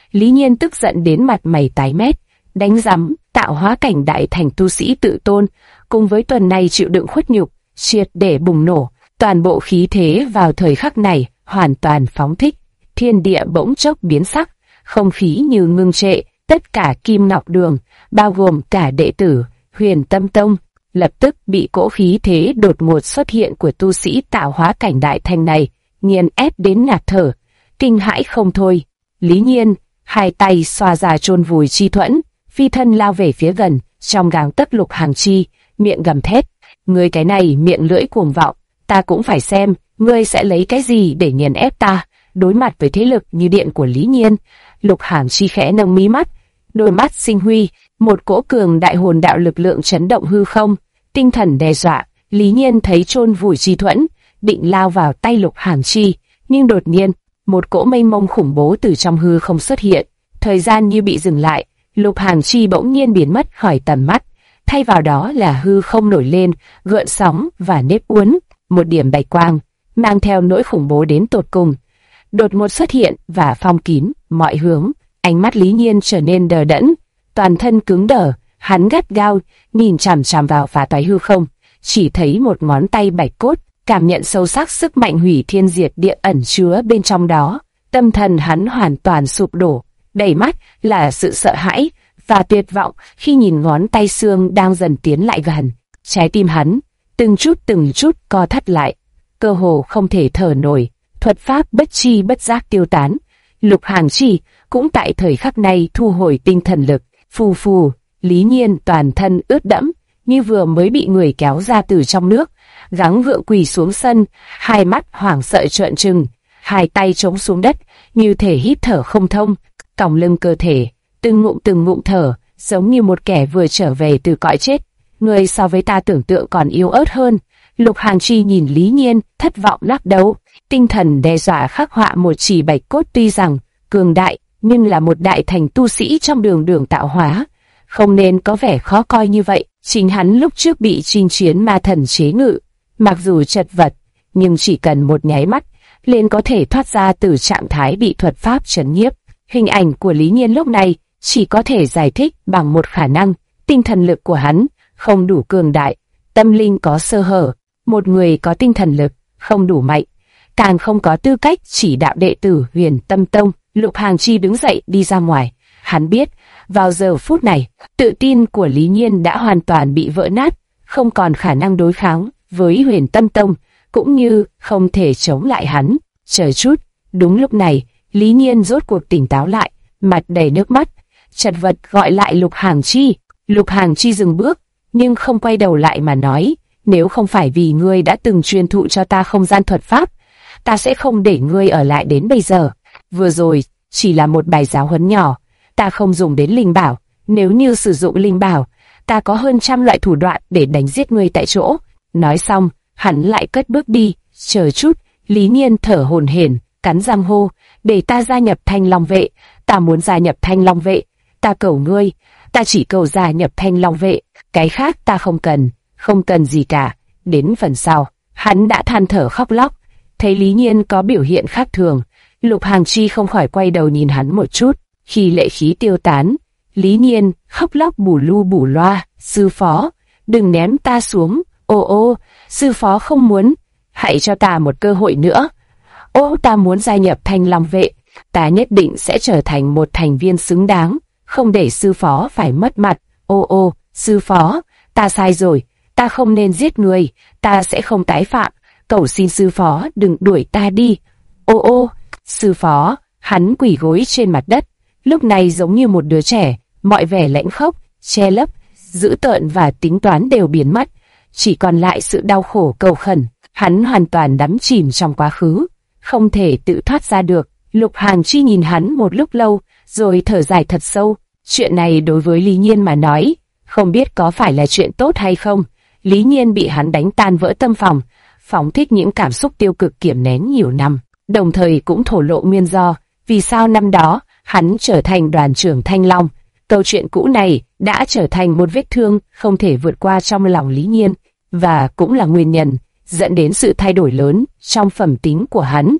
Lý Nhiên tức giận đến mặt mày tái mét, đánh rắm, tạo hóa cảnh đại thành tu sĩ tự tôn, cùng với tuần này chịu đựng khuất nhục, triệt để bùng nổ, toàn bộ khí thế vào thời khắc này hoàn toàn phóng thích, thiên địa bỗng chốc biến sắc, không khí như ngưng trệ, tất cả Kim Ngọc Đường, bao gồm cả đệ tử Huyền Tâm Tông, lập tức bị cỗ khí thế đột ngột xuất hiện của tu sĩ tạo hóa cảnh đại thành này nghiền ép đến ngạt thở, kinh hãi không thôi. Lý Nhiên hai tay xoa ra chôn vùi chi thuẫn, phi thân lao về phía gần, trong gang tấc Lục Hàng Chi, miệng gầm thét: "Ngươi cái này miệng lưỡi cuồng vọng, ta cũng phải xem ngươi sẽ lấy cái gì để nghiền ép ta." Đối mặt với thế lực như điện của Lý Nhiên, Lục Hàng Chi khẽ nâng mí mắt, đôi mắt sinh huy, một cỗ cường đại hồn đạo lực lượng chấn động hư không, tinh thần đe dọa. Lý Nhiên thấy chôn vùi chi thuẫn, định lao vào tay Lục Hàng Chi, nhưng đột nhiên, một cỗ mênh mông khủng bố từ trong hư không xuất hiện, thời gian như bị dừng lại, Lục Hàng Chi bỗng nhiên biến mất khỏi tầm mắt, thay vào đó là hư không nổi lên, gợn sóng và nếp uốn, một điểm bạch quang, mang theo nỗi khủng bố đến tột cùng, đột ngột xuất hiện và phong kín mọi hướng. Ánh mắt Lý Nhiên trở nên đờ đẫn, toàn thân cứng đờ, hắn gắt gao nhìn chằm chằm vào phá toái hư không, chỉ thấy một ngón tay bạch cốt, cảm nhận sâu sắc sức mạnh hủy thiên diệt địa ẩn chứa bên trong đó. Tâm thần hắn hoàn toàn sụp đổ, đầy mắt là sự sợ hãi và tuyệt vọng khi nhìn ngón tay xương đang dần tiến lại gần. Trái tim hắn từng chút co thắt lại, cơ hồ không thể thở nổi, thuật pháp bất chi bất giác tiêu tán. Lục Hàng Chi cũng tại thời khắc này thu hồi tinh thần lực, phù phù. Lý Nhiên toàn thân ướt đẫm, như vừa mới bị người kéo ra từ trong nước, gắng gượng quỳ xuống sân, hai mắt hoảng sợ trợn trừng, hai tay chống xuống đất, như thể hít thở không thông, còng lưng cơ thể, từng ngụm thở, giống như một kẻ vừa trở về từ cõi chết. Người so với ta tưởng tượng còn yếu ớt hơn. Lục Hàng Chi nhìn Lý Nhiên, thất vọng lắc đầu, tinh thần đe dọa khắc họa một chỉ bạch cốt tuy rằng cường đại, nhưng là một đại thành tu sĩ trong đường tạo hóa, không nên có vẻ khó coi như vậy. Chính hắn lúc trước bị chinh chiến ma thần chế ngự, mặc dù chật vật, nhưng chỉ cần một nháy mắt, liền có thể thoát ra từ trạng thái bị thuật pháp trấn nhiếp. Hình ảnh của Lý Nhiên lúc này chỉ có thể giải thích bằng một khả năng, tinh thần lực của hắn không đủ cường đại, tâm linh có sơ hở. Một người có tinh thần lực không đủ mạnh, càng không có tư cách chỉ đạo đệ tử Huyền Tâm Tông. Lục Hàng Chi đứng dậy đi ra ngoài. Hắn biết, vào giờ phút này, tự tin của Lý Nhiên đã hoàn toàn bị vỡ nát, không còn khả năng đối kháng với Huyền Tâm Tông, cũng như không thể chống lại hắn. Chờ chút, đúng lúc này, Lý Nhiên rốt cuộc tỉnh táo lại, mặt đầy nước mắt, chật vật gọi lại Lục Hàng Chi. Lục Hàng Chi dừng bước, nhưng không quay đầu lại mà nói: "Nếu không phải vì ngươi đã từng truyền thụ cho ta không gian thuật pháp, ta sẽ không để ngươi ở lại đến bây giờ. Vừa rồi chỉ là một bài giáo huấn nhỏ, ta không dùng đến linh bảo. Nếu như sử dụng linh bảo, ta có hơn trăm loại thủ đoạn để đánh giết ngươi tại chỗ." Nói xong, hắn lại cất bước đi. Chờ chút, Lý Nhiên thở hổn hển, cắn răng hô: "Để ta gia nhập Thanh Long vệ, ta muốn gia nhập Thanh Long vệ, ta cầu ngươi, ta chỉ cầu gia nhập Thanh Long vệ, cái khác ta không cần gì cả." Đến phần sau, hắn đã than thở khóc lóc. Thấy Lý Nhiên có biểu hiện khác thường, Lục Hàng Chi không khỏi quay đầu nhìn hắn một chút. Khi lệ khí tiêu tán, Lý Nhiên khóc lóc bù lu bù loa: "Sư phó, đừng ném ta xuống, ô, sư phó không muốn, hãy cho ta một cơ hội nữa. Ô, ta muốn gia nhập Thanh Long vệ, ta nhất định sẽ trở thành một thành viên xứng đáng, không để sư phó phải mất mặt. Ô, sư phó, ta sai rồi, ta không nên giết người, ta sẽ không tái phạm, cầu xin sư phó đừng đuổi ta đi. Ô, sư phó." Hắn quỳ gối trên mặt đất, lúc này giống như một đứa trẻ, mọi vẻ lãnh khốc, che lấp, dữ tợn và tính toán đều biến mất, chỉ còn lại sự đau khổ cầu khẩn. Hắn hoàn toàn đắm chìm trong quá khứ, không thể tự thoát ra được. Lục Hàng Chi nhìn hắn một lúc lâu, rồi thở dài thật sâu. Chuyện này đối với Lý Nhiên mà nói, không biết có phải là chuyện tốt hay không. Lý Nhiên bị hắn đánh tan vỡ tâm phòng, phóng thích những cảm xúc tiêu cực kiềm nén nhiều năm, đồng thời cũng thổ lộ nguyên do vì sao năm đó hắn trở thành đoàn trưởng Thanh Long. Câu chuyện cũ này đã trở thành một vết thương không thể vượt qua trong lòng Lý Nhiên, và cũng là nguyên nhân dẫn đến sự thay đổi lớn trong phẩm tính của hắn.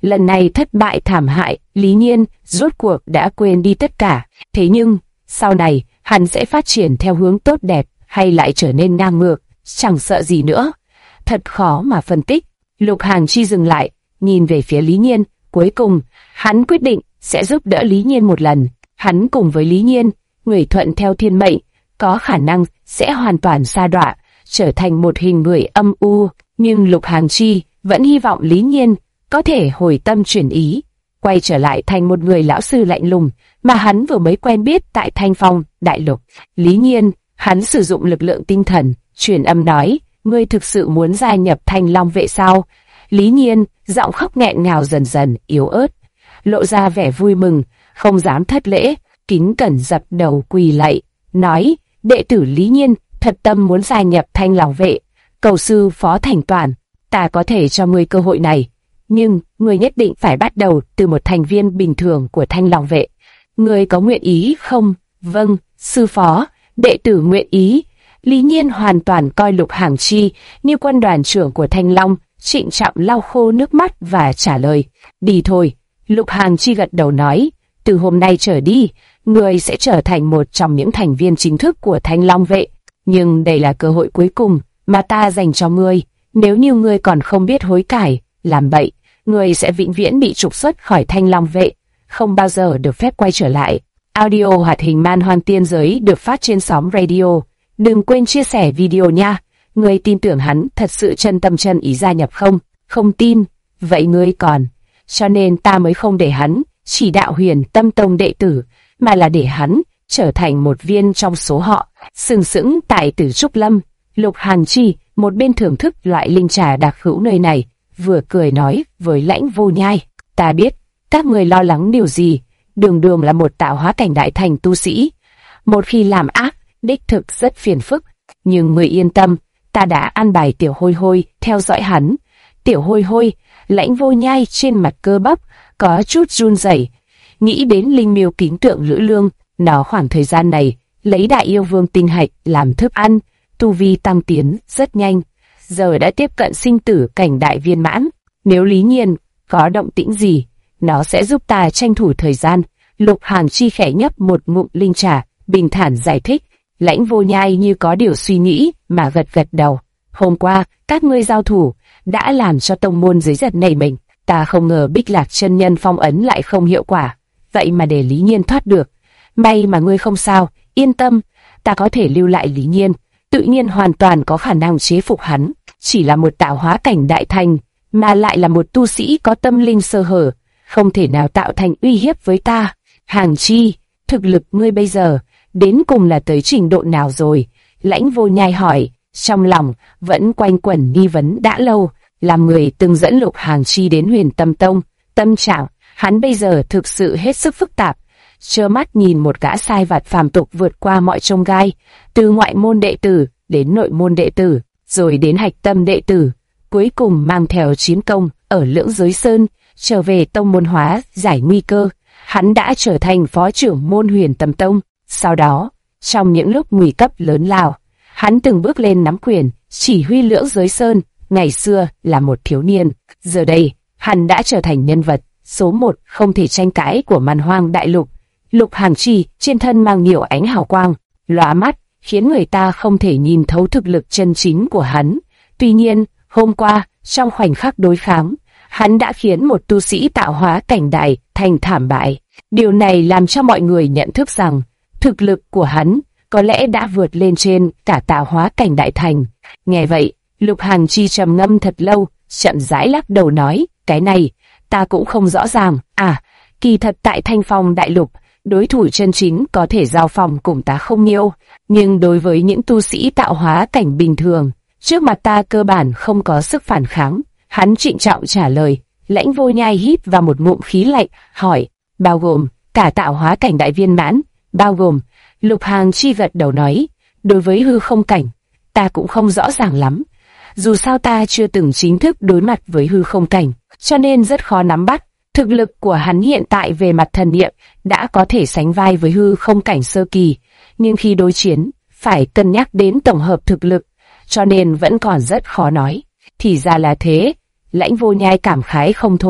Lần này thất bại thảm hại, Lý Nhiên rốt cuộc đã quên đi tất cả. Thế nhưng, sau này, hắn sẽ phát triển theo hướng tốt đẹp hay lại trở nên ngang ngược, chẳng sợ gì nữa. Thật khó mà phân tích. Lục Hàng Chi dừng lại, nhìn về phía Lý Nhiên. Cuối cùng, hắn quyết định sẽ giúp đỡ Lý Nhiên một lần. Hắn cùng với Lý Nhiên, người thuận theo thiên mệnh, có khả năng sẽ hoàn toàn sa đọa, trở thành một hình người âm u. Nhưng Lục Hàng Chi vẫn hy vọng Lý Nhiên có thể hồi tâm chuyển ý, quay trở lại thành một người lão sư lạnh lùng mà hắn vừa mới quen biết tại Thanh Phong Đại Lục. Lý Nhiên, hắn sử dụng lực lượng tinh thần, truyền âm nói, ngươi thực sự muốn gia nhập Thanh Long vệ sao? Lý Nhiên, giọng khóc nghẹn ngào dần dần yếu ớt, lộ ra vẻ vui mừng, không dám thất lễ, kính cẩn dập đầu quỳ lạy, nói, đệ tử Lý Nhiên thật tâm muốn gia nhập Thanh Long vệ, cầu sư Phó Thành Toàn, ta có thể cho ngươi cơ hội này, nhưng ngươi nhất định phải bắt đầu từ một thành viên bình thường của Thanh Long vệ. Ngươi có nguyện ý không? Vâng, sư phó, đệ tử nguyện ý. Lý Nhiên hoàn toàn coi Lục Hàng Chi như quân đoàn trưởng của Thanh Long, trịnh trọng lau khô nước mắt và trả lời, đi thôi. Lục Hàng Chi gật đầu nói, từ hôm nay trở đi, ngươi sẽ trở thành một trong những thành viên chính thức của Thanh Long vệ. Nhưng đây là cơ hội cuối cùng mà ta dành cho ngươi. Nếu như ngươi còn không biết hối cải, làm bậy, ngươi sẽ vĩnh viễn bị trục xuất khỏi Thanh Long vệ, không bao giờ được phép quay trở lại. Audio hoạt hình Man Hoang Tiên Giới được phát trên sóng radio. Đừng quên chia sẻ video nha. Ngươi tin tưởng hắn thật sự chân tâm chân ý gia nhập không? Không tin, vậy ngươi còn. Cho nên ta mới không để hắn chỉ đạo Huyền Tâm Tông đệ tử, mà là để hắn trở thành một viên trong số họ, sừng sững tại Tử Trúc Lâm. Lục Hàng Chi một bên thưởng thức loại linh trà đặc hữu nơi này, vừa cười nói với Lãnh Vô Nhai, ta biết các người lo lắng điều gì, đường đường là một tạo hóa cảnh đại thành tu sĩ, một khi làm ác, đích thực rất phiền phức, nhưng người yên tâm, ta đã an bài Tiểu Hôi Hôi theo dõi hắn. Tiểu Hôi Hôi, Lãnh Vô Nhai trên mặt cơ bắp có chút run rẩy, nghĩ đến linh miêu kính tượng Lữ Lương, nó khoảng thời gian này lấy Đại Yêu Vương tinh hạch làm thức ăn, tu vi tăng tiến rất nhanh, giờ đã tiếp cận sinh tử cảnh đại viên mãn. Nếu Lý Nhiên có động tĩnh gì, nó sẽ giúp ta tranh thủ thời gian. Lục Hàng Chi khẽ nhấp một ngụm linh trà, bình thản giải thích. Lãnh Vô Nhai như có điều suy nghĩ mà gật gật đầu. Hôm qua các ngươi giao thủ đã làm cho tông môn dưới giật nảy mình. Ta không ngờ Bích Lạc chân nhân phong ấn lại không hiệu quả, vậy mà để Lý Nhiên thoát được. May mà ngươi không sao, yên tâm, ta có thể lưu lại Lý Nhiên, tự nhiên hoàn toàn có khả năng chế phục hắn. Chỉ là một tạo hóa cảnh đại thành, mà lại là một tu sĩ có tâm linh sơ hở, không thể nào tạo thành uy hiếp với ta. Hàng Chi, thực lực ngươi bây giờ đến cùng là tới trình độ nào rồi? Lãnh Vô Nhai hỏi, trong lòng vẫn quanh quẩn nghi vấn đã lâu. Làm người từng dẫn Lục Hàng Chi đến Huyền Tâm Tông, tâm trạng hắn bây giờ thực sự hết sức phức tạp, trơ mắt nhìn một gã sai vặt phàm tục vượt qua mọi chông gai, từ ngoại môn đệ tử đến nội môn đệ tử, rồi đến hạch tâm đệ tử, cuối cùng mang theo chiến công ở Lưỡng Giới Sơn trở về tông môn hóa giải nguy cơ. Hắn đã trở thành phó trưởng môn Huyền Tâm Tông. Sau đó, trong những lúc nguy cấp lớn lao, hắn từng bước lên nắm quyền chỉ huy Lưỡng Giới Sơn. Ngày xưa là một thiếu niên, giờ đây hắn đã trở thành nhân vật số một không thể tranh cãi của Man Hoang Đại Lục. Lục Hàng Chi trên thân mang nhiều ánh hào quang, lóa mắt, khiến người ta không thể nhìn thấu thực lực chân chính của hắn. Tuy nhiên, hôm qua, trong khoảnh khắc đối kháng, hắn đã khiến một tu sĩ tạo hóa cảnh đại thành thảm bại. Điều này làm cho mọi người nhận thức rằng, thực lực của hắn có lẽ đã vượt lên trên cả tạo hóa cảnh đại thành. Nghe vậy, Lục Hàng Chi trầm ngâm thật lâu, chậm rãi lắc đầu nói, cái này, ta cũng không rõ ràng. À, kỳ thật tại Thanh Phong Đại Lục, đối thủ chân chính có thể giao phòng cùng ta không nhiều, nhưng đối với những tu sĩ tạo hóa cảnh bình thường, trước mặt ta cơ bản không có sức phản kháng. Hắn trịnh trọng trả lời. Lãnh Vô Nhai hít vào một ngụm khí lạnh, hỏi, bao gồm cả tạo hóa cảnh đại viên mãn? Bao gồm. Lục Hàng Chi gật đầu nói, đối với hư không cảnh, ta cũng không rõ ràng lắm. Dù sao ta chưa từng chính thức đối mặt với hư không cảnh, cho nên rất khó nắm bắt. Thực lực của hắn hiện tại về mặt thần niệm đã có thể sánh vai với hư không cảnh sơ kỳ, nhưng khi đối chiến, phải cân nhắc đến tổng hợp thực lực, cho nên vẫn còn rất khó nói. Thì ra là thế, Lãnh Vô Nhai cảm khái không thôi,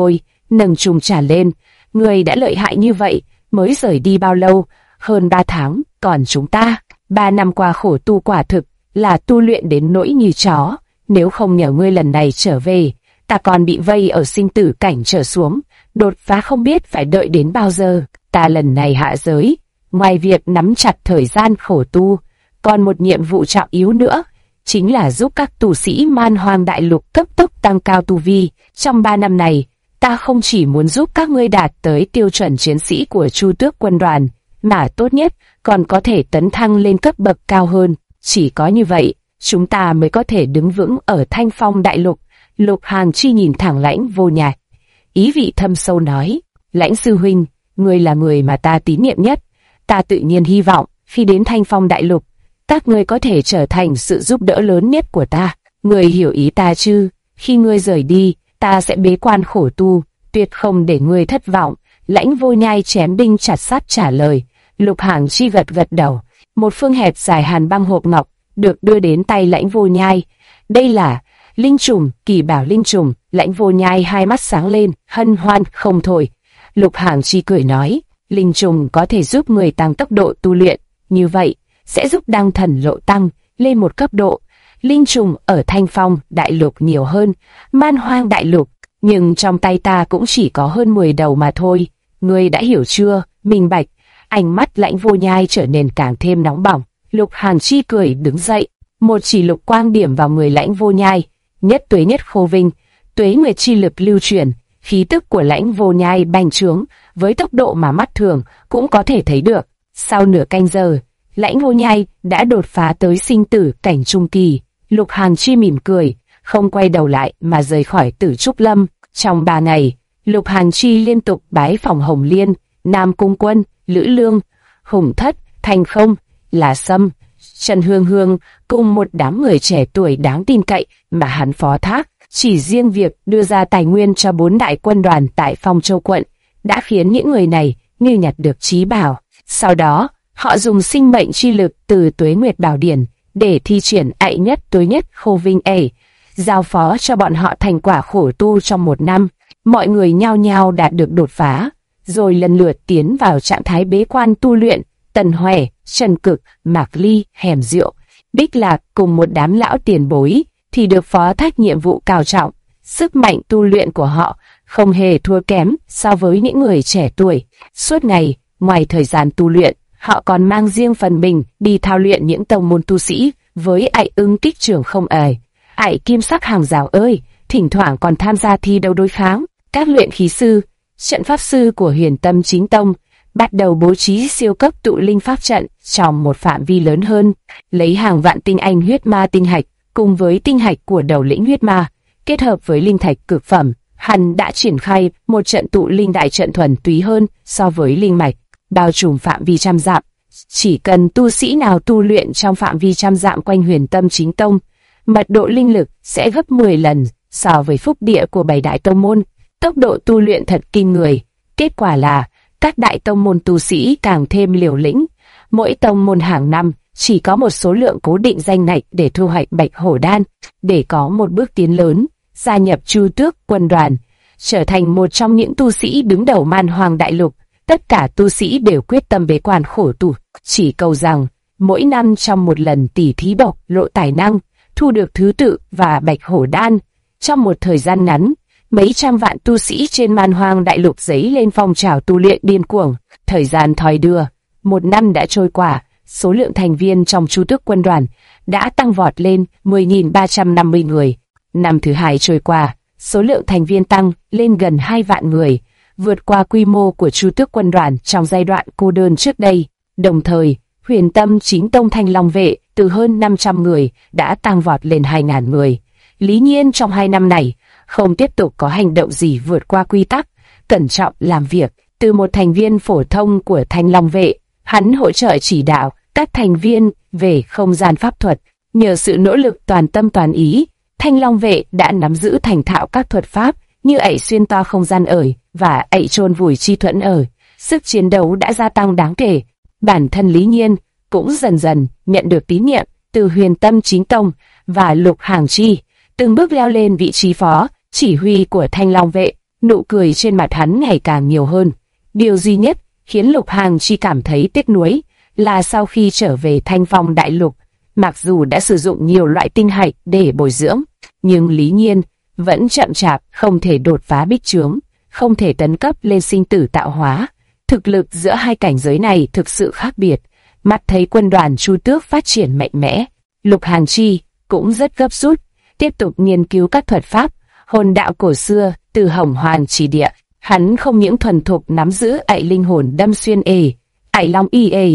nâng trùm trả lên. Người đã lợi hại như vậy, mới rời đi bao lâu? Hơn 3 tháng, còn chúng ta, 3 năm qua khổ tu quả thực là tu luyện đến nỗi như chó. Nếu không nhờ ngươi lần này trở về, ta còn bị vây ở sinh tử cảnh trở xuống, đột phá không biết phải đợi đến bao giờ. Ta lần này hạ giới, ngoài việc nắm chặt thời gian khổ tu, còn một nhiệm vụ trọng yếu nữa, chính là giúp các tu sĩ Man Hoang Đại Lục cấp tốc tăng cao tu vi. Trong 3 năm này, ta không chỉ muốn giúp các ngươi đạt tới tiêu chuẩn chiến sĩ của Chu Tước quân đoàn, mà tốt nhất còn có thể tấn thăng lên cấp bậc cao hơn. Chỉ có như vậy, chúng ta mới có thể đứng vững ở Thanh Phong Đại Lục. Lục Hàn Chi nhìn thẳng Lãnh Vô Nhai, ý vị thâm sâu nói: Lãnh sư huynh, ngươi là người mà ta tín nhiệm nhất. Ta tự nhiên hy vọng khi đến Thanh Phong Đại Lục, các ngươi có thể trở thành sự giúp đỡ lớn nhất của ta. Ngươi hiểu ý ta chứ? Khi ngươi rời đi, ta sẽ bế quan khổ tu, tuyệt không để ngươi thất vọng. Lãnh Vô Nhai chém đinh chặt sắt trả lời. Lục Hàn Chi gật gật đầu. Một phương hẹp dài hàn băng hộp ngọc được đưa đến tay Lãnh Vô Nhai. Đây là linh trùng, kỳ bảo linh trùng. Lãnh Vô Nhai hai mắt sáng lên, hân hoan không thôi. Lục Hàn Chi cười nói: linh trùng có thể giúp người tăng tốc độ tu luyện, như vậy sẽ giúp đăng thần lộ tăng lên một cấp độ. Linh trùng ở Thanh Phong Đại Lục nhiều hơn Man Hoang Đại Lục, nhưng trong tay ta cũng chỉ có hơn 10 đầu mà thôi. Ngươi đã hiểu chưa? Minh bạch. Ánh mắt Lãnh Vô Nhai trở nên càng thêm nóng bỏng. Lục Hàn Chi cười đứng dậy, một chỉ lục quang điểm vào người Lãnh Vô Nhai. Nhất tuế nhất khô vinh, tuế nguyệt chi lực lưu chuyển, khí tức của Lãnh Vô Nhai bành trướng với tốc độ mà mắt thường cũng có thể thấy được. Sau nửa canh giờ, Lãnh Vô Nhai đã đột phá tới sinh tử cảnh trung kỳ. Lục Hàn Chi mỉm cười, không quay đầu lại mà rời khỏi Tử Trúc Lâm. Trong 3 ngày, Lục Hàn Chi liên tục bái phỏng Hồng Liên, Nam Cung Quân, Lữ Lương, Hùng Thất, Thành Không, Là Sâm, Trần Hương Hương cùng một đám người trẻ tuổi đáng tin cậy mà hắn phó thác. Chỉ riêng việc đưa ra tài nguyên cho 4 đại quân đoàn tại Phong Châu quận đã khiến những người này như nhặt được trí bảo. Sau đó, họ dùng sinh mệnh chi lực từ Tuế Nguyệt Bảo Điển để thi triển ạy nhất tuế nhất khô vinh giao phó cho bọn họ thành quả khổ tu trong 1 năm. Mọi người nhao nhao đạt được đột phá, rồi lần lượt tiến vào trạng thái bế quan tu luyện. Tần Hoè, Trần Cực, Mạc Ly, Hẻm Diệu, Bích Lạc cùng một đám lão tiền bối thì được phó thác nhiệm vụ cao trọng. Sức mạnh tu luyện của họ không hề thua kém so với những người trẻ tuổi. Suốt ngày, ngoài thời gian tu luyện, họ còn mang riêng phần mình đi thao luyện những tông môn tu sĩ với ạy ưng kích trường không ạy kim sắc hàng rào ơi, thỉnh thoảng còn tham gia thi đấu đối kháng. Các luyện khí sư, trận pháp sư của Huyền Tâm Chính Tông bắt đầu bố trí siêu cấp tụ linh pháp trận trong một phạm vi lớn hơn, lấy hàng vạn tinh anh huyết ma tinh hạch cùng với tinh hạch của đầu lĩnh huyết ma kết hợp với linh thạch cực phẩm. Hắn đã triển khai một trận tụ linh đại trận thuần túy hơn so với linh mạch, bao trùm phạm vi trăm dặm. Chỉ cần tu sĩ nào tu luyện trong phạm vi trăm dặm quanh Huyền Tâm Chính Tông, mật độ linh lực sẽ gấp 10 lần so với phúc địa của 7 đại tông môn. Tốc độ tu luyện thật kinh người. Kết quả là các đại tông môn tu sĩ càng thêm liều lĩnh. Mỗi tông môn hàng năm chỉ có một số lượng cố định danh ngạch để thu hoạch Bạch Hổ Đan, để có một bước tiến lớn, gia nhập Chu Tước quân đoàn, trở thành một trong những tu sĩ đứng đầu Man Hoang Đại Lục. Tất cả tu sĩ đều quyết tâm bế quan khổ tu, chỉ cầu rằng mỗi năm trong một lần tỉ thí bộc lộ tài năng, thu được thứ tự và Bạch Hổ Đan. Trong một thời gian ngắn, mấy trăm vạn tu sĩ trên Man Hoang Đại Lục dấy lên phong trào tu luyện điên cuồng. Thời gian thoi đưa, 1 năm đã trôi qua, số lượng thành viên trong Chu Tước quân đoàn đã tăng vọt lên 10.350 người. Năm thứ 2 trôi qua, số lượng thành viên tăng lên gần 2 vạn người, vượt qua quy mô của Chu Tước quân đoàn trong giai đoạn cô đơn trước đây. Đồng thời, Huyền Tâm Chính Tông Thanh Long vệ từ hơn 500 người đã tăng vọt lên 2.000 người. Lý Nhiên trong 2 năm này không tiếp tục có hành động gì vượt qua quy tắc, cẩn trọng làm việc. Từ một thành viên phổ thông của Thanh Long vệ, hắn hỗ trợ chỉ đạo các thành viên về không gian pháp thuật. Nhờ sự nỗ lực toàn tâm toàn ý, Thanh Long vệ đã nắm giữ thành thạo các thuật pháp như ạy xuyên toa không gian và ạy chôn vùi chi thuẫn Sức chiến đấu đã gia tăng đáng kể. Bản thân Lý Nhiên cũng dần dần nhận được tín nhiệm từ Huyền Tâm Chính Tông và Lục Hàn Chi, từng bước leo lên vị trí phó chỉ huy của Thanh Long vệ. nụ cười trên mặt hắn ngày càng nhiều hơn. Điều duy nhất khiến Lục Hàng Chi cảm thấy tiếc nuối là sau khi trở về Thanh Phong Đại Lục, mặc dù đã sử dụng nhiều loại tinh hạch để bồi dưỡng, nhưng Lý Nhiên vẫn chậm chạp không thể đột phá bích chướng, không thể tấn cấp lên sinh tử tạo hóa. Thực lực giữa hai cảnh giới này thực sự khác biệt. Mắt thấy quân đoàn Chu Tước phát triển mạnh mẽ, Lục Hàng Chi cũng rất gấp rút, tiếp tục nghiên cứu các thuật pháp, hồn đạo cổ xưa từ Hồng Hoàn chỉ địa. Hắn không những thuần thục nắm giữ ạy linh hồn đâm xuyên ạy long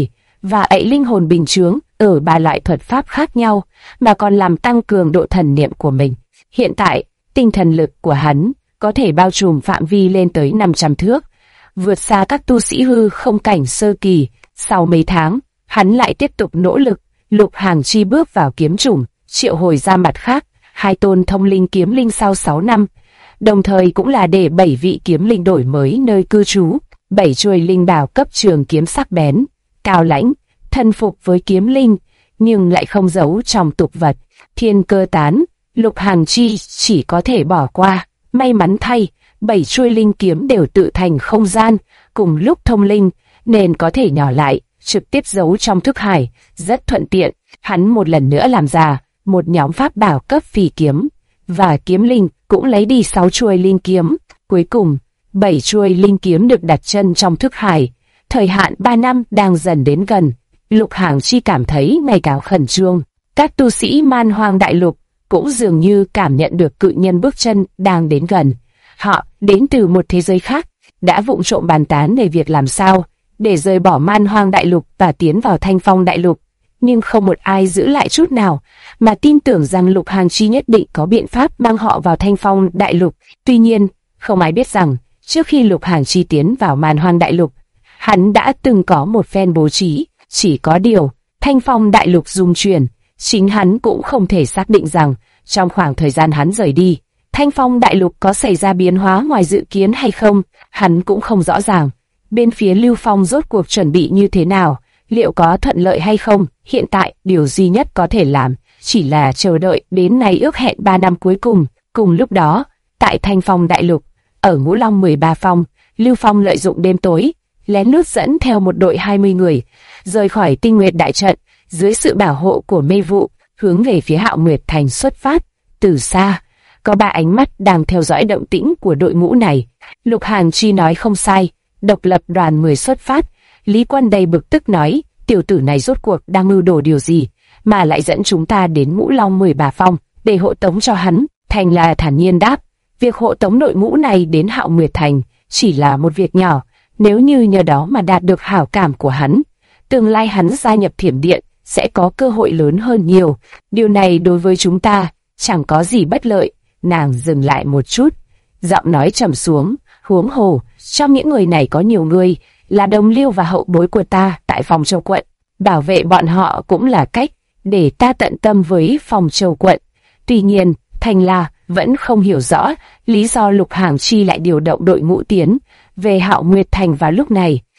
và ạy linh hồn bình chướng ở ba loại thuật pháp khác nhau, mà còn làm tăng cường độ thần niệm của mình. Hiện tại, tinh thần lực của hắn có thể bao trùm phạm vi lên tới 500 thước, vượt xa các tu sĩ hư không cảnh sơ kỳ. Sau mấy tháng, hắn lại tiếp tục nỗ lực. Lục Hàng Chi bước vào kiếm chủng, triệu hồi ra mặt khác 2 tôn thông linh kiếm linh sau 6 năm, đồng thời cũng là để 7 vị kiếm linh đổi mới nơi cư trú. 7 chuôi linh bảo cấp trường kiếm sắc bén, cao lãnh, thân phục với kiếm linh, nhưng lại không giấu trong tục vật. Thiên cơ tán, Lục Hàng Chi chỉ có thể bỏ qua. May mắn thay, 7 chuôi linh kiếm đều tự thành không gian, cùng lúc thông linh, nên có thể nhỏ lại, trực tiếp giấu trong thức hải, rất thuận tiện. Hắn một lần nữa làm ra một nhóm pháp bảo cấp phi kiếm, và kiếm linh cũng lấy đi 6 chuôi linh kiếm. Cuối cùng, 7 chuôi linh kiếm được đặt chân trong thức hải. Thời hạn 3 năm đang dần đến gần. Lục Hàng Chi cảm thấy ngày càng khẩn trương. Các tu sĩ Man Hoang Đại Lục cũng dường như cảm nhận được cự nhân bước chân đang đến gần. Họ đến từ một thế giới khác, đã vụng trộm bàn tán về việc làm sao để rời bỏ Man Hoang Đại Lục và tiến vào Thanh Phong Đại Lục. Nhưng không một ai giữ lại chút nào, mà tin tưởng rằng Lục Hàng Chi nhất định có biện pháp mang họ vào Thanh Phong Đại Lục. Tuy nhiên, không ai biết rằng, trước khi Lục Hàng Chi tiến vào Man Hoang Đại Lục, hắn đã từng có một phen bố trí. Chỉ có điều, Thanh Phong Đại Lục rung chuyển, chính hắn cũng không thể xác định rằng, trong khoảng thời gian hắn rời đi, Thanh Phong Đại Lục có xảy ra biến hóa ngoài dự kiến hay không, hắn cũng không rõ ràng. Bên phía Lưu Phong rốt cuộc chuẩn bị như thế nào, liệu có thuận lợi hay không? Hiện tại, điều duy nhất có thể làm chỉ là chờ đợi đến ngày ước hẹn 3 năm cuối cùng. Cùng lúc đó, tại Thanh Phong Đại Lục, ở Ngũ Long 13 Phong, Lưu Phong lợi dụng đêm tối, lén lút dẫn theo một đội 20 người, rời khỏi Tinh Nguyệt Đại Trận, dưới sự bảo hộ của mê vụ, hướng về phía Hạo Nguyệt Thành xuất phát. Từ xa, có 3 ánh mắt đang theo dõi động tĩnh của đội ngũ này. Lục Hàng Chi nói không sai, độc lập đoàn 10 xuất phát. Lý Quân đầy bực tức nói, tiểu tử này rốt cuộc đang mưu đồ điều gì, mà lại dẫn chúng ta đến Ngũ Long 13 Phong để hộ tống cho hắn. Thành là thản nhiên đáp, việc hộ tống đội ngũ này đến Hạo Nguyệt Thành chỉ là một việc nhỏ, nếu như nhờ đó mà đạt được hảo cảm của hắn, tương lai hắn gia nhập Thiểm Điện sẽ có cơ hội lớn hơn nhiều. Điều này đối với chúng ta chẳng có gì bất lợi. Nàng dừng lại một chút, giọng nói trầm xuống, huống hồ trong những người này có nhiều người là đồng liêu và hậu bối của ta tại Phong Châu quận, bảo vệ bọn họ cũng là cách để ta tận tâm với Phong Châu quận. Tuy nhiên, Thành La vẫn không hiểu rõ lý do Lục Hàng Chi lại điều động đội ngũ tiến về Hạo Nguyệt Thành vào lúc này.